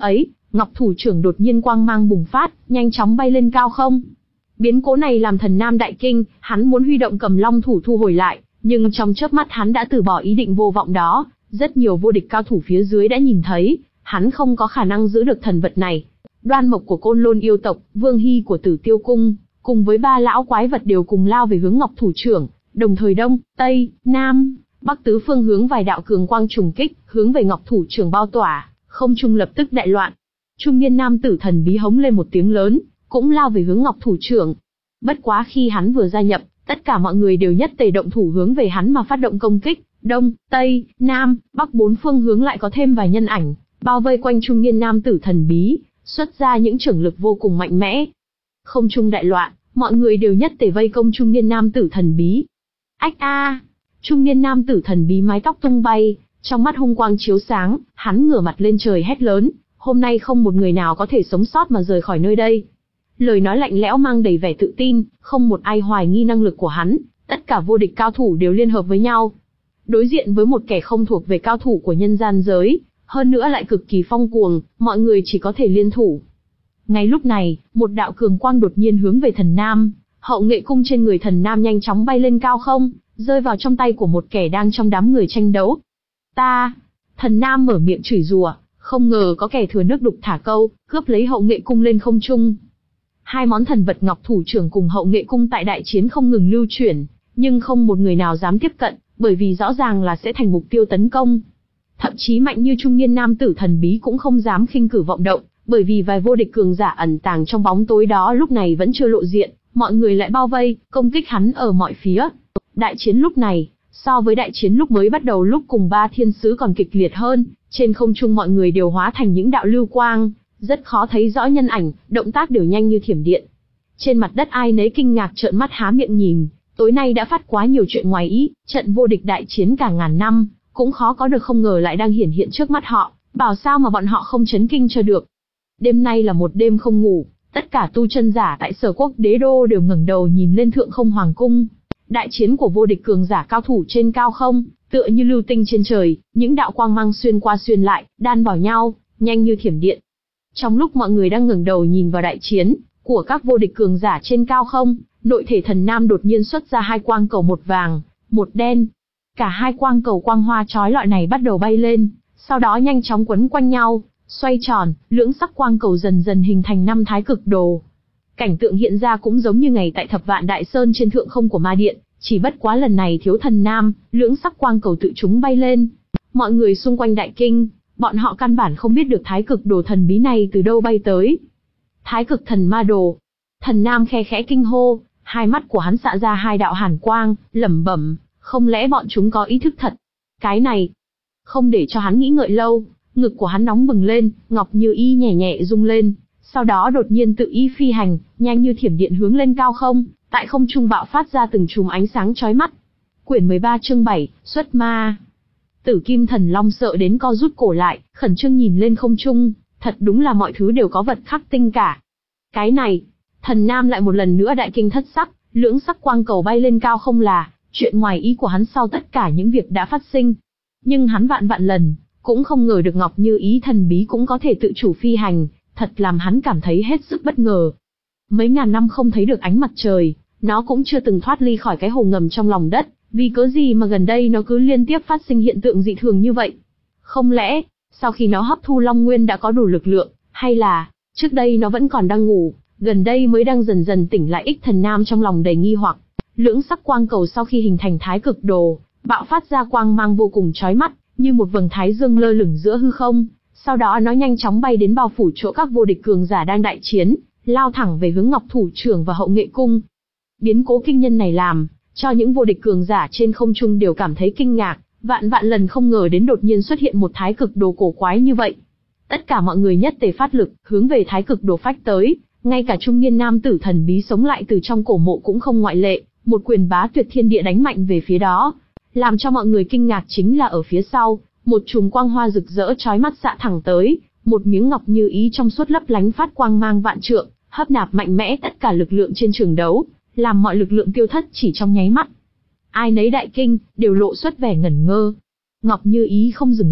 Ngọc thủ trưởng đột nhiên quang mang bùng phát, nhanh chóng bay lên cao không. Biến cố này làm Thần Nam đại kinh, hắn muốn huy động Cầm Long thủ thu hồi lại, nhưng trong chớp mắt hắn đã từ bỏ ý định vô vọng đó. Rất nhiều vô địch cao thủ phía dưới đã nhìn thấy, hắn không có khả năng giữ được thần vật này. Đoan Mộc của Côn Lôn yêu tộc, Vương Hy của Tử Tiêu cung, cùng với ba lão quái vật đều cùng lao về hướng Ngọc thủ trưởng, đồng thời đông, tây, nam, bắc tứ phương hướng vài đạo cường quang trùng kích, hướng về Ngọc thủ trưởng bao tỏa, không trung lập tức đại loạn. Trung niên nam tử thần bí hống lên một tiếng lớn, cũng lao về hướng Ngọc thủ trưởng. Bất quá khi hắn vừa gia nhập, tất cả mọi người đều nhất tề động thủ hướng về hắn mà phát động công kích, đông, tây, nam, bắc bốn phương hướng lại có thêm vài nhân ảnh, bao vây quanh trung niên nam tử thần bí, xuất ra những chưởng lực vô cùng mạnh mẽ. Không trung đại loạn, mọi người đều nhất tề vây công trung niên nam tử thần bí. Ách a! Trung niên nam tử thần bí mái tóc tung bay, trong mắt hung quang chiếu sáng, hắn ngửa mặt lên trời hét lớn, hôm nay không một người nào có thể sống sót mà rời khỏi nơi đây. Lời nói lạnh lẽo mang đầy vẻ tự tin, không một ai hoài nghi năng lực của hắn, tất cả vô địch cao thủ đều liên hợp với nhau. Đối diện với một kẻ không thuộc về cao thủ của nhân gian giới, hơn nữa lại cực kỳ phong cuồng, mọi người chỉ có thể liên thủ. Ngay lúc này, một đạo cường quang đột nhiên hướng về Thần Nam, hậu nghệ cung trên người Thần Nam nhanh chóng bay lên cao không, rơi vào trong tay của một kẻ đang trong đám người tranh đấu. Ta! Thần Nam mở miệng chửi rủa, không ngờ có kẻ thừa nước đục thả câu, cướp lấy hậu nghệ cung lên không trung. Hai món thần vật Ngọc thủ trưởng cùng hậu nghệ cung tại đại chiến không ngừng lưu chuyển, nhưng không một người nào dám tiếp cận, bởi vì rõ ràng là sẽ thành mục tiêu tấn công. Thậm chí mạnh như trung niên nam tử thần bí cũng không dám khinh cử vọng động, bởi vì vài vô địch cường giả ẩn tàng trong bóng tối đó lúc này vẫn chưa lộ diện, mọi người lại bao vây, công kích hắn ở mọi phía. Đại chiến lúc này, so với đại chiến lúc mới bắt đầu lúc cùng ba thiên sứ còn kịch liệt hơn, trên không trung mọi người đều hóa thành những đạo lưu quang, rất khó thấy rõ nhân ảnh, động tác đều nhanh như thiểm điện. Trên mặt đất ai nấy kinh ngạc trợn mắt há miệng nhìn, tối nay đã phát quá nhiều chuyện ngoài ý, trận vô địch đại chiến cả ngàn năm, cũng khó có được không ngờ lại đang hiển hiện trước mắt họ, bảo sao mà bọn họ không chấn kinh cho được. Đêm nay là một đêm không ngủ, tất cả tu chân giả tại Sở Quốc Đế Đô đều ngẩng đầu nhìn lên Thượng Không Hoàng cung. Đại chiến của vô địch cường giả cao thủ trên cao không, tựa như lưu tinh trên trời, những đạo quang mang xuyên qua xuyên lại, đan vào nhau, nhanh như thiểm điện. Trong lúc mọi người đang ngẩng đầu nhìn vào đại chiến của các vô địch cường giả trên cao không, nội thể Thần Nam đột nhiên xuất ra hai quang cầu, một vàng, một đen. Cả hai quang cầu quang hoa chói lọi này bắt đầu bay lên, sau đó nhanh chóng quấn quanh nhau, xoay tròn, lưỡng sắc quang cầu dần dần hình thành năm thái cực đồ. Cảnh tượng hiện ra cũng giống như ngày tại Thập Vạn Đại Sơn trên thượng không của Ma Điện, chỉ bất quá lần này thiếu Thần Nam, lưỡng sắc quang cầu tự chúng bay lên. Mọi người xung quanh đại kinh, bọn họ căn bản không biết được thái cực đồ thần bí này từ đâu bay tới. Thái cực thần ma đồ. Thần Nam khe khẽ kinh hô, hai mắt của hắn xạ ra hai đạo hàn quang, lẩm bẩm, không lẽ bọn chúng có ý thức thật? Cái này, không để cho hắn nghĩ ngợi lâu, ngực của hắn nóng bừng lên, Ngọc Như Ý nhẹ nhẹ rung lên, sau đó đột nhiên tự ý phi hành, nhanh như thiểm điện hướng lên cao không, tại không trung bạo phát ra từng chùm ánh sáng chói mắt. Quyển mười ba chương bảy, xuất ma. Tử Kim Thần Long sợ đến co rút cổ lại, khẩn trương nhìn lên không trung, thật đúng là mọi thứ đều có vật khắc tinh cả. Cái này, Thần Nam lại một lần nữa đại kinh thất sắc, lưỡng sắc quang cầu bay lên cao không là chuyện ngoài ý của hắn sau tất cả những việc đã phát sinh. Nhưng hắn vạn vạn lần cũng không ngờ được Ngọc Như Ý thần bí cũng có thể tự chủ phi hành, thật làm hắn cảm thấy hết sức bất ngờ. Mấy ngàn năm không thấy được ánh mặt trời, nó cũng chưa từng thoát ly khỏi cái hồ ngầm trong lòng đất, vì cớ gì mà gần đây nó cứ liên tiếp phát sinh hiện tượng dị thường như vậy? Không lẽ, sau khi nó hấp thu Long Nguyên đã có đủ lực lượng, hay là, trước đây nó vẫn còn đang ngủ, gần đây mới đang dần dần tỉnh lại? Ích Thần Nam trong lòng đầy nghi hoặc. Lưỡng sắc quang cầu sau khi hình thành thái cực đồ, bạo phát ra quang mang vô cùng chói mắt, như một vầng thái dương lơ lửng giữa hư không, sau đó nó nhanh chóng bay đến bao phủ chỗ các vô địch cường giả đang đại chiến, lao thẳng về hướng Ngọc thủ trưởng và hậu nghệ cung. Biến cố kinh nhân này làm cho những vô địch cường giả trên không trung đều cảm thấy kinh ngạc, vạn vạn lần không ngờ đến đột nhiên xuất hiện một thái cực đồ cổ quái như vậy. Tất cả mọi người nhất tề phát lực, hướng về thái cực đồ phách tới, ngay cả trung niên nam tử thần bí sống lại từ trong cổ mộ cũng không ngoại lệ, một quyền bá tuyệt thiên địa đánh mạnh về phía đó. Làm cho mọi người kinh ngạc chính là ở phía sau, một chùm quang hoa rực rỡ chói mắt xạ thẳng tới, một miếng ngọc như ý trong suốt lấp lánh phát quang mang vạn trượng, hấp nạp mạnh mẽ tất cả lực lượng trên trường đấu, làm mọi lực lượng tiêu thất chỉ trong nháy mắt. Ai nấy đại kinh, đều lộ xuất vẻ ngẩn ngơ. Ngọc Như Ý không dừng lại,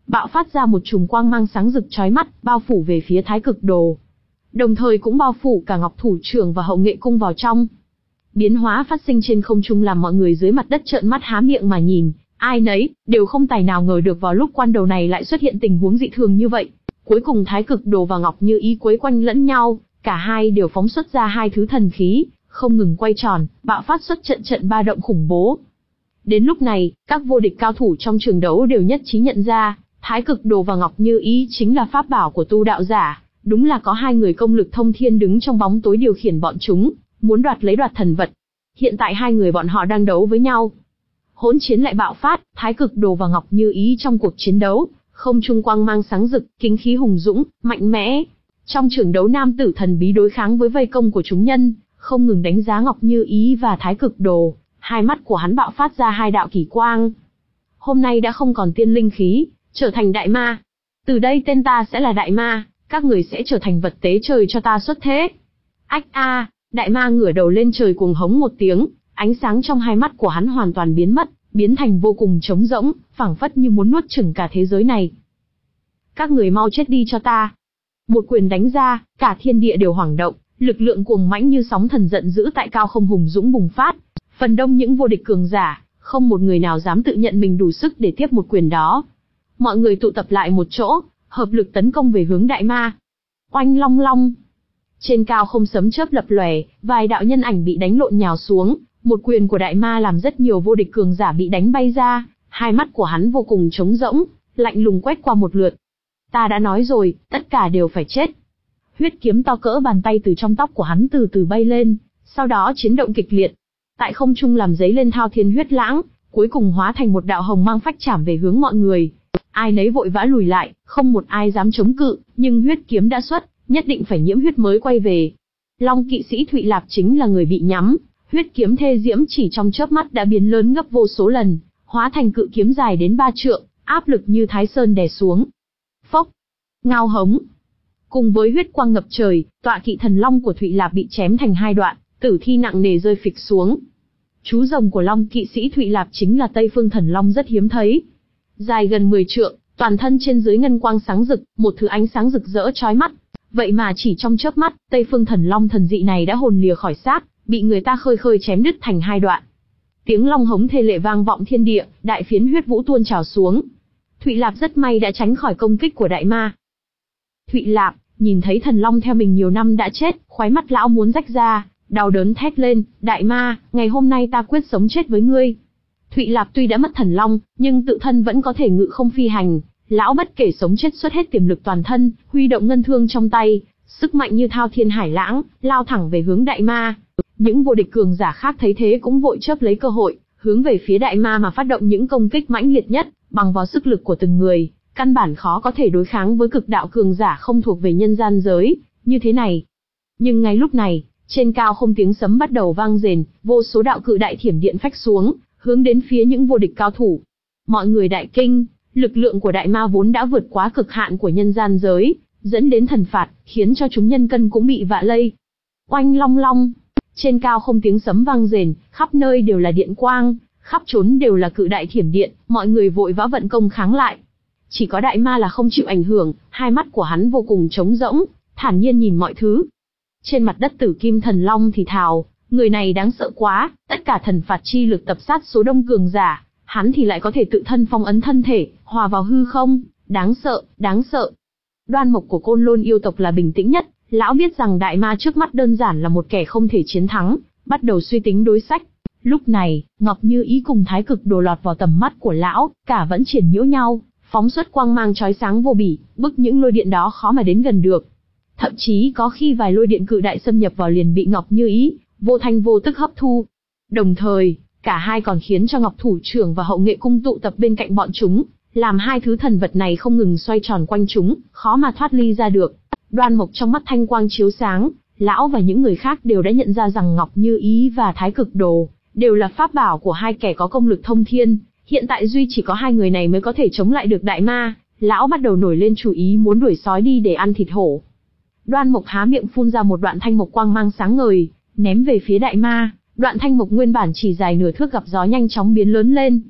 bạo phát ra một chùm quang mang sáng rực chói mắt, bao phủ về phía Thái Cực Đồ. Đồng thời cũng bao phủ cả Ngọc Thủ Trưởng và Hậu Nghệ Cung vào trong. Biến hóa phát sinh trên không trung làm mọi người dưới mặt đất trợn mắt há miệng mà nhìn, ai nấy đều không tài nào ngờ được vào lúc quan đầu này lại xuất hiện tình huống dị thường như vậy. Cuối cùng Thái Cực Đồ và Ngọc Như Ý quấy quanh lẫn nhau, cả hai đều phóng xuất ra hai thứ thần khí, không ngừng quay tròn, bạo phát xuất trận trận ba động khủng bố. Đến lúc này, các vô địch cao thủ trong trường đấu đều nhất trí nhận ra, Thái Cực Đồ và Ngọc Như Ý chính là pháp bảo của tu đạo giả, đúng là có hai người công lực thông thiên đứng trong bóng tối điều khiển bọn chúng, muốn đoạt lấy đoạt thần vật. Hiện tại hai người bọn họ đang đấu với nhau. Hỗn chiến lại bạo phát, Thái Cực Đồ và Ngọc Như Ý trong cuộc chiến đấu, không trung quang mang sáng rực, kính khí hùng dũng, mạnh mẽ. Trong trường đấu nam tử thần bí đối kháng với vây công của chúng nhân, không ngừng đánh giá Ngọc Như Ý và Thái Cực Đồ, hai mắt của hắn bạo phát ra hai đạo kỳ quang. Hôm nay đã không còn tiên linh khí, trở thành đại ma. Từ đây tên ta sẽ là đại ma, các người sẽ trở thành vật tế trời cho ta xuất thế. Ách a, đại ma ngửa đầu lên trời cuồng hống một tiếng, ánh sáng trong hai mắt của hắn hoàn toàn biến mất, biến thành vô cùng trống rỗng, phảng phất như muốn nuốt chửng cả thế giới này. Các người mau chết đi cho ta. Một quyền đánh ra, cả thiên địa đều hoảng động, lực lượng cuồng mãnh như sóng thần giận dữ tại cao không hùng dũng bùng phát. Phần đông những vô địch cường giả, không một người nào dám tự nhận mình đủ sức để tiếp một quyền đó. Mọi người tụ tập lại một chỗ, hợp lực tấn công về hướng đại ma. Oanh long long. Trên cao không sấm chớp lập lòe, vài đạo nhân ảnh bị đánh lộn nhào xuống, một quyền của đại ma làm rất nhiều vô địch cường giả bị đánh bay ra, hai mắt của hắn vô cùng trống rỗng, lạnh lùng quét qua một lượt. Ta đã nói rồi, tất cả đều phải chết. Huyết kiếm to cỡ bàn tay từ trong tóc của hắn từ từ bay lên, sau đó chiến động kịch liệt. Tại không trung làm dấy lên thao thiên huyết lãng, cuối cùng hóa thành một đạo hồng mang phách chảm về hướng mọi người. Ai nấy vội vã lùi lại, không một ai dám chống cự, nhưng huyết kiếm đã xuất, nhất định phải nhiễm huyết mới quay về. Long kỵ sĩ Thụy Lạp chính là người bị nhắm, huyết kiếm thê diễm chỉ trong chớp mắt đã biến lớn gấp vô số lần, hóa thành cự kiếm dài đến ba trượng, áp lực như Thái Sơn đè xuống. Phốc, ngao hống. Cùng với huyết quang ngập trời, tọa kỵ thần long của Thụy Lạp bị chém thành hai đoạn, tử thi nặng nề rơi phịch xuống. Chú rồng của Long kỵ sĩ Thụy Lạp chính là Tây Phương Thần Long rất hiếm thấy. Dài gần mười trượng, toàn thân trên dưới ngân quang sáng rực, một thứ ánh sáng rực rỡ chói mắt. Vậy mà chỉ trong chớp mắt, Tây Phương Thần Long thần dị này đã hồn lìa khỏi xác, bị người ta khơi khơi chém đứt thành hai đoạn. Tiếng long hống thê lệ vang vọng thiên địa, đại phiến huyết vũ tuôn trào xuống. Thụy Lạp rất may đã tránh khỏi công kích của đại ma. Thụy Lạp, nhìn thấy thần long theo mình nhiều năm đã chết, khóe mắt lão muốn rách ra, đau đớn thét lên, đại ma, ngày hôm nay ta quyết sống chết với ngươi. Thụy Lạp tuy đã mất thần long, nhưng tự thân vẫn có thể ngự không phi hành, lão bất kể sống chết xuất hết tiềm lực toàn thân, huy động ngân thương trong tay, sức mạnh như thao thiên hải lãng, lao thẳng về hướng đại ma. Những vô địch cường giả khác thấy thế cũng vội chớp lấy cơ hội, hướng về phía đại ma mà phát động những công kích mãnh liệt nhất, bằng vào sức lực của từng người, căn bản khó có thể đối kháng với cực đạo cường giả không thuộc về nhân gian giới, như thế này. Nhưng ngay lúc này, trên cao không tiếng sấm bắt đầu vang rền, vô số đạo cự đại thiểm điện phách xuống, hướng đến phía những vô địch cao thủ. Mọi người đại kinh, lực lượng của đại ma vốn đã vượt quá cực hạn của nhân gian giới, dẫn đến thần phạt, khiến cho chúng nhân cân cũng bị vạ lây. Oanh long long, trên cao không tiếng sấm vang rền, khắp nơi đều là điện quang, khắp trốn đều là cự đại thiểm điện, mọi người vội vã vận công kháng lại. Chỉ có đại ma là không chịu ảnh hưởng, hai mắt của hắn vô cùng trống rỗng, thản nhiên nhìn mọi thứ. Trên mặt đất Tử Kim Thần Long thì thào, người này đáng sợ quá, tất cả thần phạt chi lực tập sát số đông cường giả, hắn thì lại có thể tự thân phong ấn thân thể, hòa vào hư không, đáng sợ, đáng sợ. Đoan Mộc của Côn Lôn yêu tộc là bình tĩnh nhất, lão biết rằng đại ma trước mắt đơn giản là một kẻ không thể chiến thắng, bắt đầu suy tính đối sách. Lúc này, Ngọc Như Ý cùng Thái Cực Đồ lọt vào tầm mắt của lão, cả vẫn triển nhiễu nhau, phóng xuất quang mang chói sáng vô bỉ, bức những lôi điện đó khó mà đến gần được. Thậm chí có khi vài lôi điện cự đại xâm nhập vào liền bị Ngọc Như Ý vô thanh vô tức hấp thu. Đồng thời, cả hai còn khiến cho Ngọc Thủ Trưởng và Hậu Nghệ Cung tụ tập bên cạnh bọn chúng, làm hai thứ thần vật này không ngừng xoay tròn quanh chúng, khó mà thoát ly ra được. Đoan Mộc trong mắt thanh quang chiếu sáng, lão và những người khác đều đã nhận ra rằng Ngọc Như Ý và Thái Cực Đồ đều là pháp bảo của hai kẻ có công lực thông thiên, hiện tại duy chỉ có hai người này mới có thể chống lại được đại ma. Lão bắt đầu nổi lên chủ ý muốn đuổi sói đi để ăn thịt hổ. Đoan Mộc há miệng phun ra một đoạn thanh mộc quang mang sáng ngời, ném về phía đại ma. Đoạn thanh mộc nguyên bản chỉ dài nửa thước gặp gió nhanh chóng biến lớn lên.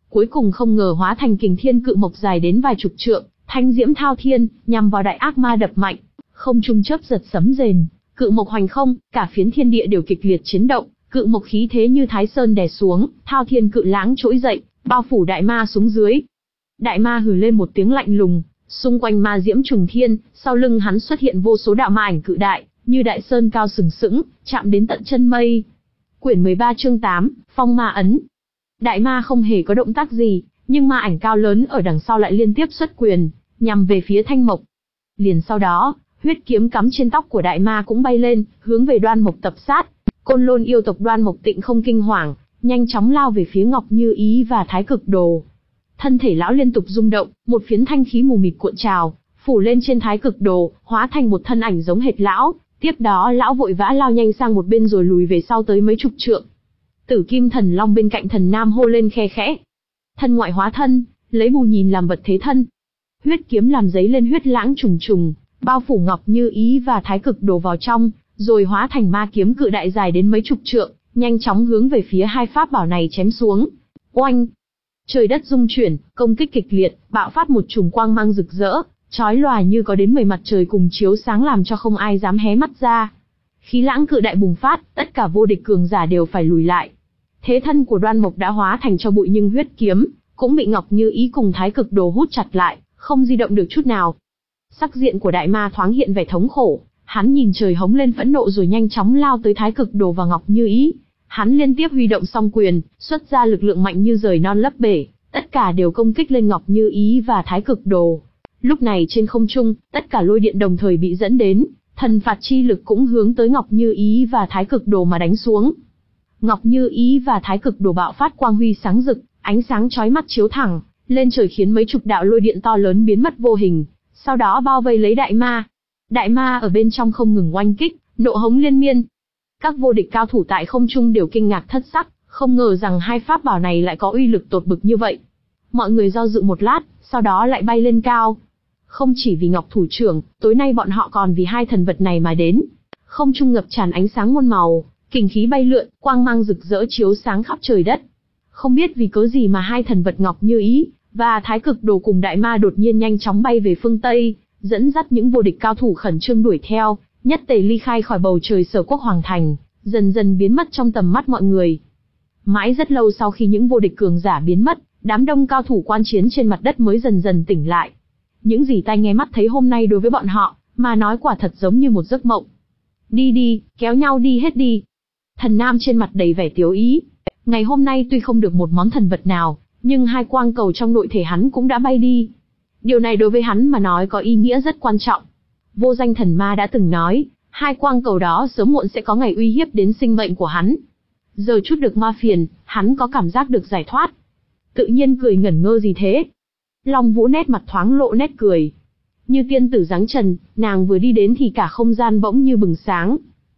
cuối cùng không ngờ hóa thành kình thiên cự mộc dài đến vài chục trượng, thanh diễm thao thiên, nhằm vào đại ác ma đập mạnh. Không trung chớp giật sấm rền, cự mộc hoành không, cả phiến thiên địa đều kịch liệt chiến động, cự mộc khí thế như Thái Sơn đè xuống, thao thiên cự lãng trỗi dậy, bao phủ đại ma xuống dưới. Đại ma hừ lên một tiếng lạnh lùng, xung quanh ma diễm trùng thiên, sau lưng hắn xuất hiện vô số đạo ma ảnh cự đại, như đại sơn cao sừng sững, chạm đến tận chân mây. Quyển mười ba chương tám, Phong Ma ấn. Đại ma không hề có động tác gì, nhưng ma ảnh cao lớn ở đằng sau lại liên tiếp xuất quyền, nhằm về phía Thanh Mộc. Liền sau đó, huyết kiếm cắm trên tóc của đại ma cũng bay lên, hướng về Đoan Mộc tập sát. Côn Lôn yêu tộc Đoan Mộc Tịnh không kinh hoàng, nhanh chóng lao về phía Ngọc Như Ý và Thái Cực Đồ. Thân thể lão liên tục rung động, một phiến thanh khí mù mịt cuộn trào, phủ lên trên Thái Cực Đồ, hóa thành một thân ảnh giống hệt lão. Tiếp đó lão vội vã lao nhanh sang một bên rồi lùi về sau tới mấy chục trượng. Tử Kim Thần Long bên cạnh Thần Nam hô lên khe khẽ. Thân ngoại hóa thân, lấy bù nhìn làm vật thế thân. Huyết kiếm làm giấy lên huyết lãng trùng trùng, bao phủ Ngọc Như Ý và Thái Cực Đồ vào trong, rồi hóa thành ma kiếm cự đại dài đến mấy chục trượng, nhanh chóng hướng về phía hai pháp bảo này chém xuống. Oanh! Trời đất rung chuyển, công kích kịch liệt, bạo phát một chùm quang mang rực rỡ, chói lòa như có đến mười mặt trời cùng chiếu sáng làm cho không ai dám hé mắt ra. Khí lãng cự đại bùng phát, tất cả vô địch cường giả đều phải lùi lại. Thế thân của Đoan Mộc đã hóa thành cho bụi nhưng huyết kiếm cũng bị Ngọc Như Ý cùng Thái Cực Đồ hút chặt lại, không di động được chút nào. Sắc diện của đại ma thoáng hiện vẻ thống khổ, hắn nhìn trời hống lên phẫn nộ rồi nhanh chóng lao tới Thái Cực Đồ và Ngọc Như Ý. Hắn liên tiếp huy động song quyền, xuất ra lực lượng mạnh như rời non lấp bể, tất cả đều công kích lên Ngọc Như Ý và Thái Cực Đồ. Lúc này trên không trung, tất cả lôi điện đồng thời bị dẫn đến, thần phạt chi lực cũng hướng tới Ngọc Như Ý và Thái Cực Đồ mà đánh xuống. Ngọc Như Ý và Thái Cực Đồ bạo phát quang huy sáng rực, ánh sáng chói mắt chiếu thẳng lên trời khiến mấy chục đạo lôi điện to lớn biến mất vô hình, sau đó bao vây lấy đại ma. Đại ma ở bên trong không ngừng oanh kích, nộ hống liên miên. Các vô địch cao thủ tại không trung đều kinh ngạc thất sắc, không ngờ rằng hai pháp bảo này lại có uy lực tột bực như vậy. Mọi người do dự một lát, sau đó lại bay lên cao. Không chỉ vì Ngọc thủ trưởng, tối nay bọn họ còn vì hai thần vật này mà đến. Không trung ngập tràn ánh sáng muôn màu, kình khí bay lượn, quang mang rực rỡ chiếu sáng khắp trời đất. Không biết vì cớ gì mà hai thần vật Ngọc Như Ý và Thái Cực Đồ cùng đại ma đột nhiên nhanh chóng bay về phương Tây, dẫn dắt những vô địch cao thủ khẩn trương đuổi theo, nhất tề ly khai khỏi bầu trời Sở Quốc Hoàng Thành, dần dần biến mất trong tầm mắt mọi người. Mãi rất lâu sau khi những vô địch cường giả biến mất, đám đông cao thủ quan chiến trên mặt đất mới dần dần tỉnh lại. Những gì tai nghe mắt thấy hôm nay đối với bọn họ, mà nói quả thật giống như một giấc mộng. Đi đi, kéo nhau đi hết đi. Thần Nam trên mặt đầy vẻ tiếu ý. Ngày hôm nay tuy không được một món thần vật nào, nhưng hai quang cầu trong nội thể hắn cũng đã bay đi. Điều này đối với hắn mà nói có ý nghĩa rất quan trọng. Vô Danh Thần Ma đã từng nói, hai quang cầu đó sớm muộn sẽ có ngày uy hiếp đến sinh mệnh của hắn. Giờ chút được ma phiền, hắn có cảm giác được giải thoát. Tự nhiên cười ngẩn ngơ gì thế? Long Vũ nét mặt thoáng lộ nét cười. Như tiên tử dáng trần, nàng vừa đi đến thì cả không gian bỗng như bừng sáng.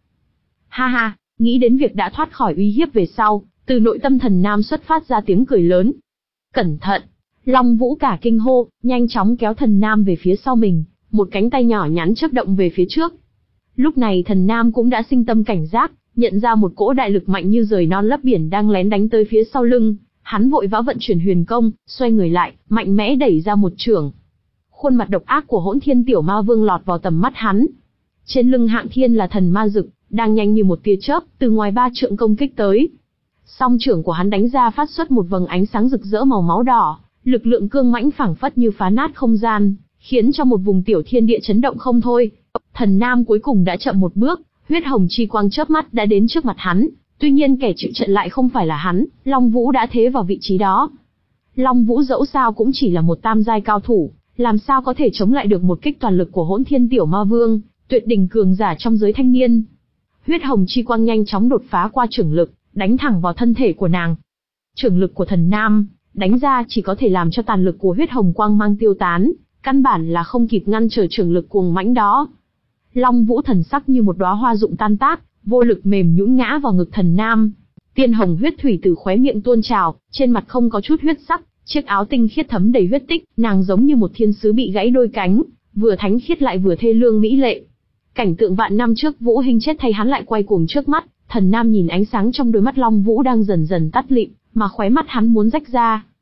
Ha ha, nghĩ đến việc đã thoát khỏi uy hiếp về sau, từ nội tâm Thần Nam xuất phát ra tiếng cười lớn. Cẩn thận! Long Vũ cả kinh hô, nhanh chóng kéo Thần Nam về phía sau mình, một cánh tay nhỏ nhắn chớp động về phía trước. Lúc này Thần Nam cũng đã sinh tâm cảnh giác, nhận ra một cỗ đại lực mạnh như rời non lấp biển đang lén đánh tới phía sau lưng. Hắn vội vã vận chuyển huyền công, xoay người lại, mạnh mẽ đẩy ra một chưởng. Khuôn mặt độc ác của Hỗn Thiên Tiểu Ma Vương lọt vào tầm mắt hắn. Trên lưng Hạng Thiên là thần ma dực, đang nhanh như một tia chớp, từ ngoài ba trượng công kích tới. Song chưởng của hắn đánh ra phát xuất một vầng ánh sáng rực rỡ màu máu đỏ, lực lượng cương mãnh phảng phất như phá nát không gian, khiến cho một vùng tiểu thiên địa chấn động không thôi. Thần Nam cuối cùng đã chậm một bước, huyết hồng chi quang chớp mắt đã đến trước mặt hắn. Tuy nhiên kẻ chịu trận lại không phải là hắn, Long Vũ đã thế vào vị trí đó. Long Vũ dẫu sao cũng chỉ là một tam giai cao thủ, làm sao có thể chống lại được một kích toàn lực của Hỗn Thiên Tiểu Ma Vương, tuyệt đỉnh cường giả trong giới thanh niên. Huyết hồng chi quang nhanh chóng đột phá qua chưởng lực, đánh thẳng vào thân thể của nàng. Chưởng lực của Thần Nam đánh ra chỉ có thể làm cho tàn lực của huyết hồng quang mang tiêu tán, căn bản là không kịp ngăn trở chưởng lực cuồng mãnh đó. Long Vũ thần sắc như một đóa hoa rụng tan tác, vô lực mềm nhũn ngã vào ngực Thần Nam. Tiên hồng huyết thủy từ khóe miệng tuôn trào, trên mặt không có chút huyết sắc, chiếc áo tinh khiết thấm đầy huyết tích, nàng giống như một thiên sứ bị gãy đôi cánh, vừa thánh khiết lại vừa thê lương mỹ lệ. Cảnh tượng vạn năm trước Vũ Hinh chết thay hắn lại quay cuồng trước mắt, Thần Nam nhìn ánh sáng trong đôi mắt Long Vũ đang dần dần tắt lịm, mà khóe mắt hắn muốn rách ra.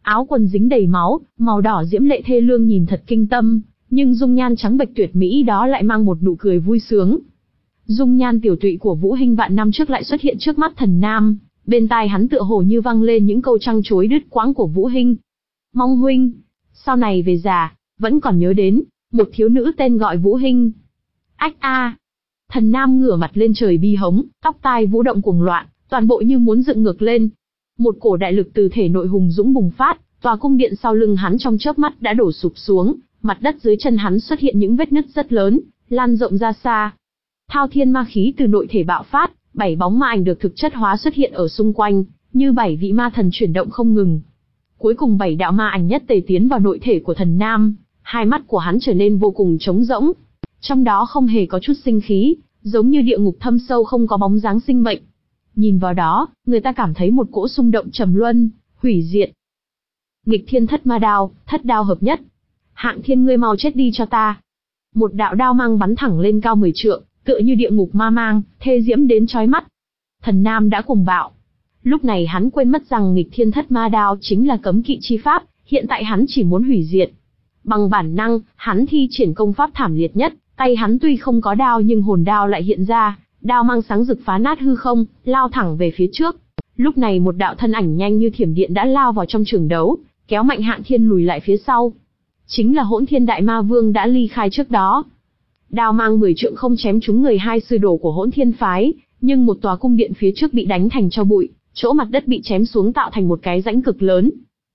áo quần dính đầy máu, màu đỏ diễm lệ thê lương nhìn thật kinh tâm, nhưng dung nhan trắng bệch tuyệt mỹ đó lại mang một nụ cười vui sướng. Dung nhan tiểu tụy của Vũ Hinh vạn năm trước lại xuất hiện trước mắt Thần Nam, bên tai hắn tựa hồ như vang lên những câu trăng chối đứt quãng của Vũ Hinh. Mong huynh, sau này về già, vẫn còn nhớ đến, một thiếu nữ tên gọi Vũ Hinh. Ách a! Thần Nam ngửa mặt lên trời bi hống, tóc tai vũ động cuồng loạn, toàn bộ như muốn dựng ngược lên. Một cổ đại lực từ thể nội hùng dũng bùng phát, tòa cung điện sau lưng hắn trong chớp mắt đã đổ sụp xuống, mặt đất dưới chân hắn xuất hiện những vết nứt rất lớn, lan rộng ra xa. Thao thiên ma khí từ nội thể bạo phát, bảy bóng ma ảnh được thực chất hóa xuất hiện ở xung quanh, như bảy vị ma thần chuyển động không ngừng. Cuối cùng bảy đạo ma ảnh nhất tề tiến vào nội thể của Thần Nam, hai mắt của hắn trở nên vô cùng trống rỗng. Trong đó không hề có chút sinh khí, giống như địa ngục thâm sâu không có bóng dáng sinh mệnh. Nhìn vào đó, người ta cảm thấy một cỗ xung động trầm luân, hủy diệt. Nghịch thiên thất ma đao, thất đao hợp nhất. Hạng thiên ngươi mau chết đi cho ta. Một đạo đao mang bắn thẳng lên cao mười trượng, tựa như địa ngục ma mang, thê diễm đến chói mắt. Thần Nam đã cuồng bạo. Lúc này hắn quên mất rằng nghịch thiên thất ma đao chính là cấm kỵ chi pháp, hiện tại hắn chỉ muốn hủy diệt. Bằng bản năng, hắn thi triển công pháp thảm liệt nhất, tay hắn tuy không có đao nhưng hồn đao lại hiện ra, đao mang sáng rực phá nát hư không, lao thẳng về phía trước. Lúc này một đạo thân ảnh nhanh như thiểm điện đã lao vào trong trường đấu, kéo mạnh Hạng Thiên lùi lại phía sau. Chính là Hỗn Thiên Đại Ma Vương đã ly khai trước đó. Đao mang mười trượng không chém trúng người hai sư đồ của Hỗn Thiên phái, nhưng một tòa cung điện phía trước bị đánh thành tro bụi, chỗ mặt đất bị chém xuống tạo thành một cái rãnh cực lớn.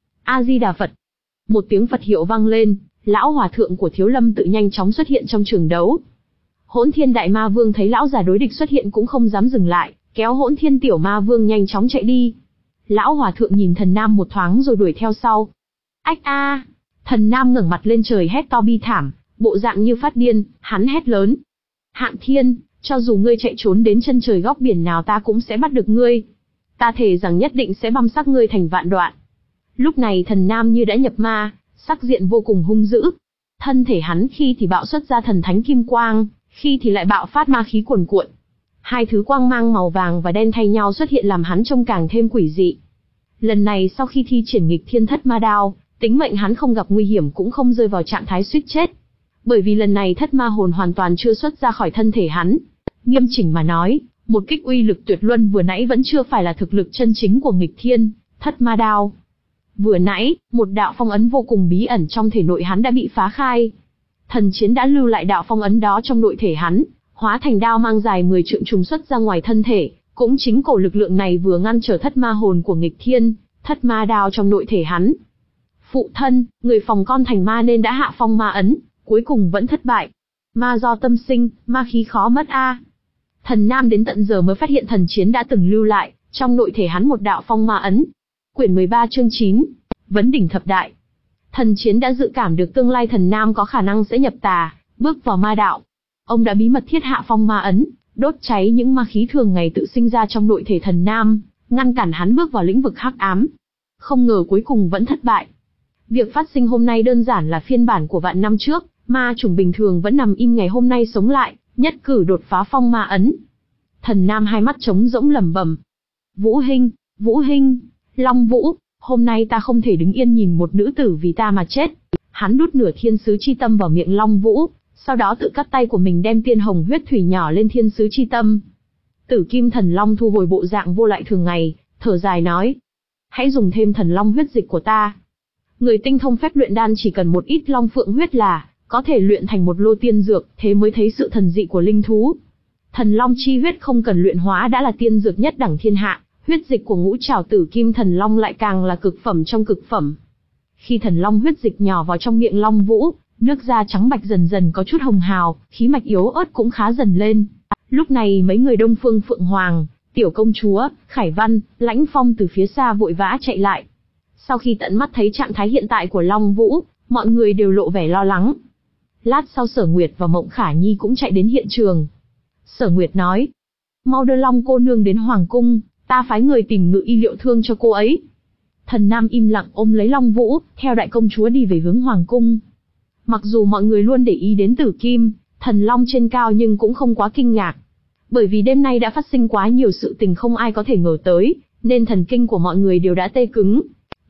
A Di Đà Phật. Một tiếng Phật hiệu vang lên, lão hòa thượng của Thiếu Lâm tự nhanh chóng xuất hiện trong trường đấu. Hỗn Thiên Đại Ma Vương thấy lão già đối địch xuất hiện cũng không dám dừng lại, kéo Hỗn Thiên Tiểu Ma Vương nhanh chóng chạy đi. Lão hòa thượng nhìn Thần Nam một thoáng rồi đuổi theo sau. Ách a! Thần Nam ngẩng mặt lên trời hét to bi thảm, bộ dạng như phát điên, hắn hét lớn. Hạng Thiên, cho dù ngươi chạy trốn đến chân trời góc biển nào ta cũng sẽ bắt được ngươi. Ta thề rằng nhất định sẽ băm xác ngươi thành vạn đoạn. Lúc này Thần Nam như đã nhập ma, sắc diện vô cùng hung dữ. Thân thể hắn khi thì bạo xuất ra thần thánh kim quang, khi thì lại bạo phát ma khí cuồn cuộn. Hai thứ quang mang màu vàng và đen thay nhau xuất hiện làm hắn trông càng thêm quỷ dị. Lần này sau khi thi triển nghịch thiên thất ma đao, tính mệnh hắn không gặp nguy hiểm cũng không rơi vào trạng thái suýt chết. Bởi vì lần này thất ma hồn hoàn toàn chưa xuất ra khỏi thân thể hắn. Nghiêm chỉnh mà nói, một kích uy lực tuyệt luân vừa nãy vẫn chưa phải là thực lực chân chính của nghịch thiên thất ma đao. Vừa nãy, một đạo phong ấn vô cùng bí ẩn trong thể nội hắn đã bị phá khai. Thần chiến đã lưu lại đạo phong ấn đó trong nội thể hắn, hóa thành đao mang dài mười trượng trùng xuất ra ngoài thân thể, cũng chính cổ lực lượng này vừa ngăn trở thất ma hồn của nghịch thiên thất ma đao trong nội thể hắn. Phụ thân, người phòng con thành ma nên đã hạ phong ma ấn, cuối cùng vẫn thất bại. Ma do tâm sinh, ma khí khó mất a. Thần Nam đến tận giờ mới phát hiện thần chiến đã từng lưu lại trong nội thể hắn một đạo phong ma ấn. Quyển mười ba chương chín, Vấn đỉnh thập đại. Thần chiến đã dự cảm được tương lai Thần Nam có khả năng sẽ nhập tà, bước vào ma đạo. Ông đã bí mật thiết hạ phong ma ấn, đốt cháy những ma khí thường ngày tự sinh ra trong nội thể Thần Nam, ngăn cản hắn bước vào lĩnh vực hắc ám. Không ngờ cuối cùng vẫn thất bại. Việc phát sinh hôm nay đơn giản là phiên bản của vạn năm trước, ma chủng bình thường vẫn nằm im ngày hôm nay sống lại, nhất cử đột phá phong ma ấn. Thần Nam hai mắt trống rỗng lẩm bẩm. Vũ Hinh, Vũ Hinh, Long Vũ, hôm nay ta không thể đứng yên nhìn một nữ tử vì ta mà chết. Hắn đút nửa thiên sứ chi tâm vào miệng Long Vũ, sau đó tự cắt tay của mình đem tiên hồng huyết thủy nhỏ lên thiên sứ chi tâm. Tử Kim Thần Long thu hồi bộ dạng vô lại thường ngày, thở dài nói. Hãy dùng thêm thần long huyết dịch của ta. Người tinh thông phép luyện đan chỉ cần một ít long phượng huyết là có thể luyện thành một lô tiên dược, thế mới thấy sự thần dị của linh thú. Thần long chi huyết không cần luyện hóa đã là tiên dược nhất đẳng thiên hạ, huyết dịch của ngũ trảo tử kim thần long lại càng là cực phẩm trong cực phẩm. Khi thần long huyết dịch nhỏ vào trong miệng Long Vũ, nước da trắng bạch dần dần có chút hồng hào, khí mạch yếu ớt cũng khá dần lên. Lúc này mấy người Đông Phương Phượng Hoàng, Tiểu Công Chúa, Khải Văn, Lãnh Phong từ phía xa vội vã chạy lại. Sau khi tận mắt thấy trạng thái hiện tại của Long Vũ, mọi người đều lộ vẻ lo lắng. Lát sau Sở Nguyệt và Mộng Khả Nhi cũng chạy đến hiện trường. Sở Nguyệt nói, mau đưa Long cô nương đến Hoàng cung, ta phái người tìm ngự y liệu thương cho cô ấy. Thần Nam im lặng ôm lấy Long Vũ, theo đại công chúa đi về hướng Hoàng cung. Mặc dù mọi người luôn để ý đến Tử Kim Thần Long trên cao nhưng cũng không quá kinh ngạc. Bởi vì đêm nay đã phát sinh quá nhiều sự tình không ai có thể ngờ tới, nên thần kinh của mọi người đều đã tê cứng.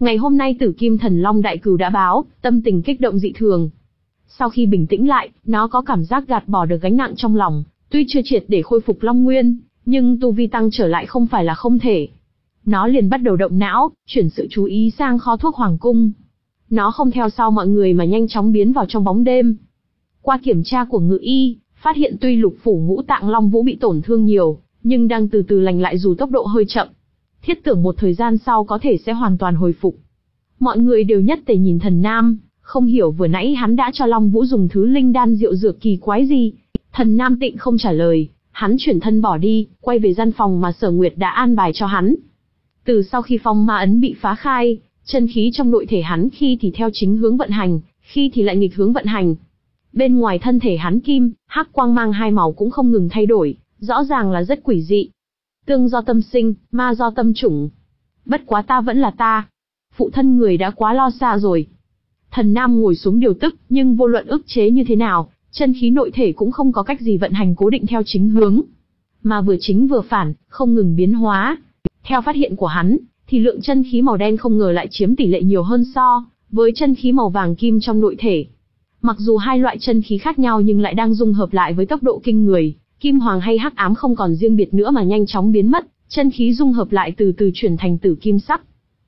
Ngày hôm nay Tử Kim Thần Long đại cừu đã báo, tâm tình kích động dị thường. Sau khi bình tĩnh lại, nó có cảm giác gạt bỏ được gánh nặng trong lòng, tuy chưa triệt để khôi phục Long Nguyên, nhưng tu vi tăng trở lại không phải là không thể. Nó liền bắt đầu động não, chuyển sự chú ý sang kho thuốc Hoàng Cung. Nó không theo sau mọi người mà nhanh chóng biến vào trong bóng đêm. Qua kiểm tra của ngự y, phát hiện tuy lục phủ ngũ tạng Long Vũ bị tổn thương nhiều, nhưng đang từ từ lành lại dù tốc độ hơi chậm. Thiết tưởng một thời gian sau có thể sẽ hoàn toàn hồi phục. Mọi người đều nhất tề nhìn Thần Nam, không hiểu vừa nãy hắn đã cho Long Vũ dùng thứ linh đan diệu dược kỳ quái gì. Thần Nam tịnh không trả lời, hắn chuyển thân bỏ đi, quay về gian phòng mà Sở Nguyệt đã an bài cho hắn. Từ sau khi phong ma ấn bị phá khai, chân khí trong nội thể hắn khi thì theo chính hướng vận hành, khi thì lại nghịch hướng vận hành. Bên ngoài thân thể hắn kim, hắc quang mang hai màu cũng không ngừng thay đổi, rõ ràng là rất quỷ dị. Tương do tâm sinh, ma do tâm chủng. Bất quá ta vẫn là ta. Phụ thân người đã quá lo xa rồi. Thần Nam ngồi xuống điều tức, nhưng vô luận ức chế như thế nào, chân khí nội thể cũng không có cách gì vận hành cố định theo chính hướng. Mà vừa chính vừa phản, không ngừng biến hóa. Theo phát hiện của hắn, thì lượng chân khí màu đen không ngờ lại chiếm tỷ lệ nhiều hơn so với chân khí màu vàng kim trong nội thể. Mặc dù hai loại chân khí khác nhau nhưng lại đang dung hợp lại với tốc độ kinh người, kim hoàng hay hắc ám không còn riêng biệt nữa mà nhanh chóng biến mất, chân khí dung hợp lại từ từ chuyển thành tử kim sắc.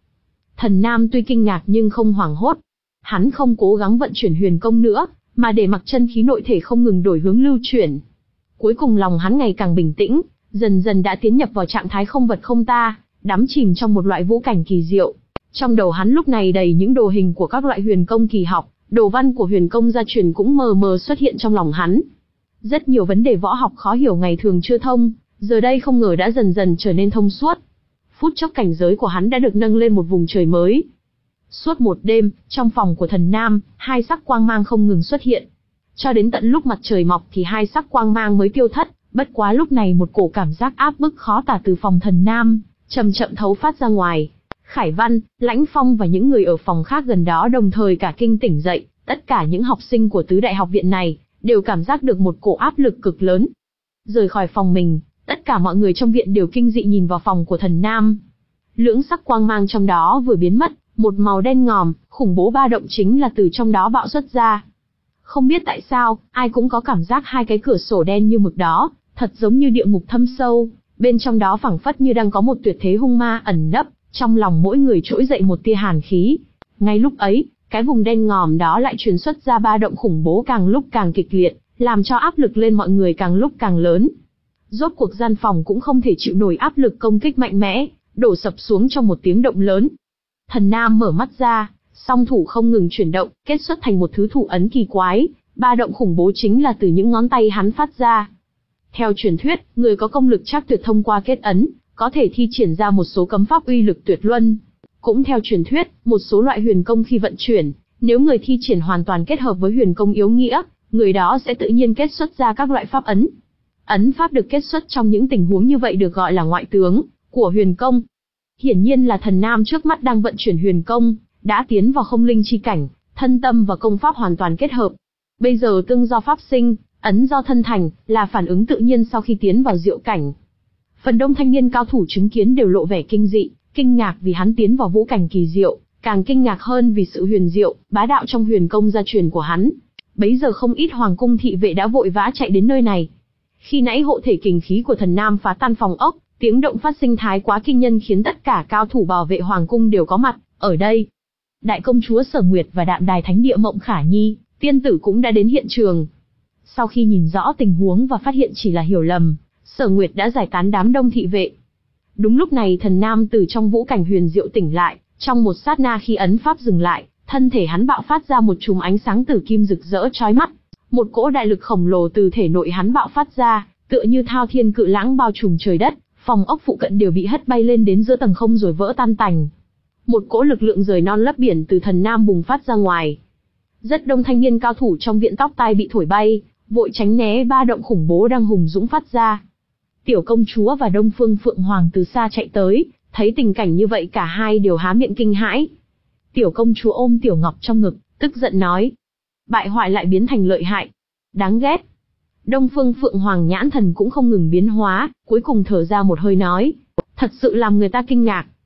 Thần Nam tuy kinh ngạc nhưng không hoảng hốt. Hắn không cố gắng vận chuyển huyền công nữa, mà để mặc chân khí nội thể không ngừng đổi hướng lưu chuyển. Cuối cùng lòng hắn ngày càng bình tĩnh, dần dần đã tiến nhập vào trạng thái không vật không ta, đắm chìm trong một loại vũ cảnh kỳ diệu. Trong đầu hắn lúc này đầy những đồ hình của các loại huyền công kỳ học, đồ văn của huyền công gia truyền cũng mờ mờ xuất hiện trong lòng hắn. Rất nhiều vấn đề võ học khó hiểu ngày thường chưa thông, giờ đây không ngờ đã dần dần trở nên thông suốt. Phút chốc cảnh giới của hắn đã được nâng lên một vùng trời mới. Suốt một đêm, trong phòng của Thần Nam, hai sắc quang mang không ngừng xuất hiện. Cho đến tận lúc mặt trời mọc thì hai sắc quang mang mới tiêu thất, bất quá lúc này một cổ cảm giác áp bức khó tả từ phòng Thần Nam chậm chậm thấu phát ra ngoài. Khải Văn, Lãnh Phong và những người ở phòng khác gần đó đồng thời cả kinh tỉnh dậy, tất cả những học sinh của tứ đại học viện này đều cảm giác được một cổ áp lực cực lớn. Rời khỏi phòng mình, tất cả mọi người trong viện đều kinh dị nhìn vào phòng của Thần Nam. Lưỡng sắc quang mang trong đó vừa biến mất, một màu đen ngòm, khủng bố ba động chính là từ trong đó bạo xuất ra. Không biết tại sao, ai cũng có cảm giác hai cái cửa sổ đen như mực đó, thật giống như địa ngục thâm sâu, bên trong đó phảng phất như đang có một tuyệt thế hung ma ẩn nấp, trong lòng mỗi người trỗi dậy một tia hàn khí. Ngay lúc ấy, cái vùng đen ngòm đó lại truyền xuất ra ba động khủng bố càng lúc càng kịch liệt, làm cho áp lực lên mọi người càng lúc càng lớn. Rốt cuộc gian phòng cũng không thể chịu nổi áp lực công kích mạnh mẽ, đổ sập xuống trong một tiếng động lớn. Thần Nam mở mắt ra, song thủ không ngừng chuyển động, kết xuất thành một thứ thủ ấn kỳ quái, ba động khủng bố chính là từ những ngón tay hắn phát ra. Theo truyền thuyết, người có công lực chắc tuyệt thông qua kết ấn, có thể thi triển ra một số cấm pháp uy lực tuyệt luân. Cũng theo truyền thuyết, một số loại huyền công khi vận chuyển, nếu người thi triển hoàn toàn kết hợp với huyền công yếu nghĩa, người đó sẽ tự nhiên kết xuất ra các loại pháp ấn. Ấn pháp được kết xuất trong những tình huống như vậy được gọi là ngoại tướng của huyền công. Hiển nhiên là Thần Nam trước mắt đang vận chuyển huyền công, đã tiến vào không linh chi cảnh, thân tâm và công pháp hoàn toàn kết hợp. Bây giờ tương do pháp sinh, ấn do thân thành, là phản ứng tự nhiên sau khi tiến vào diệu cảnh. Phần đông thanh niên cao thủ chứng kiến đều lộ vẻ kinh dị, kinh ngạc vì hắn tiến vào vũ cảnh kỳ diệu, càng kinh ngạc hơn vì sự huyền diệu, bá đạo trong huyền công gia truyền của hắn. Bấy giờ không ít hoàng cung thị vệ đã vội vã chạy đến nơi này. Khi nãy hộ thể kình khí của Thần Nam phá tan phòng ốc, tiếng động phát sinh thái quá kinh nhân khiến tất cả cao thủ bảo vệ hoàng cung đều có mặt ở đây. Đại công chúa Sở Nguyệt và Đạm Đài Thánh Địa Mộng Khả Nhi, tiên tử cũng đã đến hiện trường. Sau khi nhìn rõ tình huống và phát hiện chỉ là hiểu lầm, Sở Nguyệt đã giải tán đám đông thị vệ. Đúng lúc này Thần Nam từ trong vũ cảnh huyền diệu tỉnh lại, trong một sát na khi ấn pháp dừng lại, thân thể hắn bạo phát ra một chùm ánh sáng tử kim rực rỡ chói mắt. Một cỗ đại lực khổng lồ từ thể nội hắn bạo phát ra, tựa như thao thiên cự lãng bao trùm trời đất, phòng ốc phụ cận đều bị hất bay lên đến giữa tầng không rồi vỡ tan tành. Một cỗ lực lượng rời non lấp biển từ Thần Nam bùng phát ra ngoài. Rất đông thanh niên cao thủ trong viện tóc tai bị thổi bay, vội tránh né ba động khủng bố đang hùng dũng phát ra. Tiểu công chúa và Đông Phương Phượng Hoàng từ xa chạy tới, thấy tình cảnh như vậy cả hai đều há miệng kinh hãi. Tiểu công chúa ôm Tiểu Ngọc trong ngực, tức giận nói: bại hoại lại biến thành lợi hại, đáng ghét. Đông Phương Phượng Hoàng nhãn thần cũng không ngừng biến hóa, cuối cùng thở ra một hơi nói: thật sự làm người ta kinh ngạc.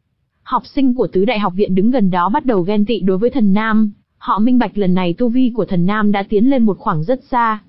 Học sinh của tứ đại học viện đứng gần đó bắt đầu ghen tị đối với Thần Nam, họ minh bạch lần này tu vi của Thần Nam đã tiến lên một khoảng rất xa.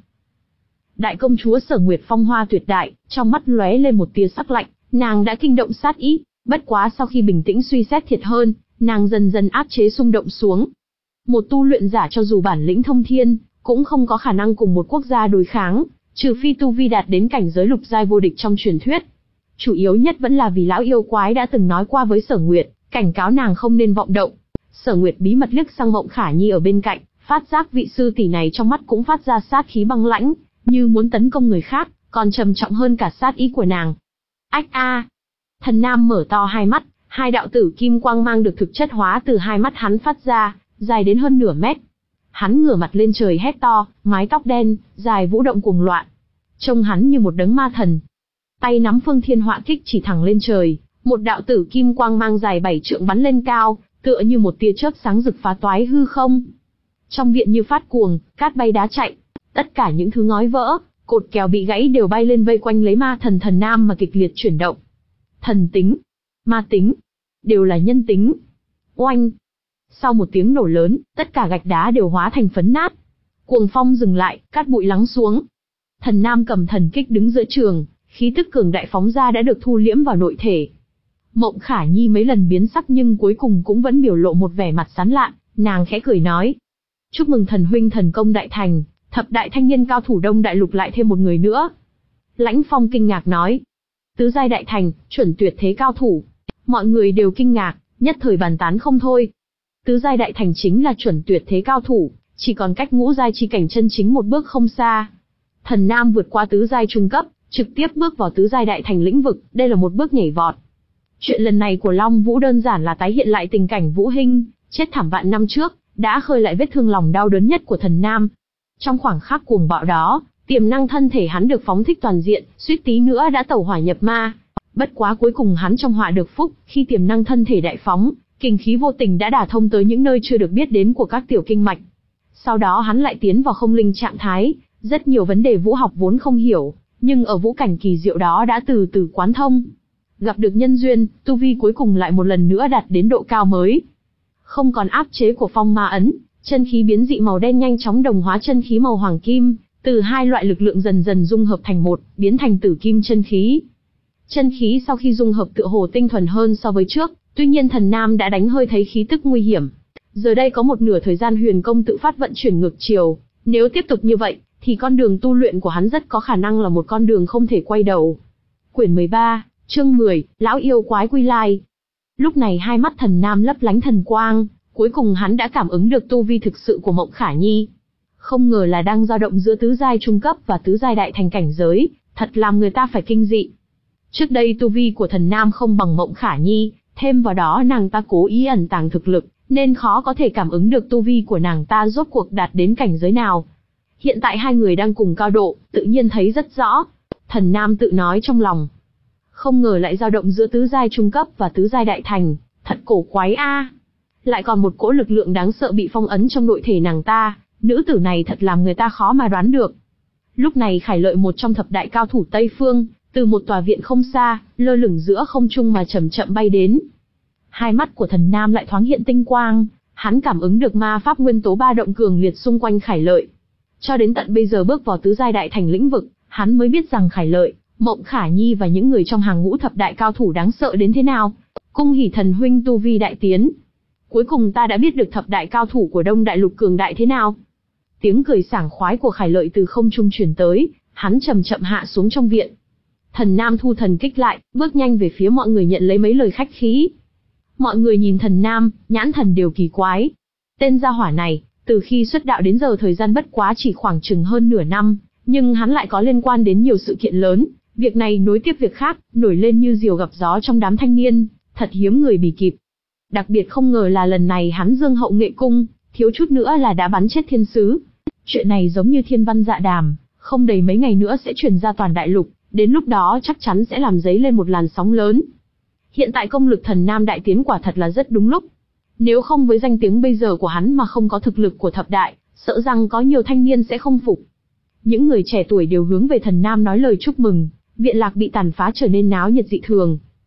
Đại công chúa Sở Nguyệt phong hoa tuyệt đại, trong mắt lóe lên một tia sắc lạnh, nàng đã kinh động sát ý, bất quá sau khi bình tĩnh suy xét thiệt hơn, nàng dần dần áp chế xung động xuống. Một tu luyện giả cho dù bản lĩnh thông thiên, cũng không có khả năng cùng một quốc gia đối kháng, trừ phi tu vi đạt đến cảnh giới lục giai vô địch trong truyền thuyết. Chủ yếu nhất vẫn là vì lão yêu quái đã từng nói qua với Sở Nguyệt, cảnh cáo nàng không nên vọng động. Sở Nguyệt bí mật liếc sang Mộng Khả Nhi ở bên cạnh, phát giác vị sư tỷ này trong mắt cũng phát ra sát khí băng lãnh, như muốn tấn công người khác, còn trầm trọng hơn cả sát ý của nàng. Ách a! Thần Nam mở to hai mắt, hai đạo tử kim quang mang được thực chất hóa từ hai mắt hắn phát ra, dài đến hơn nửa mét. Hắn ngửa mặt lên trời hét to, mái tóc đen, dài vũ động cuồng loạn. Trông hắn như một đấng ma thần. Tay nắm phương thiên họa kích chỉ thẳng lên trời, một đạo tử kim quang mang dài bảy trượng bắn lên cao, tựa như một tia chớp sáng rực phá toái hư không. Trong viện như phát cuồng, cát bay đá chạy, tất cả những thứ ngói vỡ, cột kèo bị gãy đều bay lên vây quanh lấy ma thần Thần Nam mà kịch liệt chuyển động. Thần tính, ma tính, đều là nhân tính. Oanh! Sau một tiếng nổ lớn, tất cả gạch đá đều hóa thành phấn nát. Cuồng phong dừng lại, cát bụi lắng xuống. Thần Nam cầm thần kích đứng giữa trường, khí tức cường đại phóng ra đã được thu liễm vào nội thể. Mộng Khả Nhi mấy lần biến sắc nhưng cuối cùng cũng vẫn biểu lộ một vẻ mặt sán lạn, nàng khẽ cười nói: chúc mừng thần huynh thần công đại thành, thập đại thanh niên cao thủ Đông Đại Lục lại thêm một người nữa. Lãnh Phong kinh ngạc nói: tứ giai đại thành, chuẩn tuyệt thế cao thủ. Mọi người đều kinh ngạc, nhất thời bàn tán không thôi. Tứ giai đại thành chính là chuẩn tuyệt thế cao thủ, chỉ còn cách ngũ giai chi cảnh chân chính một bước không xa. Thần Nam vượt qua tứ giai trung cấp, trực tiếp bước vào tứ giai đại thành lĩnh vực, đây là một bước nhảy vọt. Chuyện lần này của Long Vũ đơn giản là tái hiện lại tình cảnh Vũ Hinh chết thảm vạn năm trước, đã khơi lại vết thương lòng đau đớn nhất của Thần Nam. Trong khoảng khắc cuồng bạo đó, tiềm năng thân thể hắn được phóng thích toàn diện, suýt tí nữa đã tẩu hỏa nhập ma. Bất quá cuối cùng hắn trong họa được phúc, khi tiềm năng thân thể đại phóng, kinh khí vô tình đã đả thông tới những nơi chưa được biết đến của các tiểu kinh mạch. Sau đó hắn lại tiến vào không linh trạng thái, rất nhiều vấn đề vũ học vốn không hiểu, nhưng ở vũ cảnh kỳ diệu đó đã từ từ quán thông. Gặp được nhân duyên, tu vi cuối cùng lại một lần nữa đạt đến độ cao mới. Không còn áp chế của phong ma ấn, chân khí biến dị màu đen nhanh chóng đồng hóa chân khí màu hoàng kim, từ hai loại lực lượng dần dần dung hợp thành một, biến thành tử kim chân khí. Chân khí sau khi dung hợp tựa hồ tinh thuần hơn so với trước, tuy nhiên Thần Nam đã đánh hơi thấy khí tức nguy hiểm. Giờ đây có một nửa thời gian huyền công tự phát vận chuyển ngược chiều, nếu tiếp tục như vậy, thì con đường tu luyện của hắn rất có khả năng là một con đường không thể quay đầu. Quyển mười ba, chương mười, Lão yêu quái quy lai. Lúc này hai mắt Thần Nam lấp lánh thần quang, cuối cùng hắn đã cảm ứng được tu vi thực sự của Mộng Khả Nhi. Không ngờ là đang dao động giữa tứ giai trung cấp và tứ giai đại thành cảnh giới, thật làm người ta phải kinh dị. Trước đây tu vi của Thần Nam không bằng Mộng Khả Nhi, thêm vào đó nàng ta cố ý ẩn tàng thực lực, nên khó có thể cảm ứng được tu vi của nàng ta rốt cuộc đạt đến cảnh giới nào. Hiện tại hai người đang cùng cao độ, tự nhiên thấy rất rõ. Thần Nam tự nói trong lòng. Không ngờ lại dao động giữa tứ giai trung cấp và tứ giai đại thành, thật cổ quái a. Lại còn một cỗ lực lượng đáng sợ bị phong ấn trong nội thể nàng ta, nữ tử này thật làm người ta khó mà đoán được. Lúc này Khải Lợi, một trong thập đại cao thủ Tây Phương, từ một tòa viện không xa, lơ lửng giữa không trung mà chậm chậm bay đến. Hai mắt của Thần Nam lại thoáng hiện tinh quang, hắn cảm ứng được ma pháp nguyên tố ba động cường liệt xung quanh Khải Lợi. Cho đến tận bây giờ bước vào tứ giai đại thành lĩnh vực, hắn mới biết rằng Khải Lợi, Mộng Khả Nhi và những người trong hàng ngũ thập đại cao thủ đáng sợ đến thế nào. Cung hỉ thần huynh tu vi đại tiến. Cuối cùng ta đã biết được thập đại cao thủ của Đông Đại Lục cường đại thế nào. Tiếng cười sảng khoái của Khải Lợi từ không trung truyền tới, hắn chậm chậm hạ xuống trong viện. Thần Nam thu thần kích lại, bước nhanh về phía mọi người nhận lấy mấy lời khách khí. Mọi người nhìn Thần Nam, nhãn thần đều kỳ quái. Tên gia hỏa này, từ khi xuất đạo đến giờ thời gian bất quá chỉ khoảng chừng hơn nửa năm, nhưng hắn lại có liên quan đến nhiều sự kiện lớn, việc này nối tiếp việc khác, nổi lên như diều gặp gió trong đám thanh niên, thật hiếm người bì kịp. Đặc biệt không ngờ là lần này hắn dương hậu nghệ cung, thiếu chút nữa là đã bắn chết thiên sứ. Chuyện này giống như thiên văn dạ đàm, không đầy mấy ngày nữa sẽ truyền ra toàn đại lục, đến lúc đó chắc chắn sẽ làm dấy lên một làn sóng lớn. Hiện tại công lực Thần Nam đại tiến quả thật là rất đúng lúc. Nếu không với danh tiếng bây giờ của hắn mà không có thực lực của thập đại, sợ rằng có nhiều thanh niên sẽ không phục. Những người trẻ tuổi đều hướng về Thần Nam nói lời chúc mừng, viện lạc bị tàn phá trở nên náo nhiệt dị thường.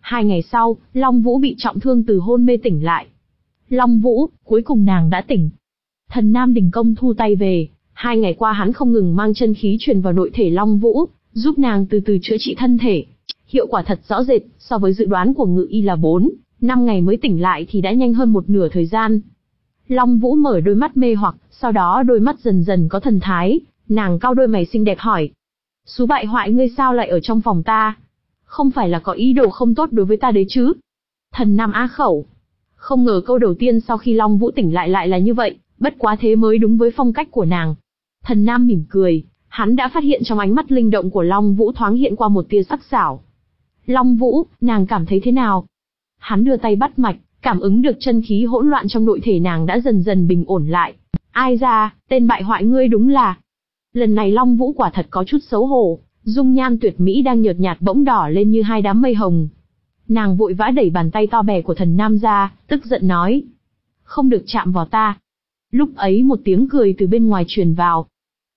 Hai ngày sau, Long Vũ bị trọng thương từ hôn mê tỉnh lại. Long Vũ, cuối cùng nàng đã tỉnh. Thần Nam đình công thu tay về, hai ngày qua hắn không ngừng mang chân khí truyền vào nội thể Long Vũ, giúp nàng từ từ chữa trị thân thể. Hiệu quả thật rõ rệt, so với dự đoán của Ngự Y là bốn, năm ngày mới tỉnh lại thì đã nhanh hơn một nửa thời gian. Long Vũ mở đôi mắt mê hoặc, sau đó đôi mắt dần dần có thần thái, nàng cau đôi mày xinh đẹp hỏi. Xú bại hoại, ngươi sao lại ở trong phòng ta? Không phải là có ý đồ không tốt đối với ta đấy chứ? Thần Nam á khẩu. Không ngờ câu đầu tiên sau khi Long Vũ tỉnh lại lại là như vậy, bất quá thế mới đúng với phong cách của nàng. Thần Nam mỉm cười, hắn đã phát hiện trong ánh mắt linh động của Long Vũ thoáng hiện qua một tia sắc sảo. Long Vũ, nàng cảm thấy thế nào? Hắn đưa tay bắt mạch, cảm ứng được chân khí hỗn loạn trong nội thể nàng đã dần dần bình ổn lại. Ai ra, tên bại hoại ngươi đúng là... Lần này Long Vũ quả thật có chút xấu hổ, dung nhan tuyệt mỹ đang nhợt nhạt bỗng đỏ lên như hai đám mây hồng. Nàng vội vã đẩy bàn tay to bè của Thần Nam ra, tức giận nói. Không được chạm vào ta. Lúc ấy một tiếng cười từ bên ngoài truyền vào.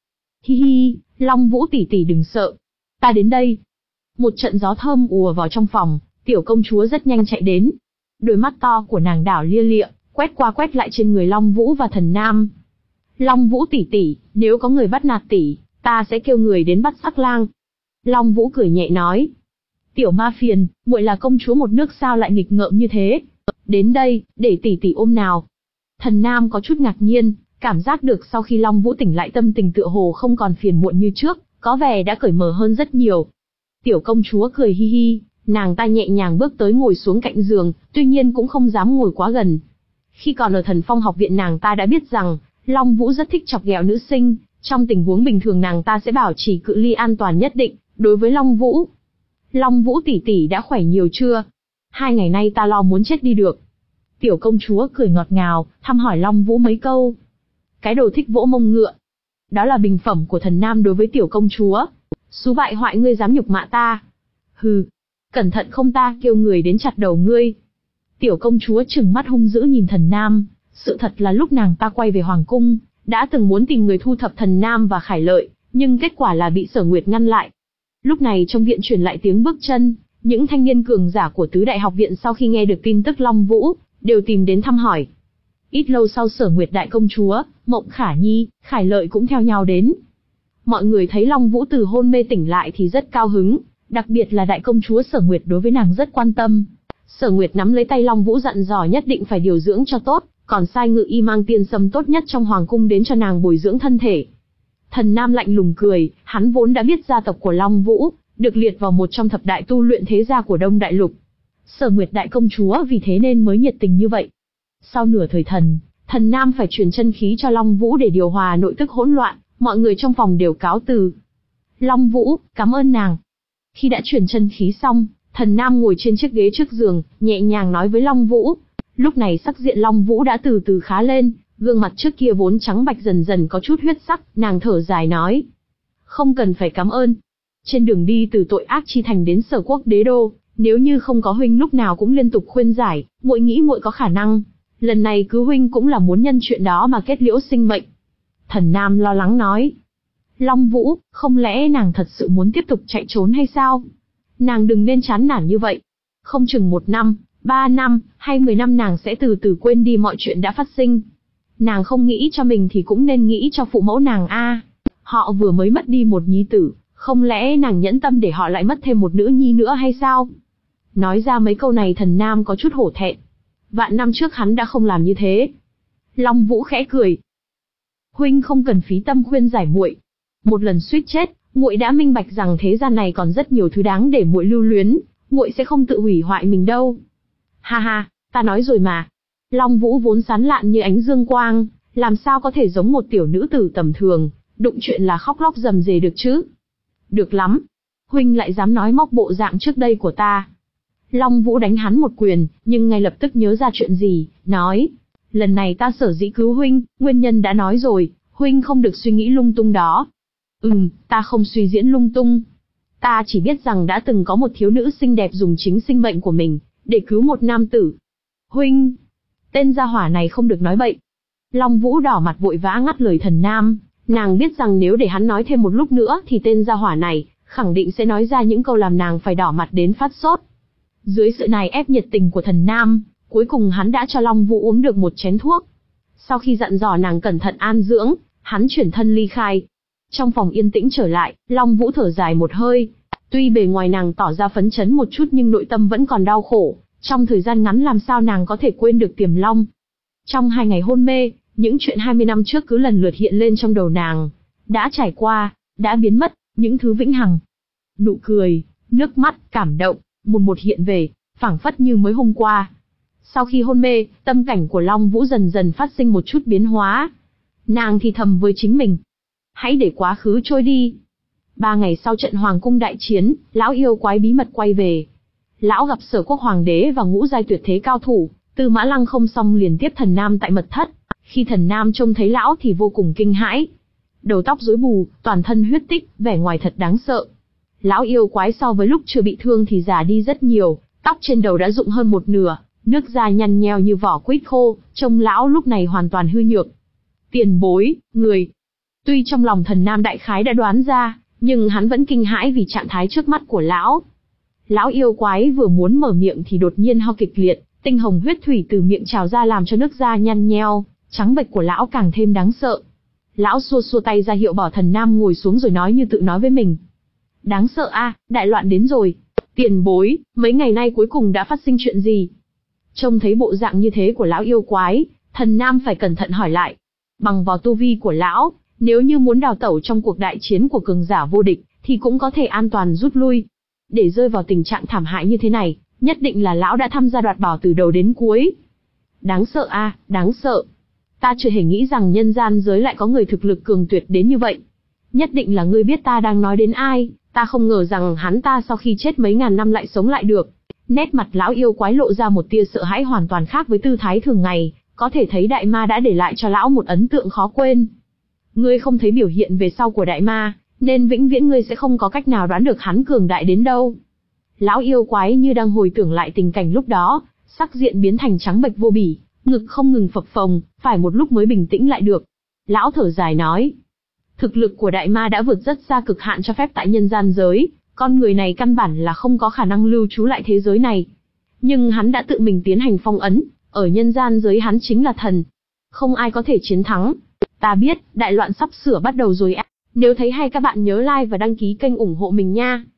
Hi hi, Long Vũ tỷ tỷ đừng sợ. Ta đến đây. Một trận gió thơm ùa vào trong phòng, tiểu công chúa rất nhanh chạy đến. Đôi mắt to của nàng đảo lia lịa, quét qua quét lại trên người Long Vũ và Thần Nam. Long Vũ tỷ tỷ, nếu có người bắt nạt tỷ, ta sẽ kêu người đến bắt Sắc Lang. Long Vũ cười nhẹ nói. Tiểu ma phiền, muội là công chúa một nước sao lại nghịch ngợm như thế? Đến đây, để tỷ tỷ ôm nào. Thần Nam có chút ngạc nhiên, cảm giác được sau khi Long Vũ tỉnh lại tâm tình tựa hồ không còn phiền muộn như trước, có vẻ đã cởi mở hơn rất nhiều. Tiểu công chúa cười hi hi, nàng ta nhẹ nhàng bước tới ngồi xuống cạnh giường, tuy nhiên cũng không dám ngồi quá gần. Khi còn ở Thần Phong học viện nàng ta đã biết rằng, Long Vũ rất thích chọc ghẹo nữ sinh, trong tình huống bình thường nàng ta sẽ bảo trì cự ly an toàn nhất định, đối với Long Vũ. Long Vũ tỷ tỷ đã khỏe nhiều chưa? Hai ngày nay ta lo muốn chết đi được. Tiểu công chúa cười ngọt ngào, thăm hỏi Long Vũ mấy câu. Cái đồ thích vỗ mông ngựa. Đó là bình phẩm của Thần Nam đối với tiểu công chúa. Xú bại hoại, ngươi dám nhục mạ ta. Hừ, cẩn thận không ta kêu người đến chặt đầu ngươi. Tiểu công chúa trừng mắt hung dữ nhìn Thần Nam. Sự thật là lúc nàng ta quay về Hoàng Cung, đã từng muốn tìm người thu thập Thần Nam và Khải Lợi, nhưng kết quả là bị Sở Nguyệt ngăn lại. Lúc này trong viện truyền lại tiếng bước chân, những thanh niên cường giả của tứ đại học viện sau khi nghe được tin tức Long Vũ, đều tìm đến thăm hỏi. Ít lâu sau Sở Nguyệt đại công chúa, Mộng Khả Nhi, Khải Lợi cũng theo nhau đến. Mọi người thấy Long Vũ từ hôn mê tỉnh lại thì rất cao hứng, đặc biệt là đại công chúa Sở Nguyệt đối với nàng rất quan tâm. Sở Nguyệt nắm lấy tay Long Vũ dặn dò nhất định phải điều dưỡng cho tốt, còn sai Ngự Y mang tiên sâm tốt nhất trong hoàng cung đến cho nàng bồi dưỡng thân thể. Thần Nam lạnh lùng cười, hắn vốn đã biết gia tộc của Long Vũ, được liệt vào một trong thập đại tu luyện thế gia của Đông Đại Lục. Sở Nguyệt đại công chúa vì thế nên mới nhiệt tình như vậy. Sau nửa thời thần, Thần Nam phải truyền chân khí cho Long Vũ để điều hòa nội tức hỗn loạn, mọi người trong phòng đều cáo từ. Long Vũ, cảm ơn nàng. Khi đã truyền chân khí xong, Thần Nam ngồi trên chiếc ghế trước giường, nhẹ nhàng nói với Long Vũ. Lúc này sắc diện Long Vũ đã từ từ khá lên, gương mặt trước kia vốn trắng bạch dần dần có chút huyết sắc, nàng thở dài nói. Không cần phải cảm ơn. Trên đường đi từ tội ác chi thành đến Sở Quốc đế đô, nếu như không có huynh lúc nào cũng liên tục khuyên giải, muội nghĩ muội có khả năng. Lần này cứu huynh cũng là muốn nhân chuyện đó mà kết liễu sinh mệnh. Thần Nam lo lắng nói. Long Vũ, không lẽ nàng thật sự muốn tiếp tục chạy trốn hay sao? Nàng đừng nên chán nản như vậy. Không chừng một năm, ba năm, hay mười năm nàng sẽ từ từ quên đi mọi chuyện đã phát sinh. Nàng không nghĩ cho mình thì cũng nên nghĩ cho phụ mẫu nàng a. Họ vừa mới mất đi một nhi tử, không lẽ nàng nhẫn tâm để họ lại mất thêm một nữ nhi nữa hay sao? Nói ra mấy câu này Thần Nam có chút hổ thẹn. Vạn năm trước hắn đã không làm như thế. Long Vũ khẽ cười. Huynh không cần phí tâm khuyên giải muội. Một lần suýt chết, muội đã minh bạch rằng thế gian này còn rất nhiều thứ đáng để muội lưu luyến, muội sẽ không tự hủy hoại mình đâu. Ha ha, ta nói rồi mà. Long Vũ vốn sán lạn như ánh dương quang, làm sao có thể giống một tiểu nữ tử tầm thường, đụng chuyện là khóc lóc rầm rề được chứ? Được lắm. Huynh lại dám nói móc bộ dạng trước đây của ta. Long Vũ đánh hắn một quyền, nhưng ngay lập tức nhớ ra chuyện gì, nói. Lần này ta sở dĩ cứu huynh, nguyên nhân đã nói rồi, huynh không được suy nghĩ lung tung đó. Ừm, ta không suy diễn lung tung. Ta chỉ biết rằng đã từng có một thiếu nữ xinh đẹp dùng chính sinh mệnh của mình, để cứu một nam tử. Huynh, tên gia hỏa này không được nói bậy. Long Vũ đỏ mặt vội vã ngắt lời Thần Nam, nàng biết rằng nếu để hắn nói thêm một lúc nữa thì tên gia hỏa này, khẳng định sẽ nói ra những câu làm nàng phải đỏ mặt đến phát sốt. Dưới sự nài ép nhiệt tình của thần nam, cuối cùng hắn đã cho Long Vũ uống được một chén thuốc. Sau khi dặn dò nàng cẩn thận an dưỡng, hắn chuyển thân ly khai. Trong phòng yên tĩnh trở lại, Long Vũ thở dài một hơi. Tuy bề ngoài nàng tỏ ra phấn chấn một chút nhưng nội tâm vẫn còn đau khổ. Trong thời gian ngắn làm sao nàng có thể quên được Tiềm Long. Trong hai ngày hôn mê, những chuyện hai mươi năm trước cứ lần lượt hiện lên trong đầu nàng. Đã trải qua, đã biến mất, những thứ vĩnh hằng. Nụ cười, nước mắt, cảm động, một một hiện về, phảng phất như mới hôm qua. Sau khi hôn mê, tâm cảnh của Long Vũ dần dần phát sinh một chút biến hóa. Nàng thì thầm với chính mình. Hãy để quá khứ trôi đi. Ba ngày sau trận hoàng cung đại chiến, lão yêu quái bí mật quay về. Lão gặp Sở Quốc hoàng đế và ngũ giai tuyệt thế cao thủ, Tư Mã Lăng không xong liền tiếp thần nam tại mật thất. Khi thần nam trông thấy lão thì vô cùng kinh hãi. Đầu tóc rối bù, toàn thân huyết tích, vẻ ngoài thật đáng sợ. Lão yêu quái so với lúc chưa bị thương thì già đi rất nhiều, tóc trên đầu đã rụng hơn một nửa, nước da nhăn nheo như vỏ quýt khô, trông lão lúc này hoàn toàn hư nhược. Tiền bối, người. Tuy trong lòng thần nam đại khái đã đoán ra, nhưng hắn vẫn kinh hãi vì trạng thái trước mắt của lão. Lão yêu quái vừa muốn mở miệng thì đột nhiên ho kịch liệt, tinh hồng huyết thủy từ miệng trào ra làm cho nước da nhăn nheo, trắng bệch của lão càng thêm đáng sợ. Lão xua xua tay ra hiệu bảo thần nam ngồi xuống rồi nói như tự nói với mình. Đáng sợ a, đại loạn đến rồi. Tiền bối, mấy ngày nay cuối cùng đã phát sinh chuyện gì? Trông thấy bộ dạng như thế của lão yêu quái, thần nam phải cẩn thận hỏi lại. Bằng vào tu vi của lão, nếu như muốn đào tẩu trong cuộc đại chiến của cường giả vô địch, thì cũng có thể an toàn rút lui. Để rơi vào tình trạng thảm hại như thế này, nhất định là lão đã tham gia đoạt bảo từ đầu đến cuối. Đáng sợ a, đáng sợ. Ta chưa hề nghĩ rằng nhân gian giới lại có người thực lực cường tuyệt đến như vậy. Nhất định là ngươi biết ta đang nói đến ai, ta không ngờ rằng hắn ta sau khi chết mấy ngàn năm lại sống lại được. Nét mặt lão yêu quái lộ ra một tia sợ hãi hoàn toàn khác với tư thái thường ngày, có thể thấy đại ma đã để lại cho lão một ấn tượng khó quên. Ngươi không thấy biểu hiện về sau của đại ma, nên vĩnh viễn ngươi sẽ không có cách nào đoán được hắn cường đại đến đâu. Lão yêu quái như đang hồi tưởng lại tình cảnh lúc đó, sắc diện biến thành trắng bệch vô bỉ, ngực không ngừng phập phồng, phải một lúc mới bình tĩnh lại được. Lão thở dài nói, thực lực của đại ma đã vượt rất xa cực hạn cho phép tại nhân gian giới, con người này căn bản là không có khả năng lưu trú lại thế giới này. Nhưng hắn đã tự mình tiến hành phong ấn, ở nhân gian giới hắn chính là thần. Không ai có thể chiến thắng. Ta biết, đại loạn sắp sửa bắt đầu rồi ạ. Nếu thấy hay các bạn nhớ like và đăng ký kênh ủng hộ mình nha.